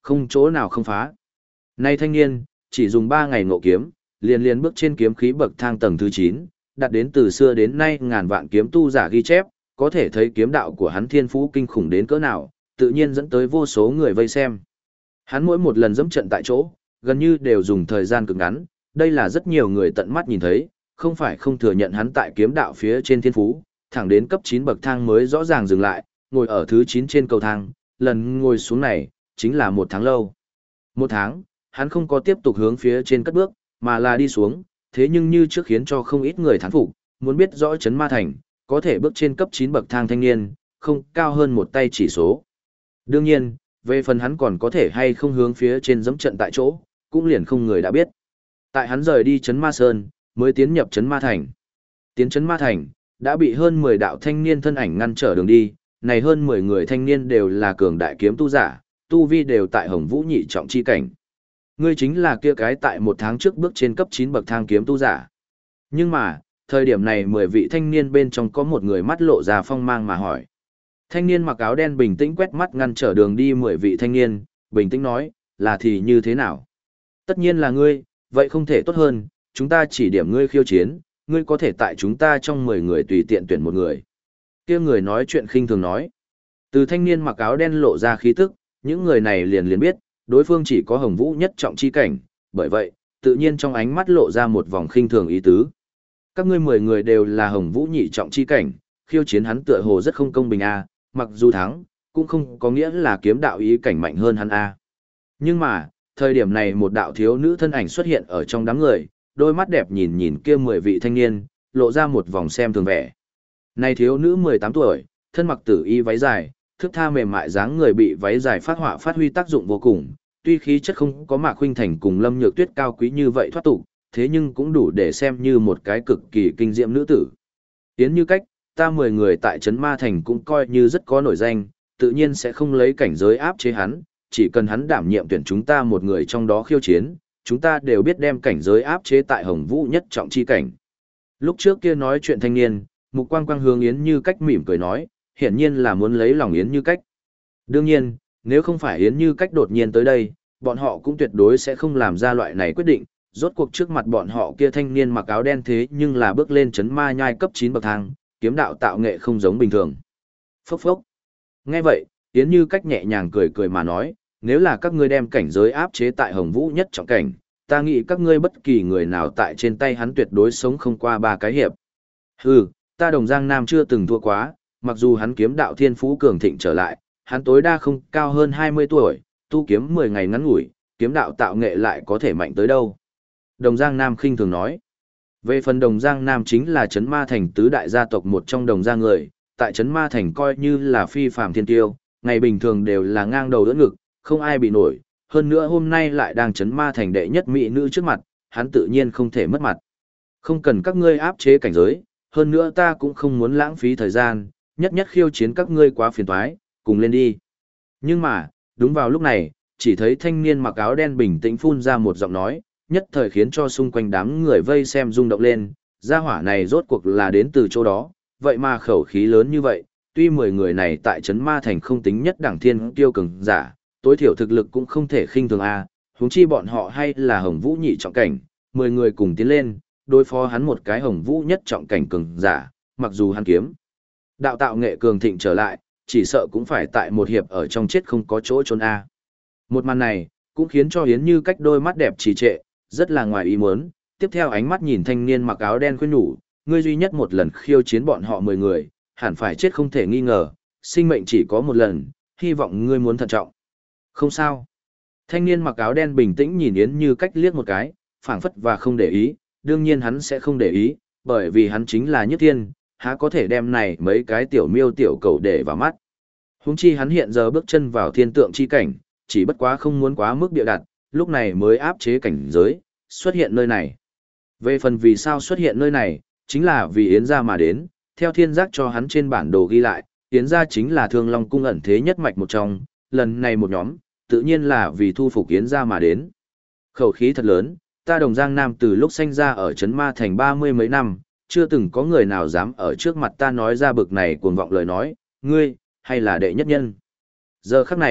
không chỗ nào không phá. Nay thanh niên, chỉ dùng 3 ngày ngộ kiếm, liền bước trên kiếm khí bậc thang tầng thứ 9, đạt đến từ xưa đến nay ngàn vạn kiếm tu giả ghi chép, có thể thấy kiếm đạo của hắn thiên phú kinh khủng đến cỡ nào, tự nhiên dẫn tới vô số người vây xem. Hắn mỗi một lần dẫm trận tại chỗ, gần như đều dùng thời gian cực ngắn, đây là rất nhiều người tận mắt nhìn thấy, không phải không thừa nhận hắn tại kiếm đạo phía trên thiên phú, thẳng đến cấp 9 bậc thang mới rõ ràng dừng lại, ngồi ở thứ 9 trên cầu thang, lần ngồi xuống này, chính là 1 tháng lâu. 1 tháng, hắn không có tiếp tục hướng phía trên cất bước, mà là đi xuống, thế nhưng như trước khiến cho không ít người thán phục, muốn biết rõ Trấn Ma Thành, có thể bước trên cấp 9 bậc thang thanh niên, không cao hơn một tay chỉ số. Đương nhiên, về phần hắn còn có thể hay không hướng phía trên dẫm trận tại chỗ, cũng liền không người đã biết. Tại hắn rời đi Trấn Ma Sơn, mới tiến nhập Trấn Ma Thành. Tiến Trấn Ma Thành, đã bị hơn 10 đạo thanh niên thân ảnh ngăn trở đường đi, này hơn 10 người thanh niên đều là cường đại kiếm tu giả, tu vi đều tại Hồng Vũ nhị trọng chi cảnh. Ngươi chính là kia cái tại 1 tháng trước bước trên cấp 9 bậc thang kiếm tu giả. Nhưng mà, thời điểm này 10 vị thanh niên bên trong có một người mắt lộ ra phong mang mà hỏi. Thanh niên mặc áo đen bình tĩnh quét mắt ngăn trở đường đi 10 vị thanh niên, bình tĩnh nói, là thì như thế nào? Tất nhiên là ngươi, vậy không thể tốt hơn, chúng ta chỉ điểm ngươi khiêu chiến, ngươi có thể tại chúng ta trong 10 người tùy tiện tuyển một người. Kia người nói chuyện khinh thường nói. Từ thanh niên mặc áo đen lộ ra khí tức, những người này liền biết, đối phương chỉ có Hồng Vũ nhất trọng chi cảnh, bởi vậy, tự nhiên trong ánh mắt lộ ra một vòng khinh thường ý tứ. Các ngươi 10 người đều là Hồng Vũ nhị trọng chi cảnh, khiêu chiến hắn tựa hồ rất không công bình a, mặc dù thắng, cũng không có nghĩa là kiếm đạo ý cảnh mạnh hơn hắn a. Nhưng mà, thời điểm này một đạo thiếu nữ thân ảnh xuất hiện ở trong đám người, đôi mắt đẹp nhìn nhìn kia 10 vị thanh niên, lộ ra một vòng xem thường vẻ. Này thiếu nữ 18 tuổi, thân mặc tử y váy dài, thước tha mềm mại dáng người bị váy dài phát họa phát huy tác dụng vô cùng, tuy khí chất không có Mạc Khuynh Thành cùng Lâm Nhược Tuyết cao quý như vậy thoát tục, thế nhưng cũng đủ để xem như một cái cực kỳ kinh diệm nữ tử. Yến Như Cách, ta 10 người tại Trấn Ma Thành cũng coi như rất có nổi danh, tự nhiên sẽ không lấy cảnh giới áp chế hắn, chỉ cần hắn đảm nhiệm tuyển chúng ta một người trong đó khiêu chiến, chúng ta đều biết đem cảnh giới áp chế tại Hồng Vũ nhất trọng chi cảnh. Lúc trước kia nói chuyện thanh niên, mục quang quang hướng Yến Như Cách mỉm cười nói, hiển nhiên là muốn lấy lòng Yến Như Cách. Đương nhiên, nếu không phải Yến Như Cách đột nhiên tới đây, bọn họ cũng tuyệt đối sẽ không làm ra loại này quyết định, rốt cuộc trước mặt bọn họ kia thanh niên mặc áo đen thế nhưng là bước lên Trấn Ma nhai cấp 9 bậc thang, kiếm đạo tạo nghệ không giống bình thường. Phốc phốc. Nghe vậy, Yến Như Cách nhẹ nhàng cười cười mà nói, nếu là các ngươi đem cảnh giới áp chế tại Hồng Vũ nhất trọng cảnh, ta nghĩ các ngươi bất kỳ người nào tại trên tay hắn tuyệt đối sống không qua 3 cái hiệp. Hừ, ta Đồng Giang Nam chưa từng thua quá, mặc dù hắn kiếm đạo thiên phú cường thịnh trở lại, hắn tối đa không cao hơn 20 tuổi, tu kiếm 10 ngày ngắn ngủi, kiếm đạo tạo nghệ lại có thể mạnh tới đâu. Đồng Giang Nam khinh thường nói. Về phần Đồng Giang Nam chính là Trấn Ma Thành tứ đại gia tộc một trong Đồng Giang người, tại Trấn Ma Thành coi như là phi phàm thiên tiêu, ngày bình thường đều là ngang đầu đỡ ngực, không ai bị nổi, hơn nữa hôm nay lại đang Trấn Ma Thành đệ nhất mỹ nữ trước mặt, hắn tự nhiên không thể mất mặt. Không cần các ngươi áp chế cảnh giới, hơn nữa ta cũng không muốn lãng phí thời gian, nhất nhất khiêu chiến các ngươi quá phiền toái, cùng lên đi. Nhưng mà, đúng vào lúc này, chỉ thấy thanh niên mặc áo đen bình tĩnh phun ra một giọng nói, nhất thời khiến cho xung quanh đám người vây xem rung động lên, gia hỏa này rốt cuộc là đến từ chỗ đó, vậy mà khẩu khí lớn như vậy, tuy 10 người này tại Trấn Ma Thành không tính nhất đẳng thiên tiêu cường giả, tối thiểu thực lực cũng không thể khinh thường a, huống chi bọn họ hay là Hồng Vũ nhị trọng cảnh, 10 người cùng tiến lên, đối phó hắn một cái Hồng Vũ nhất trọng cảnh cường giả, mặc dù hắn kiếm đạo tạo nghệ cường thịnh trở lại, chỉ sợ cũng phải tại một hiệp ở trong chết không có chỗ trốn a. Một màn này cũng khiến cho Yến Như Cách đôi mắt đẹp trì trệ, rất là ngoài ý muốn, tiếp theo ánh mắt nhìn thanh niên mặc áo đen khuyên nhủ, ngươi duy nhất một lần khiêu chiến bọn họ 10 người, hẳn phải chết không thể nghi ngờ, sinh mệnh chỉ có một lần, hy vọng ngươi muốn thận trọng. Không sao. Thanh niên mặc áo đen bình tĩnh nhìn Yến Như Cách liếc một cái, phảng phất và không để ý, đương nhiên hắn sẽ không để ý, bởi vì hắn chính là Nhất Thiên, há có thể đem này mấy cái tiểu miêu tiểu cầu để vào mắt. Huống chi hắn hiện giờ bước chân vào thiên tượng chi cảnh, chỉ bất quá không muốn quá mức bịa đặt, lúc này mới áp chế cảnh giới, xuất hiện nơi này. Về phần vì sao xuất hiện nơi này, chính là vì Yến gia mà đến, theo thiên giác cho hắn trên bản đồ ghi lại, Yến gia chính là Thương Long cung ẩn thế nhất mạch một trong, lần này một nhóm, tự nhiên là vì thu phục Yến gia mà đến. Khẩu khí thật lớn, ta Đồng Giang Nam từ lúc sinh ra ở Trấn Ma Thành 30 mấy năm, chưa từng có người nào dám ở trước mặt ta nói ra bực này cuồng vọng lời nói, ngươi, hay là đệ nhất nhân. Giờ khắc này,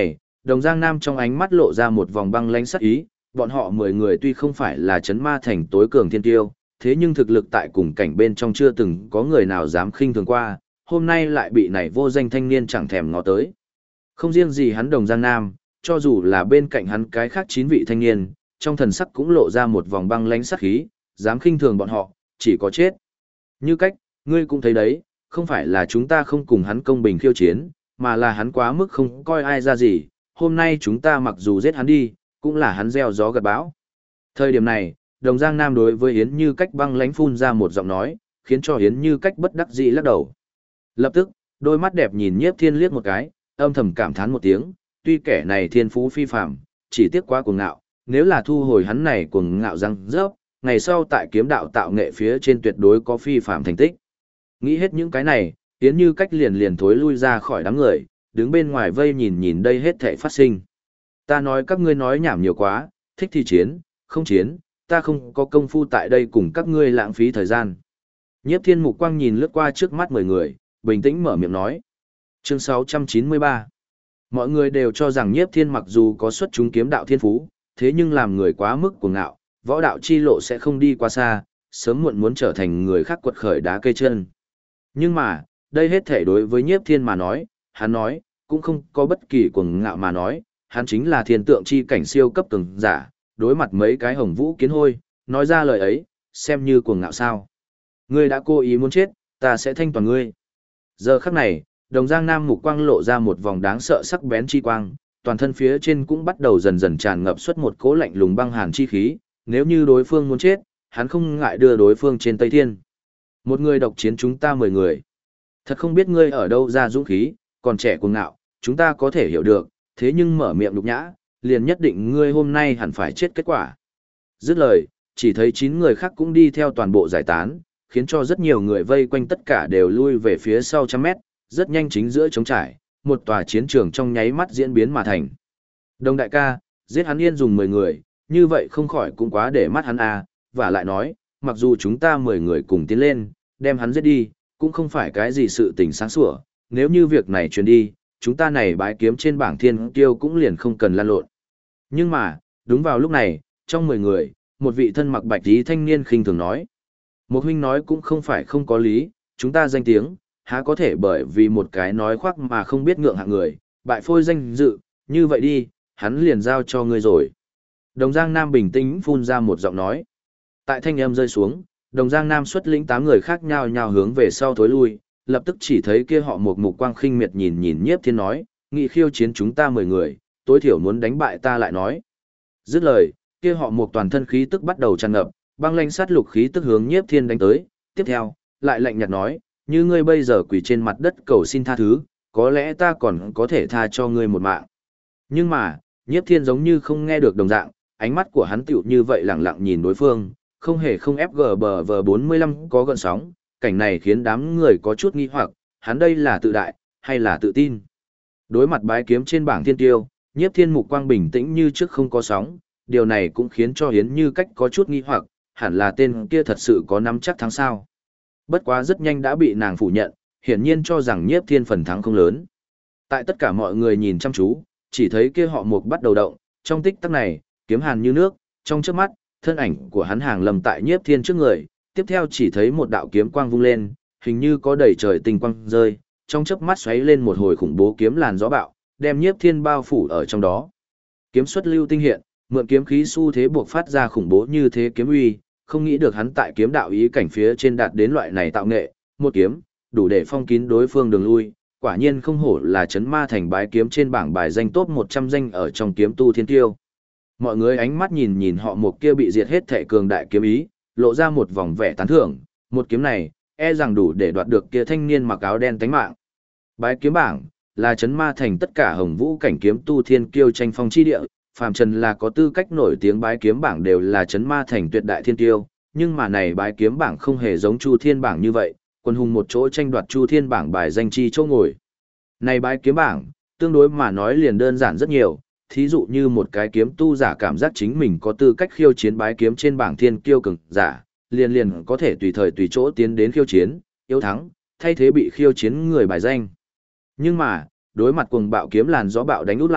Đồng Giang Nam trong ánh mắt lộ ra một vòng băng lãnh sắc ý, bọn họ 10 người tuy không phải là chấn ma thành tối cường thiên tiêu, thế nhưng thực lực tại cùng cảnh bên trong chưa từng có người nào dám khinh thường qua, hôm nay lại bị này vô danh thanh niên chẳng thèm ngó tới. Không riêng gì hắn Đồng Giang Nam, cho dù là bên cạnh hắn cái khác 9 vị thanh niên, trong thần sắc cũng lộ ra một vòng băng lãnh sắc khí, dám khinh thường bọn họ, chỉ có chết. Như Cách, ngươi cũng thấy đấy, không phải là chúng ta không cùng hắn công bình khiêu chiến, mà là hắn quá mức không coi ai ra gì, hôm nay chúng ta mặc dù giết hắn đi, cũng là hắn gieo gió gặt bão. Thời điểm này, Đồng Giang Nam đối với Yến Như Cách băng lãnh phun ra một giọng nói, khiến cho Yến Như Cách bất đắc dĩ lắc đầu. Lập tức, đôi mắt đẹp nhìn Nhiếp Thiên liếc một cái, âm thầm cảm thán một tiếng, tuy kẻ này thiên phú phi phàm, chỉ tiếc quá cuồng ngạo, nếu là thu hồi hắn này cuồng ngạo răng rớp, ngày sau tại kiếm đạo tạo nghệ phía trên tuyệt đối có phi phàm thành tích. Nghĩ hết những cái này, Yến Như Cách liền liền thối lui ra khỏi đám người, đứng bên ngoài vây nhìn nhìn đây hết thảy phát sinh. Ta nói các ngươi nói nhảm nhiều quá, thích thì chiến, không chiến, ta không có công phu tại đây cùng các ngươi lãng phí thời gian. Nhiếp Thiên mục quang nhìn lướt qua trước mắt 10 người, bình tĩnh mở miệng nói. Chương 693. Mọi người đều cho rằng Nhiếp Thiên mặc dù có xuất chúng kiếm đạo thiên phú, thế nhưng làm người quá mức cuồng ngạo, võ đạo chi lộ sẽ không đi qua xa, sớm muộn muốn trở thành người khác quật khởi đá cây chân. Nhưng mà, đây hết thể đối với Nhiếp Thiên mà nói, hắn nói, cũng không có bất kỳ cuồng ngạo mà nói, hắn chính là thiên tượng chi cảnh siêu cấp cường giả, đối mặt mấy cái hồng vũ kiến hôi, nói ra lời ấy, xem như cuồng ngạo sao. Ngươi đã cố ý muốn chết, ta sẽ thanh toàn ngươi. Giờ khắc này, Đồng Giang Nam mục quang lộ ra một vòng đáng sợ sắc bén chi quang, toàn thân phía trên cũng bắt đầu dần dần tràn ngập xuất một cỗ lạnh lùng băng hàn chi khí, nếu như đối phương muốn chết, hắn không ngại đưa đối phương trên Tây Thiên. Một người độc chiến chúng ta 10 người. Thật không biết ngươi ở đâu ra dũng khí, còn trẻ cuồng ngạo, chúng ta có thể hiểu được, thế nhưng mở miệng nhục nhã, liền nhất định ngươi hôm nay hẳn phải chết kết quả. Dứt lời, chỉ thấy 9 người khác cũng đi theo toàn bộ giải tán, khiến cho rất nhiều người vây quanh tất cả đều lui về phía sau trăm mét, rất nhanh chính giữa trống trải, một tòa chiến trường trong nháy mắt diễn biến mà thành. Đồng đại ca, giết hắn yên dùng 10 người, như vậy không khỏi cũng quá để mắt hắn à, và lại nói, mặc dù chúng ta 10 người cùng tiến lên, đem hắn giết đi, cũng không phải cái gì sự tình sáng sủa, nếu như việc này truyền đi, chúng ta này bái kiếm trên bảng thiên kiêu cũng liền không cần lan lộn. Nhưng mà, đúng vào lúc này, trong 10 người, một vị thân mặc bạch tí thanh niên khinh thường nói. Một huynh nói cũng không phải không có lý, chúng ta danh tiếng, há có thể bởi vì một cái nói khoác mà không biết ngượng hạng người, bại phôi danh dự, như vậy đi, hắn liền giao cho ngươi rồi. Đồng Giang Nam bình tĩnh phun ra một giọng nói. Tại thanh âm rơi xuống, Đồng Giang Nam xuất lĩnh 8 người khác nhau nhào hướng về sau thối lui, lập tức chỉ thấy kia họ một mục quang khinh miệt nhìn nhìn Nhiếp Thiên nói, nghị khiêu chiến chúng ta 10 người, tối thiểu muốn đánh bại ta lại nói. Dứt lời, kia họ một toàn thân khí tức bắt đầu tràn ngập, băng lãnh sát lục khí tức hướng Nhiếp Thiên đánh tới, tiếp theo, lại lạnh nhạt nói, như ngươi bây giờ quỳ trên mặt đất cầu xin tha thứ, có lẽ ta còn có thể tha cho ngươi một mạng. Nhưng mà, Nhiếp Thiên giống như không nghe được đồng dạng, ánh mắt của hắn tựu như vậy lẳng lặng nhìn đối phương, không hề không ép gờ bờ vờ 45 có gợn sóng, cảnh này khiến đám người có chút nghi hoặc, hắn đây là tự đại, hay là tự tin. Đối mặt bái kiếm trên bảng thiên tiêu, Nhiếp Thiên mục quang bình tĩnh như trước không có sóng, điều này cũng khiến cho Yến Như Cách có chút nghi hoặc, hẳn là tên kia thật sự có nắm chắc thắng sao. Bất quá rất nhanh đã bị nàng phủ nhận, hiển nhiên cho rằng Nhiếp Thiên phần thắng không lớn. Tại tất cả mọi người nhìn chăm chú, chỉ thấy kia họ mục bắt đầu động, trong tích tắc này, kiếm hàn như nước, trong chớp mắt, thân ảnh của hắn hàng lầm tại Nhiếp Thiên trước người, tiếp theo chỉ thấy một đạo kiếm quang vung lên, hình như có đầy trời tinh quang rơi, trong chớp mắt xoáy lên một hồi khủng bố kiếm làn gió bạo, đem Nhiếp Thiên bao phủ ở trong đó. Kiếm xuất lưu tinh hiện, mượn kiếm khí xu thế buộc phát ra khủng bố như thế kiếm uy, không nghĩ được hắn tại kiếm đạo ý cảnh phía trên đạt đến loại này tạo nghệ, một kiếm, đủ để phong kín đối phương đường lui, quả nhiên không hổ là chấn ma thành bái kiếm trên bảng bài danh top 100 danh ở trong kiếm tu thiên tiêu. Mọi người ánh mắt nhìn nhìn họ một kia bị diệt hết thể cường đại kiếm ý, lộ ra một vòng vẻ tán thưởng, một kiếm này, e rằng đủ để đoạt được kia thanh niên mặc áo đen tánh mạng. Bái kiếm bảng, là chấn ma thành tất cả hồng vũ cảnh kiếm tu thiên kiêu tranh phong chi địa, phàm trần là có tư cách nổi tiếng bái kiếm bảng đều là chấn ma thành tuyệt đại thiên kiêu, nhưng mà này bái kiếm bảng không hề giống Chu Thiên bảng như vậy, quân hùng một chỗ tranh đoạt Chu Thiên bảng bài danh chi chỗ ngồi. Này bái kiếm bảng, tương đối mà nói liền đơn giản rất nhiều, thí dụ như một cái kiếm tu giả cảm giác chính mình có tư cách khiêu chiến bái kiếm trên bảng thiên kiêu cường giả, liền có thể tùy thời tùy chỗ tiến đến khiêu chiến, yếu thắng, thay thế bị khiêu chiến người bài danh. Nhưng mà, đối mặt cuồng bạo kiếm làn gió bạo đánh út lại,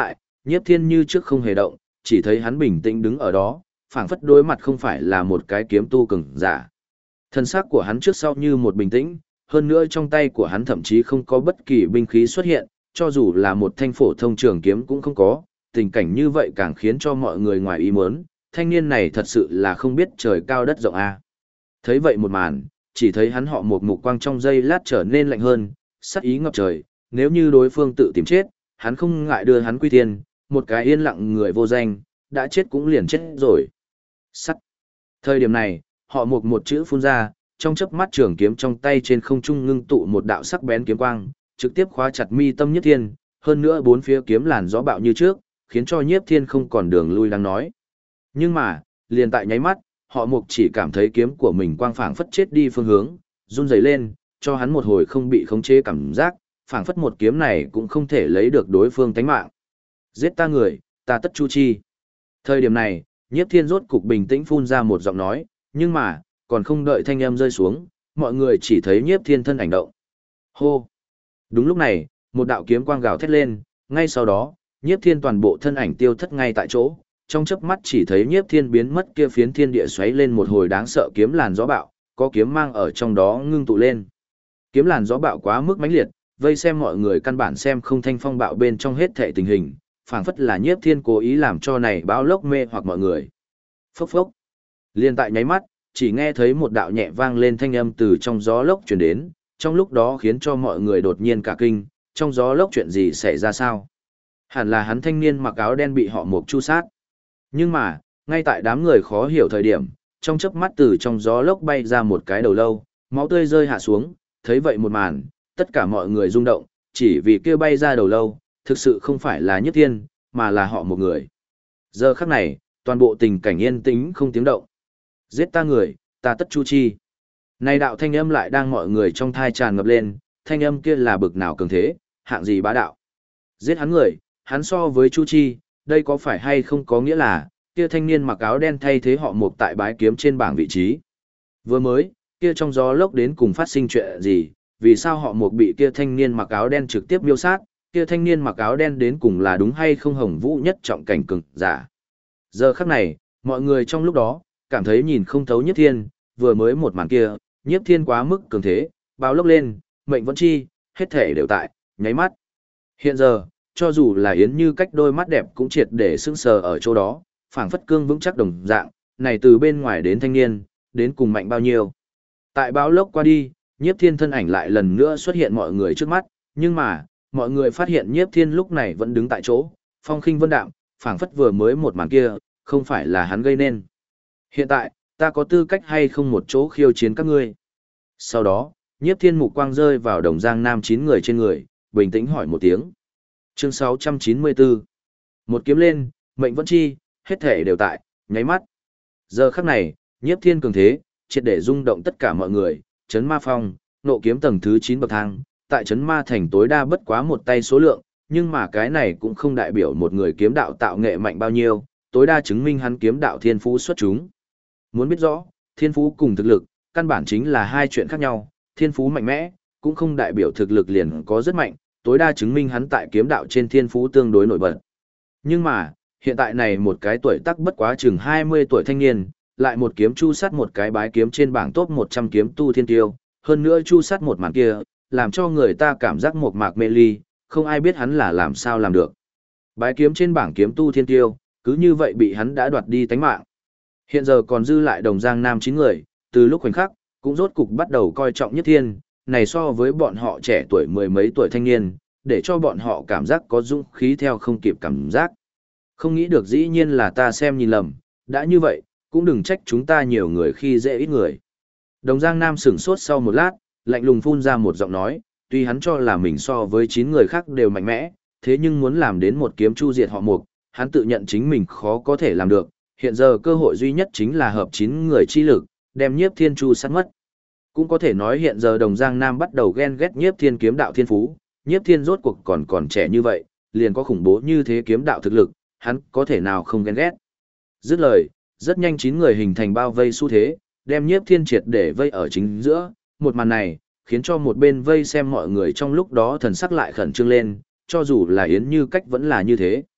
Nhiếp Thiên như trước không hề động, chỉ thấy hắn bình tĩnh đứng ở đó, phảng phất đối mặt không phải là một cái kiếm tu cường giả. Thân xác của hắn trước sau như một bình tĩnh, hơn nữa trong tay của hắn thậm chí không có bất kỳ binh khí xuất hiện, cho dù là một thanh phổ thông trường kiếm cũng không có, tình cảnh như vậy càng khiến cho mọi người ngoài ý muốn, thanh niên này thật sự là không biết trời cao đất rộng a. Thấy vậy một màn, chỉ thấy hắn họ một mục quang trong giây lát trở nên lạnh hơn, sắc ý ngập trời, nếu như đối phương tự tìm chết, hắn không ngại đưa hắn quy thiên, một cái yên lặng người vô danh, đã chết cũng liền chết rồi. Sắt. Thời điểm này, họ một chữ phun ra, trong chớp mắt trường kiếm trong tay trên không trung ngưng tụ một đạo sắc bén kiếm quang, trực tiếp khóa chặt mi tâm Nhiếp Thiên, hơn nữa bốn phía kiếm làn gió bạo như trước, khiến cho Nhiếp Thiên không còn đường lui đang nói. Nhưng mà, liền tại nháy mắt, họ mục chỉ cảm thấy kiếm của mình quang phảng phất chết đi phương hướng, run rẩy lên, cho hắn một hồi không bị khống chế cảm giác, phảng phất một kiếm này cũng không thể lấy được đối phương tánh mạng. Giết ta người, ta tất chu chi. Thời điểm này, Nhiếp Thiên rốt cục bình tĩnh phun ra một giọng nói, nhưng mà, còn không đợi thanh âm rơi xuống, mọi người chỉ thấy Nhiếp Thiên thân ảnh động. Hô! Đúng lúc này, một đạo kiếm quang gào thét lên, ngay sau đó, Nhiếp Thiên toàn bộ thân ảnh tiêu thất ngay tại chỗ, trong chớp mắt chỉ thấy Nhiếp Thiên biến mất kia phiến thiên địa xoáy lên một hồi đáng sợ kiếm làn gió bạo, có kiếm mang ở trong đó ngưng tụ lên. Kiếm làn gió bạo quá mức mãnh liệt, vây xem mọi người căn bản xem không thanh phong bạo bên trong hết thảy tình hình, phảng phất là Nhiếp Thiên cố ý làm cho này bão lốc mê hoặc mọi người. Phốc phốc. Liên tại nháy mắt, chỉ nghe thấy một đạo nhẹ vang lên thanh âm từ trong gió lốc truyền đến, trong lúc đó khiến cho mọi người đột nhiên cả kinh, trong gió lốc chuyện gì xảy ra sao? Hẳn là hắn thanh niên mặc áo đen bị họ Mộc chu sát. Nhưng mà, ngay tại đám người khó hiểu thời điểm, trong chớp mắt từ trong gió lốc bay ra một cái đầu lâu, máu tươi rơi hạ xuống, thấy vậy một màn, tất cả mọi người rung động, chỉ vì kia bay ra đầu lâu, thực sự không phải là Nhất Thiên, mà là họ một người. Giờ khắc này, toàn bộ tình cảnh yên tĩnh không tiếng động. Giết ta người, ta tất chu chi. Này đạo thanh âm lại đang mọi người trong thai tràn ngập lên, thanh âm kia là bực nào cường thế, hạng gì bá đạo. Giết hắn người, hắn so với chu chi, đây có phải hay không có nghĩa là, kia thanh niên mặc áo đen thay thế họ Mộc tại bái kiếm trên bảng vị trí. Vừa mới, kia trong gió lốc đến cùng phát sinh chuyện gì, vì sao họ Mộc bị kia thanh niên mặc áo đen trực tiếp miêu sát, kia thanh niên mặc áo đen đến cùng là đúng hay không Hồng Vũ nhất trọng cảnh cường giả. Giờ khắc này, mọi người trong lúc đó, cảm thấy nhìn không thấu Nhiếp Thiên, vừa mới một màn kia, Nhiếp Thiên quá mức cường thế, báo lốc lên, mệnh vẫn chi, hết thể đều tại, nháy mắt. Hiện giờ, cho dù là Yến Như cách đôi mắt đẹp cũng triệt để sững sờ ở chỗ đó, phảng phất cương vững chắc đồng dạng, này từ bên ngoài đến thanh niên, đến cùng mạnh bao nhiêu. Tại báo lốc qua đi, Nhiếp Thiên thân ảnh lại lần nữa xuất hiện mọi người trước mắt, nhưng mà, mọi người phát hiện Nhiếp Thiên lúc này vẫn đứng tại chỗ, phong khinh vân đạm, phảng phất vừa mới một màn kia, không phải là hắn gây nên. Hiện tại, ta có tư cách hay không một chỗ khiêu chiến các ngươi? Sau đó, Nhiếp Thiên mục quang rơi vào Đồng Giang Nam 9 người trên người, bình tĩnh hỏi một tiếng. Chương 694. Một kiếm lên, mệnh vẫn chi, hết thể đều tại, nháy mắt. Giờ khắc này, Nhiếp Thiên cường thế, triệt để rung động tất cả mọi người, chấn ma phong, nộ kiếm tầng thứ 9 bậc thang, tại chấn ma thành tối đa bất quá một tay số lượng, nhưng mà cái này cũng không đại biểu một người kiếm đạo tạo nghệ mạnh bao nhiêu, tối đa chứng minh hắn kiếm đạo thiên phú xuất chúng. Muốn biết rõ, thiên phú cùng thực lực, căn bản chính là hai chuyện khác nhau, thiên phú mạnh mẽ, cũng không đại biểu thực lực liền có rất mạnh, tối đa chứng minh hắn tại kiếm đạo trên thiên phú tương đối nổi bật. Nhưng mà, hiện tại này một cái tuổi tác bất quá chừng 20 tuổi thanh niên, lại một kiếm chu sát một cái bái kiếm trên bảng top 100 kiếm tu thiên tiêu, hơn nữa chu sát một màn kia, làm cho người ta cảm giác một mạc mê ly, không ai biết hắn là làm sao làm được. Bái kiếm trên bảng kiếm tu thiên tiêu, cứ như vậy bị hắn đã đoạt đi tánh mạng. Hiện giờ còn dư lại Đồng Giang Nam 9 người, từ lúc khoảnh khắc, cũng rốt cục bắt đầu coi trọng Nhất Thiên, này so với bọn họ trẻ tuổi mười mấy tuổi thanh niên, để cho bọn họ cảm giác có dũng khí theo không kịp cảm giác. Không nghĩ được dĩ nhiên là ta xem nhìn lầm, đã như vậy, cũng đừng trách chúng ta nhiều người khi dễ ít người. Đồng Giang Nam sửng sốt sau một lát, lạnh lùng phun ra một giọng nói, tuy hắn cho là mình so với 9 người khác đều mạnh mẽ, thế nhưng muốn làm đến một kiếm chu diệt họ Mộc, hắn tự nhận chính mình khó có thể làm được, hiện giờ cơ hội duy nhất chính là hợp 9 người chi lực, đem Nhiếp Thiên chu sát mất. Cũng có thể nói hiện giờ Đồng Giang Nam bắt đầu ghen ghét Nhiếp Thiên kiếm đạo thiên phú, Nhiếp Thiên rốt cuộc còn trẻ như vậy, liền có khủng bố như thế kiếm đạo thực lực, hắn có thể nào không ghen ghét. Dứt lời, rất nhanh 9 người hình thành bao vây xu thế, đem Nhiếp Thiên triệt để vây ở chính giữa, một màn này, khiến cho một bên vây xem mọi người trong lúc đó thần sắc lại khẩn trương lên, cho dù là Yến Như cách vẫn là như thế.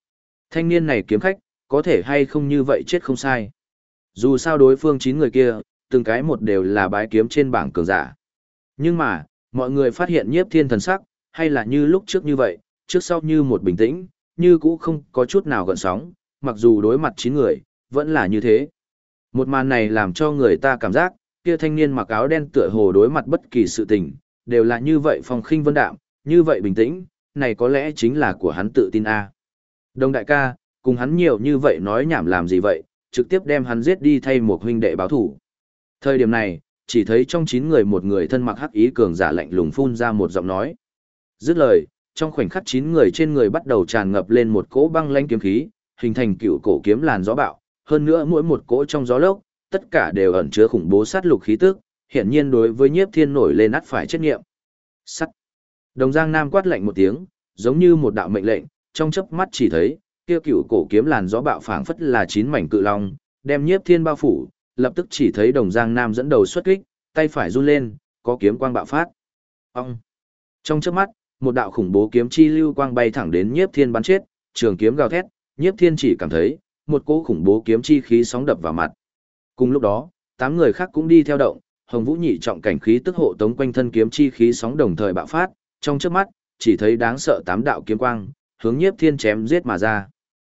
Thanh niên này kiếm khách, có thể hay không như vậy chết không sai. Dù sao đối phương 9 người kia, từng cái một đều là bái kiếm trên bảng cường giả. Nhưng mà, mọi người phát hiện Nhiếp Thiên thần sắc, hay là như lúc trước như vậy, trước sau như một bình tĩnh, như cũ không có chút nào gợn sóng, mặc dù đối mặt 9 người, vẫn là như thế. Một màn này làm cho người ta cảm giác, kia thanh niên mặc áo đen tựa hồ đối mặt bất kỳ sự tình, đều là như vậy phong khinh vân đạm, như vậy bình tĩnh, này có lẽ chính là của hắn tự tin a. Đông đại ca, cùng hắn nhiều như vậy nói nhảm làm gì vậy, trực tiếp đem hắn giết đi thay một huynh đệ báo thủ. Thời điểm này, chỉ thấy trong 9 người một người thân mặc hắc ý cường giả lạnh lùng phun ra một giọng nói. Dứt lời, trong khoảnh khắc 9 người trên người bắt đầu tràn ngập lên một cỗ băng lãnh kiếm khí, hình thành cựu cổ kiếm làn gió bạo, hơn nữa mỗi một cỗ trong gió lốc, tất cả đều ẩn chứa khủng bố sát lục khí tức, hiển nhiên đối với Nhiếp Thiên nổi lên ắt phải trách nhiệm. Sắt. Đồng Giang Nam quát lạnh một tiếng, giống như một đạo mệnh lệnh, trong chớp mắt chỉ thấy, kia cựu cổ kiếm làn gió bạo phảng phất là 9 mảnh cự long, đem Nhiếp Thiên bao phủ, lập tức chỉ thấy Đồng Giang Nam dẫn đầu xuất kích, tay phải run lên, có kiếm quang bạo phát. Ông. Trong chớp mắt, một đạo khủng bố kiếm chi lưu quang bay thẳng đến Nhiếp Thiên bắn chết, trường kiếm gào thét, Nhiếp Thiên chỉ cảm thấy một cỗ khủng bố kiếm chi khí sóng đập vào mặt. Cùng lúc đó, 8 người khác cũng đi theo động, Hồng Vũ nhị trọng cảnh khí tức hộ tống quanh thân kiếm chi khí sóng đồng thời bạo phát, trong chớp mắt, chỉ thấy đáng sợ 8 đạo kiếm quang, hướng Nhiếp Thiên chém giết mà ra.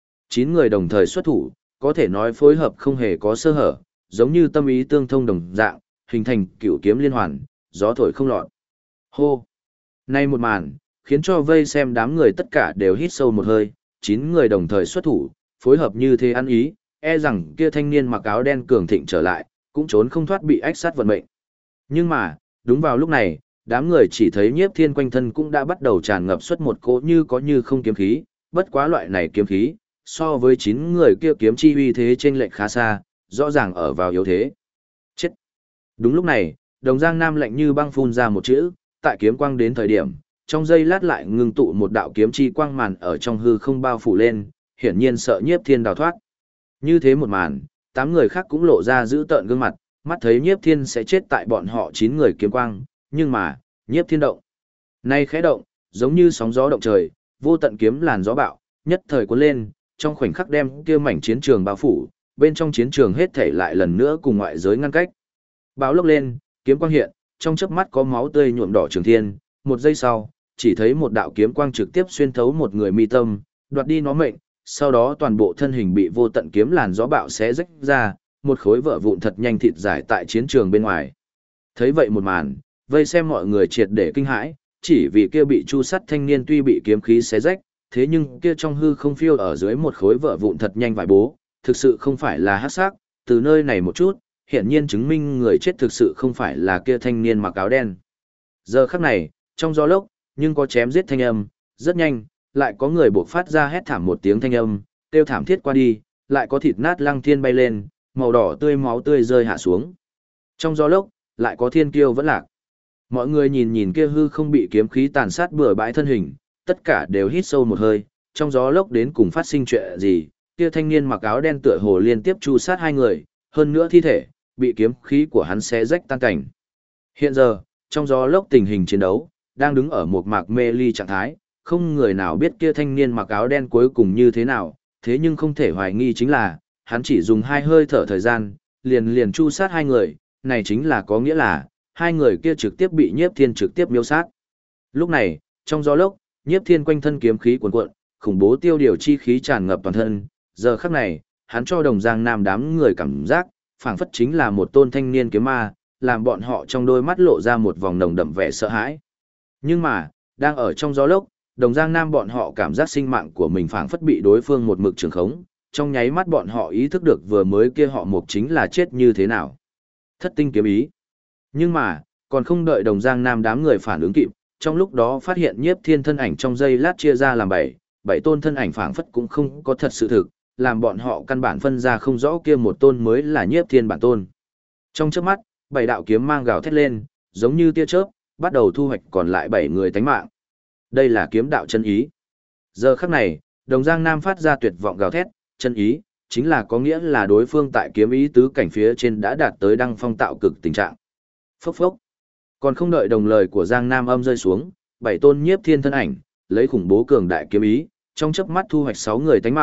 9 người đồng thời xuất thủ, có thể nói phối hợp không hề có sơ hở, giống như tâm ý tương thông đồng dạng, hình thành cửu kiếm liên hoàn, gió thổi không lọt. Hô! Nay một màn, khiến cho vây xem đám người tất cả đều hít sâu một hơi, 9 người đồng thời xuất thủ, phối hợp như thế ăn ý, e rằng kia thanh niên mặc áo đen cường thịnh trở lại, cũng trốn không thoát bị ách sát vận mệnh. Nhưng mà, đúng vào lúc này, đám người chỉ thấy Nhiếp Thiên quanh thân cũng đã bắt đầu tràn ngập xuất một cỗ như có như không kiếm khí, bất quá loại này kiếm khí, so với 9 người kia kiếm chi uy thế trên lệch khá xa, rõ ràng ở vào yếu thế. Chết! Đúng lúc này, Đồng Giang Nam lạnh như băng phun ra một chữ, tại kiếm quang đến thời điểm, trong giây lát lại ngưng tụ một đạo kiếm chi quang màn ở trong hư không bao phủ lên, hiển nhiên sợ Nhiếp Thiên đào thoát. Như thế một màn, 8 người khác cũng lộ ra giữ tợn gương mặt, mắt thấy Nhiếp Thiên sẽ chết tại bọn họ 9 người kiếm quang, nhưng mà, Nhiếp Thiên động. Nay khẽ động, giống như sóng gió động trời, vô tận kiếm làn gió bạo, nhất thời cuốn lên, trong khoảnh khắc đem kia mảnh chiến trường bao phủ, bên trong chiến trường hết thảy lại lần nữa cùng ngoại giới ngăn cách. Báo lốc lên, kiếm quang hiện, trong chớp mắt có máu tươi nhuộm đỏ trường thiên, một giây sau, chỉ thấy một đạo kiếm quang trực tiếp xuyên thấu một người mi tâm, đoạt đi nó mệnh, sau đó toàn bộ thân hình bị vô tận kiếm làn gió bạo xé rách ra, một khối vỡ vụn thật nhanh thịt giải tại chiến trường bên ngoài. Thấy vậy một màn, vây xem mọi người triệt để kinh hãi, chỉ vì kia bị chu sắt thanh niên tuy bị kiếm khí xé rách, thế nhưng kia trong hư không phiêu ở dưới một khối vỡ vụn thật nhanh vải bố, thực sự không phải là hắc sắc, từ nơi này một chút, hiển nhiên chứng minh người chết thực sự không phải là kia thanh niên mặc áo đen. Giờ khắc này, trong gió lốc, nhưng có chém giết thanh âm, rất nhanh, lại có người buộc phát ra hét thảm một tiếng thanh âm, kêu thảm thiết qua đi, lại có thịt nát lăng thiên bay lên, màu đỏ tươi máu tươi rơi hạ xuống. Trong gió lốc, lại có thiên kiêu vẫn lạc. Mọi người nhìn nhìn kia hư không bị kiếm khí tàn sát bừa bãi thân hình, tất cả đều hít sâu một hơi, trong gió lốc đến cùng phát sinh chuyện gì, kia thanh niên mặc áo đen tựa hồ liên tiếp chu sát 2 người, hơn nữa thi thể, bị kiếm khí của hắn xé rách tan cảnh. Hiện giờ, trong gió lốc tình hình chiến đấu, đang đứng ở một mạc mê ly trạng thái, không người nào biết kia thanh niên mặc áo đen cuối cùng như thế nào, thế nhưng không thể hoài nghi chính là, hắn chỉ dùng 2 hơi thở thời gian, liền chu sát 2 người, này chính là có nghĩa là, 2 người kia trực tiếp bị Nhiếp Thiên trực tiếp miêu sát. Lúc này, trong gió lốc, Nhiếp Thiên quanh thân kiếm khí cuồn cuộn, khủng bố tiêu điều chi khí tràn ngập toàn thân, giờ khắc này, hắn cho Đồng Giang Nam đám người cảm giác, phảng phất chính là một tôn thanh niên kiếm ma, làm bọn họ trong đôi mắt lộ ra một vòng nồng đậm vẻ sợ hãi. Nhưng mà, đang ở trong gió lốc, Đồng Giang Nam bọn họ cảm giác sinh mạng của mình phảng phất bị đối phương một mực trường khống, trong nháy mắt bọn họ ý thức được vừa mới kia họ mục chính là chết như thế nào. Thất tinh kiếm ý. Nhưng mà, còn không đợi Đồng Giang Nam đám người phản ứng kịp, trong lúc đó phát hiện Nhiếp Thiên thân ảnh trong giây lát chia ra làm 7 tôn thân ảnh phảng phất cũng không có thật sự thực, làm bọn họ căn bản phân ra không rõ kia một tôn mới là Nhiếp Thiên bản tôn. Trong chớp mắt, 7 đạo kiếm mang gào thét lên, giống như tia chớp, bắt đầu thu hoạch còn lại 7 người tánh mạng. Đây là kiếm đạo chân ý. Giờ khắc này, Đồng Giang Nam phát ra tuyệt vọng gào thét, chân ý, chính là có nghĩa là đối phương tại kiếm ý tứ cảnh phía trên đã đạt tới đăng phong tạo cực tình trạng. Phốc phốc. Còn không đợi đồng lời của Giang Nam âm rơi xuống, 7 tôn Nhiếp Thiên thân ảnh, lấy khủng bố cường đại kiếm ý, trong chớp mắt thu hoạch 6 người tánh mạng,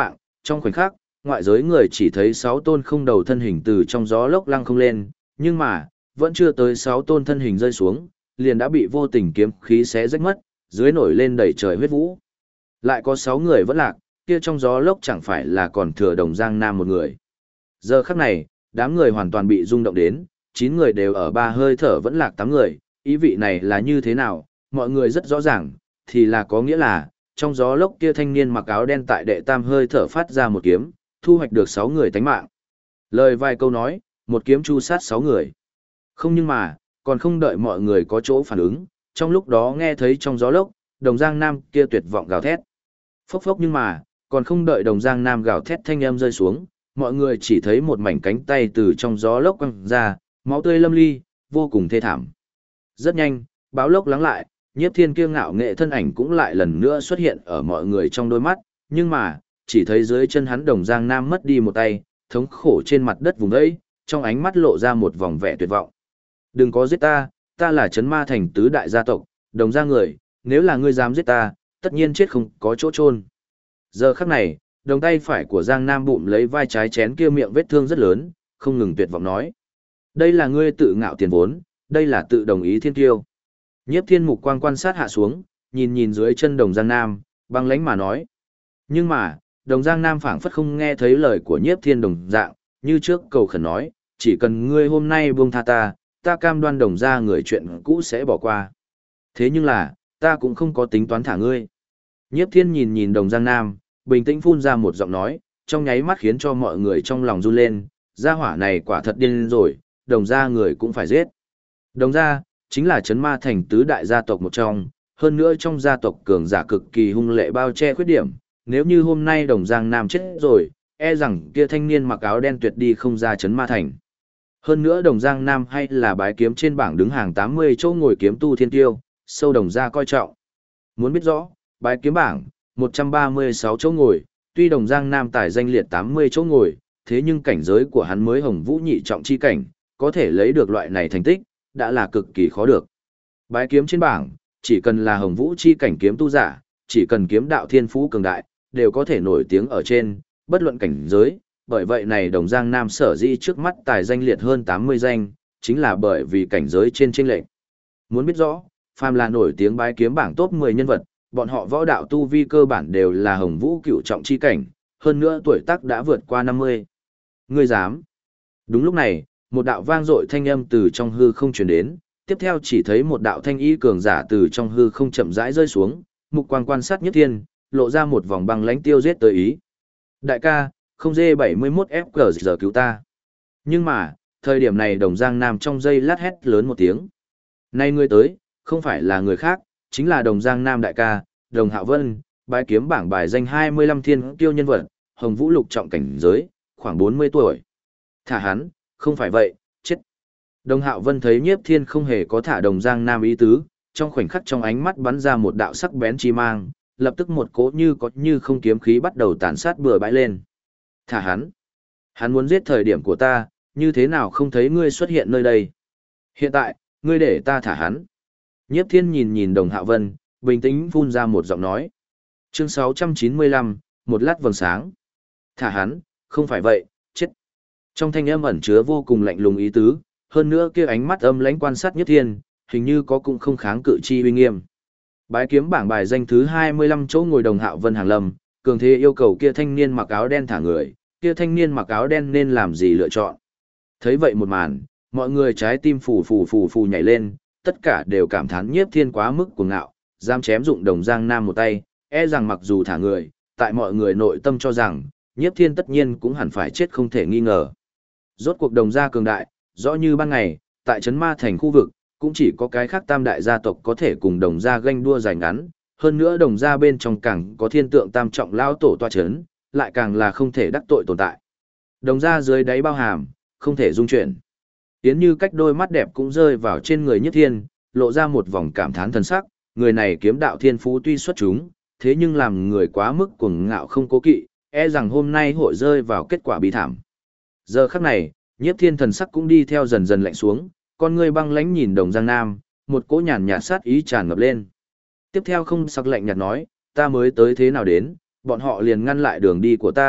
trong khoảnh khắc, ngoại giới người chỉ thấy 6 tôn không đầu thân hình từ trong gió lốc lăng không lên, nhưng mà, vẫn chưa tới 6 tôn thân hình rơi xuống, liền đã bị vô tình kiếm khí xé rách mất, dưới nổi lên đầy trời huyết vũ. Lại có 6 người vẫn lạc, kia trong gió lốc chẳng phải là còn thừa Đồng Giang Nam một người. Giờ khắc này, đám người hoàn toàn bị rung động đến, 9 người đều ở 3 hơi thở vẫn lạc 8 người, ý vị này là như thế nào, mọi người rất rõ ràng, thì là có nghĩa là, trong gió lốc kia thanh niên mặc áo đen tại đệ tam hơi thở phát ra một kiếm, thu hoạch được 6 người tánh mạng. Lời vài câu nói, một kiếm chu sát 6 người. Không nhưng mà, còn không đợi mọi người có chỗ phản ứng, trong lúc đó nghe thấy trong gió lốc, Đồng Giang Nam kia tuyệt vọng gào thét. Phốc phốc nhưng mà, còn không đợi Đồng Giang Nam gào thét thanh âm rơi xuống, mọi người chỉ thấy một mảnh cánh tay từ trong gió lốc quăng ra, máu tươi lâm ly, vô cùng thê thảm. Rất nhanh, báo lốc lắng lại, Nhiếp Thiên kiêu ngạo nghệ thân ảnh cũng lại lần nữa xuất hiện ở mọi người trong đôi mắt, nhưng mà, chỉ thấy dưới chân hắn Đồng Giang Nam mất đi một tay, thống khổ trên mặt đất vùng đấy, trong ánh mắt lộ ra một vòng vẻ tuyệt vọng. Đừng có giết ta, ta là Trấn Ma Thành tứ đại gia tộc, Đồng gia người, nếu là ngươi dám giết ta, tất nhiên chết không có chỗ chôn. Giờ khắc này, đồng tay phải của Giang Nam bụng lấy vai trái chén kia miệng vết thương rất lớn, không ngừng tuyệt vọng nói. Đây là ngươi tự ngạo tiền vốn, đây là tự đồng ý thiên kiêu. Nhiếp Thiên mục quang quan sát hạ xuống, nhìn nhìn dưới chân Đồng Giang Nam, băng lãnh mà nói. Nhưng mà, Đồng Giang Nam phảng phất không nghe thấy lời của Nhiếp Thiên đồng dạng, như trước cầu khẩn nói, chỉ cần ngươi hôm nay buông tha ta, ta cam đoan Đồng gia người chuyện cũ sẽ bỏ qua. Thế nhưng là, ta cũng không có tính toán thả ngươi. Nhiếp Thiên nhìn nhìn Đồng Giang Nam, bình tĩnh phun ra một giọng nói, trong nháy mắt khiến cho mọi người trong lòng run lên, gia hỏa này quả thật điên rồi, Đồng gia người cũng phải giết. Đồng gia, chính là Trấn Ma Thành tứ đại gia tộc một trong, hơn nữa trong gia tộc cường giả cực kỳ hung lệ bao che khuyết điểm, nếu như hôm nay Đồng Giang Nam chết rồi, e rằng kia thanh niên mặc áo đen tuyệt đi không ra Trấn Ma Thành. Hơn nữa Đồng Giang Nam hay là bái kiếm trên bảng đứng hàng 80 chỗ ngồi kiếm tu thiên tiêu, sâu Đồng gia coi trọng. Muốn biết rõ, bái kiếm bảng, 136 chỗ ngồi, tuy Đồng Giang Nam tài danh liệt 80 chỗ ngồi, thế nhưng cảnh giới của hắn mới Hồng Vũ nhị trọng chi cảnh, có thể lấy được loại này thành tích, đã là cực kỳ khó được. Bái kiếm trên bảng, chỉ cần là Hồng Vũ chi cảnh kiếm tu giả, chỉ cần kiếm đạo thiên phú cường đại, đều có thể nổi tiếng ở trên, bất luận cảnh giới, bởi vậy này Đồng Giang Nam sở dĩ trước mắt tài danh liệt hơn 80 danh, chính là bởi vì cảnh giới trên chênh lệch. Muốn biết rõ, phàm là nổi tiếng bái kiếm bảng top 10 nhân vật, bọn họ võ đạo tu vi cơ bản đều là Hồng Vũ cựu trọng chi cảnh, hơn nữa tuổi tác đã vượt qua 50. Ngươi dám? Đúng lúc này, một đạo vang dội thanh âm từ trong hư không truyền đến, tiếp theo chỉ thấy một đạo thanh y cường giả từ trong hư không chậm rãi rơi xuống, mục quang quan sát Nhiếp Thiên, lộ ra một vòng băng lãnh tiêu giết tới ý. Đại ca, không dê 71 FG giờ cứu ta. Nhưng mà, thời điểm này Đồng Giang Nam trong giây lát hét lớn một tiếng. Này ngươi tới, không phải là người khác, chính là Đồng Giang Nam đại ca, Đồng Hạo Vân, bái kiếm bảng bài danh 25 thiên kiêu nhân vật, Hồng Vũ lục trọng cảnh giới, khoảng 40 tuổi. Thả hắn, không phải vậy, chết. Đồng Hạo Vân thấy Nhiếp Thiên không hề có thả Đồng Giang Nam ý tứ, trong khoảnh khắc trong ánh mắt bắn ra một đạo sắc bén chi mang, lập tức một cỗ như có như không kiếm khí bắt đầu tàn sát bừa bãi lên. Thả hắn. Hắn muốn giết thời điểm của ta, như thế nào không thấy ngươi xuất hiện nơi đây. Hiện tại, ngươi để ta thả hắn. Nhiếp Thiên nhìn nhìn Đồng Hạo Vân, bình tĩnh phun ra một giọng nói. Chương 695, một lát vầng sáng. Thả hắn, không phải vậy, chết. Trong thanh âm ẩn chứa vô cùng lạnh lùng ý tứ, hơn nữa kia ánh mắt âm lãnh quan sát Nhiếp Thiên, hình như có cũng không kháng cự chi uy nghiêm. Bái kiếm bảng bài danh thứ 25 chỗ ngồi Đồng Hạo Vân hàng lâm, cường thế yêu cầu kia thanh niên mặc áo đen thả người, kia thanh niên mặc áo đen nên làm gì lựa chọn. Thấy vậy một màn, mọi người trái tim phù nhảy lên, tất cả đều cảm thán Nhiếp Thiên quá mức cuồng ngạo, dám chém dụng Đồng Giang Nam một tay, e rằng mặc dù thả người, tại mọi người nội tâm cho rằng, Nhiếp Thiên tất nhiên cũng hẳn phải chết không thể nghi ngờ. Rốt cuộc Đồng gia cường đại, rõ như ban ngày, tại Trấn Ma Thành khu vực, cũng chỉ có cái khác tam đại gia tộc có thể cùng Đồng gia ganh đua giành ngắn, hơn nữa Đồng gia bên trong càng có thiên tượng tam trọng lao tổ toa chấn, lại càng là không thể đắc tội tồn tại. Đồng gia dưới đáy bao hàm, không thể dung chuyển. Yến Như cách đôi mắt đẹp cũng rơi vào trên người Nhiếp Thiên, lộ ra một vòng cảm thán thần sắc, người này kiếm đạo thiên phú tuy xuất chúng, thế nhưng làm người quá mức cuồng ngạo không cố kỵ, e rằng hôm nay hội rơi vào kết quả bi thảm. Giờ khắc này, Nhiếp Thiên thần sắc cũng đi theo dần dần lạnh xuống, con người băng lãnh nhìn Đồng Giang Nam, một cỗ nhàn nhạt sát ý tràn ngập lên. Tiếp theo không sắc lạnh nhạt nói, ta mới tới thế nào đến, bọn họ liền ngăn lại đường đi của ta,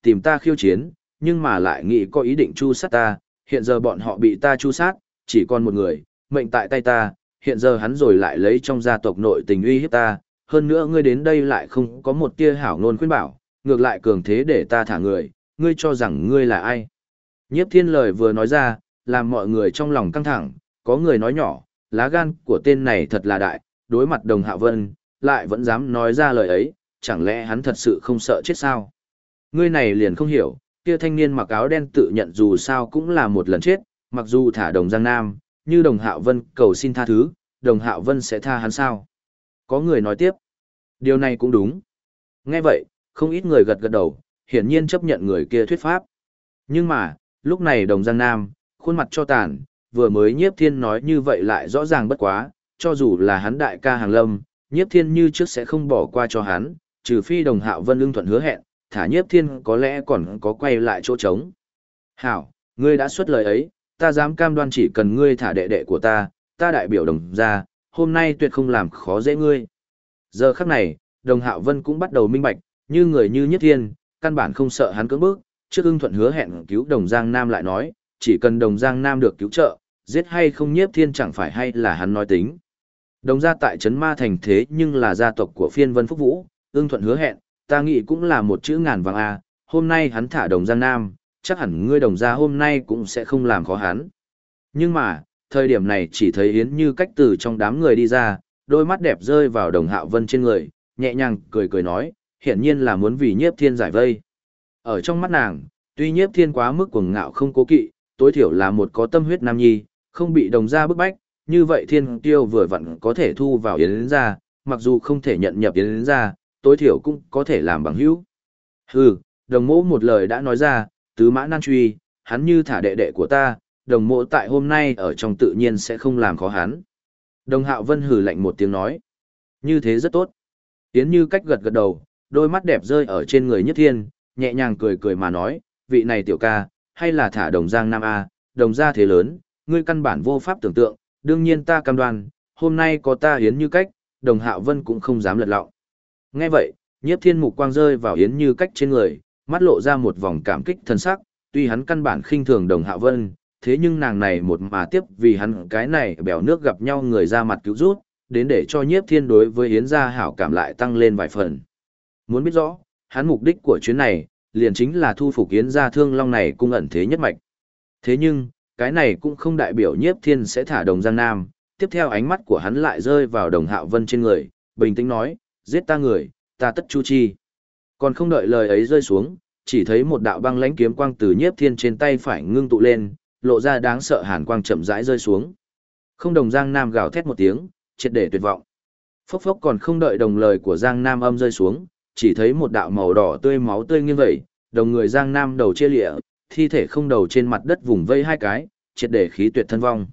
tìm ta khiêu chiến, nhưng mà lại nghĩ có ý định tru sát ta, hiện giờ bọn họ bị ta tru sát, chỉ còn một người, mệnh tại tay ta, hiện giờ hắn rồi lại lấy trong gia tộc nội tình uy hiếp ta, hơn nữa ngươi đến đây lại không có một tia hảo ngôn khuyên bảo, ngược lại cường thế để ta thả người, ngươi cho rằng ngươi là ai? Nhiếp Thiên lời vừa nói ra, làm mọi người trong lòng căng thẳng, có người nói nhỏ, lá gan của tên này thật là đại, đối mặt Đồng Hạo Vân, lại vẫn dám nói ra lời ấy, chẳng lẽ hắn thật sự không sợ chết sao? Ngươi này liền không hiểu, kia thanh niên mặc áo đen tự nhận dù sao cũng là một lần chết, mặc dù thả Đồng Giang Nam, như Đồng Hạo Vân cầu xin tha thứ, Đồng Hạo Vân sẽ tha hắn sao? Có người nói tiếp, điều này cũng đúng. Nghe vậy, không ít người gật gật đầu, hiển nhiên chấp nhận người kia thuyết pháp. Nhưng mà, lúc này Đồng Giang Nam, khuôn mặt cho tàn, vừa mới Nhiếp Thiên nói như vậy lại rõ ràng bất quá, cho dù là hắn đại ca Hàng Lâm, Nhiếp Thiên như trước sẽ không bỏ qua cho hắn, trừ phi Đồng Hạo Vân ưng thuận hứa hẹn, thả Nhiếp Thiên có lẽ còn có quay lại chỗ trống. Hảo, ngươi đã xuất lời ấy, ta dám cam đoan chỉ cần ngươi thả đệ đệ của ta đại biểu Đồng gia, hôm nay tuyệt không làm khó dễ ngươi. Giờ khắc này, Đồng Hạo Vân cũng bắt đầu minh bạch, như người như Nhiếp Thiên, căn bản không sợ hắn cưỡng bức, trước ưng thuận hứa hẹn cứu Đồng Giang Nam lại nói, chỉ cần Đồng Giang Nam được cứu trợ, giết hay không Nhiếp Thiên chẳng phải hay là hắn nói tính. Đồng gia tại Trấn Ma Thành thế nhưng là gia tộc của Phiên Vân Phúc Vũ, ưng thuận hứa hẹn, ta nghĩ cũng là một chữ ngàn vàng a, hôm nay hắn thả Đồng Giang Nam, chắc hẳn ngươi Đồng gia hôm nay cũng sẽ không làm khó hắn. Nhưng mà, thời điểm này chỉ thấy Yến Như Cách từ trong đám người đi ra, đôi mắt đẹp rơi vào Đồng Hạo Vân trên người, nhẹ nhàng cười cười nói, hiển nhiên là muốn vì Nhiếp Thiên giải vây. Ở trong mắt nàng, tuy Nhiếp Thiên quá mức cuồng ngạo không cố kỵ, tối thiểu là một có tâm huyết nam nhi, không bị Đồng gia bức bách, như vậy Thiên Tiêu vừa vặn có thể thu vào Yến gia, mặc dù không thể nhận nhập Yến gia, tối thiểu cũng có thể làm bằng hữu. Hừ, Đồng Mỗ một lời đã nói ra, tứ mã nan truy, hắn như thả đệ đệ của ta, Đồng Mỗ tại hôm nay ở trong tự nhiên sẽ không làm khó hắn. Đồng Hạo Vân hừ lạnh một tiếng nói, như thế rất tốt. Yến Như Cách gật gật đầu, đôi mắt đẹp rơi ở trên người Nhất Thiên, nhẹ nhàng cười cười mà nói, vị này tiểu ca, hay là thả Đồng Giang Nam A, Đồng gia thế lớn, ngươi căn bản vô pháp tưởng tượng, đương nhiên ta cam đoan, hôm nay có ta Yến Như Cách, Đồng Hạo Vân cũng không dám lật lọng. Nghe vậy, Nhiếp Thiên mục quang rơi vào Yến Như Cách trên người, mắt lộ ra một vòng cảm kích thân sắc, tuy hắn căn bản khinh thường Đồng Hạo Vân, thế nhưng nàng này một mà tiếp vì hắn cái này bèo nước gặp nhau người ra mặt cứu rút, đến để cho Nhiếp Thiên đối với Yến gia hảo cảm lại tăng lên vài phần. Muốn biết rõ, hắn mục đích của chuyến này, liền chính là thu phục Yến gia Thương Long này cung ẩn thế nhất mạch. Thế nhưng, cái này cũng không đại biểu Nhiếp Thiên sẽ thả Đồng Giang Nam, tiếp theo ánh mắt của hắn lại rơi vào Đồng Hạo Vân trên người, bình tĩnh nói, giết ta người, ta tất chu chi. Còn không đợi lời ấy rơi xuống, chỉ thấy một đạo băng lãnh kiếm quang từ Nhiếp Thiên trên tay phải ngưng tụ lên, lộ ra đáng sợ hàn quang chậm rãi rơi xuống. Không Đồng Giang Nam gào thét một tiếng, triệt để tuyệt vọng. Phốc phốc còn không đợi đồng lời của Giang Nam âm rơi xuống, chỉ thấy một đạo màu đỏ tươi máu tươi nghiêng vẩy, đồng người Giang Nam đầu chia lịa, thi thể không đầu trên mặt đất vùng vây hai cái, triệt để khí tuyệt thân vong.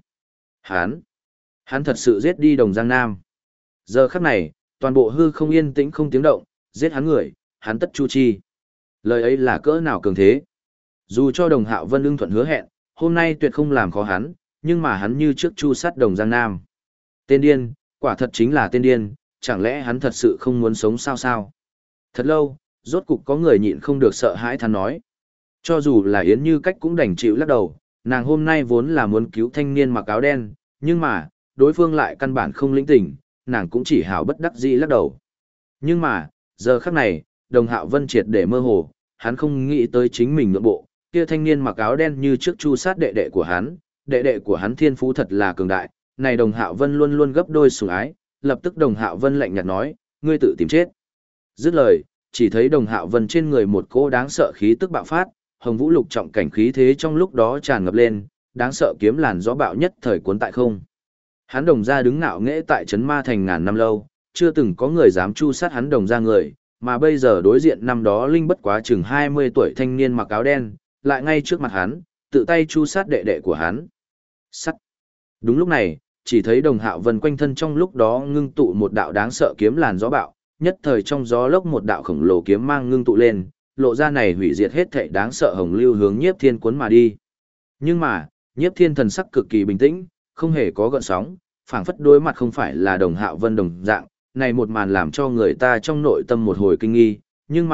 Hắn thật sự giết đi Đồng Giang Nam. Giờ khắc này, toàn bộ hư không yên tĩnh không tiếng động, giết hắn người, hắn tất chu chi. Lời ấy là cỡ nào cường thế. Dù cho Đồng Hạo Vân ưng thuận hứa hẹn, hôm nay tuyệt không làm khó hắn, nhưng mà hắn như trước chu sát Đồng Giang Nam. Tên điên, quả thật chính là tên điên, chẳng lẽ hắn thật sự không muốn sống sao? Thật lâu, rốt cục có người nhịn không được sợ hãi than nói. Cho dù là Yến Như Cách cũng đành chịu lắc đầu, nàng hôm nay vốn là muốn cứu thanh niên mặc áo đen, nhưng mà, đối phương lại căn bản không lĩnh tình, nàng cũng chỉ hảo bất đắc dĩ lắc đầu. Nhưng mà, giờ khắc này, Đồng Hạo Vân triệt để mơ hồ, hắn không nghĩ tới chính mình nhượng bộ, kia thanh niên mặc áo đen như trước chu sát đệ đệ của hắn thiên phú thật là cường đại, này Đồng Hạo Vân luôn luôn gấp đôi sủng ái, lập tức Đồng Hạo Vân lạnh nhạt nói, ngươi tự tìm chết. Dứt lời, chỉ thấy Đồng Hạo Vân trên người một cỗ đáng sợ khí tức bạo phát, hồng vũ lục trọng cảnh khí thế trong lúc đó tràn ngập lên, đáng sợ kiếm làn gió bạo nhất thời cuốn tại không. Hắn Đồng gia đứng ngạo nghễ tại Trấn Ma Thành ngàn năm lâu, chưa từng có người dám chu sát hắn Đồng gia người, mà bây giờ đối diện năm đó linh bất quá chừng 20 tuổi thanh niên mặc áo đen, lại ngay trước mặt hắn, tự tay chu sát đệ đệ của hắn. Sắt. Đúng lúc này, chỉ thấy Đồng Hạo Vân quanh thân trong lúc đó ngưng tụ một đạo đáng sợ kiếm làn gió bạo, nhất thời trong gió lốc một đạo khổng lồ kiếm mang ngưng tụ lên, lộ ra này hủy diệt hết thảy đáng sợ hồng lưu hướng Nhiếp Thiên cuốn mà đi. Nhưng mà, Nhiếp Thiên thần sắc cực kỳ bình tĩnh, không hề có gợn sóng, phảng phất đối mặt không phải là Đồng Hạo Vân đồng dạng, này một màn làm cho người ta trong nội tâm một hồi kinh nghi, nhưng mà,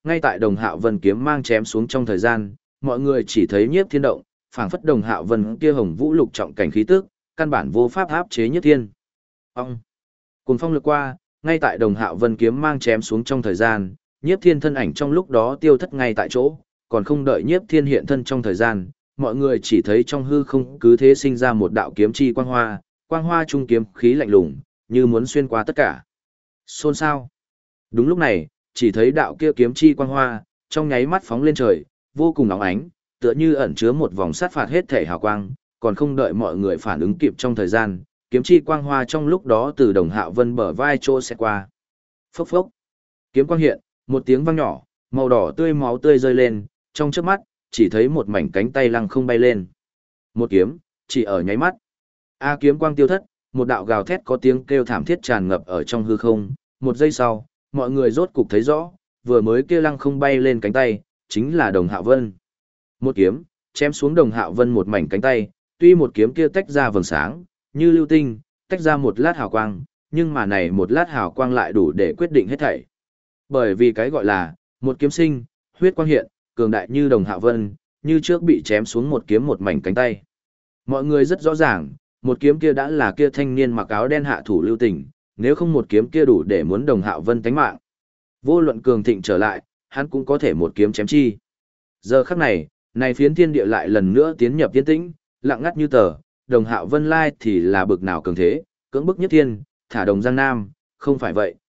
ngay tại Đồng Hạo Vân kiếm mang chém xuống trong thời gian, mọi người chỉ thấy Nhiếp Thiên động, phảng phất Đồng Hạo Vân kia hồng vũ lục trọng cảnh khí tức, căn bản vô pháp áp chế Nhiếp Thiên. Ông cùng phong lược qua, ngay tại Đồng Hạo Vân kiếm mang chém xuống trong thời gian, Nhiếp Thiên thân ảnh trong lúc đó tiêu thất ngay tại chỗ, còn không đợi Nhiếp Thiên hiện thân trong thời gian, mọi người chỉ thấy trong hư không cứ thế sinh ra một đạo kiếm chi quang hoa trung kiếm khí lạnh lùng, như muốn xuyên qua tất cả. Xôn xao. Đúng lúc này, chỉ thấy đạo kia kiếm chi quang hoa, trong nháy mắt phóng lên trời, vô cùng óng ánh, tựa như ẩn chứa một vòng sát phạt hết thể hào quang, còn không đợi mọi người phản ứng kịp trong thời gian, kiếm chi quang hoa trong lúc đó từ Đồng Hạo Vân bờ vai trô sẽ qua. Phốc phốc. Kiếm quang hiện, một tiếng vang nhỏ, màu đỏ tươi máu tươi rơi lên, trong chớp mắt, chỉ thấy một mảnh cánh tay lăng không bay lên. Một kiếm, chỉ ở nháy mắt. A kiếm quang tiêu thất, một đạo gào thét có tiếng kêu thảm thiết tràn ngập ở trong hư không, một giây sau, mọi người rốt cục thấy rõ, vừa mới kia lăng không bay lên cánh tay, chính là Đồng Hạo Vân. Một kiếm, chém xuống Đồng Hạo Vân một mảnh cánh tay, tuy một kiếm kia tách ra vầng sáng, như lưu tinh, tách ra một lát hào quang, nhưng mà này một lát hào quang lại đủ để quyết định hết thảy. Bởi vì cái gọi là, một kiếm sinh, huyết quang hiện, cường đại như Đồng Hạo Vân, như trước bị chém xuống một kiếm một mảnh cánh tay. Mọi người rất rõ ràng, một kiếm kia đã là kia thanh niên mặc áo đen hạ thủ lưu tình, nếu không một kiếm kia đủ để muốn Đồng Hạo Vân tánh mạng. Vô luận cường thịnh trở lại, hắn cũng có thể một kiếm chém chi. Giờ khắc này, này phiến thiên địa lại lần nữa tiến nhập yên tĩnh, lặng ngắt như tờ, Đồng Hạo Vân lai thì là bực nào cường thế, cưỡng bức nhất thiên, thả Đồng Giang Nam, không phải vậy,